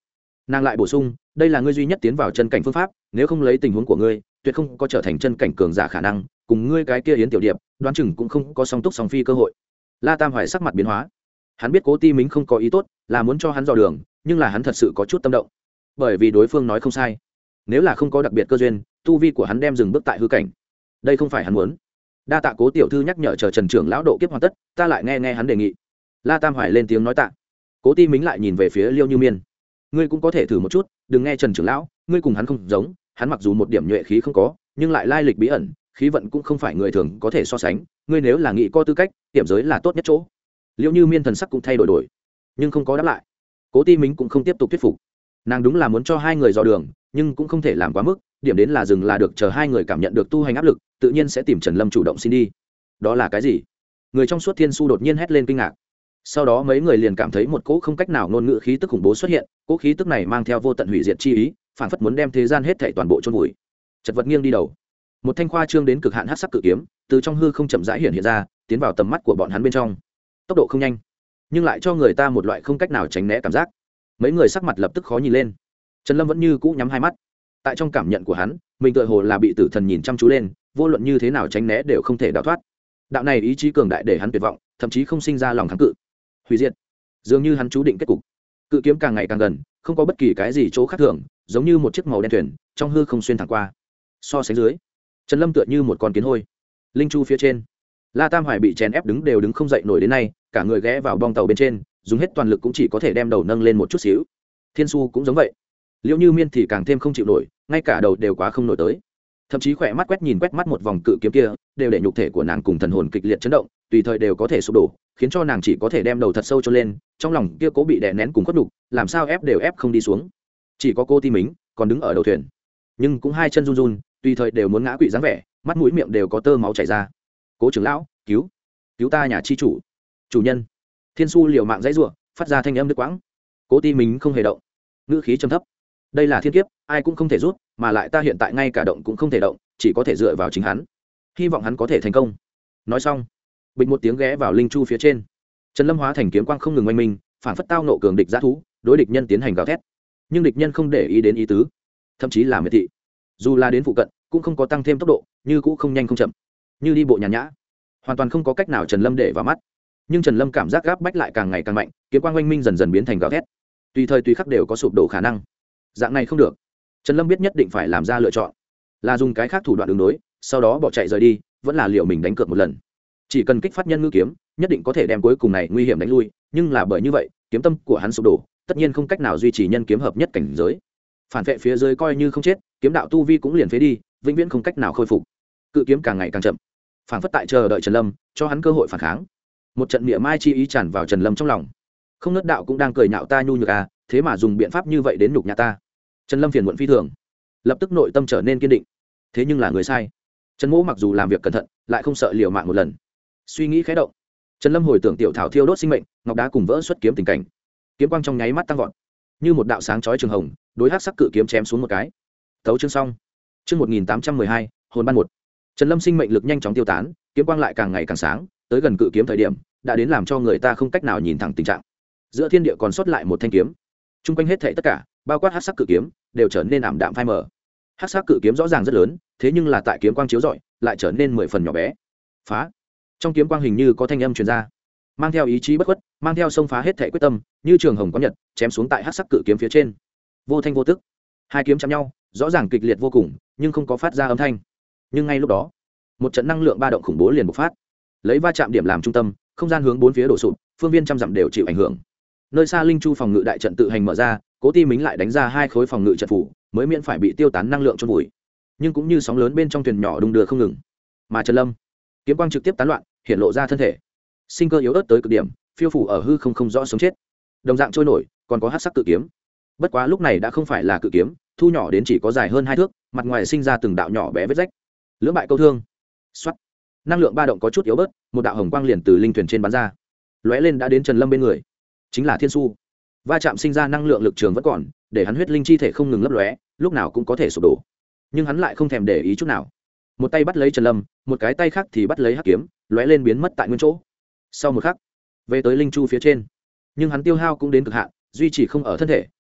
Nàng lại bổ sung, đây là ngươi duy nhất tiến vào chân cảnh phương pháp, nếu không lấy tình huống của ngươi tuyệt không có trở thành chân cảnh cường giả khả năng, cùng ngươi cái kia Yến tiểu điệp đoán chừng cũng không có song túc song phi cơ hội. La Tam Hoài sắc mặt biến hóa, hắn biết Cố Ti Mính không có ý tốt, là muốn cho hắn dò đường, nhưng là hắn thật sự có chút tâm động, bởi vì đối phương nói không sai, nếu là không có đặc biệt cơ duyên, tu vi của hắn đem dừng bước tại hư cảnh, đây không phải hắn muốn. Đa tạ Cố tiểu thư nhắc nhở, chờ Trần trưởng lão độ kiếp hoàn tất, ta lại nghe hắn đề nghị. La Tam Hoài lên tiếng nói tạ. Cố Ti Mính lại nhìn về phía Liêu Như Miên, ngươi cũng có thể thử một chút, đừng nghe Trần trưởng lão, ngươi cùng hắn không giống, hắn mặc dù một điểm nhuệ khí không có, nhưng lại lai lịch bí ẩn, khí vận cũng không phải người thường có thể so sánh, ngươi nếu là nghĩ có tư cách, tiệm giới là tốt nhất chỗ. Liêu Như Miên thần sắc cũng thay đổi, nhưng không có đáp lại. Cố Ti Mính cũng không tiếp tục thuyết phục, nàng đúng là muốn cho hai người dò đường, nhưng cũng không thể làm quá mức, điểm đến là dừng là được, chờ hai người cảm nhận được tu hành áp lực, tự nhiên sẽ tìm Trần Lâm chủ động xin đi. Đó là cái gì? Người trong suốt thiên su đột nhiên hét lên kinh ngạc. Sau đó mấy người liền cảm thấy một cỗ không cách nào ngôn ngữ khí tức khủng bố xuất hiện, cỗ khí tức này mang theo vô tận hủy diệt chi ý, phản phất muốn đem thế gian hết thảy toàn bộ chôn vùi. Chật vật nghiêng đi đầu, một thanh khoa trương đến cực hạn hắc sắc cự kiếm từ trong hư không chậm rãi hiện ra, tiến vào tầm mắt của bọn hắn bên trong. Tốc độ không nhanh, nhưng lại cho người ta một loại không cách nào tránh né cảm giác. Mấy người sắc mặt lập tức khó nhìn lên. Trần Lâm vẫn như cũ nhắm hai mắt, tại trong cảm nhận của hắn, mình tựa hồ là bị tử thần nhìn chăm chú lên, vô luận như thế nào tránh né đều không thể đào thoát. Đạo này ý chí cường đại để hắn tuyệt vọng, thậm chí không sinh ra lòng kháng cự. Hủy diệt, dường như hắn chú định kết cục. Cự kiếm càng ngày càng gần, không có bất kỳ cái gì chỗ khác thường, giống như một chiếc màu đen thuyền trong hư không xuyên thẳng qua. So sánh dưới, Trần Lâm tựa như một con kiến hôi. Linh chu phía trên, La Tam Hoài bị chèn ép đứng không dậy nổi đến nay, cả người ghé vào bong tàu bên trên, dùng hết toàn lực cũng chỉ có thể đem đầu nâng lên một chút xíu. Thiên Su cũng giống vậy. Liễu Như Miên thì càng thêm không chịu nổi, ngay cả đầu đều quá không nổi tới. Thậm chí khỏe mắt quét mắt một vòng cự kiếm kia, đều để nhục thể của nàng cùng thần hồn kịch liệt chấn động, tùy thời đều có thể sụp đổ, khiến cho nàng chỉ có thể đem đầu thật sâu cho lên, trong lòng kia cố bị đè nén cùng khuất đục, làm sao ép đều ép không đi xuống. Chỉ có Cô Ti Mính còn đứng ở đầu thuyền, nhưng cũng hai chân run run, tùy thời đều muốn ngã quỵ dáng vẻ, mắt mũi miệng đều có tơ máu chảy ra. Cố trưởng lão, cứu ta nhà chi chủ nhân. Thiên Su liều mạng dãy rủa, phát ra thanh âm đứt quãng. Cố Ti Mính không hề động, ngữ khí trầm thấp. Đây là thiên kiếp, ai cũng không thể rút, mà lại ta hiện tại ngay cả động cũng không thể động, chỉ có thể dựa vào chính hắn, hy vọng hắn có thể thành công. Nói xong, bịch một tiếng ghé vào linh chu phía trên. Trần Lâm hóa thành kiếm quang không ngừng oanh minh, phản phất tao nộ cường địch dã thú, đối địch nhân tiến hành gào thét. Nhưng địch nhân không để ý đến ý tứ, thậm chí là miệt thị. Dù là đến phụ cận, cũng không có tăng thêm tốc độ, như cũng không nhanh không chậm, như đi bộ nhàn nhã, hoàn toàn không có cách nào Trần Lâm để vào mắt. Nhưng Trần Lâm cảm giác gáp bách lại càng ngày càng mạnh, kiếm quang oanh minh dần dần biến thành gào thét, tùy thời tùy khắc đều có sụp đổ khả năng. Dạng này không được, Trần Lâm biết nhất định phải làm ra lựa chọn, là dùng cái khác thủ đoạn ứng đối, sau đó bỏ chạy rời đi, vẫn là liệu mình đánh cược một lần. Chỉ cần kích phát nhân ngư kiếm, nhất định có thể đem cuối cùng này nguy hiểm đánh lui, nhưng là bởi như vậy, kiếm tâm của hắn sụp đổ, tất nhiên không cách nào duy trì nhân kiếm hợp nhất cảnh giới. Phản vệ phía dưới coi như không chết, kiếm đạo tu vi cũng liền phế đi, vĩnh viễn không cách nào khôi phục. Cự kiếm càng ngày càng chậm, phản phất tại chờ đợi Trần Lâm, cho hắn cơ hội phản kháng. Một trận niệm mai chi ý tràn vào Trần Lâm trong lòng. Không nớt đạo cũng đang cười nhạo ta nhu nhược à, thế mà dùng biện pháp như vậy đến nhục nhã ta. Trần Lâm phiền muộn phi thường, lập tức nội tâm trở nên kiên định. Thế nhưng là người sai. Trần Mỗ mặc dù làm việc cẩn thận, lại không sợ liều mạng một lần. Suy nghĩ khẽ động, Trần Lâm hồi tưởng tiểu thảo thiêu đốt sinh mệnh, ngọc đá cùng vỡ xuất kiếm tình cảnh. Kiếm quang trong nháy mắt tăng vọt, như một đạo sáng chói trường hồng, đối hắc sắc cự kiếm chém xuống một cái. Tấu chương xong. Chương 1812, hồn ban 1. Trần Lâm sinh mệnh lực nhanh chóng tiêu tán, kiếm quang lại càng ngày càng sáng, tới gần cự kiếm thời điểm, đã đến làm cho người ta không cách nào nhìn thẳng tình trạng. Giữa thiên địa còn sót lại một thanh kiếm. Trung quanh hết thảy tất cả, bao quát hắc sắc cự kiếm, đều trở nên ảm đạm phai mờ. Hắc sắc cự kiếm rõ ràng rất lớn, thế nhưng là tại kiếm quang chiếu rọi, lại trở nên 10 phần nhỏ bé. Phá! Trong kiếm quang hình như có thanh âm truyền ra, mang theo ý chí bất khuất, mang theo xông phá hết thảy quyết tâm, như trường hồng có nhật, chém xuống tại hắc sắc cự kiếm phía trên. Vô thanh vô tức, hai kiếm chạm nhau, rõ ràng kịch liệt vô cùng, nhưng không có phát ra âm thanh. Nhưng ngay lúc đó, một trận năng lượng ba động khủng bố liền bộc phát, lấy va chạm điểm làm trung tâm, không gian hướng bốn phía đổ sụp, phương viên trăm dặm đều chịu ảnh hưởng. Nơi xa linh chu phòng ngự đại trận tự hành mở ra, Cố Ti Mính lại đánh ra 2 khối phòng ngự trận phủ, mới miễn phải bị tiêu tán năng lượng chôn vùi. Nhưng cũng như sóng lớn bên trong thuyền nhỏ đung đưa không ngừng. Mà Trần Lâm, kiếm quang trực tiếp tán loạn, hiện lộ ra thân thể, sinh cơ yếu ớt tới cực điểm, phiêu phủ ở hư không rõ sống chết. Đồng dạng trôi nổi, còn có hắc sắc cự kiếm. Bất quá lúc này đã không phải là cự kiếm, thu nhỏ đến chỉ có dài hơn 2 thước, mặt ngoài sinh ra từng đạo nhỏ bé vết rách. Lưỡng bại câu thương. Soát. Năng lượng ba động có chút yếu bớt, một đạo hồng quang liền từ linh thuyền trên bắn ra, lóe lên đã đến Trần Lâm bên người. Chính là Thiên Su. Va chạm sinh ra năng lượng lực trường vẫn còn, để hắn huyết linh chi thể không ngừng lấp lóe, lúc nào cũng có thể sụp đổ. Nhưng hắn lại không thèm để ý chút nào. Một tay bắt lấy Trần Lâm, một cái tay khác thì bắt lấy hắc kiếm, lóe lên biến mất tại nguyên chỗ. Sau một khắc, về tới linh chu phía trên. Nhưng hắn tiêu hao cũng đến cực hạn, duy trì không ở thân thể,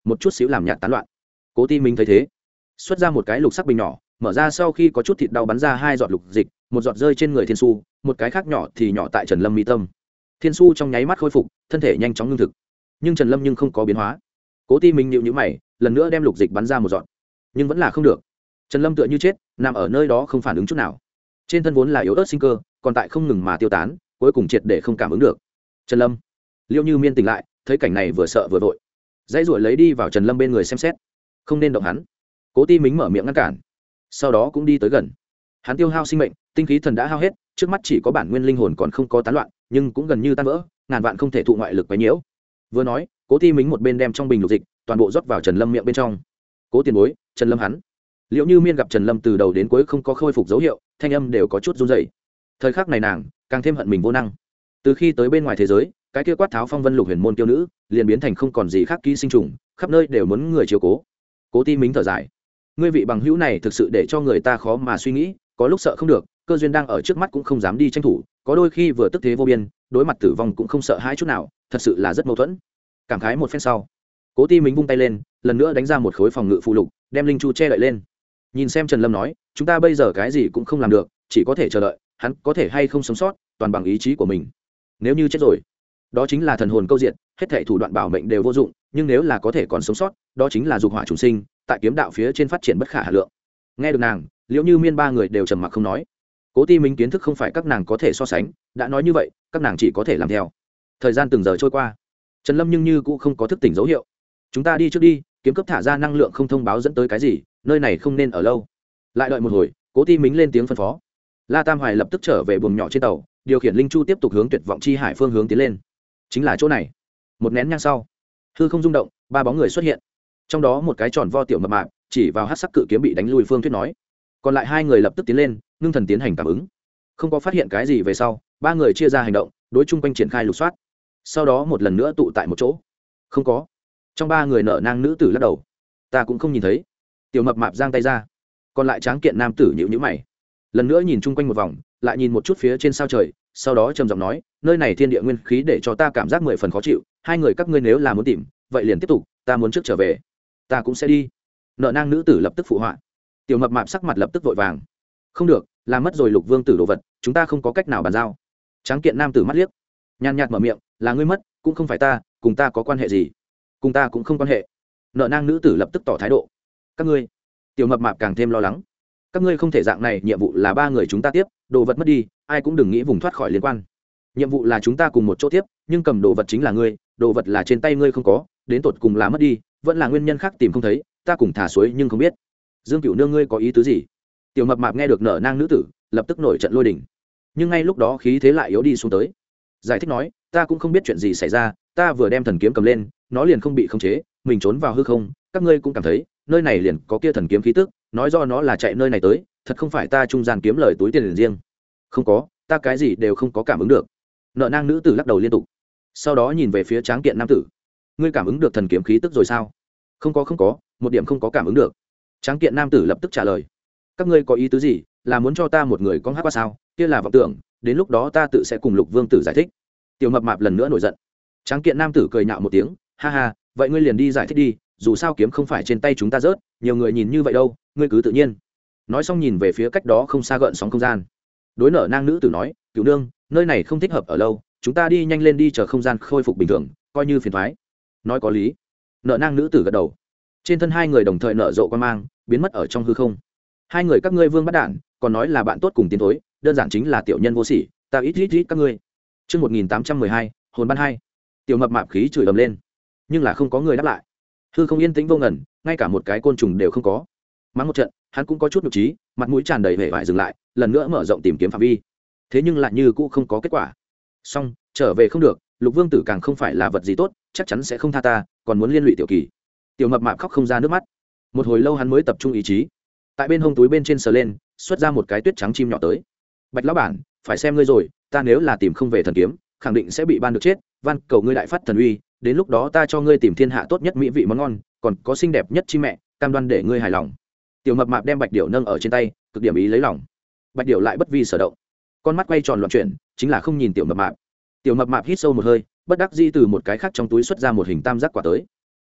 một chút xíu làm nhạt tán loạn. Cố Ti Minh thấy thế, xuất ra một cái lục sắc bình nhỏ, mở ra sau khi có chút thịt đau bắn ra hai giọt lục dịch, một giọt rơi trên người Thiên Su, một cái khác nhỏ thì nhỏ tại Trần Lâm mi tâm. Thiên Su trong nháy mắt khôi phục, thân thể nhanh chóng ngưng thực. Nhưng Trần Lâm nhưng không có biến hóa. Cố Ti Minh nhíu nhíu mày, lần nữa đem lục dịch bắn ra một giọt, nhưng vẫn là không được. Trần Lâm tựa như chết, nằm ở nơi đó không phản ứng chút nào. Trên thân vốn là yếu ớt sinh cơ, còn tại không ngừng mà tiêu tán, cuối cùng triệt để không cảm ứng được. Trần Lâm, Liễu Như Miên tỉnh lại, thấy cảnh này vừa sợ vừa vội, dãy ruổi lấy đi vào Trần Lâm bên người xem xét, không nên động hắn. Cố Ti Minh mở miệng ngăn cản, sau đó cũng đi tới gần. Hắn tiêu hao sinh mệnh, tinh khí thần đã hao hết, trước mắt chỉ có bản nguyên linh hồn còn không có tán loạn, nhưng cũng gần như tan vỡ, ngàn vạn không thể thụ ngoại lực quấy nhiễu. Vừa nói, Cố Ti Minh một bên đem trong bình lục dịch toàn bộ rót vào Trần Lâm miệng bên trong. Cố tiền bối, Trần Lâm hắn. Liễu Như Miên gặp Trần Lâm từ đầu đến cuối không có khôi phục dấu hiệu, thanh âm đều có chút run rẩy. Thời khắc này nàng càng thêm hận mình vô năng. Từ khi tới bên ngoài thế giới, cái kia quát tháo phong vân lục huyền môn kiêu nữ, liền biến thành không còn gì khác ký sinh trùng, khắp nơi đều muốn người chiếu cố. Cố Ti Minh thở dài, ngươi vị bằng hữu này thực sự để cho người ta khó mà suy nghĩ, có lúc sợ không được, cơ duyên đang ở trước mắt cũng không dám đi tranh thủ, có đôi khi vừa tức thế vô biên, đối mặt tử vong cũng không sợ hãi chút nào, thật sự là rất mâu thuẫn. Cảm khái một phen sau, Cố Ti Minh vung tay lên, lần nữa đánh ra một khối phòng ngự phụ lục, đem linh chu che đậy lên. Nhìn xem Trần Lâm nói, chúng ta bây giờ cái gì cũng không làm được, chỉ có thể chờ đợi, hắn có thể hay không sống sót, toàn bằng ý chí của mình. Nếu như chết rồi, đó chính là thần hồn câu diện, hết thảy thủ đoạn bảo mệnh đều vô dụng, nhưng nếu là có thể còn sống sót, đó chính là dục hỏa trùng sinh, tại kiếm đạo phía trên phát triển bất khả hà lượng. Nghe được nàng, Liễu Như Miên ba người đều trầm mặc không nói. Cố Ti Minh kiến thức không phải các nàng có thể so sánh, đã nói như vậy, các nàng chỉ có thể làm theo. Thời gian từng giờ trôi qua, Trần Lâm nhưng như cũng không có thức tỉnh dấu hiệu. Chúng ta đi trước đi, kiếm cấp thả ra năng lượng không thông báo dẫn tới cái gì, nơi này không nên ở lâu. Lại đợi một hồi, Cố Ti Minh lên tiếng phân phó. La Tam Hoài lập tức trở về buồng nhỏ trên tàu, điều khiển linh chu tiếp tục hướng Tuyệt vọng chi hải phương hướng tiến lên. Chính là chỗ này. Một nén nhang sau, hư không rung động, ba bóng người xuất hiện. Trong đó một cái tròn vo tiểu mập mạp, chỉ vào hắc sắc cự kiếm bị đánh lui Phương Tuyết nói. Còn lại hai người lập tức tiến lên, ngưng thần tiến hành cảm ứng. Không có phát hiện cái gì về sau, ba người chia ra hành động, đối chung quanh triển khai lục soát. Sau đó một lần nữa tụ tại một chỗ. Không có. Trong ba người nở nang nữ tử lắc đầu. Ta cũng không nhìn thấy. Tiểu mập mạp giang tay ra. Còn lại tráng kiện nam tử nhíu nhíu mày. Lần nữa nhìn chung quanh một vòng, lại nhìn một chút phía trên sao trời, sau đó trầm giọng nói, nơi này thiên địa nguyên khí để cho ta cảm giác 10 phần khó chịu, hai người các ngươi nếu là muốn tìm, vậy liền tiếp tục, ta muốn trước trở về. Ta cũng sẽ đi. Nợ nang nữ tử lập tức phụ họa. Tiểu mập mạp sắc mặt lập tức vội vàng. Không được, làm mất rồi Lục Vương tử đồ vật, chúng ta không có cách nào bàn giao. Tráng kiện nam tử mắt liếc, nhàn nhạt mở miệng, là ngươi mất, cũng không phải ta, cùng ta có quan hệ gì? Cùng ta cũng không quan hệ. Nợ nang nữ tử lập tức tỏ thái độ. Các ngươi. Tiểu mập mạp càng thêm lo lắng. Các ngươi không thể dạng này, nhiệm vụ là ba người chúng ta tiếp, đồ vật mất đi, ai cũng đừng nghĩ vùng thoát khỏi liên quan. Nhiệm vụ là chúng ta cùng một chỗ tiếp, nhưng cầm đồ vật chính là ngươi, đồ vật là trên tay ngươi không có, đến tột cùng là mất đi, vẫn là nguyên nhân khác tìm không thấy, ta cùng thả suối nhưng không biết. Dương Cửu nương ngươi có ý tứ gì? Tiểu mập mạp nghe được nở nang nữ tử, lập tức nổi trận lôi đình. Nhưng ngay lúc đó khí thế lại yếu đi xuống tới. Giải thích nói, ta cũng không biết chuyện gì xảy ra, ta vừa đem thần kiếm cầm lên, nó liền không bị khống chế, mình trốn vào hư không, các ngươi cũng cảm thấy, nơi này liền có kia thần kiếm khí tức, nói do nó là chạy nơi này tới, thật không phải ta trung gian kiếm lời túi tiền liền riêng. Không có, ta cái gì đều không có cảm ứng được. Nợ nang nữ tử lắc đầu liên tục, sau đó nhìn về phía tráng kiện nam tử. Ngươi cảm ứng được thần kiếm khí tức rồi sao? Không có, một điểm không có cảm ứng được. Tráng kiện nam tử lập tức trả lời. Các ngươi có ý tứ gì, là muốn cho ta một người con hát qua sao? Kia là vọng tưởng, đến lúc đó ta tự sẽ cùng Lục Vương tử giải thích. Tiểu mập mạp lần nữa nổi giận. Tráng kiện nam tử cười nhạo một tiếng, ha ha, vậy ngươi liền đi giải thích đi, dù sao kiếm không phải trên tay chúng ta rớt, nhiều người nhìn như vậy đâu, ngươi cứ tự nhiên. Nói xong nhìn về phía cách đó không xa gợn sóng không gian. Đối nở nang nữ tử nói, Cửu nương, nơi này không thích hợp ở lâu, chúng ta đi nhanh lên đi chờ không gian khôi phục bình thường, coi như phiền thoái. Nói có lý. Nở nang nữ tử gật đầu. Trên thân hai người đồng thời nở rộ quan mang, biến mất ở trong hư không. Hai người các ngươi vương bắt đản, còn nói là bạn tốt cùng tiến thối, đơn giản chính là tiểu nhân vô sỉ, ta ít các ngươi. Chương 1812, hồn ban 2. Tiểu mập mạp khí chửi ầm lên, nhưng là không có người đáp lại. Hư không yên tĩnh vô ngần, ngay cả một cái côn trùng đều không có. Mắng một trận, hắn cũng có chút nhục trí, mặt mũi tràn đầy vẻ vải dừng lại, lần nữa mở rộng tìm kiếm phạm vi. Thế nhưng lại như cũ không có kết quả. Xong, trở về không được, Lục Vương tử càng không phải là vật gì tốt, chắc chắn sẽ không tha ta, còn muốn liên lụy Tiểu Kỳ. Tiểu mập mạp khóc không ra nước mắt. Một hồi lâu hắn mới tập trung ý chí. Tại bên hông túi bên trên sờ lên, xuất ra một cái tuyết trắng chim nhỏ tới. Bạch lão bản, phải xem ngươi rồi, ta nếu là tìm không về thần kiếm, khẳng định sẽ bị ban được chết, van cầu ngươi đại phát thần uy, đến lúc đó ta cho ngươi tìm thiên hạ tốt nhất mỹ vị món ngon, còn có xinh đẹp nhất chim mẹ, cam đoan để ngươi hài lòng. Tiểu mập mạp đem bạch điểu nâng ở trên tay, cực điểm ý lấy lòng. Bạch điểu lại bất vi sở động, con mắt quay tròn loạn chuyển, chính là không nhìn tiểu mập mạp. Tiểu mập mạp hít sâu một hơi, bất đắc dĩ từ một cái khác trong túi xuất ra một hình tam giác quả tới.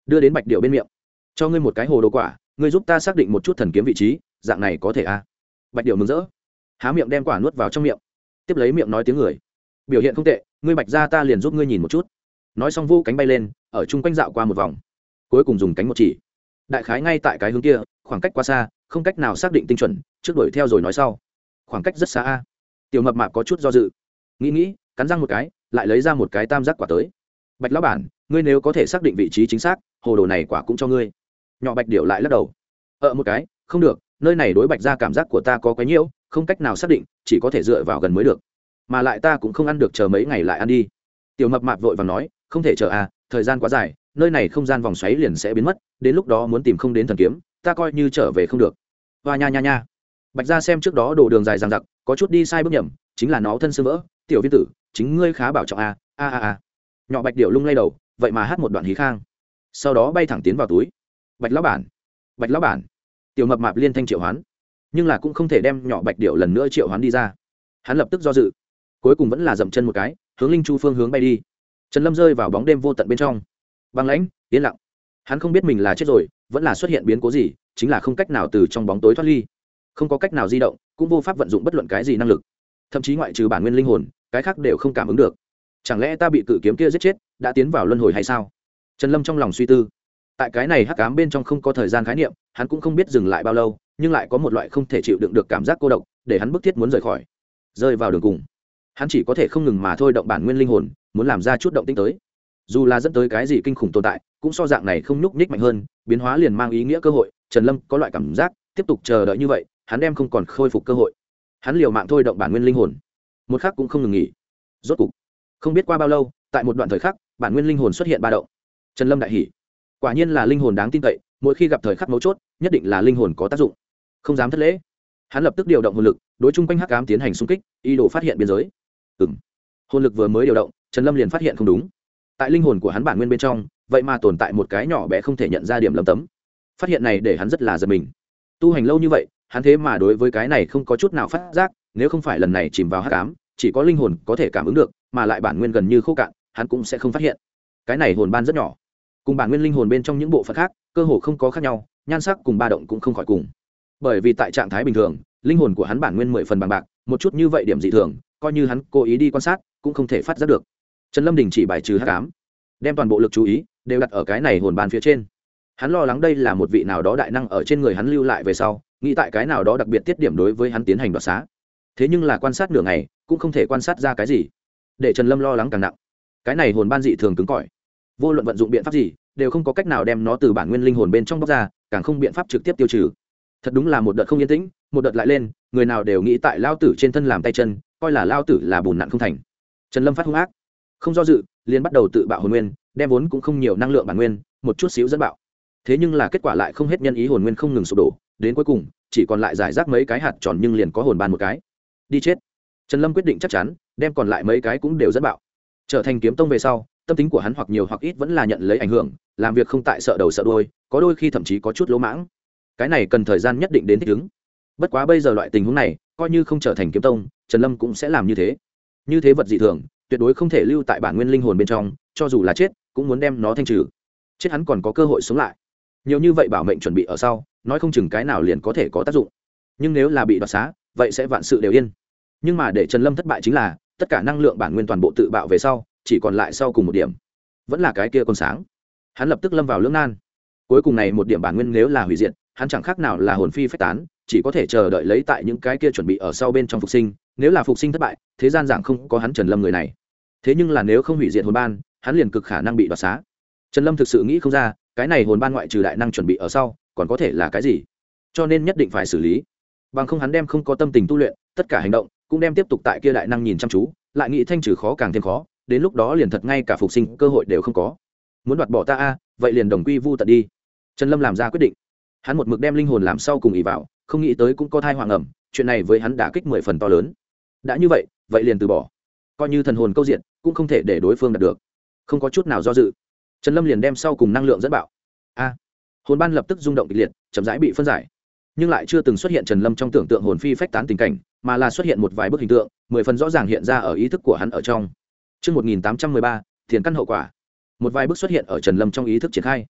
đưa đến bạch điệu bên miệng. Cho ngươi một cái hồ đồ quả, ngươi giúp ta xác định một chút thần kiếm vị trí, dạng này có thể à? Bạch điệu mừng rỡ, há miệng đem quả nuốt vào trong miệng, tiếp lấy miệng nói tiếng người, biểu hiện không tệ, ngươi bạch ra ta liền giúp ngươi nhìn một chút. Nói xong vô cánh bay lên, ở chung quanh dạo qua một vòng, cuối cùng dùng cánh một chỉ, đại khái ngay tại cái hướng kia, khoảng cách quá xa, không cách nào xác định tinh chuẩn, trước đuổi theo rồi nói sau. Khoảng cách rất xa a. Tiểu mập mạp có chút do dự, nghĩ, cắn răng một cái, lại lấy ra một cái tam giác quả tới. Bạch lão bản, ngươi nếu có thể xác định vị trí chính xác, hồ đồ này quả cũng cho ngươi. Nhỏ bạch điểu lại lắc đầu, một cái, không được, nơi này đối bạch ra cảm giác của ta có quấy nhiễu, không cách nào xác định, chỉ có thể dựa vào gần mới được, mà lại ta cũng không ăn được, chờ mấy ngày lại ăn đi. Tiểu mập mạp vội vàng nói, không thể chờ à, thời gian quá dài, nơi này không gian vòng xoáy liền sẽ biến mất, đến lúc đó muốn tìm không đến thần kiếm, ta coi như trở về không được. Hoa nha. Bạch ra xem trước đó đổ đường dài dằng dặc, có chút đi sai bước nhầm, chính là nó thân xương vỡ. Tiểu viên tử, chính ngươi khá bảo trọng a. Nhỏ bạch điệu lung lay đầu, vậy mà hát một đoạn hí khang, sau đó bay thẳng tiến vào túi. Bạch lão bản. Tiểu mập mạp liên thanh triệu hoán, nhưng là cũng không thể đem nhỏ bạch điệu lần nữa triệu hoán đi ra. Hắn lập tức do dự, cuối cùng vẫn là dậm chân một cái, hướng linh chu phương hướng bay đi. Trần Lâm rơi vào bóng đêm vô tận bên trong, băng lãnh yên lặng. Hắn không biết mình là chết rồi, vẫn là xuất hiện biến cố gì, chính là không cách nào từ trong bóng tối thoát ly, không có cách nào di động, cũng vô pháp vận dụng bất luận cái gì năng lực, thậm chí ngoại trừ bản nguyên linh hồn, cái khác đều không cảm ứng được. Chẳng lẽ ta bị cự kiếm kia giết chết, đã tiến vào luân hồi hay sao? Trần Lâm trong lòng suy tư. Tại cái này hắc ám bên trong không có thời gian khái niệm, hắn cũng không biết dừng lại bao lâu, nhưng lại có một loại không thể chịu đựng được cảm giác cô độc, để hắn bức thiết muốn rời khỏi. Rơi vào đường cùng, hắn chỉ có thể không ngừng mà thôi động bản nguyên linh hồn, muốn làm ra chút động tĩnh tới. Dù là dẫn tới cái gì kinh khủng tồn tại, cũng so dạng này không nhúc nhích mạnh hơn, biến hóa liền mang ý nghĩa cơ hội. Trần Lâm có loại cảm giác, tiếp tục chờ đợi như vậy, hắn đem không còn khôi phục cơ hội. Hắn liều mạng thôi động bản nguyên linh hồn, một khắc cũng không ngừng nghỉ. Rốt cục, không biết qua bao lâu, tại một đoạn thời khắc, bản nguyên linh hồn xuất hiện ba động. Trần Lâm đại hỉ, quả nhiên là linh hồn đáng tin cậy, mỗi khi gặp thời khắc mấu chốt, nhất định là linh hồn có tác dụng, không dám thất lễ. Hắn lập tức điều động hồn lực, đối chung quanh hắc ám tiến hành xung kích, ý đồ phát hiện biên giới. Hồn lực vừa mới điều động, Trần Lâm liền phát hiện không đúng. Tại linh hồn của hắn bản nguyên bên trong, vậy mà tồn tại một cái nhỏ bé không thể nhận ra điểm lấm tấm. Phát hiện này để hắn rất là giật mình. Tu hành lâu như vậy, hắn thế mà đối với cái này không có chút nào phát giác, nếu không phải lần này chìm vào hắc ám, chỉ có linh hồn có thể cảm ứng được, mà lại bản nguyên gần như khô cạn, hắn cũng sẽ không phát hiện. Cái này hồn ban rất nhỏ, cùng bản nguyên linh hồn bên trong những bộ phận khác, cơ hồ không có khác nhau, nhan sắc cùng ba động cũng không khỏi cùng. Bởi vì tại trạng thái bình thường, linh hồn của hắn bản nguyên 10 phần bằng bạc, một chút như vậy điểm dị thường, coi như hắn cố ý đi quan sát, cũng không thể phát giác được. Trần Lâm đình chỉ bài trừ hắc ám, đem toàn bộ lực chú ý đều đặt ở cái này hồn ban phía trên. Hắn lo lắng đây là một vị nào đó đại năng ở trên người hắn lưu lại về sau, nghĩ tại cái nào đó đặc biệt tiết điểm đối với hắn tiến hành đoạt xá. Thế nhưng là quan sát nửa ngày, cũng không thể quan sát ra cái gì, để Trần Lâm lo lắng càng nặng. Cái này hồn ban dị thường cứng cỏi, vô luận vận dụng biện pháp gì, đều không có cách nào đem nó từ bản nguyên linh hồn bên trong bóc ra, càng không biện pháp trực tiếp tiêu trừ. Thật đúng là một đợt không yên tĩnh, một đợt lại lên, người nào đều nghĩ tại lao tử trên thân làm tay chân, coi là lao tử là bùn nặn không thành. Trần Lâm phát hung ác, không do dự, liền bắt đầu tự bạo hồn nguyên, đem vốn cũng không nhiều năng lượng bản nguyên, một chút xíu dẫn bạo. Thế nhưng là kết quả lại không hết, nhân ý hồn nguyên không ngừng sụp đổ, đến cuối cùng chỉ còn lại giải rác mấy cái hạt tròn, nhưng liền có hồn ban một cái. Đi chết. Trần Lâm quyết định chắc chắn, đem còn lại mấy cái cũng đều dẫn bạo. Trở thành kiếm tông về sau, tâm tính của hắn hoặc nhiều hoặc ít vẫn là nhận lấy ảnh hưởng, làm việc không tại sợ đầu sợ đuôi, có đôi khi thậm chí có chút lỗ mãng. Cái này cần thời gian nhất định đến thích ứng. Bất quá bây giờ loại tình huống này, coi như không trở thành kiếm tông, Trần Lâm cũng sẽ làm như thế. Như thế vật dị thường, tuyệt đối không thể lưu tại bản nguyên linh hồn bên trong, cho dù là chết, cũng muốn đem nó thanh trừ. Chết hắn còn có cơ hội sống lại. Nhiều như vậy bảo mệnh chuẩn bị ở sau, nói không chừng cái nào liền có thể có tác dụng. Nhưng nếu là bị đoạt xá, vậy sẽ vạn sự đều yên. Nhưng mà để Trần Lâm thất bại chính là, tất cả năng lượng bản nguyên toàn bộ tự bạo về sau, chỉ còn lại sau cùng một điểm, vẫn là cái kia còn sáng. Hắn lập tức lâm vào lưỡng nan. Cuối cùng này một điểm bản nguyên nếu là hủy diệt, hắn chẳng khác nào là hồn phi phách tán, chỉ có thể chờ đợi lấy tại những cái kia chuẩn bị ở sau bên trong phục sinh. Nếu là phục sinh thất bại, thế gian dạng không có hắn Trần Lâm người này. Thế nhưng là nếu không hủy diệt hồn ban, hắn liền cực khả năng bị đoạt xá. Trần Lâm thực sự nghĩ không ra, cái này hồn ban ngoại trừ đại năng chuẩn bị ở sau, còn có thể là cái gì? Cho nên nhất định phải xử lý. Bằng không hắn đem không có tâm tình tu luyện, tất cả hành động cũng đem tiếp tục tại kia đại năng nhìn chăm chú, lại nghĩ thanh trừ khó càng thêm khó, đến lúc đó liền thật ngay cả phục sinh cơ hội đều không có. Muốn đoạt bỏ ta a, vậy liền đồng quy vu tận đi. Trần Lâm làm ra quyết định. Hắn một mực đem linh hồn làm sau cùng ỷ vào, không nghĩ tới cũng có thai hoàng ẩm, chuyện này với hắn đã kích 10 phần to lớn. Đã như vậy, vậy liền từ bỏ. Coi như thần hồn câu diện, cũng không thể để đối phương đạt được. Không có chút nào do dự, Trần Lâm liền đem sau cùng năng lượng dẫn bạo. Hồn ban lập tức rung động kịch liệt, chậm rãi bị phân giải. Nhưng lại chưa từng xuất hiện Trần Lâm trong tưởng tượng hồn phi phách tán tình cảnh, mà là xuất hiện một vài bức hình tượng, 10 phần rõ ràng hiện ra ở ý thức của hắn ở trong. Chương 1813, thiền căn hậu quả. Một vài bức xuất hiện ở Trần Lâm trong ý thức triển khai.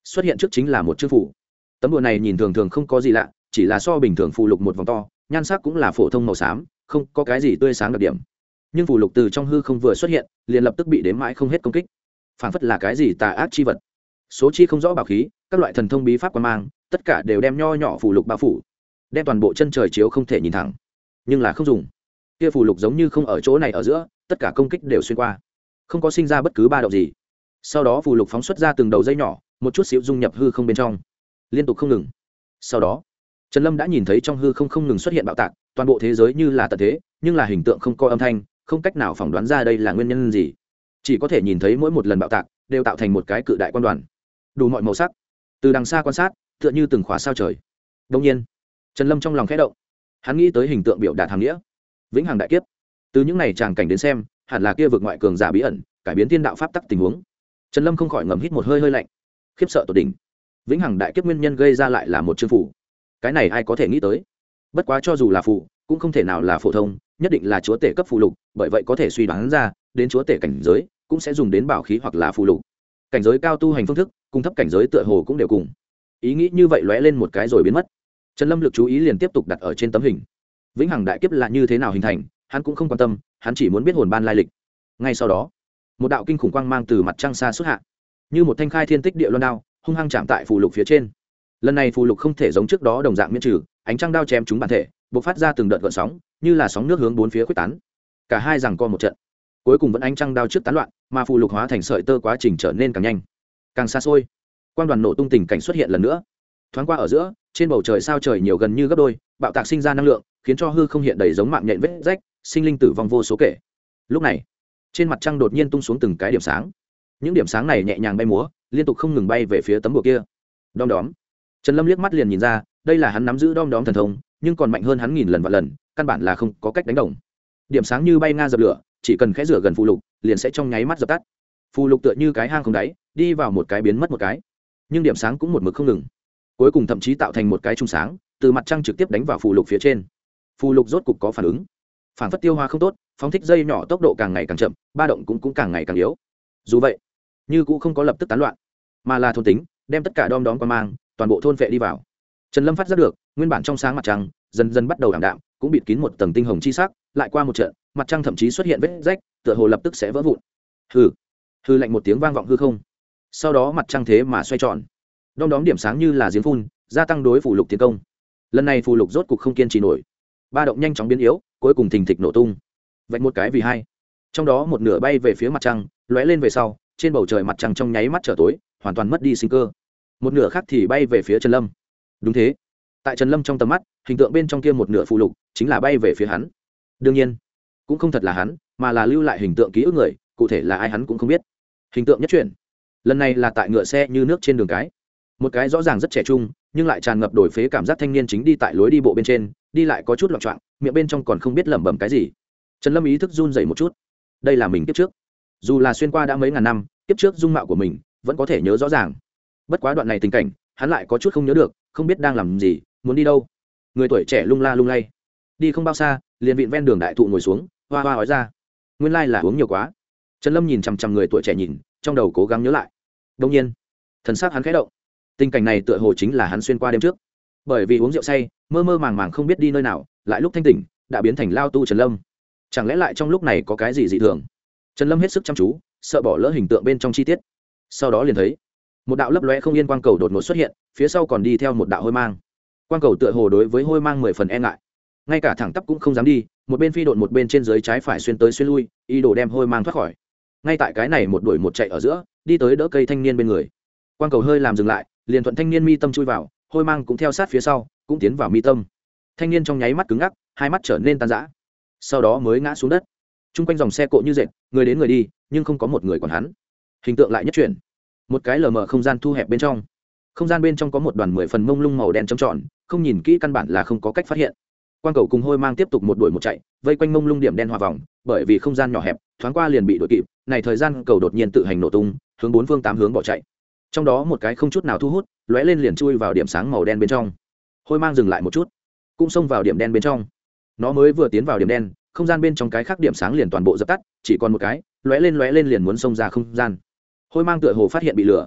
xuất hiện trước chính là một chương phủ. Tấm bùa này nhìn thường thường không có gì lạ, chỉ là so bình thường phù lục một vòng to, nhan sắc cũng là phổ thông màu xám, không có cái gì tươi sáng đặc điểm. Nhưng phù lục từ trong hư không vừa xuất hiện, liền lập tức bị đếm mãi không hết công kích, phảng phất là cái gì tà ác chi vật. Số chi không rõ bảo khí, các loại thần thông bí pháp quan mang, tất cả đều đem nho nhỏ phù lục bao phủ, đem toàn bộ chân trời chiếu không thể nhìn thẳng. Nhưng là không dùng, kia phù lục giống như không ở chỗ này ở giữa, tất cả công kích đều xuyên qua, không có sinh ra bất cứ ba động gì. Sau đó phù lục phóng xuất ra từng đầu dây nhỏ, một chút xíu dung nhập hư không bên trong, liên tục không ngừng. Sau đó Trần Lâm đã nhìn thấy trong hư không không ngừng xuất hiện bạo tạc, toàn bộ thế giới như là tận thế, nhưng là hình tượng không có âm thanh, không cách nào phỏng đoán ra đây là nguyên nhân gì. Chỉ có thể nhìn thấy mỗi một lần bạo tạc đều tạo thành một cái cự đại quan đoàn, đủ mọi màu sắc. Từ đằng xa quan sát, tựa như từng khóa sao trời. Đương nhiên, Trần Lâm trong lòng khẽ động, hắn nghĩ tới hình tượng biểu đạt hàm nghĩa. Vĩnh hằng đại kiếp. Từ những này tràng cảnh đến xem, hẳn là kia vực ngoại cường giả bí ẩn, cải biến thiên đạo pháp tắc tình huống. Trần Lâm không khỏi ngầm hít một hơi hơi lạnh, khiếp sợ tột đỉnh. Vĩnh hằng đại kiếp nguyên nhân gây ra lại là một chương phủ. Cái này ai có thể nghĩ tới? Bất quá cho dù là phù, cũng không thể nào là phổ thông, nhất định là chúa tể cấp phù lục, bởi vậy có thể suy đoán ra, đến chúa tể cảnh giới cũng sẽ dùng đến bảo khí hoặc là phù lục. Cảnh giới cao tu hành phương thức, cùng thấp cảnh giới tựa hồ cũng đều cùng. Ý nghĩ như vậy lóe lên một cái rồi biến mất. Trần Lâm lực chú ý liền tiếp tục đặt ở trên tấm hình. Vĩnh hằng đại kiếp là như thế nào hình thành, hắn cũng không quan tâm, hắn chỉ muốn biết hồn ban lai lịch. Ngay sau đó, một đạo kinh khủng quang mang từ mặt trăng xa xuất hạ, như một thanh khai thiên tích địa loan đao, hung hăng chạm tại phù lục phía trên. Lần này phù lục không thể giống trước đó đồng dạng miễn trừ, ánh trăng đao chém chúng bản thể, bộc phát ra từng đợt gợn sóng, như là sóng nước hướng bốn phía khuếch tán. Cả hai giằng co một trận, cuối cùng vẫn ánh trăng đao trước tán loạn, mà phù lục hóa thành sợi tơ, quá trình trở nên càng nhanh, càng xa xôi. Quang đoàn nổ tung tình cảnh xuất hiện lần nữa. Thoáng qua ở giữa, trên bầu trời sao trời nhiều gần như gấp đôi, bạo tạc sinh ra năng lượng, khiến cho hư không hiện đầy giống mạng nhện vết rách, sinh linh tử vong vô số kể. Lúc này, trên mặt trăng đột nhiên tung xuống từng cái điểm sáng. Những điểm sáng này nhẹ nhàng bay múa, liên tục không ngừng bay về phía tấm bùa kia. Đom đóm. Trần Lâm liếc mắt liền nhìn ra, đây là hắn nắm giữ đom đóm thần thông, nhưng còn mạnh hơn hắn nghìn lần vạn lần, căn bản là không có cách đánh đồng. Điểm sáng như bay nga dập lửa, chỉ cần khẽ rửa gần phù lục, liền sẽ trong nháy mắt dập tắt. Phù lục tựa như cái hang không đáy, đi vào một cái biến mất một cái. Nhưng điểm sáng cũng một mực không ngừng. Cuối cùng thậm chí tạo thành một cái trung sáng, từ mặt trăng trực tiếp đánh vào phù lục phía trên. Phù lục rốt cục có phản ứng. Phản phất tiêu hóa không tốt, phóng thích dây nhỏ tốc độ càng ngày càng chậm, ba động cũng càng ngày càng yếu. Dù vậy, như cũng không có lập tức tán loạn, mà là thôn tính, đem tất cả đom đóm qua mang, toàn bộ thôn vệ đi vào. Trần Lâm phát giác được, nguyên bản trong sáng mặt trăng dần dần bắt đầu ảm đạm, cũng bịt kín một tầng tinh hồng chi sắc, lại qua một trận, mặt trăng thậm chí xuất hiện vết rách, tựa hồ lập tức sẽ vỡ vụn. Hừ, hừ lạnh một tiếng vang vọng hư không. Sau đó mặt trăng thế mà xoay tròn, đom đóm điểm sáng như là giếng phun, gia tăng đối phù lục tiến công. Lần này phù lục rốt cục không kiên trì nổi, ba động nhanh chóng biến yếu, cuối cùng thình thịch nổ tung. Vạch một cái vì hai, trong đó một nửa bay về phía mặt trăng, lóe lên về sau, trên bầu trời mặt trăng trong nháy mắt trở tối, hoàn toàn mất đi sinh cơ. Một nửa khác thì bay về phía Trần Lâm. Đúng thế, tại Trần Lâm trong tầm mắt, hình tượng bên trong kia một nửa phù lục chính là bay về phía hắn. Đương nhiên, cũng không thật là hắn, mà là lưu lại hình tượng ký ức người, cụ thể là ai hắn cũng không biết. Hình tượng nhất chuyển, lần này là tại ngựa xe như nước trên đường cái. Một cái rõ ràng rất trẻ trung, nhưng lại tràn ngập đổi phế cảm giác thanh niên chính đi tại lối đi bộ bên trên, đi lại có chút loạn choạng, miệng bên trong còn không biết lẩm bẩm cái gì. Trần Lâm ý thức run rẩy một chút. Đây là mình kiếp trước. Dù là xuyên qua đã mấy ngàn năm, kiếp trước dung mạo của mình vẫn có thể nhớ rõ ràng. Bất quá đoạn này tình cảnh, hắn lại có chút không nhớ được, không biết đang làm gì, muốn đi đâu. Người tuổi trẻ lung la lung lay, đi không bao xa, liền vịn ven đường đại thụ ngồi xuống, hoa hoa nói ra. Nguyên lai là uống nhiều quá. Trần Lâm nhìn chằm chằm người tuổi trẻ nhìn, trong đầu cố gắng nhớ lại. Đương nhiên, thần sắc hắn khẽ động. Tình cảnh này tựa hồ chính là hắn xuyên qua đêm trước. Bởi vì uống rượu say, mơ mơ màng màng không biết đi nơi nào, lại lúc thanh tỉnh, đã biến thành lao tu Trần Lâm. Chẳng lẽ lại trong lúc này có cái gì dị thường? Trần Lâm hết sức chăm chú, sợ bỏ lỡ hình tượng bên trong chi tiết. Sau đó liền thấy một đạo lấp lóe không yên quang cầu đột ngột xuất hiện, phía sau còn đi theo một đạo hôi mang. Quang cầu tựa hồ đối với hôi mang 10 phần e ngại, ngay cả thẳng tắp cũng không dám đi, một bên phi độn một bên trên dưới trái phải xuyên tới xuyên lui, ý đồ đem hôi mang thoát khỏi. Ngay tại cái này một đuổi một chạy ở giữa, đi tới đỡ cây thanh niên bên người. Quang cầu hơi làm dừng lại, liền thuận thanh niên mi tâm chui vào, hôi mang cũng theo sát phía sau, cũng tiến vào mi tâm. Thanh niên trong nháy mắt cứng ngắc, hai mắt trở nên tan rã, sau đó mới ngã xuống đất. Trung quanh dòng xe cộ như dệt, người đến người đi, nhưng không có một người còn hắn. Hình tượng lại nhất chuyển, một cái lờ mờ không gian thu hẹp bên trong. Không gian bên trong có một đoàn 10 phần mông lung màu đen trống tròn, không nhìn kỹ căn bản là không có cách phát hiện. Quang cầu cùng hôi mang tiếp tục một đuổi một chạy, vây quanh mông lung điểm đen hòa vòng, bởi vì không gian nhỏ hẹp, thoáng qua liền bị đuổi kịp. Này thời gian cầu đột nhiên tự hành nổ tung, hướng bốn phương tám hướng bỏ chạy. Trong đó một cái không chút nào thu hút, lóe lên liền chui vào điểm sáng màu đen bên trong. Hôi mang dừng lại một chút, cũng xông vào điểm đen bên trong. Nó mới vừa tiến vào điểm đen, không gian bên trong cái khác điểm sáng liền toàn bộ dập tắt, chỉ còn một cái lóe lên liền muốn xông ra không gian. Hôi mang tựa hồ phát hiện bị lửa,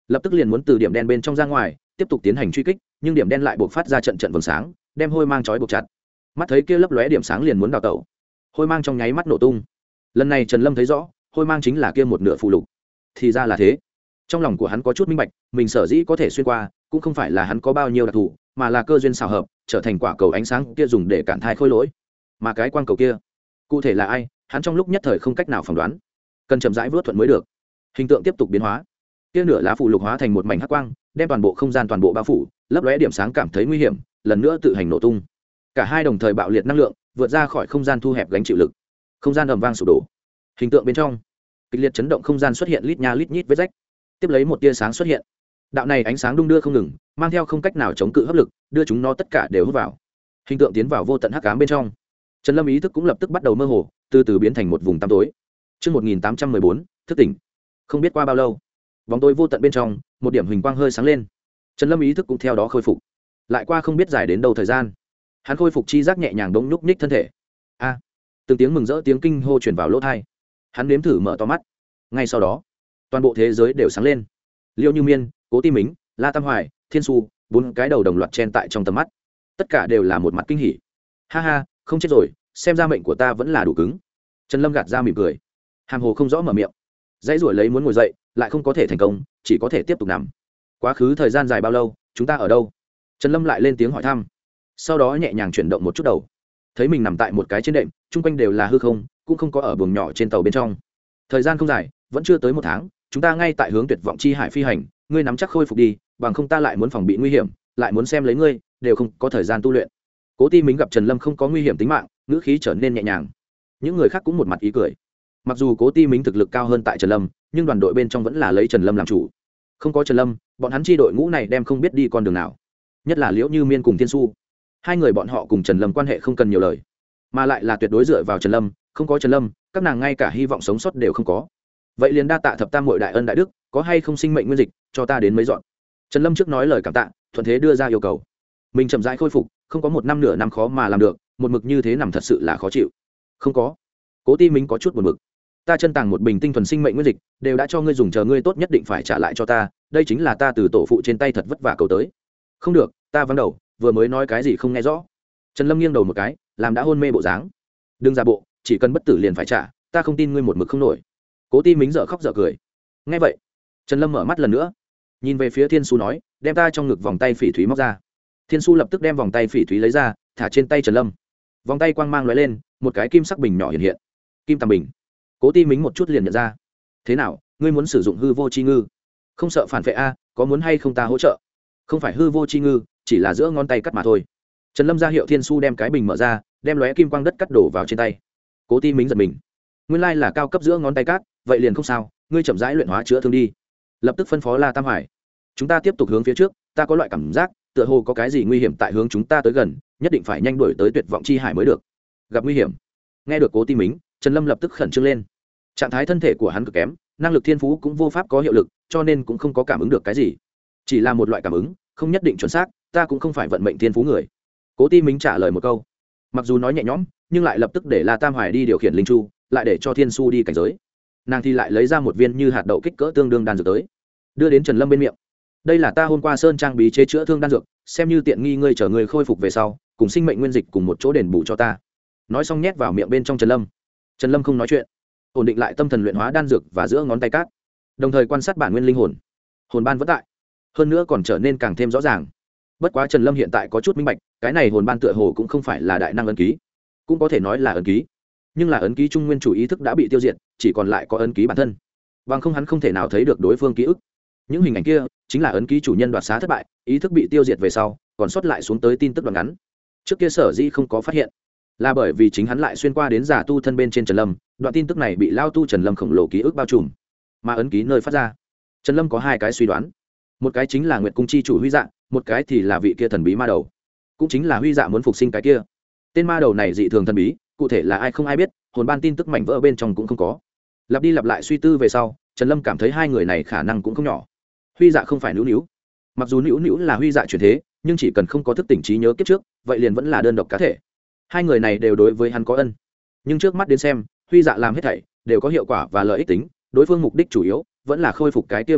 lập tức liền muốn từ điểm đen bên trong ra ngoài tiếp tục tiến hành truy kích, nhưng điểm đen lại buộc phát ra trận trận vầng sáng, đem hôi mang trói buộc chặt. Mắt thấy kia lấp lóe điểm sáng liền muốn đào tẩu, hôi mang trong nháy mắt nổ tung. Lần này Trần Lâm thấy rõ, hôi mang chính là kia một nửa phù lục. Thì ra là thế. Trong lòng của hắn có chút minh bạch, mình sở dĩ có thể xuyên qua cũng không phải là hắn có bao nhiêu đặc thù, mà là cơ duyên xảo hợp trở thành quả cầu ánh sáng kia dùng để cản thai khôi lỗi. Mà cái quang cầu kia cụ thể là ai, hắn trong lúc nhất thời không cách nào phỏng đoán, cần chậm rãi vớt thuận mới được. Hình tượng tiếp tục biến hóa, kia nửa lá phù lục hóa thành một mảnh hắc quang, đem toàn bộ không gian toàn bộ bao phủ, lấp lóe điểm sáng cảm thấy nguy hiểm, lần nữa tự hành nổ tung. Cả hai đồng thời bạo liệt năng lượng, vượt ra khỏi không gian thu hẹp gánh chịu lực, không gian ầm vang sụp đổ. Hình tượng bên trong kịch liệt chấn động, không gian xuất hiện lít nha lít nhít vết rách, tiếp lấy một tia sáng xuất hiện. Đạo này ánh sáng đung đưa không ngừng, mang theo không cách nào chống cự hấp lực, đưa chúng nó tất cả đều hút vào. Hình tượng tiến vào vô tận hắc ám bên trong. Trần Lâm ý thức cũng lập tức bắt đầu mơ hồ, từ từ biến thành một vùng tăm tối. Chương 1814, thức tỉnh. Không biết qua bao lâu, bóng tối vô tận bên trong, một điểm huỳnh quang hơi sáng lên. Trần Lâm ý thức cũng theo đó khôi phục. Lại qua không biết dài đến đâu thời gian, hắn khôi phục chi giác nhẹ nhàng đống nhúc nhích thân thể. A! Từng tiếng mừng rỡ tiếng kinh hô truyền vào lỗ tai. Hắn nếm thử mở to mắt. Ngay sau đó, toàn bộ thế giới đều sáng lên. Liêu Như Miên, Cố Ti Mính, La Tam Hoài, Thiên Su, bốn cái đầu đồng loạt chen tại trong tầm mắt. Tất cả đều là một mặt kinh hỉ. Ha ha, không chết rồi, xem ra mệnh của ta vẫn là đủ cứng. Trần Lâm gạt ra mỉm cười, hàm hồ không rõ mở miệng. Dãy ruổi lấy muốn ngồi dậy, lại không có thể thành công, chỉ có thể tiếp tục nằm. Quá khứ thời gian dài bao lâu, chúng ta ở đâu? Trần Lâm lại lên tiếng hỏi thăm. Sau đó nhẹ nhàng chuyển động một chút đầu, thấy mình nằm tại một cái trên đệm, chung quanh đều là hư không, cũng không có ở buồng nhỏ trên tàu bên trong. Thời gian không dài, vẫn chưa tới một tháng, chúng ta ngay tại hướng tuyệt vọng chi hải phi hành, ngươi nắm chắc khôi phục đi, bằng không ta lại muốn phòng bị nguy hiểm, lại muốn xem lấy ngươi, đều không có thời gian tu luyện. Cố Ti Mính gặp Trần Lâm không có nguy hiểm tính mạng, ngữ khí trở nên nhẹ nhàng. Những người khác cũng một mặt ý cười. Mặc dù Cố Ti Mính thực lực cao hơn tại Trần Lâm, nhưng đoàn đội bên trong vẫn là lấy Trần Lâm làm chủ. Không có Trần Lâm, bọn hắn chi đội ngũ này đem không biết đi con đường nào. Nhất là Liễu Như Miên cùng Thiên Su, hai người bọn họ cùng Trần Lâm quan hệ không cần nhiều lời, mà lại là tuyệt đối dựa vào Trần Lâm, không có Trần Lâm, các nàng ngay cả hy vọng sống sót đều không có. Vậy liền đa tạ thập tam muội đại ân đại đức, có hay không sinh mệnh nguyên dịch, cho ta đến mấy dọn. Trần Lâm trước nói lời cảm tạ, thuận thế đưa ra yêu cầu. Mình chậm rãi khôi phục, không có một năm nửa năm khó mà làm được, một mực như thế nằm thật sự là khó chịu. Không có. Cố Ti Mính có chút buồn bực. Ta chân tàng một bình tinh thuần sinh mệnh nguyên dịch, đều đã cho ngươi dùng, chờ ngươi tốt nhất định phải trả lại cho ta, đây chính là ta từ tổ phụ trên tay thật vất vả cầu tới. Không được, ta vắng đầu, vừa mới nói cái gì không nghe rõ. Trần Lâm nghiêng đầu một cái, làm đã hôn mê bộ dáng. Đừng giả bộ, chỉ cần bất tử liền phải trả, ta không tin ngươi một mực không nổi. Cố Ti Mính dở khóc dở cười. Nghe vậy, Trần Lâm mở mắt lần nữa, nhìn về phía Thiên Su nói, đem ta trong ngực vòng tay phỉ thúy móc ra. Thiên Su lập tức đem vòng tay phỉ thúy lấy ra, thả trên tay Trần Lâm. Vòng tay quang mang lóe lên, một cái kim sắc bình nhỏ hiện hiện. Kim tầm bình. Cố Ti Mính một chút liền nhận ra. Thế nào, ngươi muốn sử dụng hư vô chi ngư? Không sợ phản vệ a, có muốn hay không ta hỗ trợ? Không phải hư vô chi ngư, chỉ là giữa ngón tay cắt mà thôi. Trần Lâm ra hiệu Thiên Su đem cái bình mở ra, đem lóe kim quang đất cắt đổ vào trên tay. Cố Ti Mính giật mình. Nguyên lai là cao cấp giữa ngón tay cắt, vậy liền không sao, ngươi chậm rãi luyện hóa chữa thương đi. Lập tức phân phó La Tam Hải. Chúng ta tiếp tục hướng phía trước, ta có loại cảm giác, tựa hồ có cái gì nguy hiểm tại hướng chúng ta tới gần, nhất định phải nhanh đuổi tới tuyệt vọng chi hải mới được. Gặp nguy hiểm. Nghe được Cố Ti Mính, Trần Lâm lập tức khẩn trương lên. Trạng thái thân thể của hắn cực kém, năng lực thiên phú cũng vô pháp có hiệu lực, cho nên cũng không có cảm ứng được cái gì. Chỉ là một loại cảm ứng, không nhất định chuẩn xác, ta cũng không phải vận mệnh thiên phú người. Cố Ti Mính trả lời một câu. Mặc dù nói nhẹ nhõm, nhưng lại lập tức để La Tam Hoài đi điều khiển linh chu, lại để cho Thiên Su đi cảnh giới. Nàng thì lại lấy ra một viên như hạt đậu kích cỡ tương đương đan dược tới, đưa đến Trần Lâm bên miệng. Đây là ta hôm qua sơn trang bí chế chữa thương đan dược, xem như tiện nghi ngươi chờ ngươi khôi phục về sau, cùng sinh mệnh nguyên dịch cùng một chỗ đền bù cho ta. Nói xong nhét vào miệng bên trong Trần Lâm. Trần Lâm không nói chuyện, ổn định lại tâm thần luyện hóa đan dược và giữa ngón tay cát, đồng thời quan sát bản nguyên linh hồn. Hồn ban vẫn tại, hơn nữa còn trở nên càng thêm rõ ràng. Bất quá Trần Lâm hiện tại có chút minh bạch, cái này hồn ban tựa hồ cũng không phải là đại năng ấn ký, cũng có thể nói là ấn ký, nhưng là ấn ký trung nguyên chủ ý thức đã bị tiêu diệt, chỉ còn lại có ấn ký bản thân. Bằng không hắn không thể nào thấy được đối phương ký ức. Những hình ảnh kia chính là ấn ký chủ nhân đoạt xá thất bại, ý thức bị tiêu diệt về sau, còn sót lại xuống tới tin tức đoạn ngắn. Trước kia sở dĩ không có phát hiện, là bởi vì chính hắn lại xuyên qua đến giả tu thân bên trên Trần Lâm, đoạn tin tức này bị lao tu Trần Lâm khổng lồ ký ức bao trùm. Mà ấn ký nơi phát ra, Trần Lâm có hai cái suy đoán, một cái chính là Nguyệt cung chi chủ Huy Dạ, một cái thì là vị kia thần bí ma đầu, cũng chính là Huy Dạ muốn phục sinh cái kia. Tên ma đầu này dị thường thần bí, cụ thể là ai không ai biết, hồn ban tin tức mảnh vỡ bên trong cũng không có. Lặp đi lặp lại suy tư về sau, Trần Lâm cảm thấy hai người này khả năng cũng không nhỏ. Huy Dạ không phải Nữu Nữu, mặc dù Nữu Nữu là Huy Dạ chuyển thế, nhưng chỉ cần không có thức tỉnh trí nhớ kiếp trước, vậy liền vẫn là đơn độc cá thể. Hai người này đều đối với hắn có ân, nhưng trước mắt đến xem, Huy Dạ làm hết thảy đều có hiệu quả và lợi ích tính, đối phương mục đích chủ yếu vẫn là khôi phục cái kia ma đầu,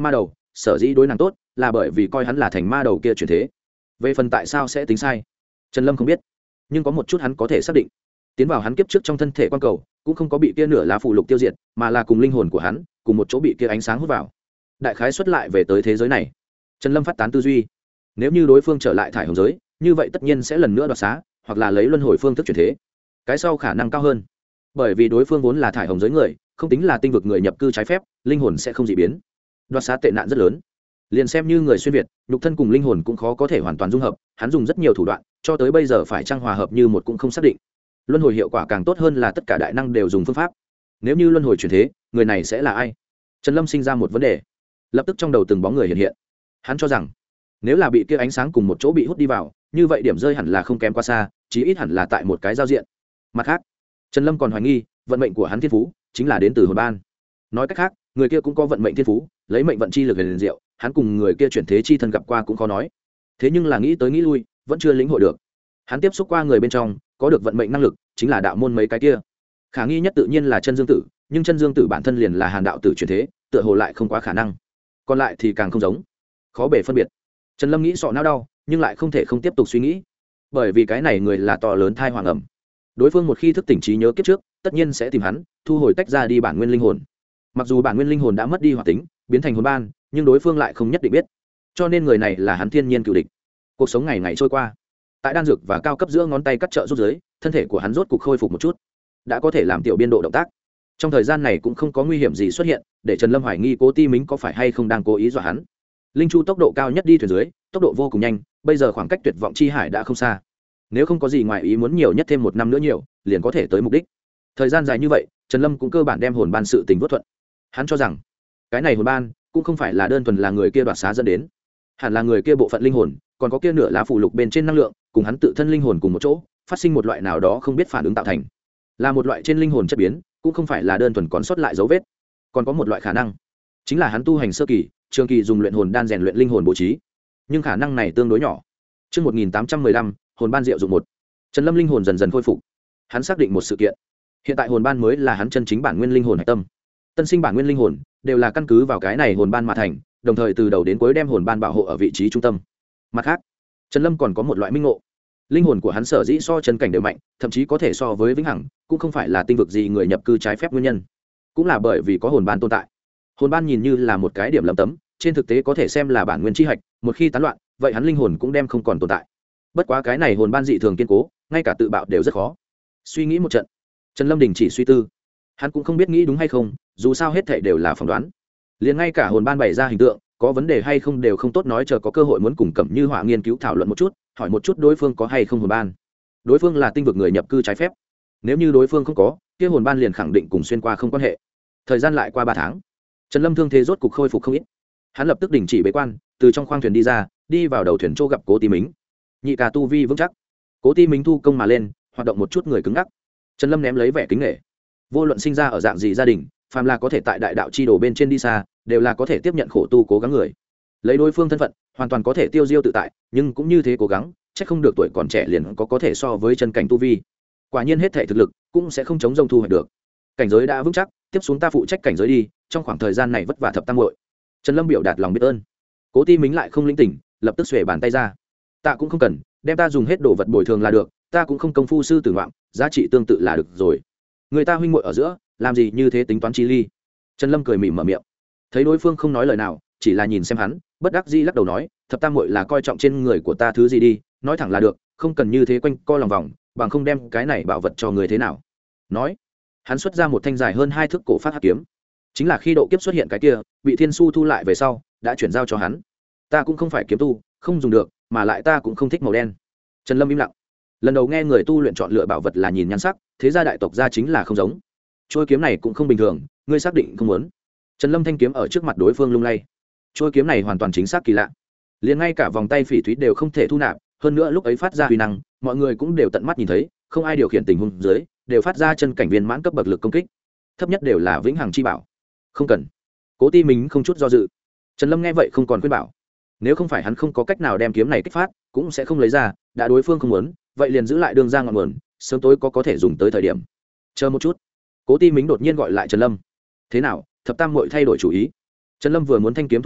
sở dĩ đối nàng tốt là bởi vì coi hắn là thành ma đầu kia chuyển thế. Về phần tại sao sẽ tính sai, Trần Lâm không biết, nhưng có một chút hắn có thể xác định, tiến vào hắn kiếp trước trong thân thể quan cầu cũng không có bị kia nửa lá phù lục tiêu diệt, mà là cùng linh hồn của hắn cùng một chỗ bị kia ánh sáng hút vào, đại khái xuất lại về tới thế giới này. Trần Lâm phát tán tư duy, nếu như đối phương trở lại thải hồng giới, như vậy tất nhiên sẽ lần nữa đoạt xá, hoặc là lấy luân hồi phương thức chuyển thế, cái sau khả năng cao hơn, bởi vì đối phương vốn là thải hồng giới người, không tính là tinh vực người nhập cư trái phép, linh hồn sẽ không dị biến, đoạt xá tệ nạn rất lớn. Liền xem như người xuyên việt, nhục thân cùng linh hồn cũng khó có thể hoàn toàn dung hợp, hắn dùng rất nhiều thủ đoạn, cho tới bây giờ phải trang hòa hợp như một cũng không xác định. Luân hồi hiệu quả càng tốt hơn là tất cả đại năng đều dùng phương pháp. Nếu như luân hồi chuyển thế, người này sẽ là ai? Trần Lâm sinh ra một vấn đề, lập tức trong đầu từng bóng người hiện hiện. Hắn cho rằng, nếu là bị kia ánh sáng cùng một chỗ bị hút đi vào, như vậy điểm rơi hẳn là không kém quá xa, chí ít hẳn là tại một cái giao diện. Mặt khác, Trần Lâm còn hoài nghi, vận mệnh của hắn thiên phú chính là đến từ hồn ban. Nói cách khác, người kia cũng có vận mệnh thiên phú, lấy mệnh vận chi lực huyền diệu, hắn cùng người kia chuyển thế chi thân gặp qua cũng khó nói. Thế nhưng là nghĩ tới nghĩ lui, vẫn chưa lĩnh hội được. Hắn tiếp xúc qua người bên trong, có được vận mệnh năng lực, chính là đạo môn mấy cái kia. Khả nghi nhất tự nhiên là Chân Dương Tử, nhưng Chân Dương Tử bản thân liền là Hàn đạo tử chuyển thế, tựa hồ lại không quá khả năng. Còn lại thì càng không giống, khó bề phân biệt. Trần Lâm nghĩ sọ não đau, nhưng lại không thể không tiếp tục suy nghĩ, bởi vì cái này người là to lớn thai hoàng ẩm. Đối phương một khi thức tỉnh trí nhớ kiếp trước, tất nhiên sẽ tìm hắn, thu hồi tách ra đi bản nguyên linh hồn. Mặc dù bản nguyên linh hồn đã mất đi hoạt tính, biến thành hồn ban, nhưng đối phương lại không nhất định biết, cho nên người này là hắn thiên nhiên cựu địch. Cuộc sống ngày ngày trôi qua, tại đan dược và cao cấp giữa ngón tay cắt trợ rút dưới, thân thể của hắn rốt cục khôi phục một chút, đã có thể làm tiểu biên độ động tác. Trong thời gian này cũng không có nguy hiểm gì xuất hiện, để Trần Lâm hoài nghi Cố Ti Mính có phải hay không đang cố ý dọa hắn. Linh chu tốc độ cao nhất đi thuyền dưới, tốc độ vô cùng nhanh, bây giờ khoảng cách tuyệt vọng chi hải đã không xa. Nếu không có gì ngoài ý muốn, nhiều nhất thêm 1 năm nữa nhiều, liền có thể tới mục đích. Thời gian dài như vậy, Trần Lâm cũng cơ bản đem hồn ban sự tình vớt thuận. Hắn cho rằng, cái này hồn ban cũng không phải là đơn thuần là người kia đoạt xá dẫn đến, hẳn là người kia bộ phận linh hồn, còn có kia nửa lá phù lục bên trên năng lượng, cùng hắn tự thân linh hồn cùng một chỗ, phát sinh một loại nào đó không biết phản ứng tạo thành, là một loại trên linh hồn chất biến, cũng không phải là đơn thuần còn sót lại dấu vết. Còn có một loại khả năng, chính là hắn tu hành sơ kỳ, trường kỳ dùng luyện hồn đan rèn luyện linh hồn bố trí, nhưng khả năng này tương đối nhỏ. Chương 1815, hồn ban diệu dụng 1. Trần Lâm linh hồn dần dần khôi phục. Hắn xác định một sự kiện, hiện tại hồn ban mới là hắn chân chính bản nguyên linh hồn hải tâm. Tân sinh bản nguyên linh hồn đều là căn cứ vào cái này hồn ban mà thành, đồng thời từ đầu đến cuối đem hồn ban bảo hộ ở vị trí trung tâm. Mặt khác, Trần Lâm còn có một loại minh ngộ, linh hồn của hắn sở dĩ so chân cảnh đều mạnh, thậm chí có thể so với vĩnh hằng, cũng không phải là tinh vực gì người nhập cư trái phép nguyên nhân, cũng là bởi vì có hồn ban tồn tại. Hồn ban nhìn như là một cái điểm lấm tấm, trên thực tế có thể xem là bản nguyên chi hạch, một khi tán loạn, vậy hắn linh hồn cũng đem không còn tồn tại. Bất quá cái này hồn ban dị thường kiên cố, ngay cả tự bạo đều rất khó. Suy nghĩ một trận, Trần Lâm đình chỉ suy tư. Hắn cũng không biết nghĩ đúng hay không, dù sao hết thảy đều là phỏng đoán. Liền ngay cả hồn ban bày ra hình tượng, có vấn đề hay không đều không tốt nói, chờ có cơ hội muốn cùng Cẩm Như Họa nghiên cứu thảo luận một chút, hỏi một chút đối phương có hay không hồn ban. Đối phương là tinh vực người nhập cư trái phép, nếu như đối phương không có, kia hồn ban liền khẳng định cùng xuyên qua không quan hệ. Thời gian lại qua 3 tháng, Trần Lâm thương thế rốt cục khôi phục không ít. Hắn lập tức đình chỉ bế quan, từ trong khoang thuyền đi ra, đi vào đầu thuyền chỗ gặp Cố Ti Mính. Nhị ca tu vi vững chắc, Cố Ti Mính thu công mà lên, hoạt động một chút người cứng ngắc. Trần Lâm ném lấy vẻ kính nể. Vô luận sinh ra ở dạng gì gia đình, phàm là có thể tại đại đạo chi đồ bên trên đi xa, đều là có thể tiếp nhận khổ tu cố gắng người. Lấy đối phương thân phận, hoàn toàn có thể tiêu diêu tự tại, nhưng cũng như thế cố gắng, chắc không được tuổi còn trẻ liền có thể so với chân cảnh tu vi. Quả nhiên hết thể thực lực cũng sẽ không chống rông thu hoạch được. Cảnh giới đã vững chắc, tiếp xuống ta phụ trách cảnh giới đi, trong khoảng thời gian này vất vả thập tam muội. Trần Lâm biểu đạt lòng biết ơn. Cố Ti Mính lại không linh tỉnh, lập tức xuề bàn tay ra. Ta cũng không cần, đem ta dùng hết đồ vật bồi thường là được, ta cũng không công phu sư tử ngoạm, giá trị tương tự là được rồi. Người ta huynh muội ở giữa, làm gì như thế tính toán chi ly. Trần Lâm cười mỉm mở miệng. Thấy đối phương không nói lời nào, chỉ là nhìn xem hắn, bất đắc dĩ lắc đầu nói, thập tam muội là coi trọng trên người của ta thứ gì đi, nói thẳng là được, không cần như thế quanh co lòng vòng, bằng không đem cái này bảo vật cho người thế nào. Nói, hắn xuất ra một thanh dài hơn 2 thước cổ phát hắc kiếm, chính là khi độ kiếp xuất hiện cái kia, bị Thiên Su thu lại về sau, đã chuyển giao cho hắn. Ta cũng không phải kiếm tu, không dùng được, mà lại ta cũng không thích màu đen. Trần Lâm im lặng. Lần đầu nghe người tu luyện chọn lựa bảo vật là nhìn nhan sắc, thế gia đại tộc gia chính là không giống. Trôi kiếm này cũng không bình thường, ngươi xác định không muốn? Trần Lâm thanh kiếm ở trước mặt đối phương lung lay. Trôi kiếm này hoàn toàn chính xác kỳ lạ, liền ngay cả vòng tay phỉ thúy đều không thể thu nạp, hơn nữa lúc ấy phát ra uy năng, mọi người cũng đều tận mắt nhìn thấy, không ai điều khiển tình huống dưới, đều phát ra chân cảnh viên mãn cấp bậc lực công kích, thấp nhất đều là vĩnh hằng chi bảo. Không cần. Cố Ti Mính không chút do dự. Trần Lâm nghe vậy không còn khuyên bảo, nếu không phải hắn không có cách nào đem kiếm này kích phát, cũng sẽ không lấy ra, đã đối phương không muốn, vậy liền giữ lại đường ra ngọn nguồn, sớm tối có thể dùng tới thời điểm. Chờ một chút. Cố Ti Mính đột nhiên gọi lại Trần Lâm. Thế nào, thập tam muội thay đổi chủ ý? Trần Lâm vừa muốn thanh kiếm thu hồi,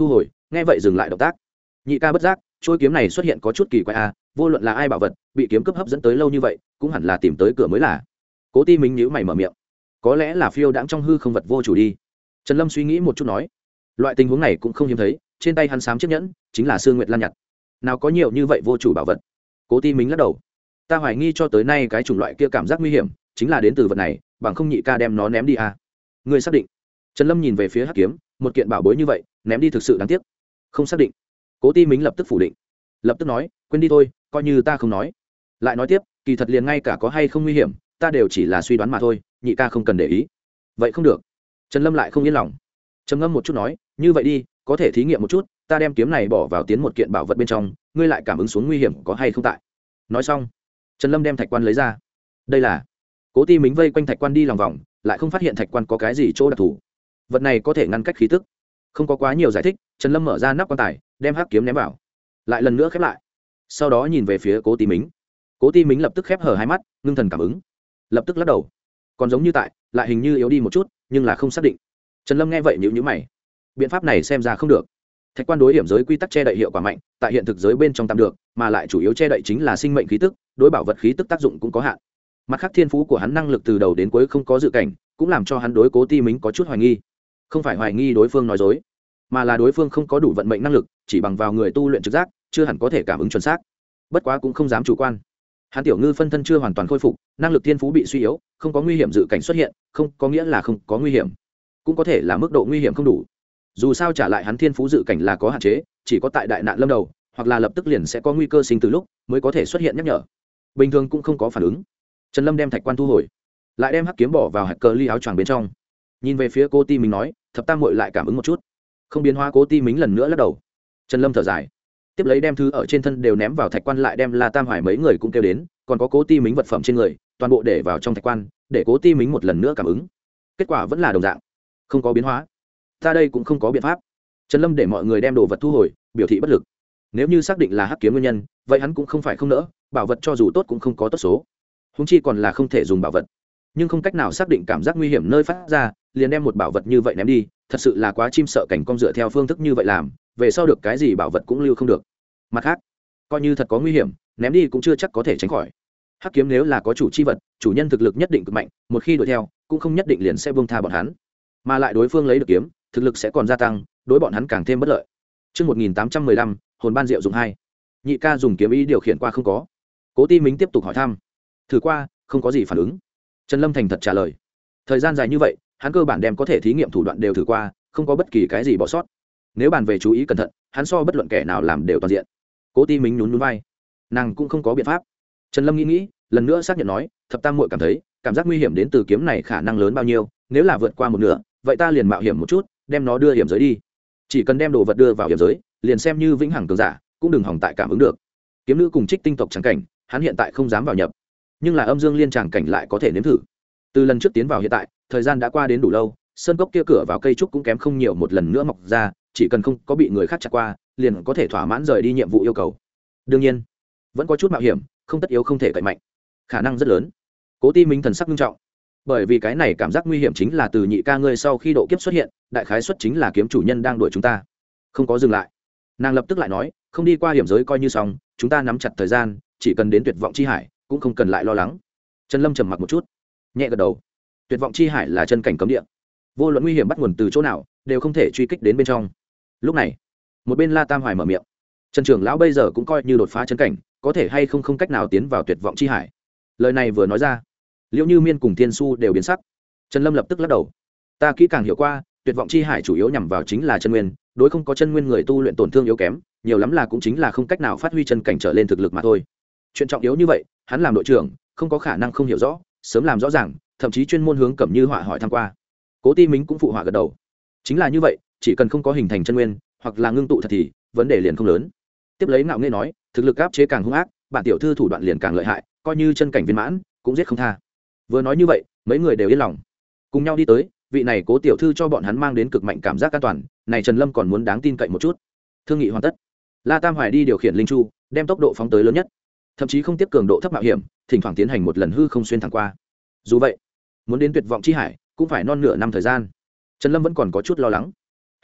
nghe vậy dừng lại động tác. Nhị ca bất giác, trôi kiếm này xuất hiện có chút kỳ quái a, vô luận là ai bảo vật bị kiếm cướp hấp dẫn tới lâu như vậy cũng hẳn là tìm tới cửa mới là. Cố Ti Minh nhíu mày mở miệng, có lẽ là phiêu đãng trong hư không vật vô chủ đi. Trần Lâm suy nghĩ một chút nói, loại tình huống này cũng không hiếm thấy, trên tay hắn xám chiếc nhẫn chính là Sương Nguyệt Lan nhặt, nào có nhiều như vậy vô chủ bảo vật. Cố Ti Minh lắc đầu, ta hoài nghi cho tới nay cái chủng loại kia cảm giác nguy hiểm chính là đến từ vật này, bằng không nhị ca đem nó ném đi à. Ngươi xác định? Trần Lâm nhìn về phía hắc kiếm, một kiện bảo bối như vậy ném đi thực sự đáng tiếc. Không xác định. Cố Ti Minh lập tức phủ định, lập tức nói, quên đi thôi, coi như ta không nói. Lại nói tiếp, kỳ thật liền ngay cả có hay không nguy hiểm ta đều chỉ là suy đoán mà thôi, nhị ca không cần để ý. Vậy không được. Trần Lâm lại không yên lòng, trầm ngâm một chút nói, như vậy đi, có thể thí nghiệm một chút, ta đem kiếm này bỏ vào tiến một kiện bảo vật bên trong, ngươi lại cảm ứng xuống nguy hiểm có hay không tại. Nói xong, Trần Lâm đem thạch quan lấy ra. Đây là. Cố Ti Minh vây quanh thạch quan đi lòng vòng, lại không phát hiện thạch quan có cái gì chỗ đặc thù. Vật này có thể ngăn cách khí tức. Không có quá nhiều giải thích, Trần Lâm mở ra nắp quan tài, đem hắc kiếm ném vào, lại lần nữa khép lại. Sau đó nhìn về phía Cố Ti Minh. Cố Ti Minh lập tức khép hờ hai mắt, ngưng thần cảm ứng, lập tức lắc đầu, còn giống như tại, lại hình như yếu đi một chút, nhưng là không xác định. Trần Lâm nghe vậy nhíu nhíu mày, biện pháp này xem ra không được. Thạch quan đối hiểm giới quy tắc che đậy hiệu quả mạnh, tại hiện thực giới bên trong tạm được, mà lại chủ yếu che đậy chính là sinh mệnh khí tức, đối bảo vật khí tức tác dụng cũng có hạn. Mặt khác thiên phú của hắn năng lực từ đầu đến cuối không có dự cảnh, cũng làm cho hắn đối Cố Ti Minh có chút hoài nghi. Không phải hoài nghi đối phương nói dối, mà là đối phương không có đủ vận mệnh năng lực, chỉ bằng vào người tu luyện trực giác, chưa hẳn có thể cảm ứng chuẩn xác. Bất quá cũng không dám chủ quan. Hắn tiểu ngư phân thân chưa hoàn toàn khôi phục, năng lực thiên phú bị suy yếu, không có nguy hiểm dự cảnh xuất hiện, không có nghĩa là không có nguy hiểm, cũng có thể là mức độ nguy hiểm không đủ. Dù sao trả lại hắn thiên phú dự cảnh là có hạn chế, chỉ có tại đại nạn lâm đầu, hoặc là lập tức liền sẽ có nguy cơ sinh từ lúc mới có thể xuất hiện nhắc nhở, bình thường cũng không có phản ứng. Trần Lâm đem thạch quan thu hồi, lại đem hắc kiếm bỏ vào hạt cờ ly áo choàng bên trong, nhìn về phía Cố Ti Minh nói, thập tam muội lại cảm ứng một chút. Không biến hóa. Cố Ti Minh lần nữa lắc đầu. Trần Lâm thở dài, tiếp lấy đem thứ ở trên thân đều ném vào thạch quan, lại đem La Tam Hoài mấy người cũng kêu đến, còn có Cố Ti Minh vật phẩm trên người toàn bộ để vào trong thạch quan, để Cố Ti Minh một lần nữa cảm ứng. Kết quả vẫn là đồng dạng, không có biến hóa. Ta đây cũng không có biện pháp. Trần Lâm để mọi người đem đồ vật thu hồi, biểu thị bất lực. Nếu như xác định là hắc kiếm nguyên nhân, vậy hắn cũng không phải không nỡ, bảo vật cho dù tốt cũng không có tốt số, huống chi còn là không thể dùng bảo vật, nhưng không cách nào xác định cảm giác nguy hiểm nơi phát ra, liền đem một bảo vật như vậy ném đi, thật sự là quá chim sợ cảnh cong, dựa theo phương thức như vậy làm, về sau được cái gì bảo vật cũng lưu không được. Mặt khác, coi như thật có nguy hiểm, ném đi cũng chưa chắc có thể tránh khỏi. Hắc kiếm nếu là có chủ chi vật, chủ nhân thực lực nhất định cực mạnh, một khi đuổi theo, cũng không nhất định liền sẽ buông tha bọn hắn, mà lại đối phương lấy được kiếm, thực lực sẽ còn gia tăng, đối bọn hắn càng thêm bất lợi. Chương 1815, hồn ban diệu dụng 2. Nhị ca dùng kiếm ý điều khiển qua không có? Cố Ti Minh tiếp tục hỏi thăm. Thử qua, không có gì phản ứng. Trần Lâm thành thật trả lời. Thời gian dài như vậy, hắn cơ bản đem có thể thí nghiệm thủ đoạn đều thử qua, không có bất kỳ cái gì bỏ sót. Nếu bàn về chú ý cẩn thận, hắn so bất luận kẻ nào làm đều toàn diện. Cố Ti Minh nhún nhún vai, nàng cũng không có biện pháp. Trần Lâm nghĩ nghĩ, lần nữa xác nhận nói, thập tam muội cảm thấy, cảm giác nguy hiểm đến từ kiếm này khả năng lớn bao nhiêu, nếu là vượt qua một nửa, vậy ta liền mạo hiểm một chút, đem nó đưa hiểm giới đi. Chỉ cần đem đồ vật đưa vào hiểm giới, liền xem như vĩnh hằng cường giả, cũng đừng hỏng tại cảm ứng được. Kiếm nữ cùng Trích tinh tộc tràng cảnh, hắn hiện tại không dám vào nhập, nhưng là âm dương liên tràng cảnh lại có thể nếm thử. Từ lần trước tiến vào hiện tại, thời gian đã qua đến đủ lâu, sơn cốc kia cửa vào cây trúc cũng kém không nhiều, một lần nữa mọc ra, chỉ cần không có bị người khác chặt qua, liền có thể thỏa mãn rời đi nhiệm vụ yêu cầu. Đương nhiên, vẫn có chút mạo hiểm, không tất yếu không thể cậy mạnh, khả năng rất lớn. Cố Ti Minh thần sắc nghiêm trọng, bởi vì cái này cảm giác nguy hiểm chính là từ nhị ca ngươi sau khi độ kiếp xuất hiện, đại khái xuất chính là kiếm chủ nhân đang đuổi chúng ta. Không có dừng lại, nàng lập tức lại nói, không đi qua hiểm giới coi như xong, chúng ta nắm chặt thời gian, chỉ cần đến tuyệt vọng chi hải, cũng không cần lại lo lắng. Trần Lâm trầm mặc một chút, nhẹ gật đầu. Tuyệt vọng chi hải là chân cảnh cấm địa, vô luận nguy hiểm bắt nguồn từ chỗ nào, đều không thể truy kích đến bên trong. Lúc này, một bên La Tam Hoài mở miệng, Trần trưởng lão bây giờ cũng coi như đột phá chân cảnh, có thể hay không cách nào tiến vào tuyệt vọng chi hải. Lời này vừa nói ra, Liễu Như Miên cùng Thiên Su đều biến sắc. Trần Lâm lập tức lắc đầu, ta kỹ càng hiểu qua, tuyệt vọng chi hải chủ yếu nhằm vào chính là chân nguyên, đối không có chân nguyên người tu luyện tổn thương yếu kém, nhiều lắm là cũng chính là không cách nào phát huy chân cảnh trở lên thực lực mà thôi. Chuyện trọng yếu như vậy, hắn làm đội trưởng, không có khả năng không hiểu rõ, sớm làm rõ ràng, thậm chí chuyên môn hướng Cẩm Như Họa hỏi tham qua. Cố Ti Minh cũng phụ họa gật đầu, chính là như vậy, chỉ cần không có hình thành chân nguyên, hoặc là ngưng tụ thật thì vấn đề liền không lớn. Tiếp lấy ngạo nghễ nói, thực lực áp chế càng hung ác, bản tiểu thư thủ đoạn liền càng lợi hại, coi như chân cảnh viên mãn cũng giết không tha. Vừa nói như vậy, mấy người đều yên lòng, cùng nhau đi tới. Vị này Cố tiểu thư cho bọn hắn mang đến cực mạnh cảm giác an toàn, này Trần Lâm còn muốn đáng tin cậy một chút. Thương nghị hoàn tất, La Tam Hoài đi điều khiển linh chu, đem tốc độ phóng tới lớn nhất, thậm chí không tiếp cường độ thấp mạo hiểm, thỉnh thoảng tiến hành một lần hư không xuyên thẳng qua. Dù vậy, muốn đến tuyệt vọng chi hải, cũng phải non nửa năm thời gian. Trần Lâm vẫn còn có chút lo lắng.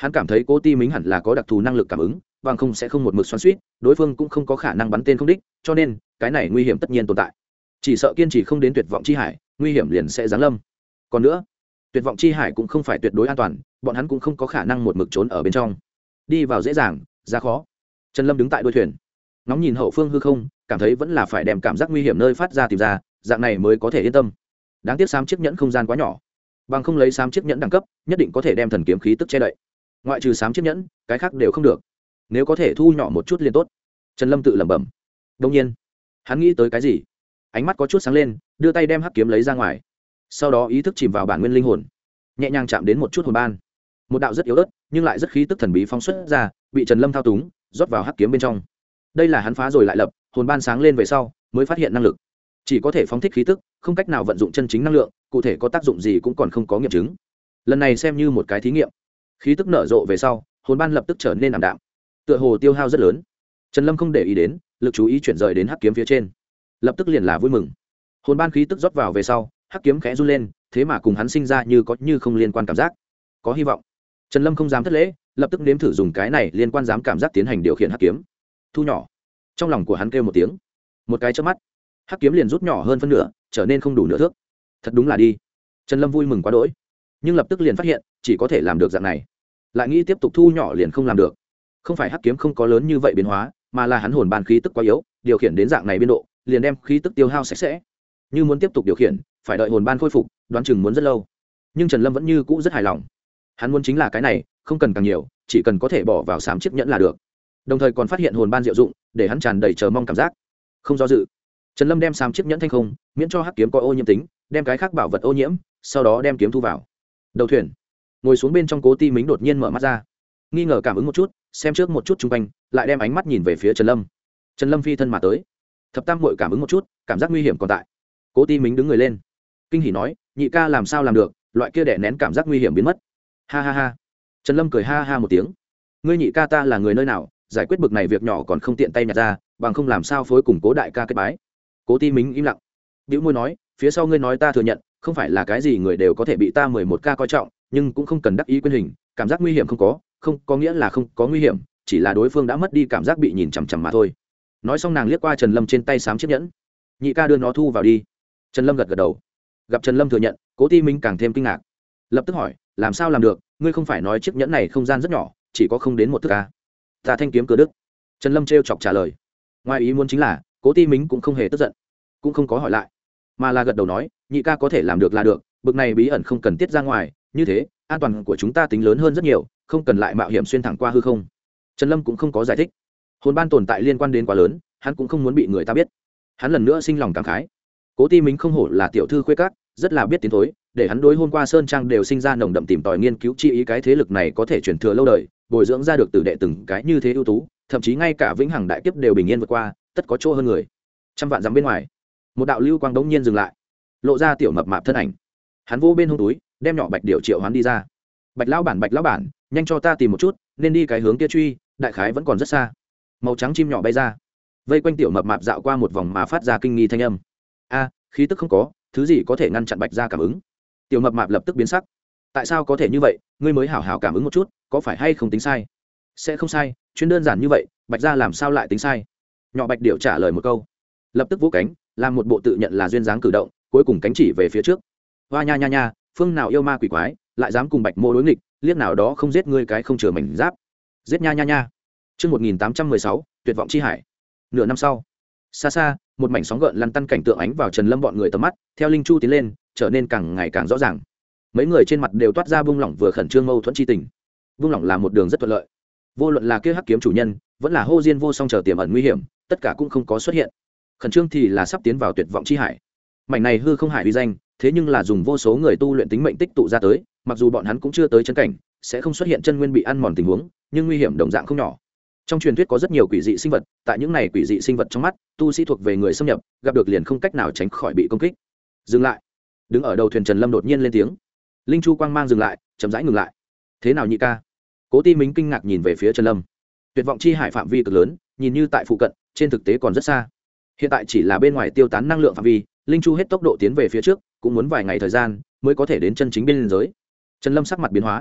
hắn cảm thấy cố ti mính hẳn là có đặc thù năng lực cảm ứng bằng không sẽ không một mực xoắn suýt, đối phương cũng không có khả năng bắn tên không đích, cho nên cái này nguy hiểm tất nhiên tồn tại. Chỉ sợ kiên trì không đến tuyệt vọng chi hải, nguy hiểm liền sẽ giáng lâm. Còn nữa, tuyệt vọng chi hải cũng không phải tuyệt đối an toàn, bọn hắn cũng không có khả năng một mực trốn ở bên trong. Đi vào dễ dàng, ra khó. Trần Lâm đứng tại đuôi thuyền, ngóng nhìn hậu phương hư không, cảm thấy vẫn là phải đem cảm giác nguy hiểm nơi phát ra tìm ra, dạng này mới có thể yên tâm. Đáng tiếc xám chiếc nhẫn không gian quá nhỏ, bằng không lấy xám chiếc nhẫn đẳng cấp, nhất định có thể đem thần kiếm khí tức che đậy. Ngoại trừ xám chiếc nhẫn, cái khác đều không được. Nếu có thể thu nhỏ một chút liền tốt. Trần Lâm tự lẩm bẩm. Đương nhiên, hắn nghĩ tới cái gì, ánh mắt có chút sáng lên, đưa tay đem hắc kiếm lấy ra ngoài, sau đó ý thức chìm vào bản nguyên linh hồn, nhẹ nhàng chạm đến một chút hồn ban. Một đạo rất yếu ớt nhưng lại rất khí tức thần bí phóng xuất ra, bị Trần Lâm thao túng, rót vào hắc kiếm bên trong. Đây là hắn phá rồi lại lập, hồn ban sáng lên về sau mới phát hiện năng lực, chỉ có thể phóng thích khí tức, không cách nào vận dụng chân chính năng lượng, cụ thể có tác dụng gì cũng còn không có nghiệm chứng. Lần này xem như một cái thí nghiệm. Khí tức nở rộ về sau, hồn ban lập tức trở nên ảm đạm, tựa hồ tiêu hao rất lớn. Trần Lâm không để ý đến, lực chú ý chuyển rời đến hắc kiếm phía trên, lập tức liền là vui mừng. Hồn ban khí tức rót vào về sau, hắc kiếm khẽ run lên, thế mà cùng hắn sinh ra như có như không liên quan cảm giác, có hy vọng. Trần Lâm không dám thất lễ, lập tức nếm thử dùng cái này liên quan dám cảm giác tiến hành điều khiển hắc kiếm. Thu nhỏ. Trong lòng của hắn kêu một tiếng, một cái chớp mắt, hắc kiếm liền rút nhỏ hơn phân nửa, trở nên không đủ nửa thước. Thật đúng là đi. Trần Lâm vui mừng quá đỗi, nhưng lập tức liền phát hiện chỉ có thể làm được dạng này, lại nghĩ tiếp tục thu nhỏ liền không làm được. Không phải hắc kiếm không có lớn như vậy biến hóa, mà là hắn hồn ban khí tức quá yếu, điều khiển đến dạng này biên độ liền đem khí tức tiêu hao sạch sẽ. Như muốn tiếp tục điều khiển, phải đợi hồn ban khôi phục, đoán chừng muốn rất lâu. Nhưng Trần Lâm vẫn như cũ rất hài lòng. Hắn muốn chính là cái này, không cần càng nhiều, chỉ cần có thể bỏ vào sám chiếc nhẫn là được. Đồng thời còn phát hiện hồn ban diệu dụng, để hắn tràn đầy chờ mong cảm giác. Không do dự, Trần Lâm đem sám chiếc nhẫn thanh không, miễn cho hắc kiếm có ô nhiễm tính, đem cái khác bảo vật ô nhiễm, sau đó đem kiếm thu vào đầu thuyền. Ngồi xuống bên trong, Cố Ti Mính đột nhiên mở mắt ra, nghi ngờ cảm ứng một chút, xem trước một chút xung quanh, lại đem ánh mắt nhìn về phía Trần Lâm. Trần Lâm phi thân mà tới, thập tam muội cảm ứng một chút, cảm giác nguy hiểm còn tại. Cố Ti Mính đứng người lên, kinh hỉ nói, nhị ca làm sao làm được, loại kia đè nén cảm giác nguy hiểm biến mất. Ha ha ha. Trần Lâm cười ha ha một tiếng, ngươi nhị ca ta là người nơi nào, giải quyết bực này việc nhỏ còn không tiện tay nhặt ra, bằng không làm sao phối cùng Cố đại ca kết bái. Cố Ti Mính im lặng, bĩu môi nói, phía sau ngươi nói ta thừa nhận, không phải là cái gì người đều có thể bị ta 11 ca coi trọng, nhưng cũng không cần đắc ý quyên hình, cảm giác nguy hiểm không có nghĩa là không có nguy hiểm, chỉ là đối phương đã mất đi cảm giác bị nhìn chằm chằm mà thôi. Nói xong nàng liếc qua Trần Lâm trên tay xám chiếc nhẫn, nhị ca đưa nó thu vào đi. Trần Lâm gật gật đầu. Gặp Trần Lâm thừa nhận, Cố Ti Mính càng thêm kinh ngạc, lập tức hỏi, làm sao làm được, ngươi không phải nói chiếc nhẫn này không gian rất nhỏ, chỉ có không đến một thước ca. Ta thanh kiếm cửa đức. Trần Lâm trêu chọc trả lời. Ngoài ý muốn chính là Cố Ti Mính cũng không hề tức giận, cũng không có hỏi lại, mà là gật đầu nói, nhị ca có thể làm được là được, bực này bí ẩn không cần tiết ra ngoài, như thế an toàn của chúng ta tính lớn hơn rất nhiều, không cần lại mạo hiểm xuyên thẳng qua hư không. Trần Lâm cũng không có giải thích, hồn ban tồn tại liên quan đến quá lớn, hắn cũng không muốn bị người ta biết. Hắn lần nữa sinh lòng cảm khái, Cố Ti Mính không hổ là tiểu thư khuê các, rất là biết tiến thối, để hắn đối hôm qua sơn trang đều sinh ra nồng đậm tìm tòi nghiên cứu chi ý, cái thế lực này có thể truyền thừa lâu đời, bồi dưỡng ra được tử đệ từng cái như thế ưu tú, thậm chí ngay cả vĩnh hằng đại kiếp đều bình yên vượt qua, tất có chỗ hơn người. Trăm vạn dặm bên ngoài, một đạo lưu quang đống nhiên dừng lại, lộ ra tiểu mập mạp thân ảnh. Hắn vô bên hông túi, đem nhỏ bạch điểu triệu hoán đi ra. Bạch lão bản, nhanh cho ta tìm một chút, nên đi cái hướng kia truy, đại khái vẫn còn rất xa. Màu trắng chim nhỏ bay ra, vây quanh tiểu mập mạp dạo qua một vòng mà phát ra kinh nghi thanh âm. A, khí tức không có, thứ gì có thể ngăn chặn bạch gia cảm ứng? Tiểu mập mạp lập tức biến sắc. Tại sao có thể như vậy, ngươi mới hảo hảo cảm ứng một chút, có phải hay không tính sai? Sẽ không sai, chuyên đơn giản như vậy, bạch gia làm sao lại tính sai? Nhỏ bạch điểu trả lời một câu, lập tức vỗ cánh, làm một bộ tự nhận là duyên dáng cử động, cuối cùng cánh chỉ về phía trước. Hoa nha nha nha, phương nào yêu ma quỷ quái, lại dám cùng bạch mô đối nghịch, liếc nào đó không giết ngươi cái không chừa mảnh giáp. Giết nha nha nha. Chương 1816, tuyệt vọng chi hải. Nửa năm sau, xa xa, một mảnh sóng gợn lăn tăn cảnh tượng ánh vào Trần Lâm bọn người tầm mắt, theo linh chu tiến lên, trở nên càng ngày càng rõ ràng. Mấy người trên mặt đều toát ra buông lỏng vừa khẩn trương mâu thuẫn chi tình. Buông lỏng là một đường rất thuận lợi, vô luận là kia hắc kiếm chủ nhân, vẫn là hô diên vô song chờ tiềm ẩn nguy hiểm, tất cả cũng không có xuất hiện. Khẩn trương thì là sắp tiến vào tuyệt vọng chi hải. Mảnh này hư không hải uy danh, thế nhưng là dùng vô số người tu luyện tính mệnh tích tụ ra tới, mặc dù bọn hắn cũng chưa tới chân cảnh, sẽ không xuất hiện chân nguyên bị ăn mòn tình huống, nhưng nguy hiểm đồng dạng không nhỏ. Trong truyền thuyết có rất nhiều quỷ dị sinh vật, tại những này quỷ dị sinh vật trong mắt, tu sĩ thuộc về người xâm nhập, gặp được liền không cách nào tránh khỏi bị công kích. Dừng lại. Đứng ở đầu thuyền Trần Lâm đột nhiên lên tiếng. Linh chu quang mang dừng lại, chậm rãi ngừng lại. Thế nào nhị ca? Cố Ti Mính kinh ngạc nhìn về phía Trần Lâm. Tuyệt vọng chi hải phạm vi cực lớn, nhìn như tại phụ cận, trên thực tế còn rất xa. Hiện tại chỉ là bên ngoài tiêu tán năng lượng phạm vi, linh chu hết tốc độ tiến về phía trước, cũng muốn vài ngày thời gian mới có thể đến chân chính biên giới. Trần Lâm sắc mặt biến hóa,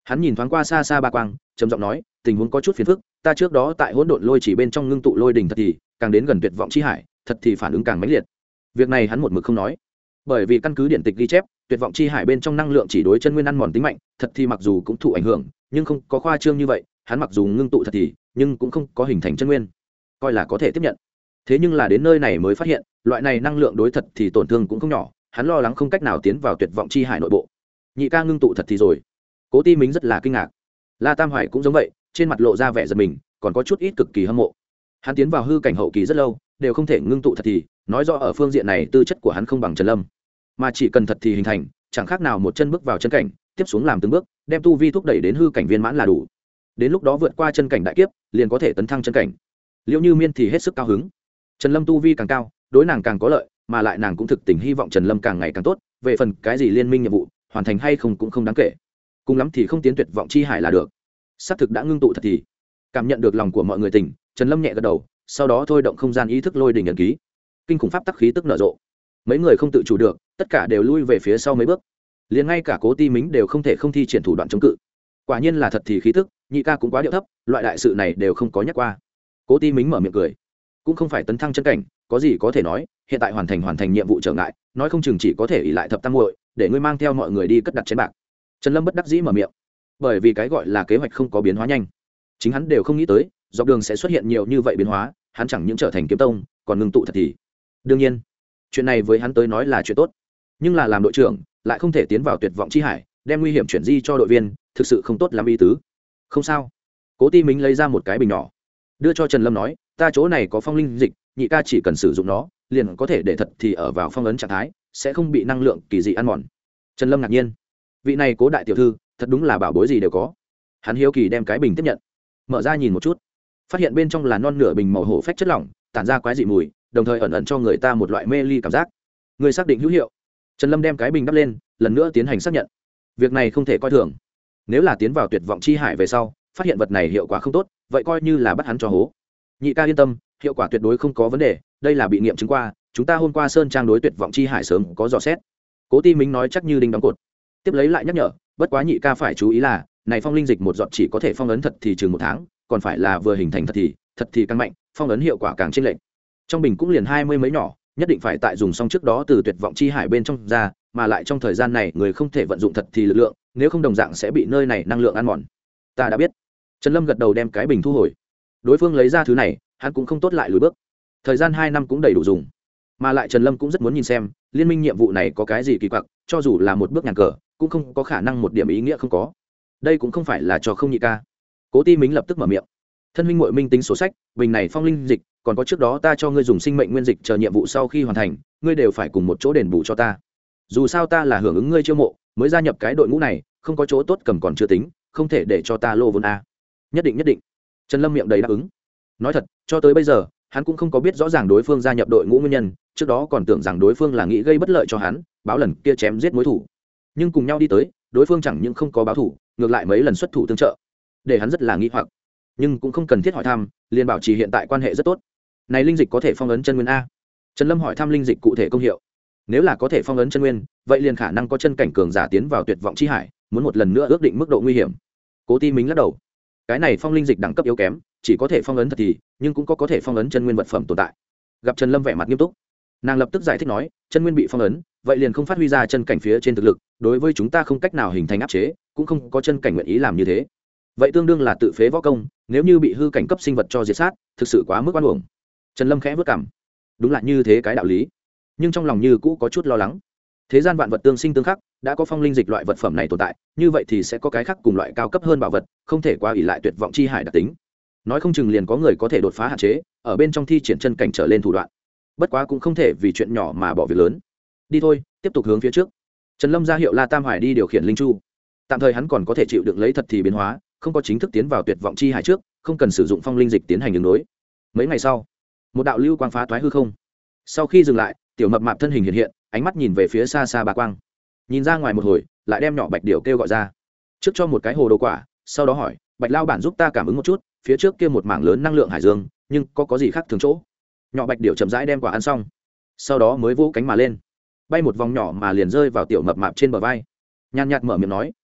Hắn nhìn thoáng qua xa xa ba quang, trầm giọng nói, tình huống có chút phiền phức, ta trước đó tại hỗn độn lôi chỉ bên trong ngưng tụ lôi đỉnh thật thì càng đến gần tuyệt vọng chi hải, thật thì phản ứng càng mãnh liệt. Việc này hắn một mực không nói, bởi vì căn cứ điện tịch ghi chép, tuyệt vọng chi hải bên trong năng lượng chỉ đối chân nguyên ăn mòn tính mạnh, thật thì mặc dù cũng thụ ảnh hưởng, nhưng không có khoa trương như vậy, hắn mặc dù ngưng tụ thật thì, nhưng cũng không có hình thành chân nguyên, coi là có thể tiếp nhận. Thế nhưng là đến nơi này mới phát hiện, loại này năng lượng đối thật thì tổn thương cũng không nhỏ, hắn lo lắng không cách nào tiến vào tuyệt vọng chi hải nội bộ. Nhị ca ngưng tụ thật thì rồi. Cố Ti Mính rất là kinh ngạc. La Tam Hoài cũng giống vậy, trên mặt lộ ra vẻ giật mình, còn có chút ít cực kỳ hâm mộ. Hắn tiến vào hư cảnh hậu kỳ rất lâu, đều không thể ngưng tụ thật thì, nói rõ ở phương diện này tư chất của hắn không bằng Trần Lâm, mà chỉ cần thật thì hình thành, chẳng khác nào một chân bước vào chân cảnh, tiếp xuống làm từng bước, đem tu vi thúc đẩy đến hư cảnh viên mãn là đủ. Đến lúc đó vượt qua chân cảnh đại kiếp, liền có thể tấn thăng chân cảnh. Liễu Như Miên thì hết sức cao hứng. Trần Lâm tu vi càng cao, đối nàng càng có lợi, mà lại nàng cũng thực tình hy vọng Trần Lâm càng ngày càng tốt, về phần cái gì liên minh nhiệm vụ, hoàn thành hay không cũng không đáng kể. Cùng lắm thì không tiến tuyệt vọng chi hải là được. Sắp thực đã ngưng tụ thật thì. Cảm nhận được lòng của mọi người tỉnh, Trần Lâm nhẹ gật đầu, sau đó thôi động không gian ý thức lôi đỉnh ấn ký. Kinh khủng pháp tắc khí tức nở rộ. Mấy người không tự chủ được, tất cả đều lui về phía sau mấy bước. Liền ngay cả Cố Ti Mính đều không thể không thi triển thủ đoạn chống cự. Quả nhiên là thật thì khí tức, nhị ca cũng quá điệu thấp, loại đại sự này đều không có nhắc qua. Cố Ti Mính mở miệng cười, cũng không phải tấn thăng chân cảnh, có gì có thể nói, hiện tại hoàn thành nhiệm vụ trở ngại, nói không chừng chỉ có thể ỷ lại thập tam muội, để ngươi mang theo mọi người đi cất đặt chén bạc. Trần Lâm bất đắc dĩ mở miệng, bởi vì cái gọi là kế hoạch không có biến hóa nhanh, chính hắn đều không nghĩ tới, dọc đường sẽ xuất hiện nhiều như vậy biến hóa, hắn chẳng những trở thành kiếm tông, còn ngưng tụ thật thì. Đương nhiên, chuyện này với hắn tới nói là chuyện tốt, nhưng là làm đội trưởng, lại không thể tiến vào tuyệt vọng chi hải, đem nguy hiểm chuyển di cho đội viên, thực sự không tốt lắm ý tứ. Không sao. Cố Ti Mính lấy ra một cái bình nhỏ, đưa cho Trần Lâm nói, ta chỗ này có phong linh dịch, nhị ca chỉ cần sử dụng nó, liền có thể để thật thì ở vào phong ấn trạng thái, sẽ không bị năng lượng kỳ dị ăn mòn. Trần Lâm ngạc nhiên, vị này Cố đại tiểu thư, thật đúng là bảo bối gì đều có. Hắn hiếu kỳ đem cái bình tiếp nhận, mở ra nhìn một chút, phát hiện bên trong là non nửa bình màu hổ phách chất lỏng, tản ra quái dị mùi, đồng thời ẩn ẩn cho người ta một loại mê ly cảm giác. Người xác định hữu hiệu. Trần Lâm đem cái bình đắp lên, lần nữa tiến hành xác nhận. Việc này không thể coi thường. Nếu là tiến vào tuyệt vọng chi hải về sau, phát hiện vật này hiệu quả không tốt, vậy coi như là bắt hắn cho hố. Nhị ca yên tâm, hiệu quả tuyệt đối không có vấn đề, đây là bị nghiệm chứng qua, chúng ta hôm qua sơn trang đối tuyệt vọng chi hải sớm có dò xét. Cố Ti Mính nói chắc như đinh đóng cột. Tiếp lấy lại nhắc nhở, bất quá nhị ca phải chú ý là, này phong linh dịch một giọt chỉ có thể phong ấn thật thì chừng 1 tháng, còn phải là vừa hình thành thật thì càng mạnh, phong ấn hiệu quả càng chênh lệch. Trong bình cũng liền 20 mấy nhỏ, nhất định phải tại dùng xong trước đó từ tuyệt vọng chi hải bên trong ra, mà lại trong thời gian này người không thể vận dụng thật thì lực lượng, nếu không đồng dạng sẽ bị nơi này năng lượng ăn mòn. Ta đã biết. Trần Lâm gật đầu đem cái bình thu hồi. Đối phương lấy ra thứ này, hắn cũng không tốt lại lùi bước. Thời gian 2 năm cũng đầy đủ dùng, mà lại Trần Lâm cũng rất muốn nhìn xem liên minh nhiệm vụ này có cái gì kỳ quặc, cho dù là một bước nhàn cờ cũng không có khả năng một điểm ý nghĩa không có. Đây cũng không phải là cho không nhị ca. Cố Ti Mính lập tức mở miệng, thân huynh muội minh tính sổ sách, bình này phong linh dịch, còn có trước đó ta cho ngươi dùng sinh mệnh nguyên dịch chờ nhiệm vụ sau khi hoàn thành, ngươi đều phải cùng một chỗ đền bù cho ta. Dù sao ta là hưởng ứng ngươi chiêu mộ mới gia nhập cái đội ngũ này, không có chỗ tốt cầm còn chưa tính, không thể để cho ta lô vốn a. Nhất định. Trần Lâm miệng đầy đáp ứng. Nói thật, cho tới bây giờ hắn cũng không có biết rõ ràng đối phương gia nhập đội ngũ nguyên nhân, trước đó còn tưởng rằng đối phương là nghĩ gây bất lợi cho hắn, báo lần kia chém giết mối thủ. Nhưng cùng nhau đi tới, đối phương chẳng những không có báo thủ, ngược lại mấy lần xuất thủ tương trợ, để hắn rất là nghi hoặc. Nhưng cũng không cần thiết hỏi thăm, liền bảo trì hiện tại quan hệ rất tốt. Này linh dịch có thể phong ấn chân nguyên a? Trần Lâm hỏi thăm linh dịch cụ thể công hiệu. Nếu là có thể phong ấn chân nguyên, vậy liền khả năng có chân cảnh cường giả tiến vào tuyệt vọng chi hải, muốn một lần nữa ước định mức độ nguy hiểm. Cố Ti Mính lắc đầu. Cái này phong linh dịch đẳng cấp yếu kém, chỉ có thể phong ấn thật thì, nhưng cũng có thể phong ấn chân nguyên vật phẩm tồn tại. Gặp Trần Lâm vẻ mặt nghiêm túc, nàng lập tức giải thích nói, chân nguyên bị phong ấn, vậy liền không phát huy ra chân cảnh phía trên thực lực, đối với chúng ta không cách nào hình thành áp chế, cũng không có chân cảnh nguyện ý làm như thế. Vậy tương đương là tự phế võ công, nếu như bị hư cảnh cấp sinh vật cho diệt sát, thực sự quá mức oan uổng. Trần Lâm khẽ vất cảm, đúng là như thế cái đạo lý, nhưng trong lòng như cũ có chút lo lắng. Thế gian vạn vật tương sinh tương khắc, đã có phong linh dịch loại vật phẩm này tồn tại, như vậy thì sẽ có cái khác cùng loại cao cấp hơn bảo vật, không thể qua ỷ lại tuyệt vọng chi hải đặc tính. Nói không chừng liền có người có thể đột phá hạn chế, ở bên trong thi triển chân cảnh trở lên thủ đoạn. Bất quá cũng không thể vì chuyện nhỏ mà bỏ việc lớn. Đi thôi, tiếp tục hướng phía trước. Trần Lâm ra hiệu La Tam Hải đi điều khiển linh chu. Tạm thời hắn còn có thể chịu đựng lấy thật thì biến hóa, không có chính thức tiến vào tuyệt vọng chi hải trước, không cần sử dụng phong linh dịch tiến hành đường đối. Mấy ngày sau, một đạo lưu quang phá toái hư không. Sau khi dừng lại, tiểu mập mạp thân hình hiện hiện, ánh mắt nhìn về phía xa xa bà quang. Nhìn ra ngoài một hồi, lại đem nhỏ Bạch Điểu kêu gọi ra. Trước cho một cái hồ đồ quả, sau đó hỏi, Bạch lao bản giúp ta cảm ứng một chút, phía trước kia một mảng lớn năng lượng hải dương, nhưng có gì khác thường chỗ? Nhỏ Bạch Điểu chậm rãi đem quả ăn xong, sau đó mới vỗ cánh mà lên, bay một vòng nhỏ mà liền rơi vào tiểu mập mạp trên bờ vai. Nhàn nhạt mở miệng nói,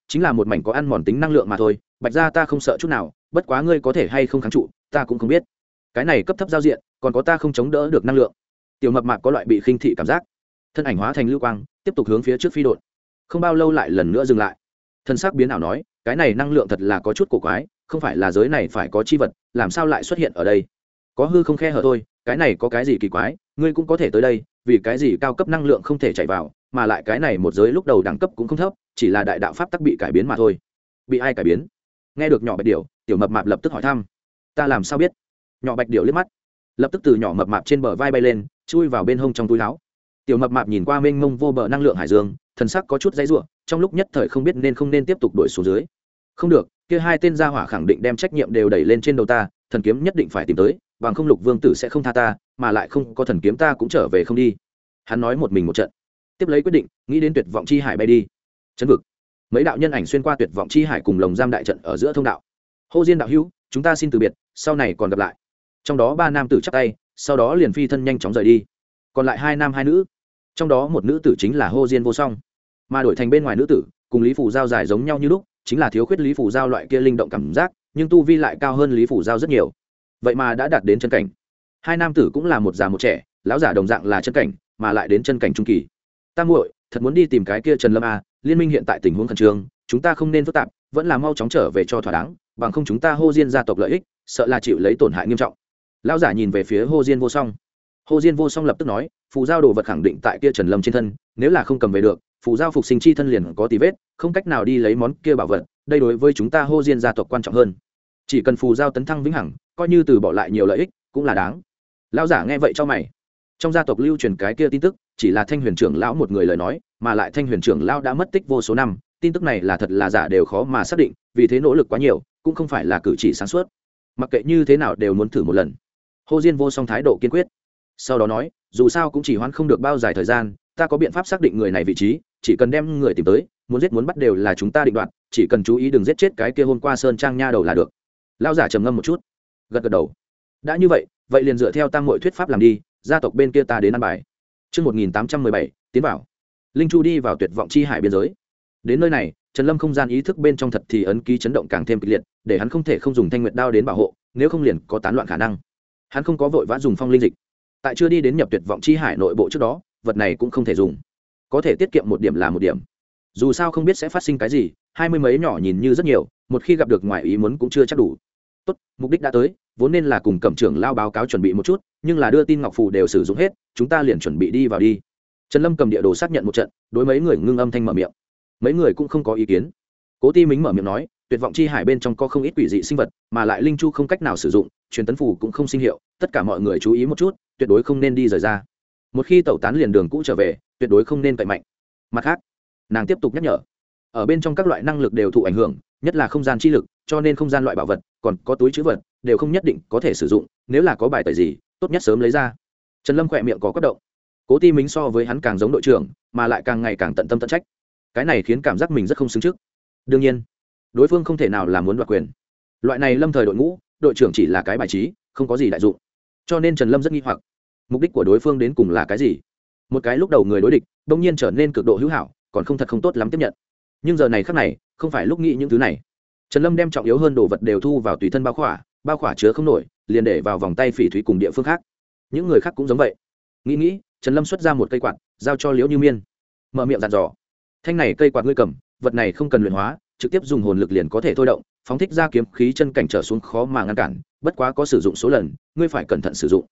chính là một mảnh có ăn mòn tính năng lượng mà thôi, Bạch gia ta không sợ chút nào, bất quá ngươi có thể hay không kháng trụ ta cũng không biết. Cái này cấp thấp giao diện còn có ta không chống đỡ được năng lượng. Tiểu mập mạp có loại bị khinh thị cảm giác, thân ảnh hóa thành lưu quang tiếp tục hướng phía trước phi đột, không bao lâu lại lần nữa dừng lại. Thân xác biến ảo nói, cái này năng lượng thật là có chút cổ quái, không phải là giới này phải có chi vật, làm sao lại xuất hiện ở đây? Có hư không khe hở thôi, cái này có cái gì kỳ quái, ngươi cũng có thể tới đây, vì cái gì cao cấp năng lượng không thể chạy vào, mà lại cái này một giới lúc đầu đẳng cấp cũng không thấp, chỉ là đại đạo pháp tắc bị cải biến mà thôi. Bị ai cải biến? Nghe được nhỏ bạch điểu, tiểu mập mạp lập tức hỏi thăm. Ta làm sao biết? Nhỏ bạch điểu liếc mắt, lập tức từ nhỏ mập mạp trên bờ vai bay lên, chui vào bên hông trong túi áo. Tiểu mập mạp nhìn qua mênh mông vô bờ năng lượng hải dương, thần sắc có chút dãy rủa, trong lúc nhất thời không biết nên không nên tiếp tục đuổi xuống dưới. Không được, kia hai tên gia hỏa khẳng định đem trách nhiệm đều đẩy lên trên đầu ta, thần kiếm nhất định phải tìm tới, bằng không Lục Vương tử sẽ không tha ta, mà lại không có thần kiếm ta cũng trở về không đi. Hắn nói một mình một trận, tiếp lấy quyết định, nghĩ đến tuyệt vọng chi hải bay đi. Chấn vực. Mấy đạo nhân ảnh xuyên qua tuyệt vọng chi hải cùng lồng giam đại trận ở giữa thông đạo. Hô Diên đạo hữu, chúng ta xin từ biệt, sau này còn gặp lại. Trong đó ba nam tử chắp tay, sau đó liền phi thân nhanh chóng rời đi. Còn lại hai nam hai nữ, trong đó một nữ tử chính là Hô Diên vô song, mà đổi thành bên ngoài nữ tử cùng Lý Phủ Giao dài giống nhau như lúc, chính là thiếu khuyết Lý Phủ Giao loại kia linh động cảm giác, nhưng tu vi lại cao hơn Lý Phủ Giao rất nhiều, vậy mà đã đạt đến chân cảnh. Hai nam tử cũng là một già một trẻ, lão giả đồng dạng là chân cảnh, mà lại đến chân cảnh trung kỳ. Ta muội thật muốn đi tìm cái kia Trần Lâm à, liên minh hiện tại tình huống khẩn trương, chúng ta không nên phức tạp, vẫn là mau chóng trở về cho thỏa đáng, bằng không chúng ta Hô Diên gia tộc lợi ích sợ là chịu lấy tổn hại nghiêm trọng. Lão giả nhìn về phía Hô Diên vô song. Hô Diên vô song lập tức nói, phù giao đồ vật khẳng định tại kia Trần Lâm trên thân, nếu là không cầm về được, phù giao phục sinh chi thân liền có tí vết, không cách nào đi lấy món kia bảo vật, đây đối với chúng ta Hô Diên gia tộc quan trọng hơn. Chỉ cần phù giao tấn thăng vĩnh hằng, coi như từ bỏ lại nhiều lợi ích cũng là đáng. Lão giả nghe vậy cho mày. Trong gia tộc lưu truyền cái kia tin tức, chỉ là Thanh Huyền trưởng lão một người lời nói, mà lại Thanh Huyền trưởng lão đã mất tích vô số năm, tin tức này là thật là giả đều khó mà xác định, vì thế nỗ lực quá nhiều, cũng không phải là cử chỉ sáng suốt. Mặc kệ như thế nào đều muốn thử một lần. Hô Diên vô song thái độ kiên quyết. Sau đó nói, dù sao cũng chỉ hoãn không được bao dài thời gian, ta có biện pháp xác định người này vị trí, chỉ cần đem người tìm tới, muốn giết muốn bắt đều là chúng ta định đoạt, chỉ cần chú ý đừng giết chết cái kia hôm qua sơn trang nha đầu là được. Lão giả trầm ngâm một chút, gật gật đầu. Đã như vậy, vậy liền dựa theo tam muội thuyết pháp làm đi, gia tộc bên kia ta đến ăn bài. Chương 1817, tiến vào. Linh Chu đi vào tuyệt vọng chi hải biên giới. Đến nơi này, Trần Lâm không gian ý thức bên trong thật thì ấn ký chấn động càng thêm kịch liệt, để hắn không thể không dùng thanh nguyệt đao đến bảo hộ, nếu không liền có tán loạn khả năng. Hắn không có vội vã dùng phong linh dịch. Tại chưa đi đến nhập tuyệt vọng chi hải nội bộ trước đó, vật này cũng không thể dùng. Có thể tiết kiệm một điểm là một điểm. Dù sao không biết sẽ phát sinh cái gì, hai mươi mấy nhỏ nhìn như rất nhiều, một khi gặp được ngoài ý muốn cũng chưa chắc đủ. Tốt, mục đích đã tới, vốn nên là cùng Cẩm trưởng lao báo cáo chuẩn bị một chút, nhưng là đưa tin ngọc phù đều sử dụng hết, chúng ta liền chuẩn bị đi vào đi. Trần Lâm cầm địa đồ xác nhận một trận, đối mấy người ngưng âm thanh mở miệng. Mấy người cũng không có ý kiến. Cố Ti Mính mở miệng nói, tuyệt vọng chi hải bên trong có không ít quỷ dị sinh vật, mà lại linh chu không cách nào sử dụng, truyền tấn phù cũng không sinh hiệu, tất cả mọi người chú ý một chút, tuyệt đối không nên đi rời ra. Một khi tẩu tán liền đường cũ trở về, tuyệt đối không nên cậy mạnh. Mặt khác, nàng tiếp tục nhắc nhở, ở bên trong các loại năng lực đều thụ ảnh hưởng, nhất là không gian chi lực, cho nên không gian loại bảo vật, còn có túi trữ vật, đều không nhất định có thể sử dụng, nếu là có bài tẩy gì, tốt nhất sớm lấy ra. Trần Lâm khỏe miệng có quất động. Cố Ti Mính so với hắn càng giống đội trưởng, mà lại càng ngày càng tận tâm tận trách. Cái này khiến cảm giác mình rất không xứng trước. Đương nhiên, đối phương không thể nào là muốn đoạt quyền. Loại này lâm thời đội ngũ, đội trưởng chỉ là cái bài trí, không có gì đại dụng. Cho nên Trần Lâm rất nghi hoặc, mục đích của đối phương đến cùng là cái gì? Một cái lúc đầu người đối địch, đột nhiên trở nên cực độ hữu hảo, còn không thật không tốt lắm tiếp nhận. Nhưng giờ này khắc này, không phải lúc nghĩ những thứ này. Trần Lâm đem trọng yếu hơn đồ vật đều thu vào tùy thân bao khỏa chứa không nổi, liền để vào vòng tay phỉ thúy cùng địa phương khác. Những người khác cũng giống vậy. Nghĩ, Trần Lâm xuất ra một cây quạt, giao cho Liễu Như Miên, mở miệng dặn dò: thanh này cây quạt ngươi cầm, vật này không cần luyện hóa, trực tiếp dùng hồn lực liền có thể thôi động, phóng thích ra kiếm khí chân cảnh trở xuống khó mà ngăn cản, bất quá có sử dụng số lần, ngươi phải cẩn thận sử dụng.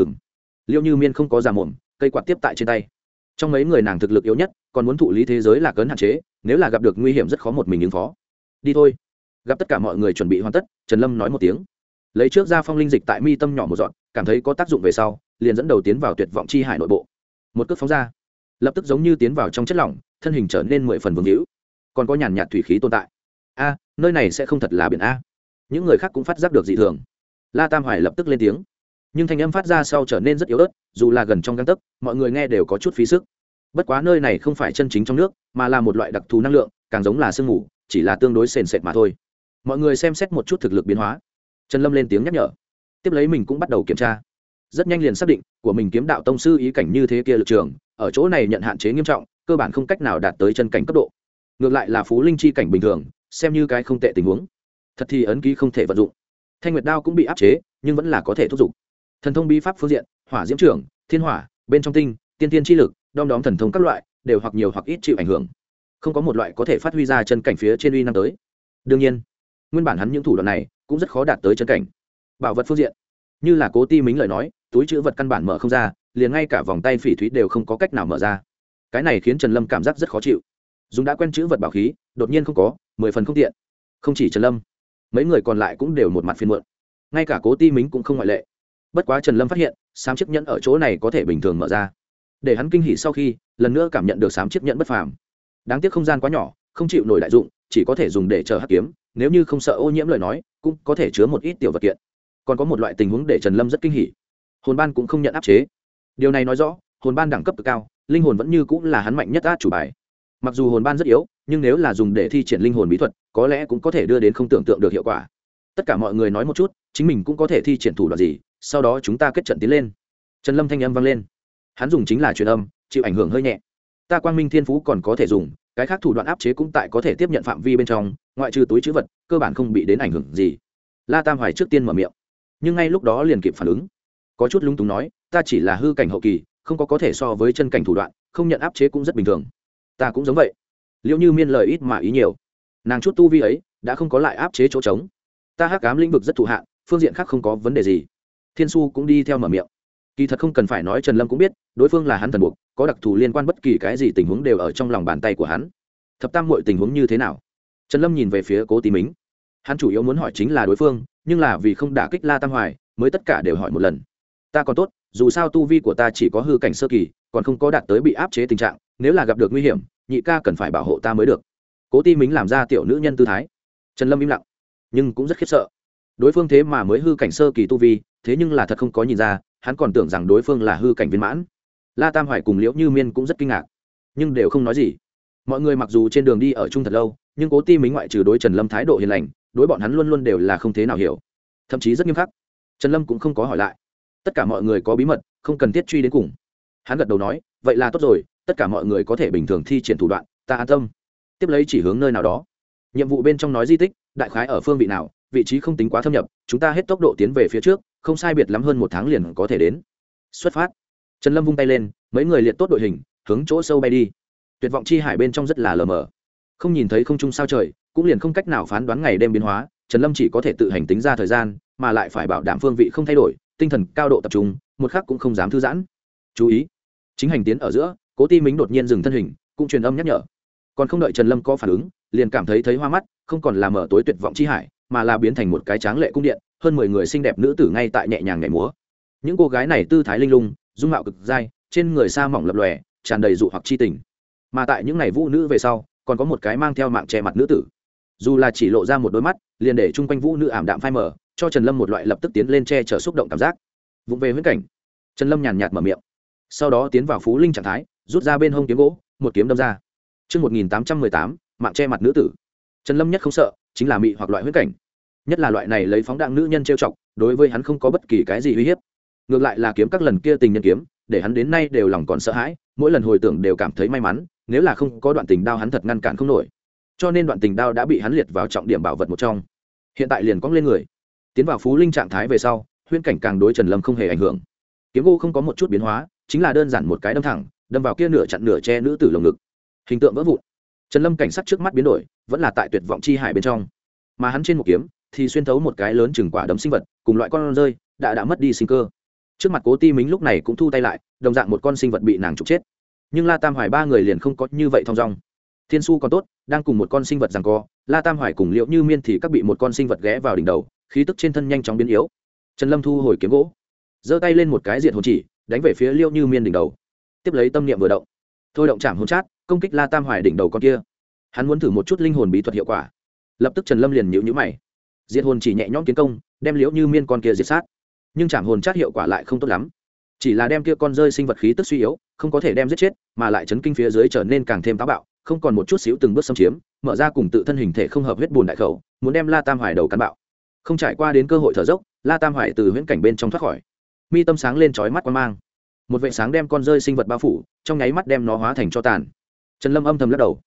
Liễu Như Miên không có giả mồm, cây quạt tiếp tại trên tay. Trong mấy người nàng thực lực yếu nhất, còn muốn thụ lý thế giới là cấn hạn chế, nếu là gặp được nguy hiểm rất khó một mình ứng phó. Đi thôi. Gặp tất cả mọi người chuẩn bị hoàn tất, Trần Lâm nói một tiếng, lấy trước ra phong linh dịch tại mi tâm nhỏ một dọn, cảm thấy có tác dụng về sau, liền dẫn đầu tiến vào tuyệt vọng chi hải nội bộ. Một cước phóng ra, lập tức giống như tiến vào trong chất lỏng, thân hình trở nên 10 phần vương hữu, còn có nhàn nhạt thủy khí tồn tại. A, nơi này sẽ không thật là biển a? Những người khác cũng phát giác được dị thường. La Tam Hoài lập tức lên tiếng, nhưng thanh âm phát ra sau trở nên rất yếu ớt, dù là gần trong gang tấc, mọi người nghe đều có chút phí sức. Bất quá nơi này không phải chân chính trong nước, mà là một loại đặc thù năng lượng, càng giống là sương mù, chỉ là tương đối sền sệt mà thôi. Mọi người xem xét một chút thực lực biến hóa. Trần Lâm lên tiếng nhắc nhở, tiếp lấy mình cũng bắt đầu kiểm tra. Rất nhanh liền xác định của mình kiếm đạo tông sư ý cảnh như thế kia lực trường, ở chỗ này nhận hạn chế nghiêm trọng, cơ bản không cách nào đạt tới chân cảnh cấp độ. ngược lại là phú linh chi cảnh bình thường xem như cái không tệ tình huống. Thật thì ấn ký không thể vận dụng, thanh nguyệt đao cũng bị áp chế nhưng vẫn là có thể thúc giục. Thần thông bí pháp phương diện, hỏa diễm trưởng, thiên hỏa, bên trong tinh, tiên tiên chi lực, đom đóm thần thông các loại đều hoặc nhiều hoặc ít chịu ảnh hưởng, không có một loại có thể phát huy ra chân cảnh phía trên uy năng tới. đương nhiên nguyên bản hắn những thủ đoạn này cũng rất khó đạt tới chân cảnh. Bảo vật phương diện, như là Cố Ti Mính lời nói, túi chữ vật căn bản mở không ra, liền ngay cả vòng tay phỉ thúy đều không có cách nào mở ra. Cái này khiến Trần Lâm cảm giác rất khó chịu. Dùng đã quen chữ vật bảo khí đột nhiên không có, 10 phần không tiện. Không chỉ Trần Lâm, mấy người còn lại cũng đều một mặt phiền muộn, ngay cả Cố Ti Mính cũng không ngoại lệ. Bất quá Trần Lâm phát hiện sám chiếc nhẫn ở chỗ này có thể bình thường mở ra, để hắn kinh hỉ. Sau khi lần nữa cảm nhận được sám chiếc nhẫn bất phàm, đáng tiếc không gian quá nhỏ, không chịu nổi đại dụng, chỉ có thể dùng để chở hắc kiếm, nếu như không sợ ô nhiễm lời nói cũng có thể chứa một ít tiểu vật kiện. Còn có một loại tình huống để Trần Lâm rất kinh hỉ, hồn ban cũng không nhận áp chế. Điều này nói rõ hồn ban đẳng cấp cực cao, linh hồn vẫn như cũng là hắn mạnh nhất át chủ bài. Mặc dù hồn ban rất yếu, nhưng nếu là dùng để thi triển linh hồn bí thuật, có lẽ cũng có thể đưa đến không tưởng tượng được hiệu quả. Tất cả mọi người nói một chút, chính mình cũng có thể thi triển thủ đoạn gì, sau đó chúng ta kết trận tiến lên. Trần Lâm thanh âm vang lên, hắn dùng chính là truyền âm, chịu ảnh hưởng hơi nhẹ. Ta quang minh thiên phú còn có thể dùng, cái khác thủ đoạn áp chế cũng tại có thể tiếp nhận phạm vi bên trong, ngoại trừ túi trữ vật cơ bản không bị đến ảnh hưởng gì. La Tam Hoài trước tiên mở miệng, nhưng ngay lúc đó liền kịp phản ứng, có chút lung túng nói, ta chỉ là hư cảnh hậu kỳ, không có thể so với chân cảnh thủ đoạn, không nhận áp chế cũng rất bình thường. Ta cũng giống vậy. Liễu Như Miên lời ít mà ý nhiều, nàng chút tu vi ấy đã không có lại áp chế chỗ trống. Ta hắc ám lĩnh vực rất thụ hạn, phương diện khác không có vấn đề gì. Thiên Su cũng đi theo mở miệng. Kỳ thật không cần phải nói, Trần Lâm cũng biết đối phương là hắn thần buộc, có đặc thù liên quan, bất kỳ cái gì tình huống đều ở trong lòng bàn tay của hắn. Thập tam muội tình huống như thế nào? Trần Lâm nhìn về phía Cố Tí Mính, hắn chủ yếu muốn hỏi chính là đối phương, nhưng là vì không đả kích La Tam Hoài mới tất cả đều hỏi một lần. Ta còn tốt, dù sao tu vi của ta chỉ có hư cảnh sơ kỳ, còn không có đạt tới bị áp chế tình trạng, nếu là gặp được nguy hiểm, nhị ca cần phải bảo hộ ta mới được. Cố Ti Mính làm ra tiểu nữ nhân tư thái. Trần Lâm im lặng, nhưng cũng rất khiếp sợ. Đối phương thế mà mới hư cảnh sơ kỳ tu vi, thế nhưng là thật không có nhìn ra, hắn còn tưởng rằng đối phương là hư cảnh viên mãn. La Tam Hoài cùng Liễu Như Miên cũng rất kinh ngạc, nhưng đều không nói gì. Mọi người mặc dù trên đường đi ở chung thật lâu, nhưng Cố Ti Mính ngoại trừ đối Trần Lâm thái độ hiền lành, đối bọn hắn luôn luôn đều là không thế nào hiểu, thậm chí rất nghiêm khắc. Trần Lâm cũng không có hỏi lại. Tất cả mọi người có bí mật, không cần thiết truy đến cùng. Hắn gật đầu nói, vậy là tốt rồi, tất cả mọi người có thể bình thường thi triển thủ đoạn, ta an tâm. Tiếp lấy chỉ hướng nơi nào đó. Nhiệm vụ bên trong nói di tích đại khái ở phương vị nào, vị trí không tính quá thâm nhập, chúng ta hết tốc độ tiến về phía trước, không sai biệt lắm hơn 1 tháng liền có thể đến. Xuất phát. Trần Lâm vung tay lên, mấy người liệt tốt đội hình, hướng chỗ sâu bay đi. Tuyệt vọng chi hải bên trong rất là lờ mờ, không nhìn thấy không trung sao trời, cũng liền không cách nào phán đoán ngày đêm biến hóa. Trần Lâm chỉ có thể tự hành tính ra thời gian, mà lại phải bảo đảm phương vị không thay đổi, tinh thần cao độ tập trung, một khắc cũng không dám thư giãn. Chú ý, chính hành tiến ở giữa, Cố Ti Mính đột nhiên dừng thân hình, cũng truyền âm nhắc nhở. Còn không đợi Trần Lâm có phản ứng, liền cảm thấy hoa mắt, không còn là mở tối tuyệt vọng chi hải, mà là biến thành một cái tráng lệ cung điện, hơn 10 người xinh đẹp nữ tử ngay tại nhẹ nhàng nhảy múa. Những cô gái này tư thái linh lung, dung mạo cực dai, trên người sa mỏng lập lòe, tràn đầy dụ hoặc chi tình. Mà tại những này vũ nữ về sau, còn có một cái mang theo mạng che mặt nữ tử. Dù là chỉ lộ ra một đôi mắt, liền để chung quanh vũ nữ ảm đạm phai mờ, cho Trần Lâm một loại lập tức tiến lên che chở xúc động cảm giác. Vụng về huyễn cảnh, Trần Lâm nhàn nhạt mở miệng, sau đó tiến vào phú linh trạng thái, rút ra bên hông kiếm gỗ, một kiếm đâm ra. Chương 1818, mạng che mặt nữ tử. Trần Lâm nhất không sợ, chính là mị hoặc loại huyễn cảnh, nhất là loại này lấy phóng đạn nữ nhân trêu chọc, đối với hắn không có bất kỳ cái gì uy hiếp. Ngược lại là kiếm các lần kia tình nhân kiếm, để hắn đến nay đều lòng còn sợ hãi, mỗi lần hồi tưởng đều cảm thấy may mắn, nếu là không có đoạn tình đao hắn thật ngăn cản không nổi. Cho nên đoạn tình đao đã bị hắn liệt vào trọng điểm bảo vật một trong. Hiện tại liền cong lên người, tiến vào phú linh trạng thái về sau, huyễn cảnh càng đối Trần Lâm không hề ảnh hưởng. Kiếm gỗ không có một chút biến hóa, chính là đơn giản một cái đâm thẳng, đâm vào kia nửa chặn nửa che nữ tử lồng ngực, hình tượng vỡ vụn. Trần Lâm cảnh sắc trước mắt biến đổi, vẫn là tại tuyệt vọng chi hải bên trong, mà hắn trên một kiếm thì xuyên thấu một cái lớn chừng quả đấm sinh vật, cùng loại con rơi đã mất đi sinh cơ. Trước mặt Cố Ti Mính lúc này cũng thu tay lại, đồng dạng một con sinh vật bị nàng trục chết. Nhưng La Tam Hoài ba người liền không có như vậy thong dong. Thiên Su còn tốt, đang cùng một con sinh vật giằng co, La Tam Hoài cùng Liễu Như Miên thì các bị một con sinh vật ghé vào đỉnh đầu, khí tức trên thân nhanh chóng biến yếu. Trần Lâm thu hồi kiếm gỗ, giơ tay lên một cái diệt hồn chỉ, đánh về phía Liễu Như Miên đỉnh đầu. Tiếp lấy tâm niệm vừa động, thôi động chạm hồn chát, công kích La Tam Hoài đỉnh đầu con kia. Hắn muốn thử một chút linh hồn bí thuật hiệu quả. Lập tức Trần Lâm liền nhíu mày. Diệt hồn chỉ nhẹ nhõm kiến công, đem Liễu Như Miên con kia diệt sát. Nhưng chạm hồn chát hiệu quả lại không tốt lắm, chỉ là đem kia con rơi sinh vật khí tức suy yếu, không có thể đem giết chết, mà lại chấn kinh phía dưới trở nên càng thêm táo bạo, không còn một chút xíu từng bước xâm chiếm, mở ra cùng tự thân hình thể không hợp huyết bùn đại khẩu, muốn đem La Tam Hoài đầu cắn bạo. Không trải qua đến cơ hội thở dốc, La Tam Hoài từ huyễn cảnh bên trong thoát khỏi, mi tâm sáng lên chói mắt quang mang, một vệt sáng đem con rơi sinh vật bao phủ, trong nháy mắt đem nó hóa thành tro tàn. Trần Lâm âm thầm lắc đầu,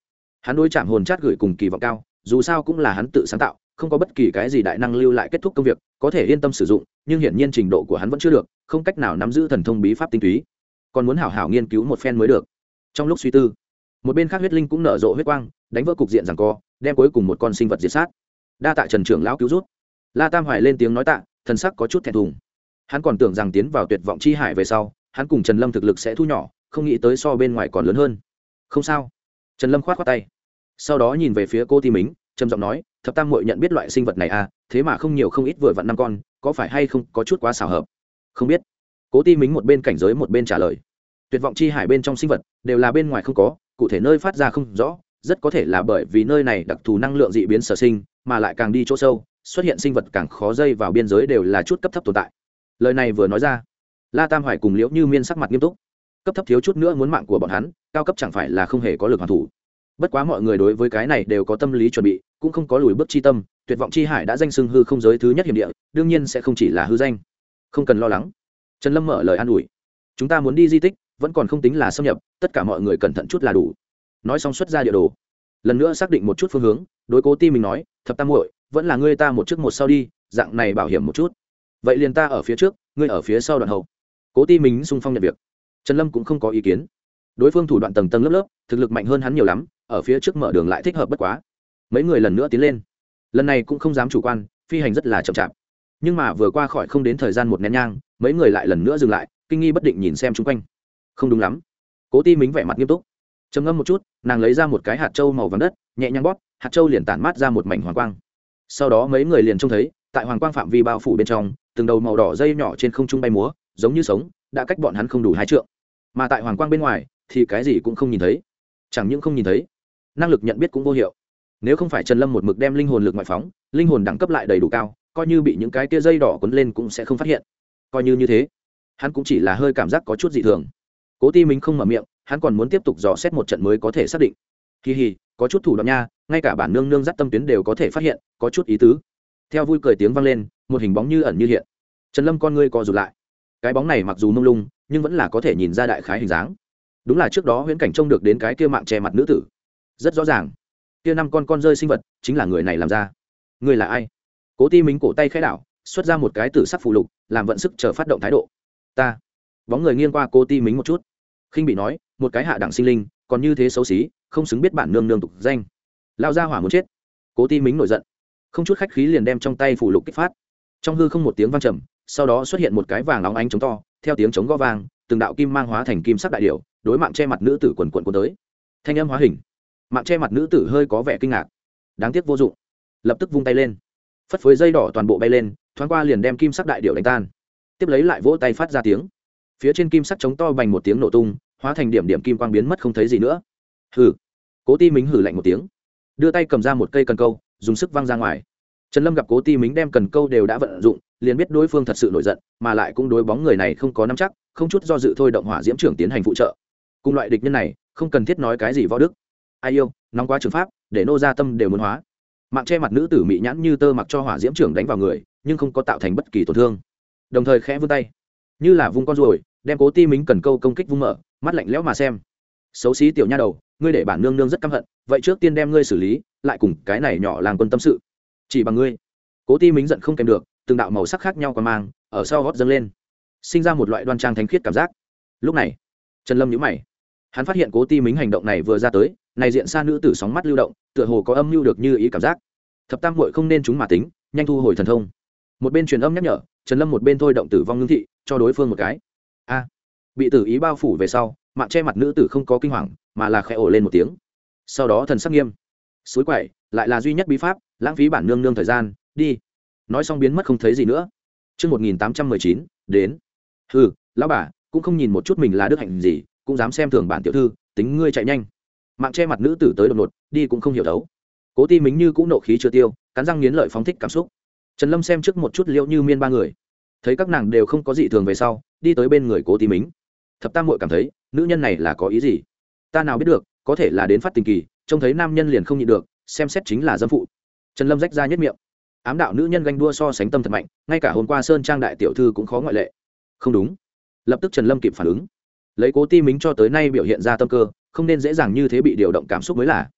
Hắn đối chạm hồn chát gửi cùng kỳ vọng cao, dù sao cũng là hắn tự sáng tạo, không có bất kỳ cái gì đại năng lưu lại kết thúc công việc có thể yên tâm sử dụng, nhưng hiển nhiên trình độ của hắn vẫn chưa được, không cách nào nắm giữ thần thông bí pháp tinh túy, còn muốn hảo hảo nghiên cứu một phen mới được. Trong lúc suy tư, một bên khác huyết linh cũng nở rộ huyết quang, đánh vỡ cục diện giằng co, đem cuối cùng một con sinh vật diệt sát. Đa tạ Trần trưởng lão cứu rút. La Tam Hoài lên tiếng nói tạ, thần sắc có chút thẹn thùng. Hắn còn tưởng rằng tiến vào tuyệt vọng chi hải về sau, hắn cùng Trần Lâm thực lực sẽ thu nhỏ, không nghĩ tới so bên ngoài còn lớn hơn. Không sao. Trần Lâm khoát khoát tay, sau đó nhìn về phía cô Ti Mính, trầm giọng nói, thập tam muội nhận biết loại sinh vật này à, thế mà không nhiều không ít vừa vặn 5 con, có phải hay không có chút quá xảo hợp? Không biết. Cố Ti Mính một bên cảnh giới một bên trả lời. Tuyệt vọng chi hải bên trong sinh vật đều là bên ngoài không có, cụ thể nơi phát ra không rõ, rất có thể là bởi vì nơi này đặc thù năng lượng dị biến sở sinh, mà lại càng đi chỗ sâu, xuất hiện sinh vật càng khó dây vào biên giới đều là chút cấp thấp tồn tại. Lời này vừa nói ra, La Tam Hoài cùng Liễu Như Miên sắc mặt nghiêm túc. Cấp thấp thiếu chút nữa muốn mạng của bọn hắn, cao cấp chẳng phải là không hề có lực hoàn thủ. Bất quá mọi người đối với cái này đều có tâm lý chuẩn bị, cũng không có lùi bước chi tâm. Tuyệt vọng chi hải đã danh xưng hư không giới thứ nhất hiểm địa, đương nhiên sẽ không chỉ là hư danh, không cần lo lắng. Trần Lâm mở lời an ủi, chúng ta muốn đi di tích vẫn còn không tính là xâm nhập, tất cả mọi người cẩn thận chút là đủ. Nói xong xuất ra địa đồ, lần nữa xác định một chút phương hướng, đối Cố Ti mình nói, thập tam muội vẫn là ngươi ta một trước một sau đi, dạng này bảo hiểm một chút. Vậy liền ta ở phía trước, ngươi ở phía sau đoạn hậu. Cố Ti mình xung phong nhận việc. Trần Lâm cũng không có ý kiến, đối phương thủ đoạn tầng tầng lớp lớp, thực lực mạnh hơn hắn nhiều lắm, ở phía trước mở đường lại thích hợp bất quá. Mấy người lần nữa tiến lên, lần này cũng không dám chủ quan, phi hành rất là chậm chạp, nhưng mà vừa qua khỏi không đến thời gian một nén nhang, mấy người lại lần nữa dừng lại, kinh nghi bất định nhìn xem chung quanh. Không đúng lắm. Cố Ti Mính vẻ mặt nghiêm túc, trầm ngâm một chút, nàng lấy ra một cái hạt châu màu vàng đất, nhẹ nhàng bóp, hạt châu liền tản mát ra một mảnh hoàng quang. Sau đó mấy người liền trông thấy, tại hoàng quang phạm vi bao phủ bên trong, từng đầu màu đỏ dây nhỏ trên không trung bay múa, giống như sống, đã cách bọn hắn không đủ 2 trượng. Mà tại hoàng quang bên ngoài thì cái gì cũng không nhìn thấy. Chẳng những không nhìn thấy, năng lực nhận biết cũng vô hiệu. Nếu không phải Trần Lâm một mực đem linh hồn lực ngoại phóng, linh hồn đẳng cấp lại đầy đủ cao, coi như bị những cái kia dây đỏ quấn lên cũng sẽ không phát hiện. Coi như thế, hắn cũng chỉ là hơi cảm giác có chút dị thường. Cố Ti Mính không mở miệng, hắn còn muốn tiếp tục dò xét một trận mới có thể xác định. Hi hi, có chút thủ đoạn nha, ngay cả bản nương nương dắt tâm tuyến đều có thể phát hiện, có chút ý tứ. Theo vui cười tiếng vang lên, một hình bóng như ẩn như hiện. Trần Lâm con ngươi co rụt lại. Cái bóng này mặc dù mông lung, nhưng vẫn là có thể nhìn ra đại khái hình dáng. Đúng là trước đó huyễn cảnh trông được đến cái kia mạng che mặt nữ tử. Rất rõ ràng, kia 5 con rơi sinh vật chính là người này làm ra. Người là ai? Cố Ti Mính cổ tay khẽ đảo, xuất ra một cái tử sắc phù lục, làm vận sức chờ phát động thái độ. Ta. Bóng người nghiêng qua Cố Ti Mính một chút, khinh bị nói, một cái hạ đẳng sinh linh, còn như thế xấu xí, không xứng biết bản nương nương tục danh. Lao ra hỏa muốn chết. Cố Ti Mính nổi giận, không chút khách khí liền đem trong tay phù lục kích phát. Trong hư không một tiếng vang trầm, sau đó xuất hiện một cái vàng óng ánh trống to, theo tiếng trống gõ vang, từng đạo kim mang hóa thành kim sắc đại điểu, đối mạng che mặt nữ tử quần quần cuốn tới. Thanh âm hóa hình, mạng che mặt nữ tử hơi có vẻ kinh ngạc, đáng tiếc vô dụng, lập tức vung tay lên, phất phới dây đỏ toàn bộ bay lên, thoáng qua liền đem kim sắc đại điểu đánh tan. Tiếp lấy lại vỗ tay phát ra tiếng, phía trên kim sắc trống to bành một tiếng nổ tung, hóa thành điểm điểm kim quang biến mất không thấy gì nữa. Hừ. Cố Ti Mính hừ lạnh một tiếng, đưa tay cầm ra một cây cần câu, dùng sức văng ra ngoài. Trần Lâm gặp Cố Ti Mính đem cần câu đều đã vận dụng, liền biết đối phương thật sự nổi giận, mà lại cũng đối bóng người này không có nắm chắc, không chút do dự thôi động hỏa diễm trưởng tiến hành phụ trợ. Cùng loại địch nhân này, không cần thiết nói cái gì võ đức. Ai yêu, nóng quá trường pháp, để nô gia tâm đều muốn hóa. Mạng che mặt nữ tử mị nhãn như tơ mặc cho hỏa diễm trưởng đánh vào người, nhưng không có tạo thành bất kỳ tổn thương. Đồng thời khẽ vươn tay, như là vung con ruồi, đem Cố Ti Mính cần câu công kích vung mở, mắt lạnh lẽo mà xem. Xấu xí tiểu nha đầu, ngươi để bản nương nương rất căm hận, vậy trước tiên đem ngươi xử lý, lại cùng cái này nhỏ làng quân tâm sự. Chỉ bằng ngươi. Cố Ti Mính giận không kèm được, từng đạo màu sắc khác nhau qua mang ở sau gót dâng lên, sinh ra một loại đoan trang thánh khiết cảm giác. Lúc này Trần Lâm nhíu mày, hắn phát hiện Cố Ti Mính hành động này vừa ra tới, này diện xa nữ tử sóng mắt lưu động, tựa hồ có âm mưu được như ý cảm giác. Thập tam muội không nên chúng mà tính, nhanh thu hồi thần thông. Một bên truyền âm nhắc nhở, Trần Lâm một bên thôi động tử vong ngưng thị, cho đối phương một cái. A. Bị tử ý bao phủ về sau, mạng che mặt nữ tử không có kinh hoàng, mà là khẽ ồ lên một tiếng. Sau đó thần sắc nghiêm, suối quậy, lại là duy nhất bí pháp, lãng phí bản nương nương thời gian, đi. Nói xong biến mất không thấy gì nữa. Chương 1819, đến. Hừ, lão bà, cũng không nhìn một chút mình là đức hạnh gì, cũng dám xem thường bản tiểu thư, tính ngươi chạy nhanh. Mạng che mặt nữ tử tới đột ngột, đi cũng không hiểu đấu. Cố Ti Mính như cũng nộ khí chưa tiêu, cắn răng nghiến lợi phóng thích cảm xúc. Trần Lâm xem trước một chút Liễu Như Miên ba người, thấy các nàng đều không có gì thường về sau, đi tới bên người Cố Ti Mính. Thập tam muội cảm thấy, nữ nhân này là có ý gì? Ta nào biết được, có thể là đến phát tình kỳ, trông thấy nam nhân liền không nhịn được, xem xét chính là dâm phụ. Trần Lâm rách ra nhất miệng, ám đạo nữ nhân ganh đua so sánh tâm thật mạnh, ngay cả hôm qua Sơn Trang đại tiểu thư cũng khó ngoại lệ. Không đúng. Lập tức Trần Lâm kịp phản ứng, lấy Cố Ti Mính cho tới nay biểu hiện ra tâm cơ, không nên dễ dàng như thế bị điều động cảm xúc mới là.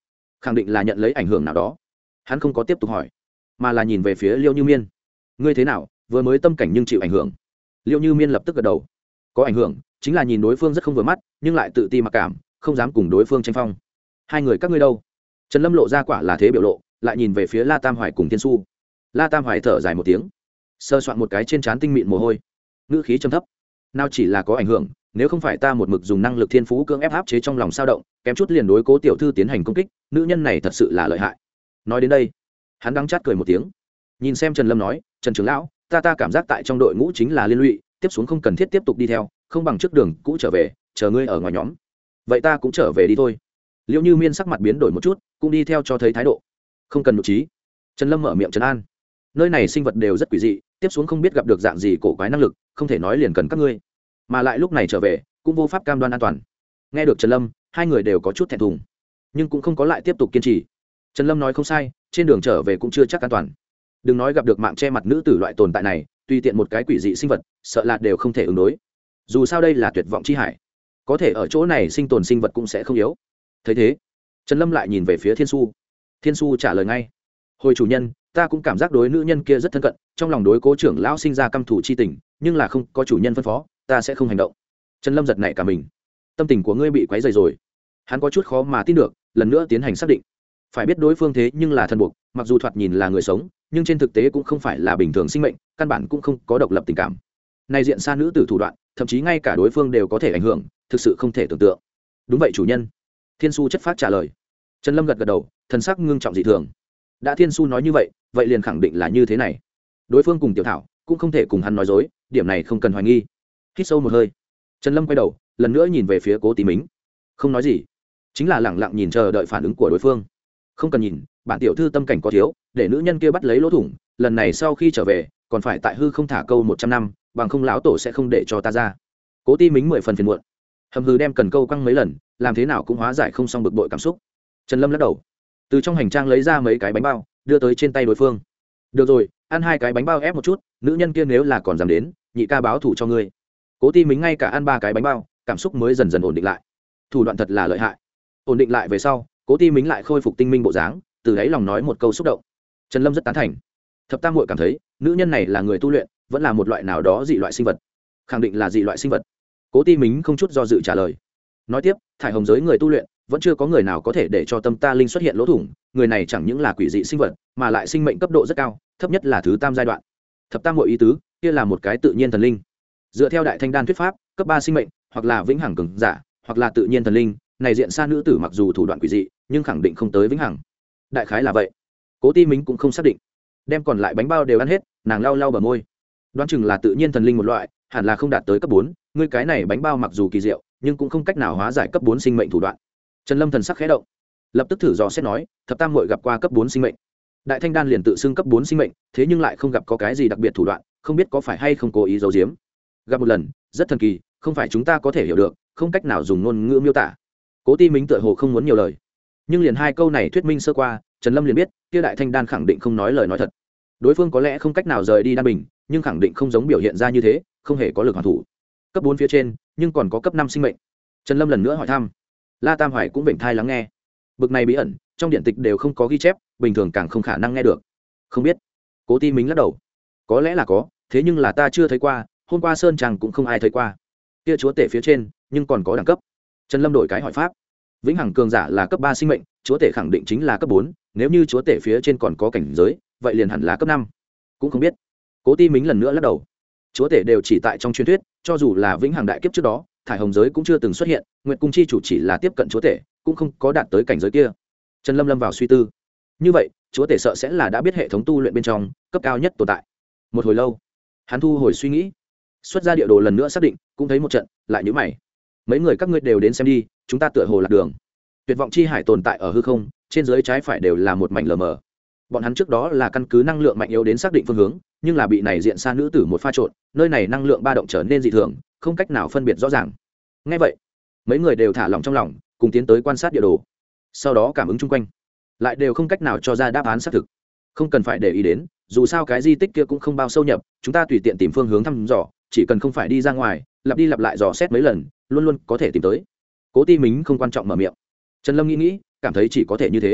khẳng định là nhận lấy ảnh hưởng nào đó. Hắn không có tiếp tục hỏi, mà là nhìn về phía Liêu Như Miên. Ngươi thế nào, vừa mới tâm cảnh nhưng chịu ảnh hưởng? Liêu Như Miên lập tức gật đầu. Có ảnh hưởng, chính là nhìn đối phương rất không vừa mắt, nhưng lại tự ti mặc cảm, không dám cùng đối phương tranh phong. Hai người các ngươi đâu? Trần Lâm lộ ra quả là thế biểu lộ, lại nhìn về phía La Tam Hoài cùng Thiên Su. La Tam Hoài thở dài một tiếng, sơ soạn một cái trên trán tinh mịn mồ hôi, ngữ khí trầm thấp. Nào chỉ là có ảnh hưởng, nếu không phải ta một mực dùng năng lực thiên phú cưỡng ép áp chế trong lòng sao động, kém chút liền đối Cố tiểu thư tiến hành công kích, nữ nhân này thật sự là lợi hại. Nói đến đây, hắn đắng chát cười một tiếng, nhìn xem Trần Lâm nói, Trần trưởng lão, ta cảm giác tại trong đội ngũ chính là liên lụy, tiếp xuống không cần thiết tiếp tục đi theo, không bằng trước đường cũ trở về, chờ ngươi ở ngoài nhóm. Vậy ta cũng trở về đi thôi. Liễu Như Miên sắc mặt biến đổi một chút, cũng đi theo cho thấy thái độ. Không cần nội trí. Trần Lâm mở miệng trấn an. Nơi này sinh vật đều rất quỷ dị, tiếp xuống không biết gặp được dạng gì cổ quái năng lực, không thể nói liền cần các ngươi. Mà lại lúc này trở về, cũng vô pháp cam đoan an toàn. Nghe được Trần Lâm, hai người đều có chút thẹn thùng, nhưng cũng không có lại tiếp tục kiên trì. Trần Lâm nói không sai, trên đường trở về cũng chưa chắc an toàn. Đừng nói gặp được mạng che mặt nữ tử loại tồn tại này, tùy tiện một cái quỷ dị sinh vật, sợ là đều không thể ứng đối. Dù sao đây là tuyệt vọng chi hải, có thể ở chỗ này sinh tồn sinh vật cũng sẽ không yếu. Thấy thế, Trần Lâm lại nhìn về phía Thiên Su. Thiên Su trả lời ngay, hồi chủ nhân, ta cũng cảm giác đối nữ nhân kia rất thân cận, trong lòng đối Cố trưởng lão sinh ra căm thù chi tình, nhưng là không có chủ nhân phân phó, ta sẽ không hành động. Trần Lâm giật nảy cả mình, tâm tình của ngươi bị quấy rầy rồi. Hắn có chút khó mà tin được, lần nữa tiến hành xác định. Phải biết đối phương thế nhưng là thần buộc, mặc dù thoạt nhìn là người sống, nhưng trên thực tế cũng không phải là bình thường sinh mệnh, căn bản cũng không có độc lập tình cảm. Này diện xa nữ tử thủ đoạn, thậm chí ngay cả đối phương đều có thể ảnh hưởng, thực sự không thể tưởng tượng. Đúng vậy chủ nhân. Thiên Su chất phát trả lời. Trần Lâm gật gật đầu, thần sắc ngưng trọng dị thường. Đã Thiên Su nói như vậy, vậy liền khẳng định là như thế này. Đối phương cùng Tiểu Thảo cũng không thể cùng hắn nói dối, điểm này không cần hoài nghi. Hít sâu một hơi, Trần Lâm quay đầu, lần nữa nhìn về phía Cố Tí Mính. Không nói gì, chính là lẳng lặng nhìn chờ đợi phản ứng của đối phương. Không cần nhìn, bản tiểu thư tâm cảnh có thiếu, để nữ nhân kia bắt lấy lỗ thủng, lần này sau khi trở về, còn phải tại hư không thả câu 100 năm, bằng không lão tổ sẽ không để cho ta ra. Cố Tí Mính 10 phần phiền muộn, hầm hừ đem cần câu căng mấy lần, làm thế nào cũng hóa giải không xong bực bội cảm xúc. Trần Lâm lắc đầu, từ trong hành trang lấy ra mấy cái bánh bao, đưa tới trên tay đối phương. Được rồi, ăn 2 cái bánh bao ép một chút, nữ nhân kia nếu là còn dám đến, nhị ca báo thủ cho ngươi. Cố Tí Mính ngay cả ăn 3 cái bánh bao, cảm xúc mới dần dần ổn định lại. Thủ đoạn thật là lợi hại. Ổn định lại về sau, Cố Tí Mính lại khôi phục tinh minh bộ dáng, từ đáy lòng nói một câu xúc động. Trần Lâm rất tán thành. Thập Tam muội cảm thấy, nữ nhân này là người tu luyện, vẫn là một loại nào đó dị loại sinh vật. Khẳng định là dị loại sinh vật. Cố Tí Mính không chút do dự trả lời. Nói tiếp, thải hồng giới người tu luyện, vẫn chưa có người nào có thể để cho tâm ta linh xuất hiện lỗ thủng, người này chẳng những là quỷ dị sinh vật, mà lại sinh mệnh cấp độ rất cao, thấp nhất là thứ tam giai đoạn. Thập Tam muội ý tứ, kia là một cái tự nhiên thần linh. Dựa theo Đại Thanh Đan thuyết pháp, cấp 3 sinh mệnh, hoặc là vĩnh hằng cường giả, hoặc là tự nhiên thần linh, này diện xa nữ tử mặc dù thủ đoạn quỷ dị, nhưng khẳng định không tới vĩnh hằng. Đại khái là vậy. Cố Tí Mính cũng không xác định. Đem còn lại bánh bao đều ăn hết, nàng lau lau bờ môi. Đoán chừng là tự nhiên thần linh một loại, hẳn là không đạt tới cấp 4, ngươi cái này bánh bao mặc dù kỳ diệu, nhưng cũng không cách nào hóa giải cấp 4 sinh mệnh thủ đoạn. Trần Lâm thần sắc khẽ động, lập tức thử dò xét nói, Thập Tam muội gặp qua cấp 4 sinh mệnh. Đại Thanh Đan liền tự xưng cấp 4 sinh mệnh, thế nhưng lại không gặp có cái gì đặc biệt thủ đoạn, không biết có phải hay không cố ý giấu giếm. Gặp một lần, rất thần kỳ, không phải chúng ta có thể hiểu được, không cách nào dùng ngôn ngữ miêu tả. Cố Tí Mính tựa hồ không muốn nhiều lời, nhưng liền 2 câu này thuyết minh sơ qua, Trần Lâm liền biết, kia Đại Thanh Đan khẳng định không nói lời nói thật. Đối phương có lẽ không cách nào rời đi đan bình, nhưng khẳng định không giống biểu hiện ra như thế, không hề có lực hoàn thủ. Cấp 4 phía trên, nhưng còn có cấp 5 sinh mệnh. Trần Lâm lần nữa hỏi thăm. La Tam Hoài cũng vểnh thai lắng nghe. Bực này bí ẩn, trong điện tịch đều không có ghi chép, bình thường càng không khả năng nghe được. Không biết. Cố Tí Mính lắc đầu. Có lẽ là có, thế nhưng là ta chưa thấy qua, hôm qua sơn tràng cũng không ai thấy qua. Kia chúa tể phía trên, nhưng còn có đẳng cấp. Trần Lâm đổi cái hỏi pháp. Vĩnh hằng cường giả là cấp 3 sinh mệnh, chúa tể khẳng định chính là cấp 4, nếu như chúa tể phía trên còn có cảnh giới, vậy liền hẳn là cấp 5. Cũng không biết. Cố Tí Mính lần nữa lắc đầu. Chúa tể đều chỉ tại trong truyền thuyết, cho dù là vĩnh hằng đại kiếp trước đó, thải hồng giới cũng chưa từng xuất hiện, Nguyệt cung chi chủ chỉ là tiếp cận chúa tể, cũng không có đạt tới cảnh giới kia. Trần Lâm lâm vào suy tư. Như vậy, chúa tể sợ sẽ là đã biết hệ thống tu luyện bên trong cấp cao nhất tồn tại. Một hồi lâu, hắn thu hồi suy nghĩ, xuất ra địa đồ lần nữa xác định, cũng thấy một trận, lại nhíu mày. Mấy người các ngươi đều đến xem đi, chúng ta tựa hồ lạc đường. Tuyệt vọng chi hải tồn tại ở hư không, trên dưới trái phải đều là một mảnh lờ mờ. Bọn hắn trước đó là căn cứ năng lượng mạnh yếu đến xác định phương hướng, nhưng là bị này diện xa nữ tử một pha trộn, nơi này năng lượng ba động trở nên dị thường, không cách nào phân biệt rõ ràng. Nghe vậy, mấy người đều thả lòng trong lòng, cùng tiến tới quan sát địa đồ. Sau đó cảm ứng chung quanh, lại đều không cách nào cho ra đáp án xác thực. Không cần phải để ý đến, dù sao cái di tích kia cũng không bao sâu nhập, chúng ta tùy tiện tìm phương hướng thăm dò, chỉ cần không phải đi ra ngoài, lặp đi lặp lại dò xét mấy lần, luôn luôn có thể tìm tới. Cố Tí Mính không quan trọng mở miệng. Trần Lâm nghĩ, cảm thấy chỉ có thể như thế.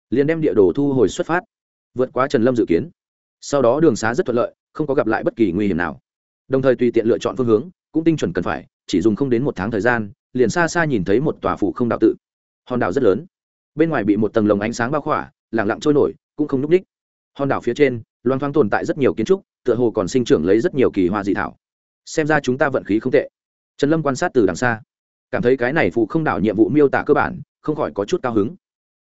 liền đem địa đồ thu hồi xuất phát, vượt quá Trần Lâm dự kiến. Sau đó đường xá rất thuận lợi, không có gặp lại bất kỳ nguy hiểm nào, đồng thời tùy tiện lựa chọn phương hướng cũng tinh chuẩn cần phải, chỉ dùng không đến 1 tháng thời gian, liền xa xa nhìn thấy một tòa phủ không đảo tự. Hòn đảo rất lớn, bên ngoài bị một tầng lồng ánh sáng bao khỏa, lặng lặng trôi nổi, cũng không nhúc nhích. Hòn đảo phía trên loang thoáng tồn tại rất nhiều kiến trúc, tựa hồ còn sinh trưởng lấy rất nhiều kỳ hoa dị thảo. Xem ra chúng ta vận khí không tệ. Trần Lâm quan sát từ đằng xa, cảm thấy cái này phủ không đảo nhiệm vụ miêu tả cơ bản, không khỏi có chút cao hứng.